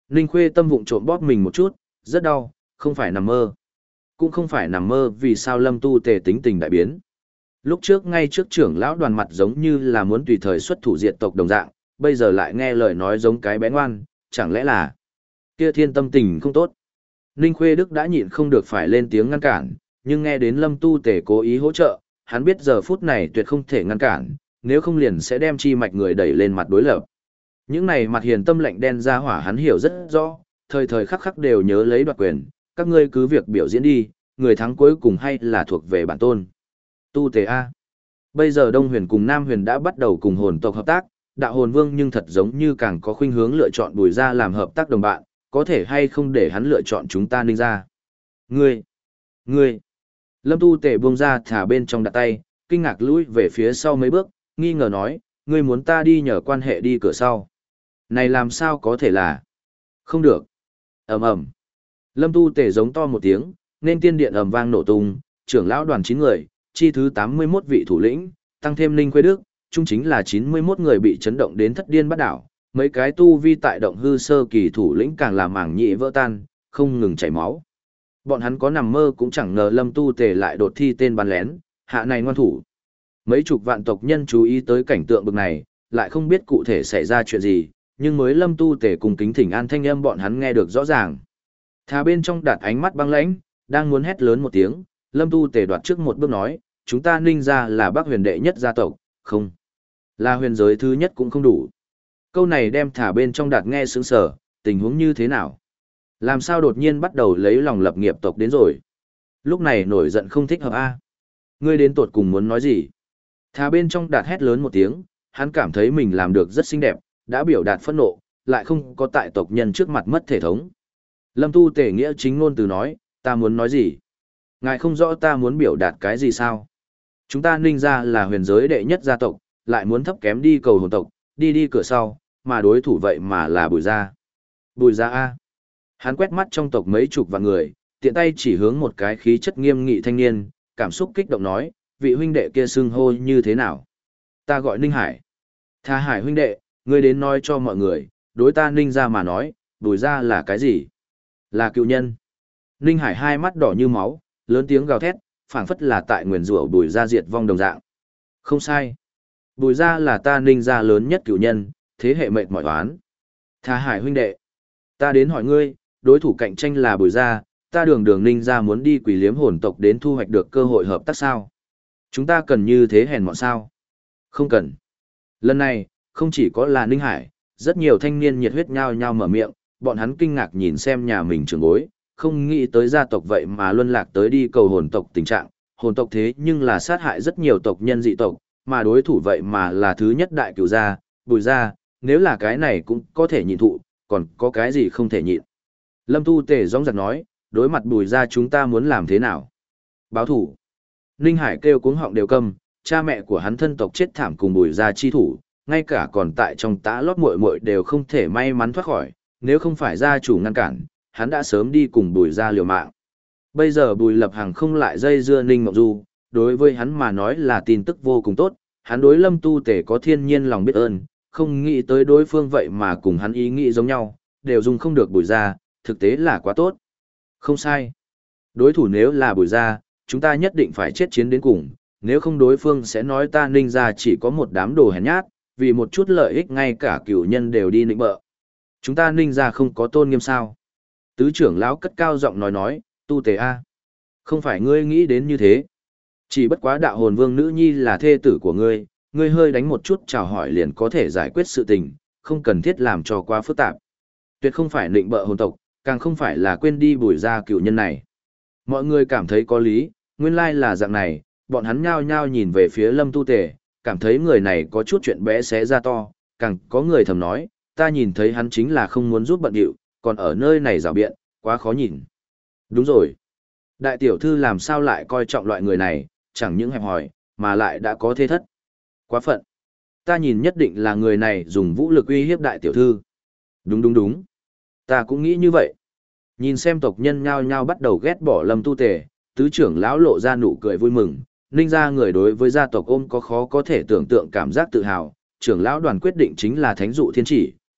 Ninh Khuê tâm vụng trộm bóp mình một chút, rất đau, không phải nằm mơ. Cũng không phải nằm mơ vì sao Lâm Tu Tề tính tình đại biến. Lúc trước ngay trước trưởng lão đoàn mặt giống như là muốn tùy thời xuất thủ diệt tộc đồng dạng, bây giờ lại nghe lời nói giống cái bé ngoan, chẳng lẽ là kia thiên tâm tình không tốt. Ninh Khuê Đức đã nhịn không được phải lên tiếng ngăn cản, nhưng nghe đến Lâm Tu Tề cố ý hỗ trợ, hắn biết giờ phút này tuyệt không thể ngăn cản, nếu không liền sẽ đem chi mạch người đẩy lên mặt đối lập. Những này mặt hiền tâm lạnh đen ra hỏa hắn hiểu rất rõ, thời thời khắc khắc đều nhớ lấy đoạt quyền, các ngươi cứ việc biểu diễn đi, người thắng cuối cùng hay là thuộc về bản tôn. Tu Tề A. Bây giờ Đông Huyền cùng Nam Huyền đã bắt đầu cùng hồn tộc hợp tác, đạo hồn vương nhưng thật giống như càng có khuynh hướng lựa chọn Bùi Gia làm hợp tác đồng bạn, có thể hay không để hắn lựa chọn chúng ta Ninh gia. Ngươi, ngươi. Lâm Tu Tề buông ra thả bên trong đặt tay, kinh ngạc lùi về phía sau mấy bước, nghi ngờ nói, ngươi muốn ta đi nhờ quan hệ đi cửa sau. Này làm sao có thể là? Không được. Ầm ầm. Lâm Tu Tề giống to một tiếng, nên tiên điện ầm vang nổ tung, trưởng lão đoàn chín người, chi thứ tám mươi mốt vị thủ lĩnh, tăng thêm Ninh Khuê Đức, chung chính là chín mươi mốt người bị chấn động đến thất điên bắt đảo, mấy cái tu vi tại động hư sơ kỳ thủ lĩnh càng làm mảng nhị vỡ tan, không ngừng chảy máu. Bọn hắn có nằm mơ cũng chẳng ngờ Lâm Tu Tề lại đột thi tên bắn lén, hạ này ngoan thủ. Mấy chục vạn tộc nhân chú ý tới cảnh tượng bực này, lại không biết cụ thể xảy ra chuyện gì, nhưng mới Lâm Tu Tề cùng kính thỉnh an thanh âm bọn hắn nghe được rõ ràng. Thà bên trong đặt ánh mắt băng lãnh, đang muốn hét lớn một tiếng, Lâm Tu Tề đoạt trước một bước nói, chúng ta Ninh gia là Bắc Huyền đệ nhất gia tộc, không. Là huyền giới thứ nhất cũng không đủ. Câu này đem thả bên trong đạt nghe sướng sở, tình huống như thế nào? Làm sao đột nhiên bắt đầu lấy lòng lập nghiệp tộc đến rồi? Lúc này nổi giận không thích hợp a. Ngươi đến tột cùng muốn nói gì? Thả bên trong đạt hét lớn một tiếng, hắn cảm thấy mình làm được rất xinh đẹp, đã biểu đạt phẫn nộ, lại không có tại tộc nhân trước mặt mất thể thống. Lâm Tu Tề nghĩa chính ngôn từ nói, ta muốn nói gì? Ngài không rõ ta muốn biểu đạt cái gì sao? Chúng ta Ninh gia là huyền giới đệ nhất gia tộc, lại muốn thấp kém đi cầu hồn tộc, đi đi cửa sau, mà đối thủ vậy mà là Bùi gia. Bùi gia A. Hắn quét mắt trong tộc mấy chục vạn người, tiện tay chỉ hướng một cái khí chất nghiêm nghị thanh niên, cảm xúc kích động nói, vị huynh đệ kia xưng hô như thế nào? Ta gọi Ninh Hải. Tha Hải huynh đệ, ngươi đến nói cho mọi người, đối ta Ninh gia mà nói, Bùi gia là cái gì? Là cựu nhân. Ninh Hải hai mắt đỏ như máu, lớn tiếng gào thét, phảng phất là tại nguyền rủa Bùi gia diệt vong đồng dạng. Không sai. Bùi gia là ta Ninh gia lớn nhất cửu nhân, thế hệ mệt mỏi oán. Tha Hải huynh đệ, ta đến hỏi ngươi, đối thủ cạnh tranh là Bùi gia, ta đường đường Ninh gia muốn đi quỷ liếm hồn tộc đến thu hoạch được cơ hội hợp tác sao? Chúng ta cần như thế hèn mọn sao? Không cần. Lần này, không chỉ có là Ninh Hải, rất nhiều thanh niên nhiệt huyết nhao nhao mở miệng, bọn hắn kinh ngạc nhìn xem nhà mình trưởng bối, không nghĩ tới gia tộc vậy mà luân lạc tới đi cầu hồn tộc tình trạng, hồn tộc thế nhưng là sát hại rất nhiều tộc nhân dị tộc, mà đối thủ vậy mà là thứ nhất đại cửu gia, Bùi gia, nếu là cái này cũng có thể nhịn thụ, còn có cái gì không thể nhịn. Lâm Tu Tề rõng rạc nói, đối mặt Bùi gia chúng ta muốn làm thế nào? Báo thủ. Ninh Hải kêu cuống họng đều câm, cha mẹ của hắn thân tộc chết thảm cùng Bùi gia chi thủ, ngay cả còn tại trong tã lót muội muội đều không thể may mắn thoát khỏi, nếu không phải gia chủ ngăn cản, hắn đã sớm đi cùng Bùi gia liều mạng. Bây giờ Bùi Lập Hằng không lại dây dưa Ninh Ngọc Du, đối với hắn mà nói là tin tức vô cùng tốt, hắn đối Lâm Tu Tề có thiên nhiên lòng biết ơn, không nghĩ tới đối phương vậy mà cùng hắn ý nghĩ giống nhau, đều dùng không được Bùi gia, thực tế là quá tốt. Không sai. Đối thủ nếu là Bùi gia, chúng ta nhất định phải chết chiến đến cùng, nếu không đối phương sẽ nói ta Ninh gia chỉ có một đám đồ hèn nhát, vì một chút lợi ích ngay cả cửu nhân đều đi nịnh bợ. Chúng ta Ninh gia không có tôn nghiêm sao? Tứ trưởng lão cất cao giọng nói nói, Tu Tề a, không phải ngươi nghĩ đến như thế. Chỉ bất quá đạo hồn vương nữ nhi là thê tử của ngươi, ngươi hơi đánh một chút chào hỏi liền có thể giải quyết sự tình, không cần thiết làm cho quá phức tạp. Tuyệt không phải nịnh bợ hồn tộc, càng không phải là quên đi Bùi gia cựu nhân này. Mọi người cảm thấy có lý, nguyên lai là dạng này, bọn hắn nhao nhao nhìn về phía Lâm Tu Tề, cảm thấy người này có chút chuyện bé xé ra to, càng có người thầm nói, ta nhìn thấy hắn chính là không muốn giúp bận điệu, còn ở nơi này rào biện, quá khó nhìn. Đúng rồi. Đại tiểu thư làm sao lại coi trọng loại người này, chẳng những hẹp hòi, mà lại đã có thế thất. Quá phận. Ta nhìn nhất định là người này dùng vũ lực uy hiếp đại tiểu thư. Đúng đúng đúng. Ta cũng nghĩ như vậy. Nhìn xem tộc nhân nhao nhao bắt đầu ghét bỏ Lâm Tu Tề, tứ trưởng lão lộ ra nụ cười vui mừng, Ninh gia người đối với gia tộc ôm có khó có thể tưởng tượng cảm giác tự hào, trưởng lão đoàn quyết định chính là thánh dụ thiên chỉ,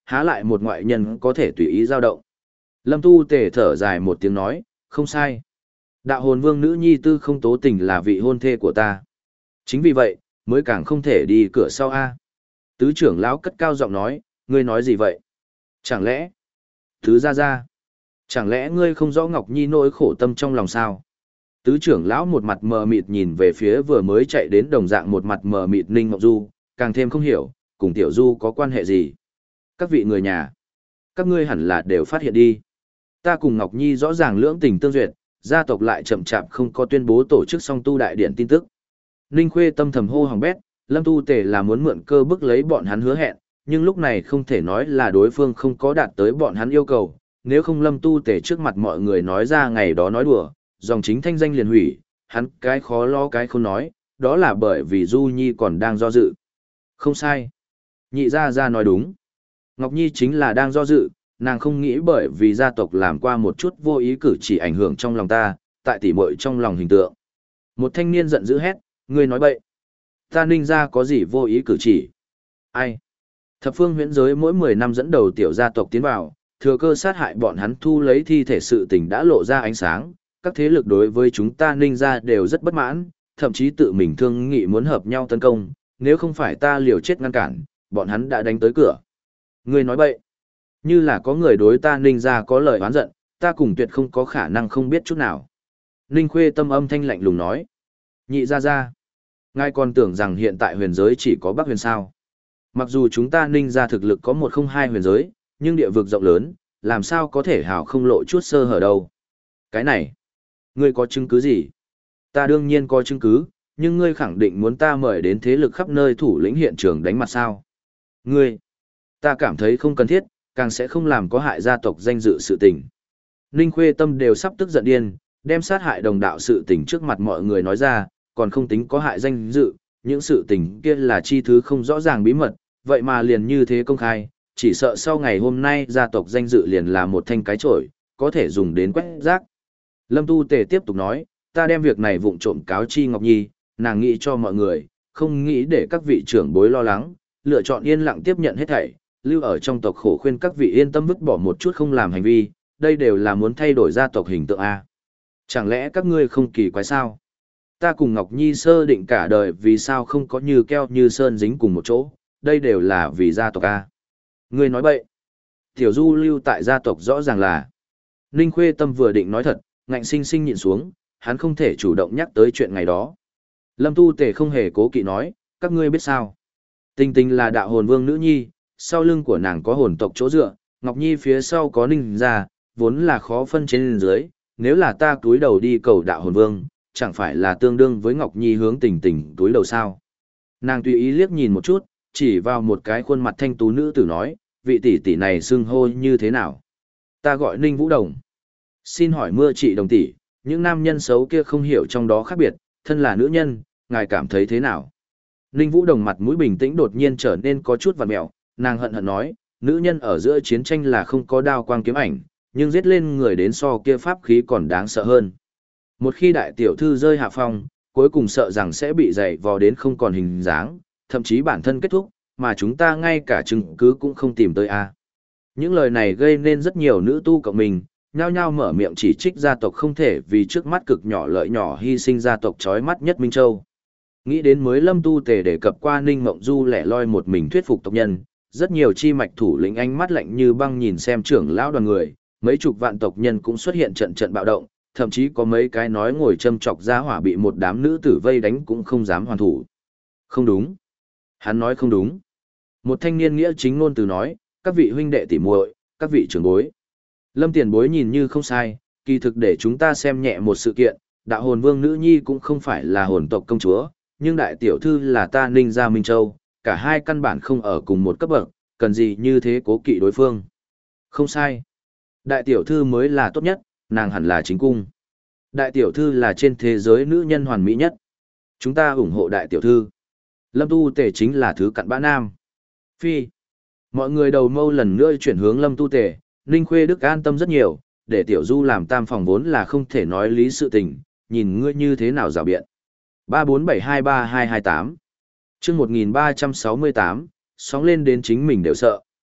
há lại một ngoại nhân có thể tùy ý dao động. Lâm Tu Tề thở dài một tiếng nói, không sai. Đạo hồn vương nữ nhi Tư Không Tố Tình là vị hôn thê của ta. Chính vì vậy, mới càng không thể đi cửa sau A. Tứ trưởng lão cất cao giọng nói, ngươi nói gì vậy? Chẳng lẽ? Tứ ra ra. Chẳng lẽ ngươi không rõ Ngọc Nhi nỗi khổ tâm trong lòng sao? Tứ trưởng lão một mặt mờ mịt nhìn về phía vừa mới chạy đến đồng dạng một mặt mờ mịt Ninh Ngọc Du, càng thêm không hiểu, cùng Tiểu Du có quan hệ gì? Các vị người nhà, các ngươi hẳn là đều phát hiện đi. Ta cùng Ngọc Nhi rõ ràng lưỡng tình tương duyệt, gia tộc lại chậm chạp không có tuyên bố tổ chức song tu đại điện tin tức. Ninh Khuê tâm thầm hô hỏng bét, Lâm Tu Tề là muốn mượn cơ bức lấy bọn hắn hứa hẹn, nhưng lúc này không thể nói là đối phương không có đạt tới bọn hắn yêu cầu, nếu không Lâm Tu Tề trước mặt mọi người nói ra ngày đó nói đùa, dòng chính thanh danh liền hủy, hắn cái khó lo cái không nói, đó là bởi vì Du Nhi còn đang do dự. Không sai. Nhị gia gia nói đúng. Ngọc Nhi chính là đang do dự, nàng không nghĩ bởi vì gia tộc làm qua một chút vô ý cử chỉ ảnh hưởng trong lòng ta, tại tỉ muội trong lòng hình tượng. Một thanh niên giận dữ hét, ngươi nói bậy. Ta Ninh gia có gì vô ý cử chỉ? Ai? Thập phương huyễn giới mỗi mười năm dẫn đầu tiểu gia tộc tiến vào, thừa cơ sát hại bọn hắn thu lấy thi thể sự tình đã lộ ra ánh sáng, các thế lực đối với chúng ta Ninh gia đều rất bất mãn, thậm chí tự mình thương nghị muốn hợp nhau tấn công, nếu không phải ta liều chết ngăn cản, bọn hắn đã đánh tới cửa. Ngươi nói bậy. Như là có người đối ta Ninh gia có lời oán giận, ta cùng tuyệt không có khả năng không biết chút nào. Ninh Khuê tâm âm thanh lạnh lùng nói. Nhị gia gia, ngài còn tưởng rằng hiện tại huyền giới chỉ có Bắc huyền sao. Mặc dù chúng ta Ninh gia thực lực có một không hai huyền giới, nhưng địa vực rộng lớn, làm sao có thể hào không lộ chút sơ hở đâu. Cái này, ngươi có chứng cứ gì? Ta đương nhiên có chứng cứ, nhưng ngươi khẳng định muốn ta mời đến thế lực khắp nơi thủ lĩnh hiện trường đánh mặt sao. Ngươi, ta cảm thấy không cần thiết, càng sẽ không làm có hại gia tộc danh dự sự tình. Ninh Khuê tâm đều sắp tức giận điên, đem sát hại đồng đạo sự tình trước mặt mọi người nói ra, còn không tính có hại danh dự, những sự tình kia là chi thứ không rõ ràng bí mật, vậy mà liền như thế công khai, chỉ sợ sau ngày hôm nay gia tộc danh dự liền là một thanh cái chổi, có thể dùng đến quét rác. Lâm Tu Tề tiếp tục nói, ta đem việc này vụng trộm cáo chi Ngọc Nhi, nàng nghĩ cho mọi người, không nghĩ để các vị trưởng bối lo lắng, lựa chọn yên lặng tiếp nhận hết thảy, lưu ở trong tộc khổ khuyên các vị yên tâm vứt bỏ một chút không làm hành vi, đây đều là muốn thay đổi gia tộc hình tượng A. Chẳng lẽ các ngươi không kỳ quái sao? Ta cùng Ngọc Nhi sơ định cả đời vì sao không có như keo như sơn dính cùng một chỗ, đây đều là vì gia tộc A. Ngươi nói bậy. Tiểu Du lưu tại gia tộc rõ ràng là. Ninh Khuê tâm vừa định nói thật, ngạnh sinh sinh nhịn xuống, hắn không thể chủ động nhắc tới chuyện ngày đó. Lâm Tu Tề không hề cố kỵ nói, các ngươi biết sao? Tình Tình là đạo hồn vương nữ nhi, sau lưng của nàng có hồn tộc chỗ dựa, Ngọc Nhi phía sau có Ninh gia, vốn là khó phân trên dưới, nếu là ta túi đầu đi cầu đạo hồn vương, chẳng phải là tương đương với Ngọc Nhi hướng Tình Tình túi đầu sao? Nàng tùy ý liếc nhìn một chút, chỉ vào một cái khuôn mặt thanh tú nữ tử nói, vị tỷ tỷ này xưng hô như thế nào? Ta gọi Ninh Vũ Đồng. Xin hỏi mưa chị Đồng tỷ, những nam nhân xấu kia không hiểu trong đó khác biệt, thân là nữ nhân, ngài cảm thấy thế nào? Ninh Vũ Đồng mặt mũi bình tĩnh đột nhiên trở nên có chút vằn mẹo, nàng hận hận nói, nữ nhân ở giữa chiến tranh là không có đao quang kiếm ảnh, nhưng giết lên người đến so kia pháp khí còn đáng sợ hơn. Một khi đại tiểu thư rơi hạ phong, cuối cùng sợ rằng sẽ bị dày vò đến không còn hình dáng, thậm chí bản thân kết thúc, mà chúng ta ngay cả chứng cứ cũng không tìm tới a. Những lời này gây nên rất nhiều nữ tu cộng mình, nhao nhao mở miệng chỉ trích gia tộc không thể vì trước mắt cực nhỏ lợi nhỏ hy sinh gia tộc chói mắt nhất Minh Châu. Nghĩ đến mới Lâm Tu Tề đề cập qua Ninh Mộng Du lẻ loi một mình thuyết phục tộc nhân, rất nhiều chi mạch thủ lĩnh ánh mắt lạnh như băng nhìn xem trưởng lão đoàn người, mấy chục vạn tộc nhân cũng xuất hiện trận trận bạo động, thậm chí có mấy cái nói ngồi châm chọc ra hỏa bị một đám nữ tử vây đánh cũng không dám hoàn thủ. Không đúng. Hắn nói không đúng. Một thanh niên nghĩa chính ngôn từ nói, các vị huynh đệ tỉ muội, các vị trưởng bối. Lâm tiền bối nhìn như không sai, kỳ thực để chúng ta xem nhẹ một sự kiện, đạo hồn vương nữ nhi cũng không phải là hồn tộc công chúa, nhưng đại tiểu thư là ta Ninh gia Minh Châu, cả hai căn bản không ở cùng một cấp bậc, cần gì như thế cố kỵ đối phương. Không sai. Đại tiểu thư mới là tốt nhất, nàng hẳn là chính cung. Đại tiểu thư là trên thế giới nữ nhân hoàn mỹ nhất. Chúng ta ủng hộ đại tiểu thư. Lâm Tu Tề chính là thứ cặn bã nam. Phi. Mọi người đầu mâu lần nữa chuyển hướng Lâm Tu Tề, Ninh Khuê Đức an tâm rất nhiều, để Tiểu Du làm tam phòng vốn là không thể nói lý sự tình, nhìn ngươi như thế nào rào biện. ba bốn bảy hai ba hai hai tám chương một nghìn ba trăm sáu mươi tám, sóng lên đến chính mình đều sợ.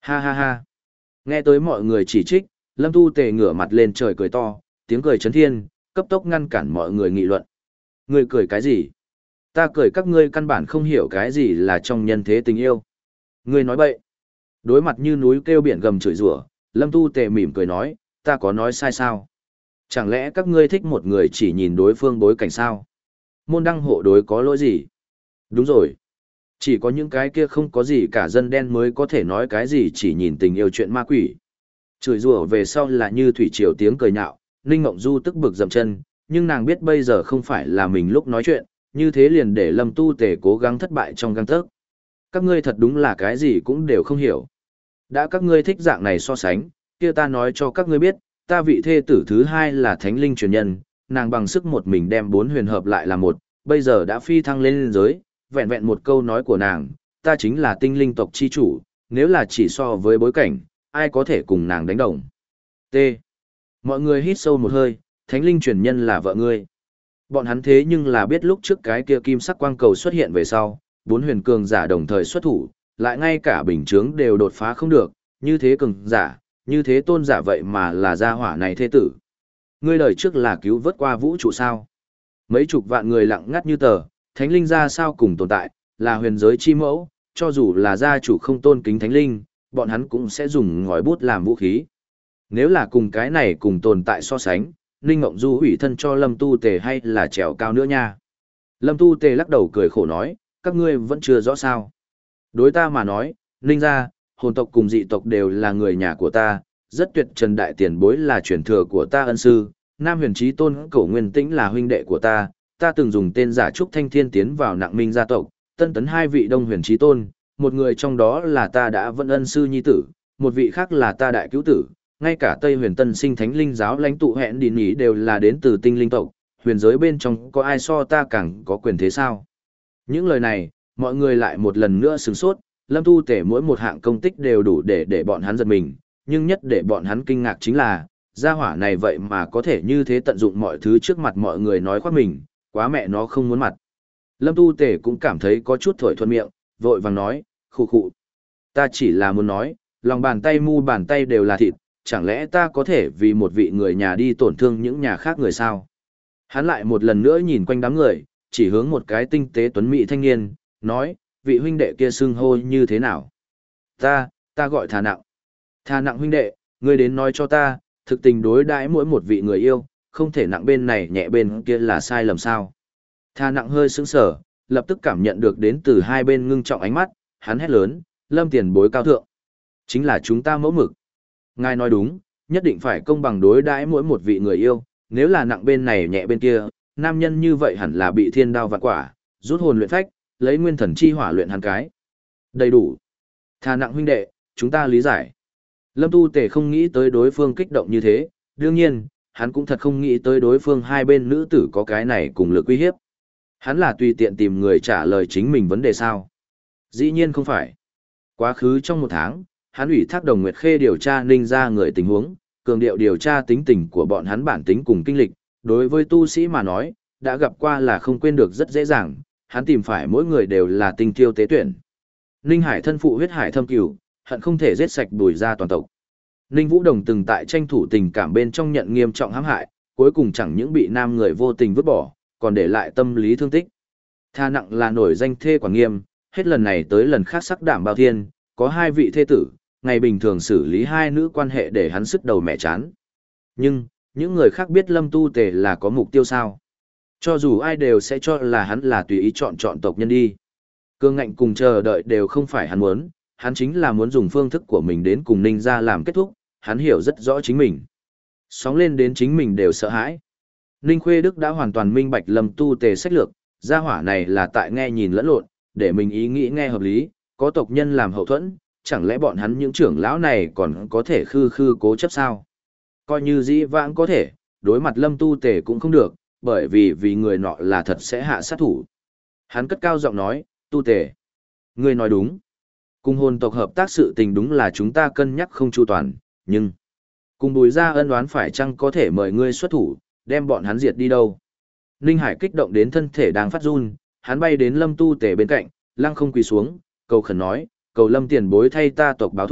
Ha ha ha. Nghe tới mọi người chỉ trích, Lâm Tu Tề ngửa mặt lên trời cười to, tiếng cười chấn thiên, cấp tốc ngăn cản mọi người nghị luận. Ngươi cười cái gì? Ta cười các ngươi căn bản không hiểu cái gì là trong nhân thế tình yêu. Ngươi nói bậy. Đối mặt như núi kêu biển gầm chửi rủa, Lâm Tu Tề mỉm cười nói, ta có nói sai sao? Chẳng lẽ các ngươi thích một người chỉ nhìn đối phương bối cảnh sao? Môn đăng hộ đối có lỗi gì? Đúng rồi. Chỉ có những cái kia không có gì cả dân đen mới có thể nói cái gì chỉ nhìn tình yêu chuyện ma quỷ. Chửi rủa về sau là như thủy triều tiếng cười nhạo, Ninh Ngộng Du tức bực dậm chân, nhưng nàng biết bây giờ không phải là mình lúc nói chuyện, như thế liền để Lâm Tu Tề cố gắng thất bại trong găng tấc. Các ngươi thật đúng là cái gì cũng đều không hiểu. Đã các ngươi thích dạng này so sánh, kia ta nói cho các ngươi biết, ta vị thê tử thứ hai là thánh linh truyền nhân, nàng bằng sức một mình đem bốn huyền hợp lại là một, bây giờ đã phi thăng lên giới, vẹn vẹn một câu nói của nàng, ta chính là tinh linh tộc chi chủ, nếu là chỉ so với bối cảnh, ai có thể cùng nàng đánh đồng. T. Mọi người hít sâu một hơi, thánh linh truyền nhân là vợ ngươi. Bọn hắn thế nhưng là biết lúc trước cái kia kim sắc quang cầu xuất hiện về sau, bốn huyền cường giả đồng thời xuất thủ, lại ngay cả bình chướng đều đột phá không được, như thế cường giả, như thế tôn giả vậy mà là gia hỏa này thế tử. Ngươi đời trước là cứu vớt qua vũ trụ sao? Mấy chục vạn người lặng ngắt như tờ, thánh linh ra sao cùng tồn tại, là huyền giới chi mẫu, cho dù là gia chủ không tôn kính thánh linh, bọn hắn cũng sẽ dùng ngòi bút làm vũ khí. Nếu là cùng cái này cùng tồn tại so sánh, Ninh Ngộng Du hủy thân cho Lâm Tu Tề hay là trèo cao nữa nha. Lâm Tu Tề lắc đầu cười khổ nói, các ngươi vẫn chưa rõ sao. Đối ta mà nói, Ninh gia, hồn tộc cùng dị tộc đều là người nhà của ta, rất tuyệt trần đại tiền bối là truyền thừa của ta ân sư, Nam huyền trí tôn cổ nguyên tĩnh là huynh đệ của ta, ta từng dùng tên giả trúc thanh thiên tiến vào nặng minh gia tộc, tân tấn hai vị đông huyền trí tôn, một người trong đó là ta đã vẫn ân sư nhi tử, một vị khác là ta đại cứu tử, ngay cả Tây huyền tân sinh thánh linh giáo lãnh tụ hẹn đi nhỉ đều là đến từ tinh linh tộc, huyền giới bên trong có ai so ta càng có quyền thế sao? Những lời này, mọi người lại một lần nữa sửng sốt, Lâm Tu Tể mỗi một hạng công tích đều đủ để để bọn hắn giật mình, nhưng nhất để bọn hắn kinh ngạc chính là, gia hỏa này vậy mà có thể như thế tận dụng mọi thứ trước mặt mọi người nói khoác mình, quá mẹ nó không muốn mặt. Lâm Tu Tể cũng cảm thấy có chút thổi thuận miệng, vội vàng nói, khụ khụ. Ta chỉ là muốn nói, lòng bàn tay mu bàn tay đều là thịt, chẳng lẽ ta có thể vì một vị người nhà đi tổn thương những nhà khác người sao? Hắn lại một lần nữa nhìn quanh đám người, chỉ hướng một cái tinh tế tuấn mỹ thanh niên, nói, vị huynh đệ kia xưng hô như thế nào? Ta, ta gọi Thà Nặng. Thà Nặng huynh đệ, ngươi đến nói cho ta, thực tình đối đãi mỗi một vị người yêu, không thể nặng bên này nhẹ bên kia là sai lầm sao? Thà Nặng hơi sững sờ, lập tức cảm nhận được đến từ hai bên ngưng trọng ánh mắt, hắn hét lớn, Lâm tiền bối cao thượng. Chính là chúng ta mẫu mực. Ngài nói đúng, nhất định phải công bằng đối đãi mỗi một vị người yêu, nếu là nặng bên này nhẹ bên kia, nam nhân như vậy hẳn là bị thiên đao vạn quả, rút hồn luyện phách, lấy nguyên thần chi hỏa luyện hắn cái. Đầy đủ. Thà Nặng huynh đệ, chúng ta lý giải. Lâm Tu Tể không nghĩ tới đối phương kích động như thế, đương nhiên, hắn cũng thật không nghĩ tới đối phương hai bên nữ tử có cái này cùng lực uy hiếp. Hắn là tùy tiện tìm người trả lời chính mình vấn đề sao? Dĩ nhiên không phải. Quá khứ trong một tháng, hắn ủy thác Đồng Nguyệt Khê điều tra Ninh ra người tình huống, cường điệu điều tra tính tình của bọn hắn bản tính cùng kinh lịch, đối với tu sĩ mà nói, đã gặp qua là không quên được rất dễ dàng, hắn tìm phải mỗi người đều là tinh tiêu tế tuyển. Ninh Hải thân phụ huyết hải thâm cửu, hận không thể giết sạch đuổi ra toàn tộc. Ninh Vũ Đồng từng tại tranh thủ tình cảm bên trong nhận nghiêm trọng hãm hại, cuối cùng chẳng những bị nam người vô tình vứt bỏ, còn để lại tâm lý thương tích. Thà Nặng là nổi danh thê quản nghiêm, hết lần này tới lần khác sắc đảm bao thiên, có hai vị thê tử, ngày bình thường xử lý hai nữ quan hệ để hắn sức đầu mẹ chán. Nhưng, những người khác biết Lâm Tu Tề là có mục tiêu sao? Cho dù ai đều sẽ cho là hắn là tùy ý chọn chọn tộc nhân đi. Cương ngạnh cùng chờ đợi đều không phải hắn muốn, hắn chính là muốn dùng phương thức của mình đến cùng Ninh ra làm kết thúc, hắn hiểu rất rõ chính mình. Sóng lên đến chính mình đều sợ hãi. Ninh Khuê Đức đã hoàn toàn minh bạch Lâm Tu Tề sách lược, gia hỏa này là tại nghe nhìn lẫn lộn, để mình ý nghĩ nghe hợp lý, có tộc nhân làm hậu thuẫn, chẳng lẽ bọn hắn những trưởng lão này còn có thể khư khư cố chấp sao? Coi như dĩ vãng có thể, đối mặt Lâm Tu Tề cũng không được, bởi vì vì người nọ là thật sẽ hạ sát thủ. Hắn cất cao giọng nói, Tu Tề, ngươi nói đúng. Cùng hồn tộc hợp tác sự tình đúng là chúng ta cân nhắc không chu toàn, nhưng cùng Bùi gia ân oán phải chăng có thể mời ngươi xuất thủ, đem bọn hắn diệt đi đâu? Ninh Hải kích động đến thân thể đang phát run, hắn bay đến Lâm Tu Tề bên cạnh, lăng không quỳ xuống, cầu khẩn nói, cầu Lâm tiền bối thay ta tộc báo thủ,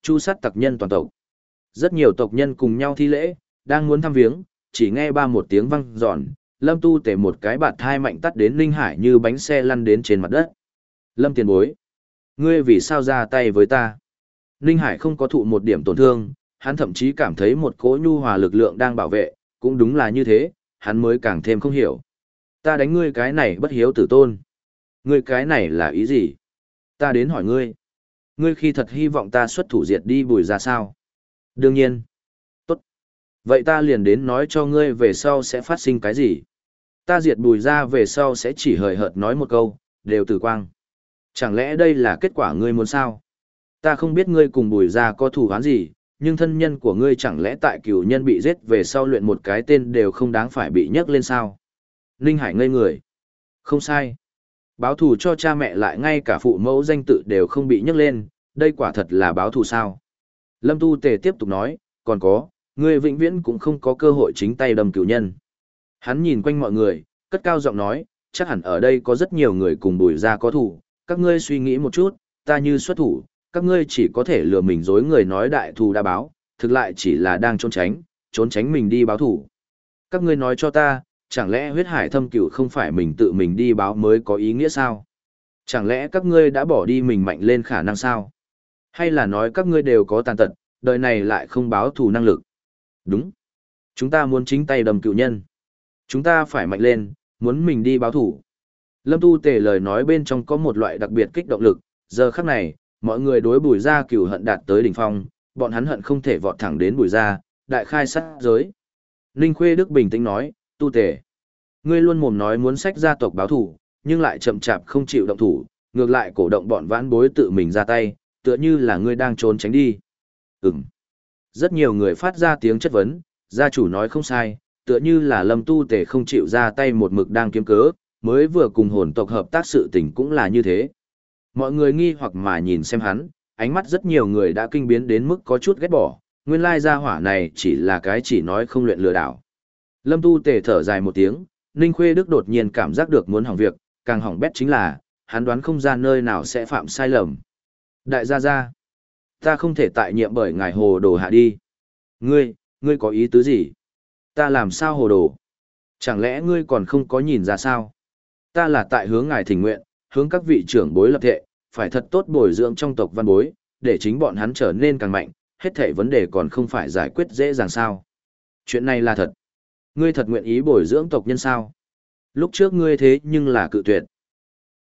Chu sát tặc nhân toàn tộc. Rất nhiều tộc nhân cùng nhau thi lễ, đang muốn thăm viếng, chỉ nghe ba một tiếng vang giòn, Lâm Tu Tể một cái bạt thai mạnh tắt đến Ninh Hải như bánh xe lăn đến trên mặt đất. Lâm tiền bối, ngươi vì sao ra tay với ta? Ninh Hải không có thụ một điểm tổn thương, hắn thậm chí cảm thấy một cỗ nhu hòa lực lượng đang bảo vệ, cũng đúng là như thế, hắn mới càng thêm không hiểu. Ta đánh ngươi cái này bất hiếu tử tôn. Ngươi cái này là ý gì? Ta đến hỏi ngươi. Ngươi khi thật hy vọng ta xuất thủ diệt đi Bùi ra sao? Đương nhiên. Tốt. Vậy ta liền đến nói cho ngươi về sau sẽ phát sinh cái gì? Ta diệt Bùi ra về sau sẽ chỉ hời hợt nói một câu, đều tử quang. Chẳng lẽ đây là kết quả ngươi muốn sao? Ta không biết ngươi cùng Bùi ra có thù oán gì, nhưng thân nhân của ngươi chẳng lẽ tại cửu nhân bị giết về sau luyện một cái tên đều không đáng phải bị nhắc lên sao? Ninh Hải ngây người. Không sai. Báo thù cho cha mẹ lại ngay cả phụ mẫu danh tự đều không bị nhắc lên, đây quả thật là báo thù sao? Lâm Tu Tề tiếp tục nói, còn có, ngươi vĩnh viễn cũng không có cơ hội chính tay đâm cửu nhân. Hắn nhìn quanh mọi người, cất cao giọng nói, chắc hẳn ở đây có rất nhiều người cùng Bùi ra có thù, các ngươi suy nghĩ một chút, ta như xuất thủ, các ngươi chỉ có thể lừa mình dối người nói đại thù đã báo, thực lại chỉ là đang trốn tránh, trốn tránh mình đi báo thù. Các ngươi nói cho ta, chẳng lẽ huyết hải thâm cửu không phải mình tự mình đi báo mới có ý nghĩa sao? Chẳng lẽ các ngươi đã bỏ đi mình mạnh lên khả năng sao? Hay là nói các ngươi đều có tàn tật, đời này lại không báo thù năng lực? Đúng. Chúng ta muốn chính tay đâm cửu nhân. Chúng ta phải mạnh lên, muốn mình đi báo thù. Lâm Tu Tề lời nói bên trong có một loại đặc biệt kích động lực, giờ khắc này, mọi người đối Bùi gia cửu hận đạt tới đỉnh phong, bọn hắn hận không thể vọt thẳng đến Bùi gia, đại khai sát giới. Ninh Khuê Đức bình tĩnh nói, Tu Tề, ngươi luôn mồm nói muốn sách gia tộc báo thù, nhưng lại chậm chạp không chịu động thủ, ngược lại cổ động bọn vãn bối tự mình ra tay, tựa như là ngươi đang trốn tránh đi. Ừm. Rất nhiều người phát ra tiếng chất vấn, gia chủ nói không sai, tựa như là Lâm Tu Tề không chịu ra tay một mực đang kiếm cớ, mới vừa cùng hồn tộc hợp tác sự tình cũng là như thế. Mọi người nghi hoặc mà nhìn xem hắn, ánh mắt rất nhiều người đã kinh biến đến mức có chút ghét bỏ, nguyên lai gia hỏa này chỉ là cái chỉ nói không luyện lừa đảo. Lâm Tu Tề thở dài một tiếng, Ninh Khuê Đức đột nhiên cảm giác được muốn hỏng việc, càng hỏng bét chính là, hắn đoán không ra nơi nào sẽ phạm sai lầm. Đại gia gia, ta không thể tại nhiệm bởi ngài hồ đồ hạ đi. Ngươi, ngươi có ý tứ gì? Ta làm sao hồ đồ? Chẳng lẽ ngươi còn không có nhìn ra sao? Ta là tại hướng ngài thỉnh nguyện, hướng các vị trưởng bối lập thệ, phải thật tốt bồi dưỡng trong tộc văn bối, để chính bọn hắn trở nên càng mạnh, hết thảy vấn đề còn không phải giải quyết dễ dàng sao. Chuyện này là thật. Ngươi thật nguyện ý bồi dưỡng tộc nhân sao? Lúc trước ngươi thế nhưng là cự tuyệt.